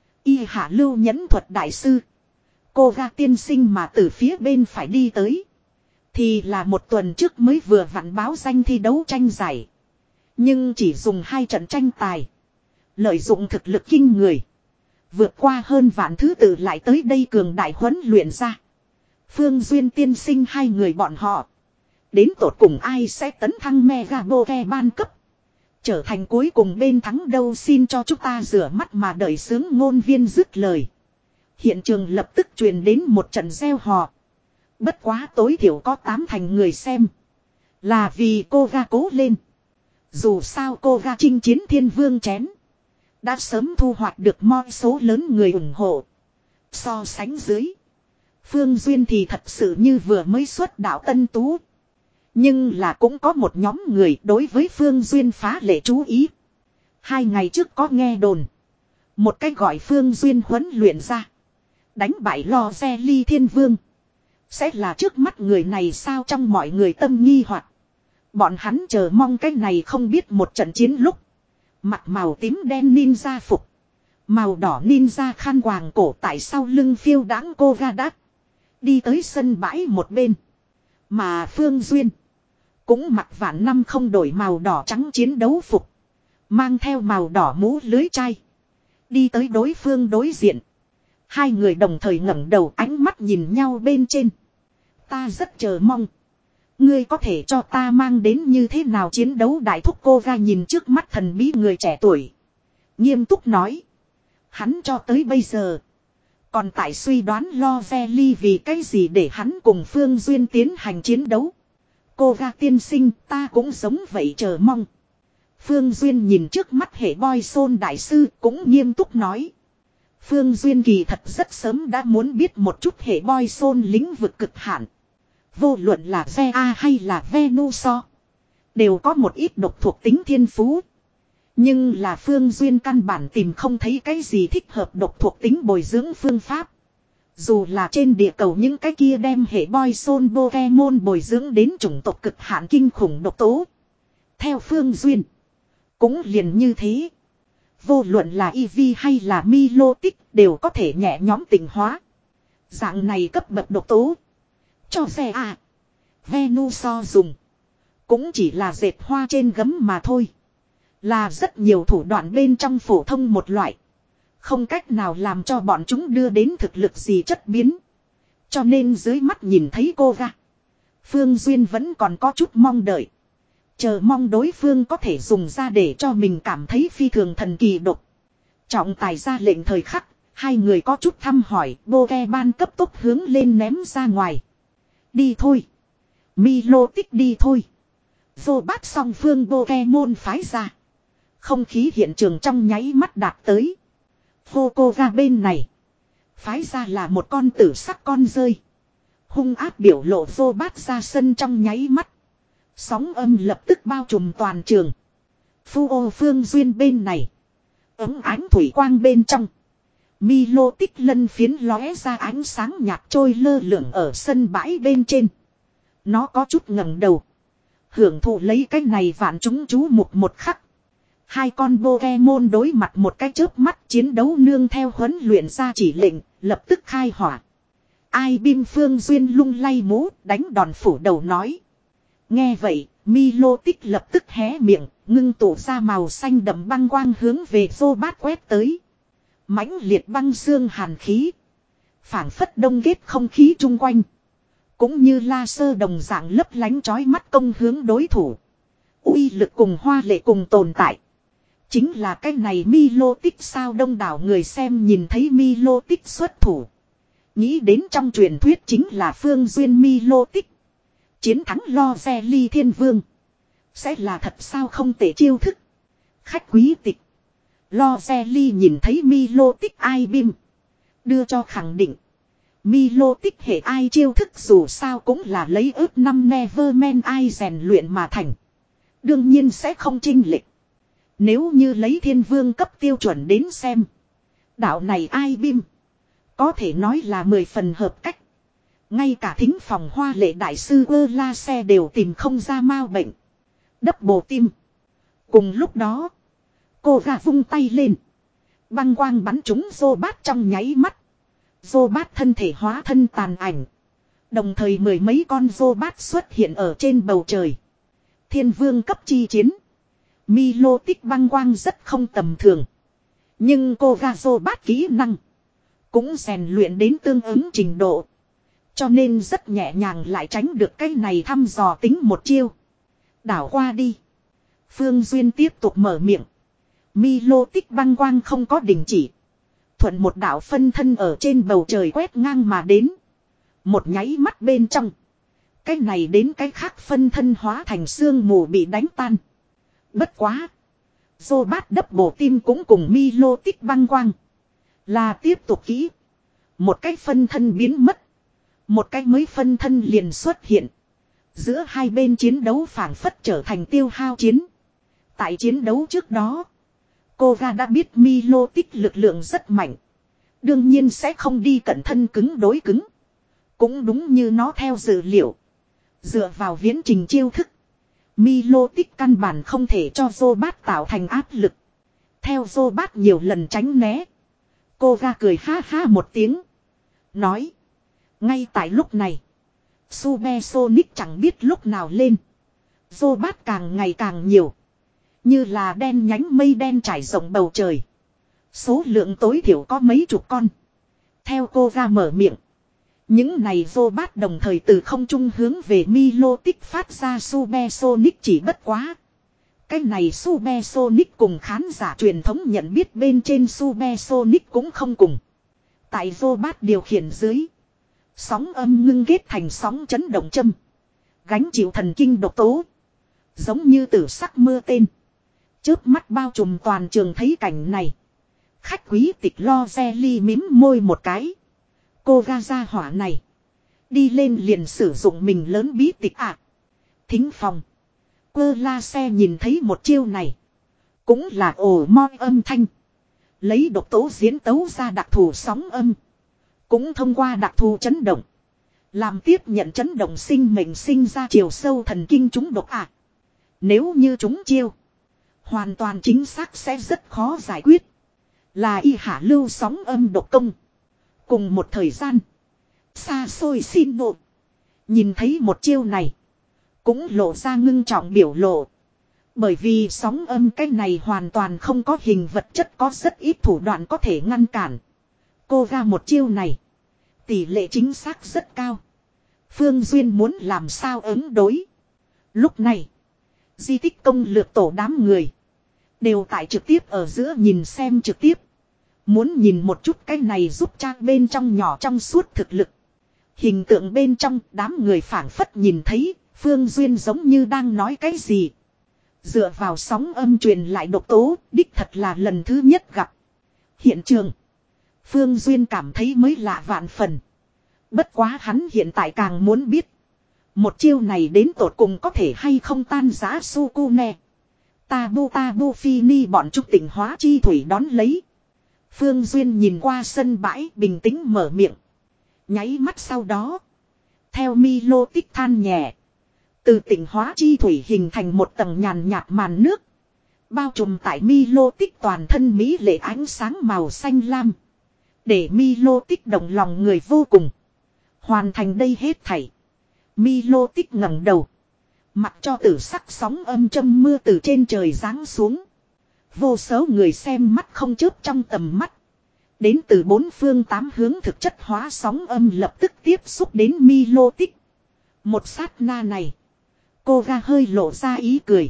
Y hạ lưu nhẫn thuật đại sư. Cô ga tiên sinh mà từ phía bên phải đi tới. Thì là một tuần trước mới vừa vặn báo danh thi đấu tranh giải. Nhưng chỉ dùng hai trận tranh tài. Lợi dụng thực lực kinh người. Vượt qua hơn vạn thứ tự lại tới đây cường đại huấn luyện ra. Phương Duyên tiên sinh hai người bọn họ. Đến tột cùng ai sẽ tấn thăng Mega Boke ban cấp. Trở thành cuối cùng bên thắng đâu, xin cho chúng ta rửa mắt mà đợi sướng ngôn viên dứt lời. Hiện trường lập tức truyền đến một trận reo hò. Bất quá tối thiểu có tám thành người xem. Là vì cô ga cố lên. Dù sao cô ga chinh chiến thiên vương chén. Đã sớm thu hoạch được mo số lớn người ủng hộ. So sánh dưới. Phương Duyên thì thật sự như vừa mới xuất đạo tân tú. Nhưng là cũng có một nhóm người đối với Phương Duyên phá lệ chú ý. Hai ngày trước có nghe đồn. Một cách gọi Phương Duyên huấn luyện ra. Đánh bại Lo Xe Ly Thiên Vương. Sẽ là trước mắt người này sao, trong mọi người tâm nghi hoặc. Bọn hắn chờ mong cái này không biết một trận chiến lúc. Mặc màu tím đen ninja phục. Màu đỏ ninja khăn quàng cổ tại sau lưng phiêu đãng cô ga đát. Đi tới sân bãi một bên. Mà Phương Duyên. Cũng mặc vạn năm không đổi màu đỏ trắng chiến đấu phục. Mang theo màu đỏ mũ lưới chai. Đi tới đối phương đối diện. Hai người đồng thời ngẩng đầu ánh mắt nhìn nhau bên trên. Ta rất chờ mong. Ngươi có thể cho ta mang đến như thế nào chiến đấu đại thúc, cô ga nhìn trước mắt thần bí người trẻ tuổi. Nghiêm túc nói. Hắn cho tới bây giờ. Còn tại suy đoán Lo Ve Ly vì cái gì để hắn cùng Phương Duyên tiến hành chiến đấu. Cô ga tiên sinh, ta cũng giống vậy chờ mong. Phương Duyên nhìn trước mắt hệ boy Sôn đại sư cũng nghiêm túc nói. Phương Duyên kỳ thật rất sớm đã muốn biết một chút hệ boy Sôn lĩnh vực cực hạn. Vô luận là Ve A hay là Venuso. Đều có một ít độc thuộc tính thiên phú. Nhưng là Phương Duyên căn bản tìm không thấy cái gì thích hợp độc thuộc tính bồi dưỡng phương pháp. Dù là trên địa cầu những cái kia đem hệ boy Soul Pokemon bồi dưỡng đến chủng tộc cực hạn kinh khủng độc tố. Theo Phương Duyên. Cũng liền như thế. Vô luận là Eevee hay là Milotic đều có thể nhẹ nhóm tỉnh hóa. Dạng này cấp bậc độc tố. Cho xe à. Venuso dùng. Cũng chỉ là dệt hoa trên gấm mà thôi. Là rất nhiều thủ đoạn bên trong phổ thông một loại. Không cách nào làm cho bọn chúng đưa đến thực lực gì chất biến. Cho nên dưới mắt nhìn thấy cô ga. Phương Duyên vẫn còn có chút mong đợi. Chờ mong đối phương có thể dùng ra để cho mình cảm thấy phi thường thần kỳ độc. Trọng tài ra lệnh thời khắc. Hai người có chút thăm hỏi. Boke ban cấp tốc hướng lên ném ra ngoài. Đi thôi. Milo tích đi thôi. Vô bát song phương Pokemon phái ra. Không khí hiện trường trong nháy mắt đạt tới. Vô cô ga bên này. Phái ra là một con tử sắc con rơi. Hung ác biểu lộ vô bát ra sân trong nháy mắt. Sóng âm lập tức bao trùm toàn trường. Phu ô Phương Duyên bên này. Ấm ánh thủy quang bên trong. Milo tích lân phiến lóe ra ánh sáng nhạt trôi lơ lửng ở sân bãi bên trên. Nó có chút ngẩng đầu. Hưởng thụ lấy cái này vạn chúng chú mục một khắc. Hai con Pokemon đối mặt một cái chớp mắt chiến đấu nương theo huấn luyện ra chỉ lệnh, lập tức khai hỏa. Ai bim Phương Duyên lung lay mũ, đánh đòn phủ đầu nói. Nghe vậy, Milo tích lập tức hé miệng, ngưng tụ ra màu xanh đậm băng quang hướng về vô bát quét tới. Mãnh liệt băng xương hàn khí. Phảng phất đông kết không khí chung quanh. Cũng như laser đồng dạng lấp lánh chói mắt công hướng đối thủ. Uy lực cùng hoa lệ cùng tồn tại. Chính là cái này Milo tích sao, đông đảo người xem nhìn thấy Milo tích xuất thủ. Nghĩ đến trong truyền thuyết chính là Phương Duyên Milo tích. Chiến thắng Lo Ve Ly Thiên Vương. Sẽ là thật sao không tệ chiêu thức. Khách quý tịch. Lo Ve Ly nhìn thấy Milo tích ai bim. Đưa cho khẳng định. Milo tích hệ ai chiêu thức dù sao cũng là lấy ước năm Neverman ai rèn luyện mà thành. Đương nhiên sẽ không chênh lệch. Nếu như lấy thiên vương cấp tiêu chuẩn đến xem. Đạo này ai bim. Có thể nói là mười phần hợp cách. Ngay cả thính phòng hoa lệ đại sư ơ la xe đều tìm không ra mau bệnh. Đắp bồ tim. Cùng lúc đó. Cô gà vung tay lên. Băng quang bắn trúng vô bát trong nháy mắt. Vô bát thân thể hóa thân tàn ảnh. Đồng thời mười mấy con vô bát xuất hiện ở trên bầu trời. Thiên vương cấp chi chiến. Milo tích băng quang rất không tầm thường. Nhưng cô ga vô bát kỹ năng. Cũng rèn luyện đến tương ứng trình độ. Cho nên rất nhẹ nhàng lại tránh được cái này thăm dò tính một chiêu. Đảo qua đi. Phương Duyên tiếp tục mở miệng. Milo tích băng quang không có đình chỉ. Thuận một đạo phân thân ở trên bầu trời quét ngang mà đến. Một nháy mắt bên trong. Cái này đến cái khác phân thân hóa thành xương mù bị đánh tan. Bất quá. Dô bát đắp bổ tim cũng cùng Milo tích băng quang. Là tiếp tục kỹ. Một cái phân thân biến mất. Một cái mới phân thân liền xuất hiện. Giữa hai bên chiến đấu phảng phất trở thành tiêu hao chiến. Tại chiến đấu trước đó. Koga đã biết Milo tích lực lượng rất mạnh. Đương nhiên sẽ không đi cận thân cứng đối cứng. Cũng đúng như nó theo dự liệu. Dựa vào viễn trình chiêu thức. Milo tích căn bản không thể cho Zobat tạo thành áp lực. Theo Zobat nhiều lần tránh né. Koga cười ha ha một tiếng. Nói. Ngay tại lúc này. Supersonic chẳng biết lúc nào lên. Zobat càng ngày càng nhiều. Như là đen nhánh mây đen trải rộng bầu trời. Số lượng tối thiểu có mấy chục con. Theo cô ra mở miệng. Những này Zobat đồng thời từ không trung hướng về Milo tích phát ra Supersonic chỉ bất quá. Cái này Supersonic cùng khán giả truyền thống nhận biết bên trên Supersonic cũng không cùng. Tại Zobat điều khiển dưới. Sóng âm ngưng ghét thành sóng chấn động châm. Gánh chịu thần kinh độc tố. Giống như tử sắc mưa tên. Chớp mắt bao trùm toàn trường thấy cảnh này. Khách quý tịch lo Jelly mím môi một cái. Cô ga ra hỏa này. Đi lên liền sử dụng mình lớn bí tịch ạ. À. Thính phòng. Quơ la xe nhìn thấy một chiêu này. Cũng là ồ moi âm thanh. Lấy độc tố diễn tấu ra đặc thù sóng âm. Cũng thông qua đặc thù chấn động. Làm tiếp nhận chấn động sinh mệnh sinh ra chiều sâu thần kinh chúng độc ạ. À. Nếu như chúng chiêu. Hoàn toàn chính xác sẽ rất khó giải quyết. Là y hạ lưu sóng âm độc công. Cùng một thời gian. Xa xôi xin nộ. Nhìn thấy một chiêu này. Cũng lộ ra ngưng trọng biểu lộ. Bởi vì sóng âm cái này hoàn toàn không có hình vật chất, có rất ít thủ đoạn có thể ngăn cản. Cô ra một chiêu này. Tỷ lệ chính xác rất cao. Phương Duyên muốn làm sao ứng đối. Lúc này. Di tích công lược tổ đám người. Đều tại trực tiếp ở giữa nhìn xem trực tiếp. Muốn nhìn một chút cái này giúp trang bên trong nhỏ trong suốt thực lực. Hình tượng bên trong đám người phảng phất nhìn thấy. Phương Duyên giống như đang nói cái gì. Dựa vào sóng âm truyền lại độc tố. Đích thật là lần thứ nhất gặp. Hiện trường. Phương Duyên cảm thấy mới lạ vạn phần. Bất quá hắn hiện tại càng muốn biết. Một chiêu này đến tột cùng có thể hay không tan giã Sukune. Tabu tabu fini bọn trúc tỉnh hóa chi thủy đón lấy. Phương Duyên nhìn qua sân bãi bình tĩnh mở miệng. Nháy mắt sau đó. Theo Milo tích than nhẹ. Từ tỉnh hóa chi thủy hình thành một tầng nhàn nhạt màn nước. Bao trùm tại Milo tích toàn thân mỹ lệ ánh sáng màu xanh lam. Để Milo tích động lòng người vô cùng. Hoàn thành đây hết thảy. Milo tích ngẩng đầu. Mặc cho tử sắc sóng âm châm mưa từ trên trời giáng xuống. Vô số người xem mắt không chớp trong tầm mắt. Đến từ bốn phương tám hướng thực chất hóa sóng âm lập tức tiếp xúc đến Milo tích. Một sát na này. Cô ga hơi lộ ra ý cười.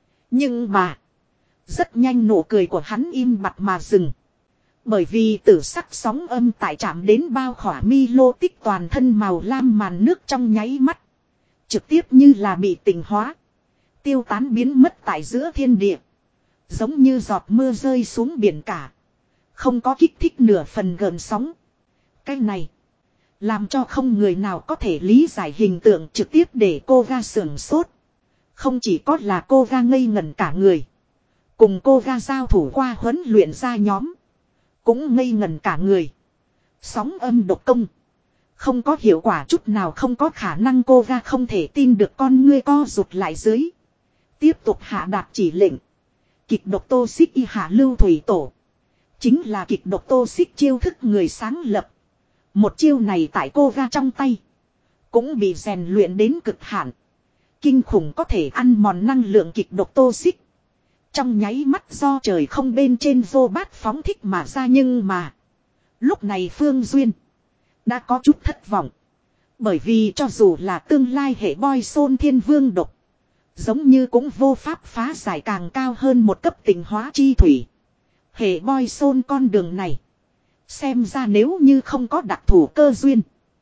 Nhưng mà. Rất nhanh nụ cười của hắn im bặt mà dừng. Bởi vì tử sắc sóng âm tại chạm đến bao khỏa Milo tích toàn thân màu lam màn nước trong nháy mắt. Trực tiếp như là bị tỉnh hóa. Tiêu tán biến mất tại giữa thiên địa. Giống như giọt mưa rơi xuống biển cả. Không có kích thích nửa phần gợn sóng. Cái này. Làm cho không người nào có thể lý giải hình tượng trực tiếp để cô ga sưởng sốt. Không chỉ có là cô ga ngây ngẩn cả người. Cùng cô ga giao thủ qua huấn luyện ra nhóm. Cũng ngây ngẩn cả người. Sóng âm độc công. Không có hiệu quả chút nào, không có khả năng. Cô ga không thể tin được, con ngươi co rụt lại dưới. Tiếp tục hạ đạt chỉ lệnh. Kịch độc tô xích y hạ lưu thủy tổ. Chính là kịch độc tô xích chiêu thức người sáng lập. Một chiêu này tại cô ga trong tay. Cũng bị rèn luyện đến cực hạn. Kinh khủng, có thể ăn mòn năng lượng kịch độc tô xích. Trong nháy mắt do trời không bên trên vô bát phóng thích mà ra, nhưng mà. Lúc này Phương Duyên. Đã có chút thất vọng. Bởi vì cho dù là tương lai hệ boy sôn thiên vương độc. Giống như cũng vô pháp phá giải càng cao hơn một cấp tình hóa chi thủy. Hệ boy sôn con đường này. Xem ra nếu như không có đặc thủ cơ duyên.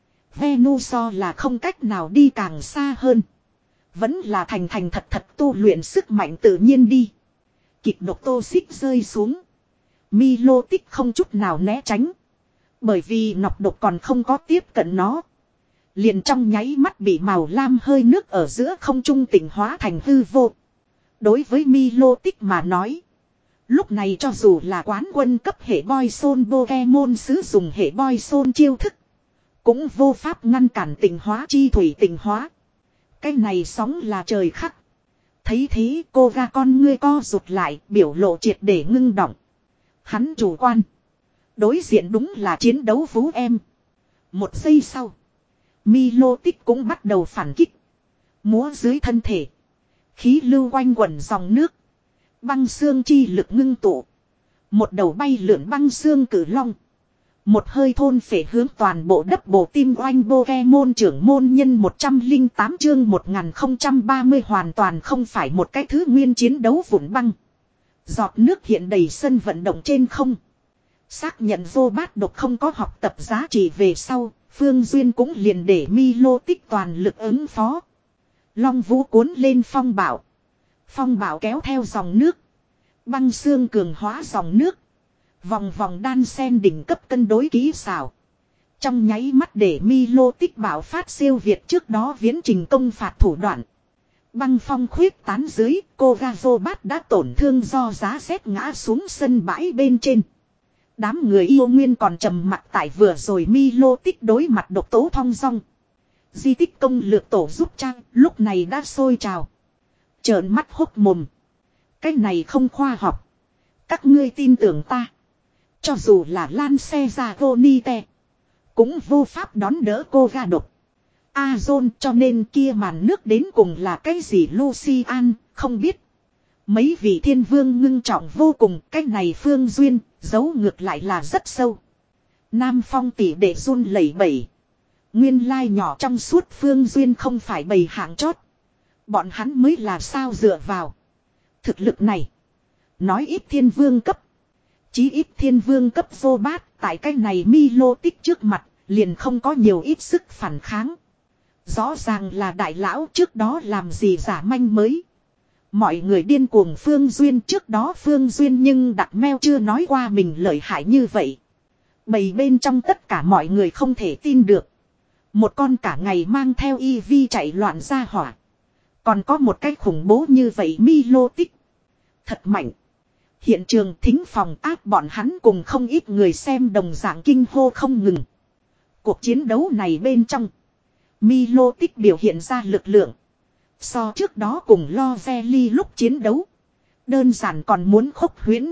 Venuso là không cách nào đi càng xa hơn. Vẫn là thành thành thật thật tu luyện sức mạnh tự nhiên đi. Kịch độc tô xích rơi xuống. Milo tích không chút nào né tránh. Bởi vì nọc độc còn không có tiếp cận nó. Liền trong nháy mắt bị màu lam hơi nước ở giữa không trung tỉnh hóa thành hư vô. Đối với Milo tích mà nói. Lúc này cho dù là quán quân cấp hệ boy sôn Pokemon sử dụng hệ boy sôn chiêu thức. Cũng vô pháp ngăn cản tỉnh hóa chi thủy tỉnh hóa. Cái này sóng là trời khắc. Thấy thế cô ga con ngươi co rụt lại biểu lộ triệt để ngưng động. Hắn chủ quan. Đối diện đúng là chiến đấu phú em. Một giây sau. Milo tích cũng bắt đầu phản kích. Múa dưới thân thể. Khí lưu quanh quẩn dòng nước. Băng xương chi lực ngưng tụ. Một đầu bay lượn băng xương cử long. Một hơi thôn phệ hướng toàn bộ đất bộ tim oanh Pokemon trưởng môn nhân một trăm lẻ tám chương một nghìn không trăm ba mươi hoàn toàn không phải một cái thứ nguyên chiến đấu vụn băng. Giọt nước hiện đầy sân vận động trên không. Xác nhận vô bát độc không có học tập giá trị về sau, Phương Duyên cũng liền để Milo tích toàn lực ứng phó. Long vũ cuốn lên phong bạo. Phong bạo kéo theo dòng nước. Băng xương cường hóa dòng nước. Vòng vòng đan sen đỉnh cấp cân đối kỹ xảo. Trong nháy mắt để Milo tích bảo phát siêu việt trước đó viễn trình công phạt thủ đoạn. Băng phong khuyết tán dưới, cô Gazobat đã tổn thương do giá rét ngã xuống sân bãi bên trên. Đám người yêu nguyên còn trầm mặt tại vừa rồi Milo tích đối mặt độc tố thong dong. Di tích công lược tổ giúp trang lúc này đã sôi trào. Trợn mắt hốc mồm. Cái này không khoa học. Các ngươi tin tưởng ta. Cho dù là lan xe ra Gonite. Cũng vô pháp đón đỡ cô ga độc. Azon cho nên kia màn nước đến cùng là cái gì Lucian không biết. Mấy vị thiên vương ngưng trọng vô cùng. Cái này Phương Duyên giấu ngược lại là rất sâu. Nam Phong tỷ để run lẩy bẩy. Nguyên lai nhỏ trong suốt Phương Duyên không phải bầy hạng chót. Bọn hắn mới là sao dựa vào. Thực lực này. Nói ít thiên vương cấp. Chí ít thiên vương cấp vô bát. Tại cái này Milo tích trước mặt. Liền không có nhiều ít sức phản kháng. Rõ ràng là đại lão trước đó làm gì giả manh mới. Mọi người điên cuồng Phương Duyên trước đó Phương Duyên nhưng đặt meo chưa nói qua mình lợi hại như vậy. Bầy bên trong tất cả mọi người không thể tin được. Một con cả ngày mang theo y vi chạy loạn ra hỏa. Còn có một cái khủng bố như vậy Milo tích. Thật mạnh. Hiện trường thính phòng áp bọn hắn cùng không ít người xem đồng dạng kinh hô không ngừng. Cuộc chiến đấu này bên trong. Milo tích biểu hiện ra lực lượng. So trước đó cùng Lovely lúc chiến đấu. Đơn giản còn muốn khốc huyễn.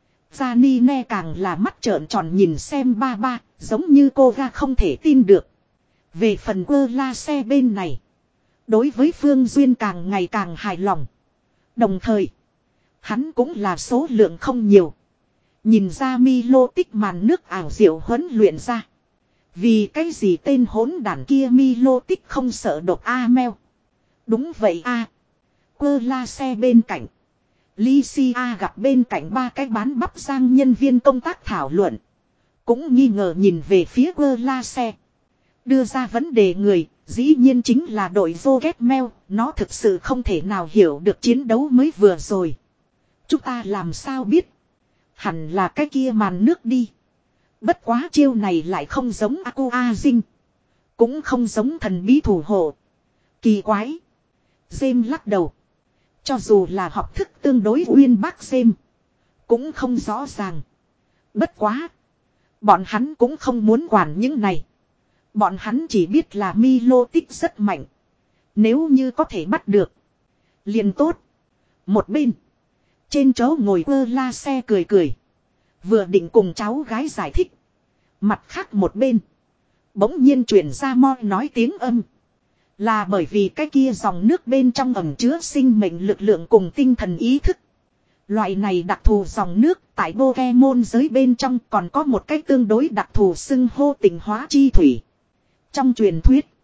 Janine càng là mắt trợn tròn nhìn xem ba ba. Giống như cô ga không thể tin được. Về phần quơ la xe bên này. Đối với Phương Duyên càng ngày càng hài lòng. Đồng thời. Hắn cũng là số lượng không nhiều. Nhìn ra Milo tích màn nước ảo diệu huấn luyện ra. Vì cái gì tên hỗn đản kia Milo tích không sợ độc A meo. Đúng vậy a. Quơ la xe bên cạnh. Lycia gặp bên cạnh ba cái bán bắp giang nhân viên công tác thảo luận. Cũng nghi ngờ nhìn về phía quơ la xe. Đưa ra vấn đề người, dĩ nhiên chính là đội Rocket Mail, nó thực sự không thể nào hiểu được chiến đấu mới vừa rồi. Chúng ta làm sao biết? Hẳn là cái kia màn nước đi. Bất quá chiêu này lại không giống Aqua Dinh. Cũng không giống thần bí thủ hộ. Kỳ quái. James lắc đầu. Cho dù là học thức tương đối uyên bác James. Cũng không rõ ràng. Bất quá. Bọn hắn cũng không muốn quản những này. Bọn hắn chỉ biết là Milo tích rất mạnh. Nếu như có thể bắt được. Liền tốt. Một bên. Trên chỗ ngồi quơ la xe cười cười. Vừa định cùng cháu gái giải thích. Mặt khác một bên. Bỗng nhiên chuyển ra mo nói tiếng âm. Là bởi vì cái kia dòng nước bên trong ẩm chứa sinh mệnh lực lượng cùng tinh thần ý thức. Loại này đặc thù dòng nước tại Pokemon giới bên trong còn có một cái tương đối đặc thù xưng hô tình hóa chi thủy. Trong truyền thuyết.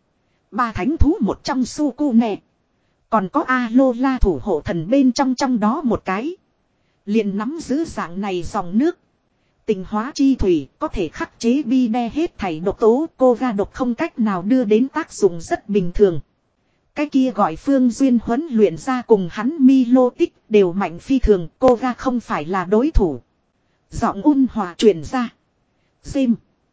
Ba thánh thú một trong Sukune. Còn có Alola thủ hộ thần bên trong trong đó một cái. Liền nắm giữ dạng này dòng nước. Tình hóa chi thủy có thể khắc chế bi đe hết thảy độc tố. Cô ga độc không cách nào đưa đến tác dụng rất bình thường. Cái kia gọi Phương Duyên huấn luyện ra cùng hắn Milo tích đều mạnh phi thường. Cô ga không phải là đối thủ. Giọng ôn hòa truyền ra. Sim.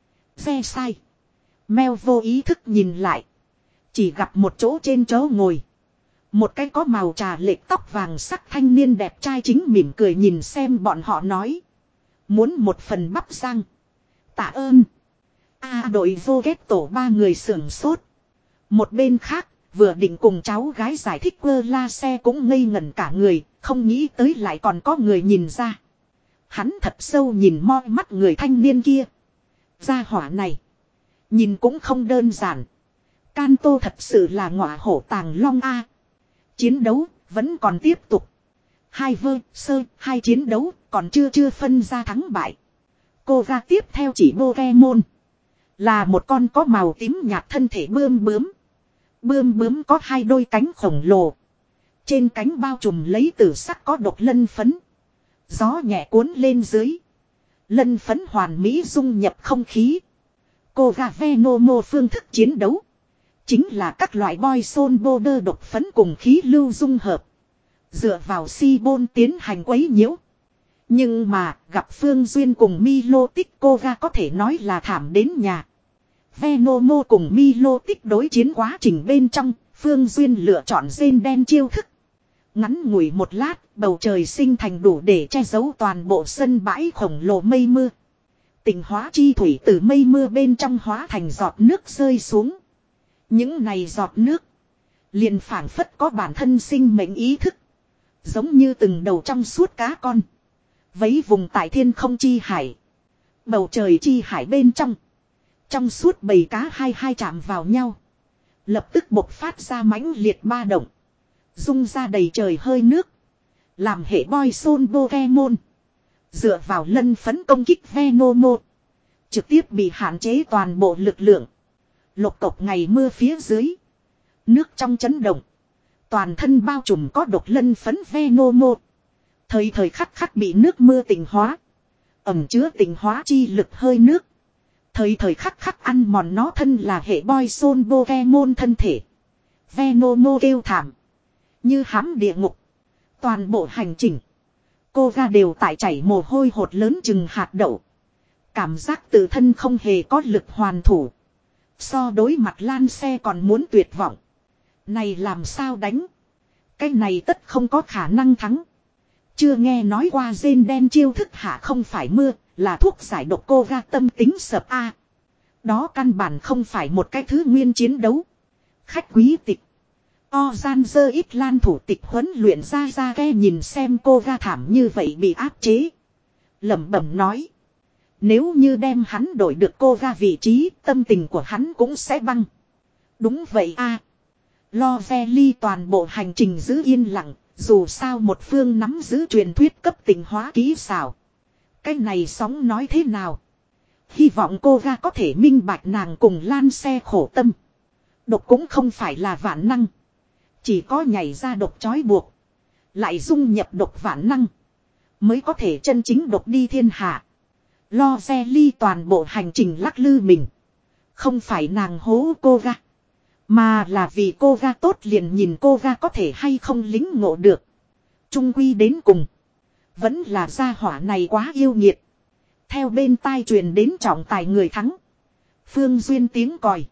Xe sai. Mèo vô ý thức nhìn lại. Chỉ gặp một chỗ trên chỗ ngồi. Một cái có màu trà lệch tóc vàng sắc thanh niên đẹp trai chính mỉm cười nhìn xem bọn họ nói. Muốn một phần bắp rang. Tạ ơn. A à, đội vô ghét tổ ba người sưởng sốt. Một bên khác, vừa định cùng cháu gái giải thích quơ la xe cũng ngây ngẩn cả người, không nghĩ tới lại còn có người nhìn ra. Hắn thật sâu nhìn moi mắt người thanh niên kia. Gia hỏa này. Nhìn cũng không đơn giản. Canto thật sự là ngọa hổ tàng long A. Chiến đấu vẫn còn tiếp tục. Hai vơ sơ hai chiến đấu còn chưa chưa phân ra thắng bại. Cô ra tiếp theo chỉ Pokemon. Là một con có màu tím nhạt thân thể bươm bướm. Bươm bướm có hai đôi cánh khổng lồ. Trên cánh bao trùm lấy tử sắc có độc lân phấn. Gió nhẹ cuốn lên dưới. Lân phấn hoàn mỹ dung nhập không khí. Cô gà Venomo phương thức chiến đấu. Chính là các loại boy son border độc phấn cùng khí lưu dung hợp. Dựa vào si bôn tiến hành quấy nhiễu. Nhưng mà gặp Phương Duyên cùng Milo tích cô ga có thể nói là thảm đến nhà. Venomo cùng Milo tích đối chiến quá trình bên trong. Phương Duyên lựa chọn rên đen chiêu thức. Ngắn ngủi một lát bầu trời sinh thành đủ để che giấu toàn bộ sân bãi khổng lồ mây mưa. Tình hóa chi thủy từ mây mưa bên trong hóa thành giọt nước rơi xuống. Những này giọt nước. Liền phảng phất có bản thân sinh mệnh ý thức. Giống như từng đầu trong suốt cá con. Vấy vùng tại thiên không chi hải. Bầu trời chi hải bên trong. Trong suốt bầy cá hai hai chạm vào nhau. Lập tức bộc phát ra mãnh liệt ba động. Dung ra đầy trời hơi nước. Làm hệ boy son Pokemon. Dựa vào lân phấn công kích Venomo. Trực tiếp bị hạn chế toàn bộ lực lượng. Lục cộc ngày mưa phía dưới. Nước trong chấn động. Toàn thân bao trùm có độc lân phấn Venomo. Thời thời khắc khắc bị nước mưa tịnh hóa. Ẩm chứa tịnh hóa chi lực hơi nước. Thời thời khắc khắc ăn mòn nó thân là hệ boy son Pokemon thân thể. Venomo kêu thảm. Như hãm địa ngục. Toàn bộ hành trình. Cô ga đều tại chảy mồ hôi hột lớn chừng hạt đậu. Cảm giác tự thân không hề có lực hoàn thủ. So đối mặt lan xe còn muốn tuyệt vọng. Này làm sao đánh. Cái này tất không có khả năng thắng. Chưa nghe nói qua rên đen chiêu thức hạ không phải mưa. Là thuốc giải độc cô ga tâm tính sập A. Đó căn bản không phải một cái thứ nguyên chiến đấu. Khách quý tịch. O gian dơ ít lan thủ tịch huấn luyện ra ra ke nhìn xem cô ga thảm như vậy bị áp chế. Lẩm bẩm nói. Nếu như đem hắn đổi được cô ga vị trí, tâm tình của hắn cũng sẽ băng. Đúng vậy a. Lo ve ly toàn bộ hành trình giữ yên lặng, dù sao một phương nắm giữ truyền thuyết cấp tình hóa kỹ xảo. Cái này sóng nói thế nào? Hy vọng cô ga có thể minh bạch nàng cùng lan xe khổ tâm. Độc cũng không phải là vạn năng. Chỉ có nhảy ra độc trói buộc. Lại dung nhập độc vạn năng. Mới có thể chân chính độc đi thiên hạ. Lo ve ly toàn bộ hành trình lắc lư mình. Không phải nàng hố cô ga. Mà là vì cô ga tốt liền nhìn cô ga có thể hay không lính ngộ được. Trung quy đến cùng. Vẫn là gia hỏa này quá yêu nghiệt. Theo bên tai truyền đến trọng tài người thắng. Phương Duyên tiếng còi.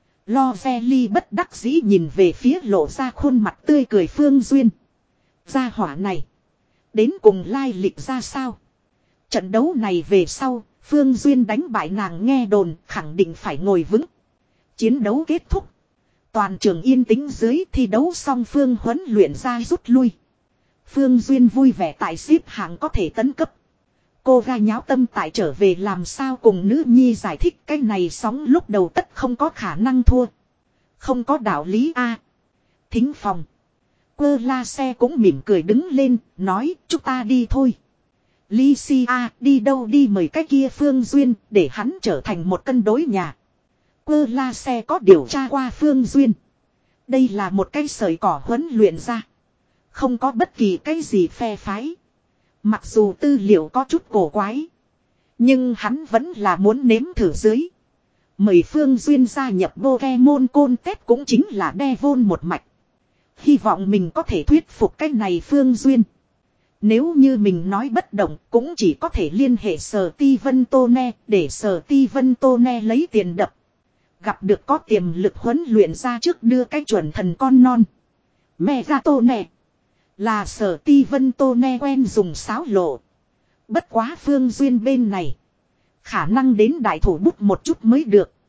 Lo ve ly bất đắc dĩ nhìn về phía lộ ra khuôn mặt tươi cười Phương Duyên. Gia hỏa này. Đến cùng lai lịch ra sao? Trận đấu này về sau, Phương Duyên đánh bại nàng nghe đồn khẳng định phải ngồi vững. Chiến đấu kết thúc. Toàn trường yên tĩnh dưới thi đấu xong Phương huấn luyện ra rút lui. Phương Duyên vui vẻ tại xếp hạng có thể tấn cấp. Cô ga nháo tâm tại trở về làm sao cùng nữ nhi giải thích cái này sóng lúc đầu tất không có khả năng thua. Không có đạo lý a. Thính phòng. Quơ la xe cũng mỉm cười đứng lên, nói chúng ta đi thôi. Lycia đi đâu đi mời cái kia Phương Duyên để hắn trở thành một cân đối nhà. Quơ la xe có điều tra qua Phương Duyên. Đây là một cái sợi cỏ huấn luyện ra. Không có bất kỳ cái gì phe phái. Mặc dù tư liệu có chút cổ quái. Nhưng hắn vẫn là muốn nếm thử dưới. Mời Phương Duyên gia nhập Pokemon Contest cũng chính là Devon một mạch. Hy vọng mình có thể thuyết phục cái này Phương Duyên. Nếu như mình nói bất động cũng chỉ có thể liên hệ Sở Ti Vân Tô Ne để Sở Ti Vân Tô Ne lấy tiền đập. Gặp được có tiềm lực huấn luyện ra trước đưa cái chuẩn thần con non. Mẹ ra Tô Ne. Là Sở Ti Vân Tô Ne quen dùng sáo lộ. Bất quá Phương Duyên bên này. Khả năng đến đại thủ bút một chút mới được.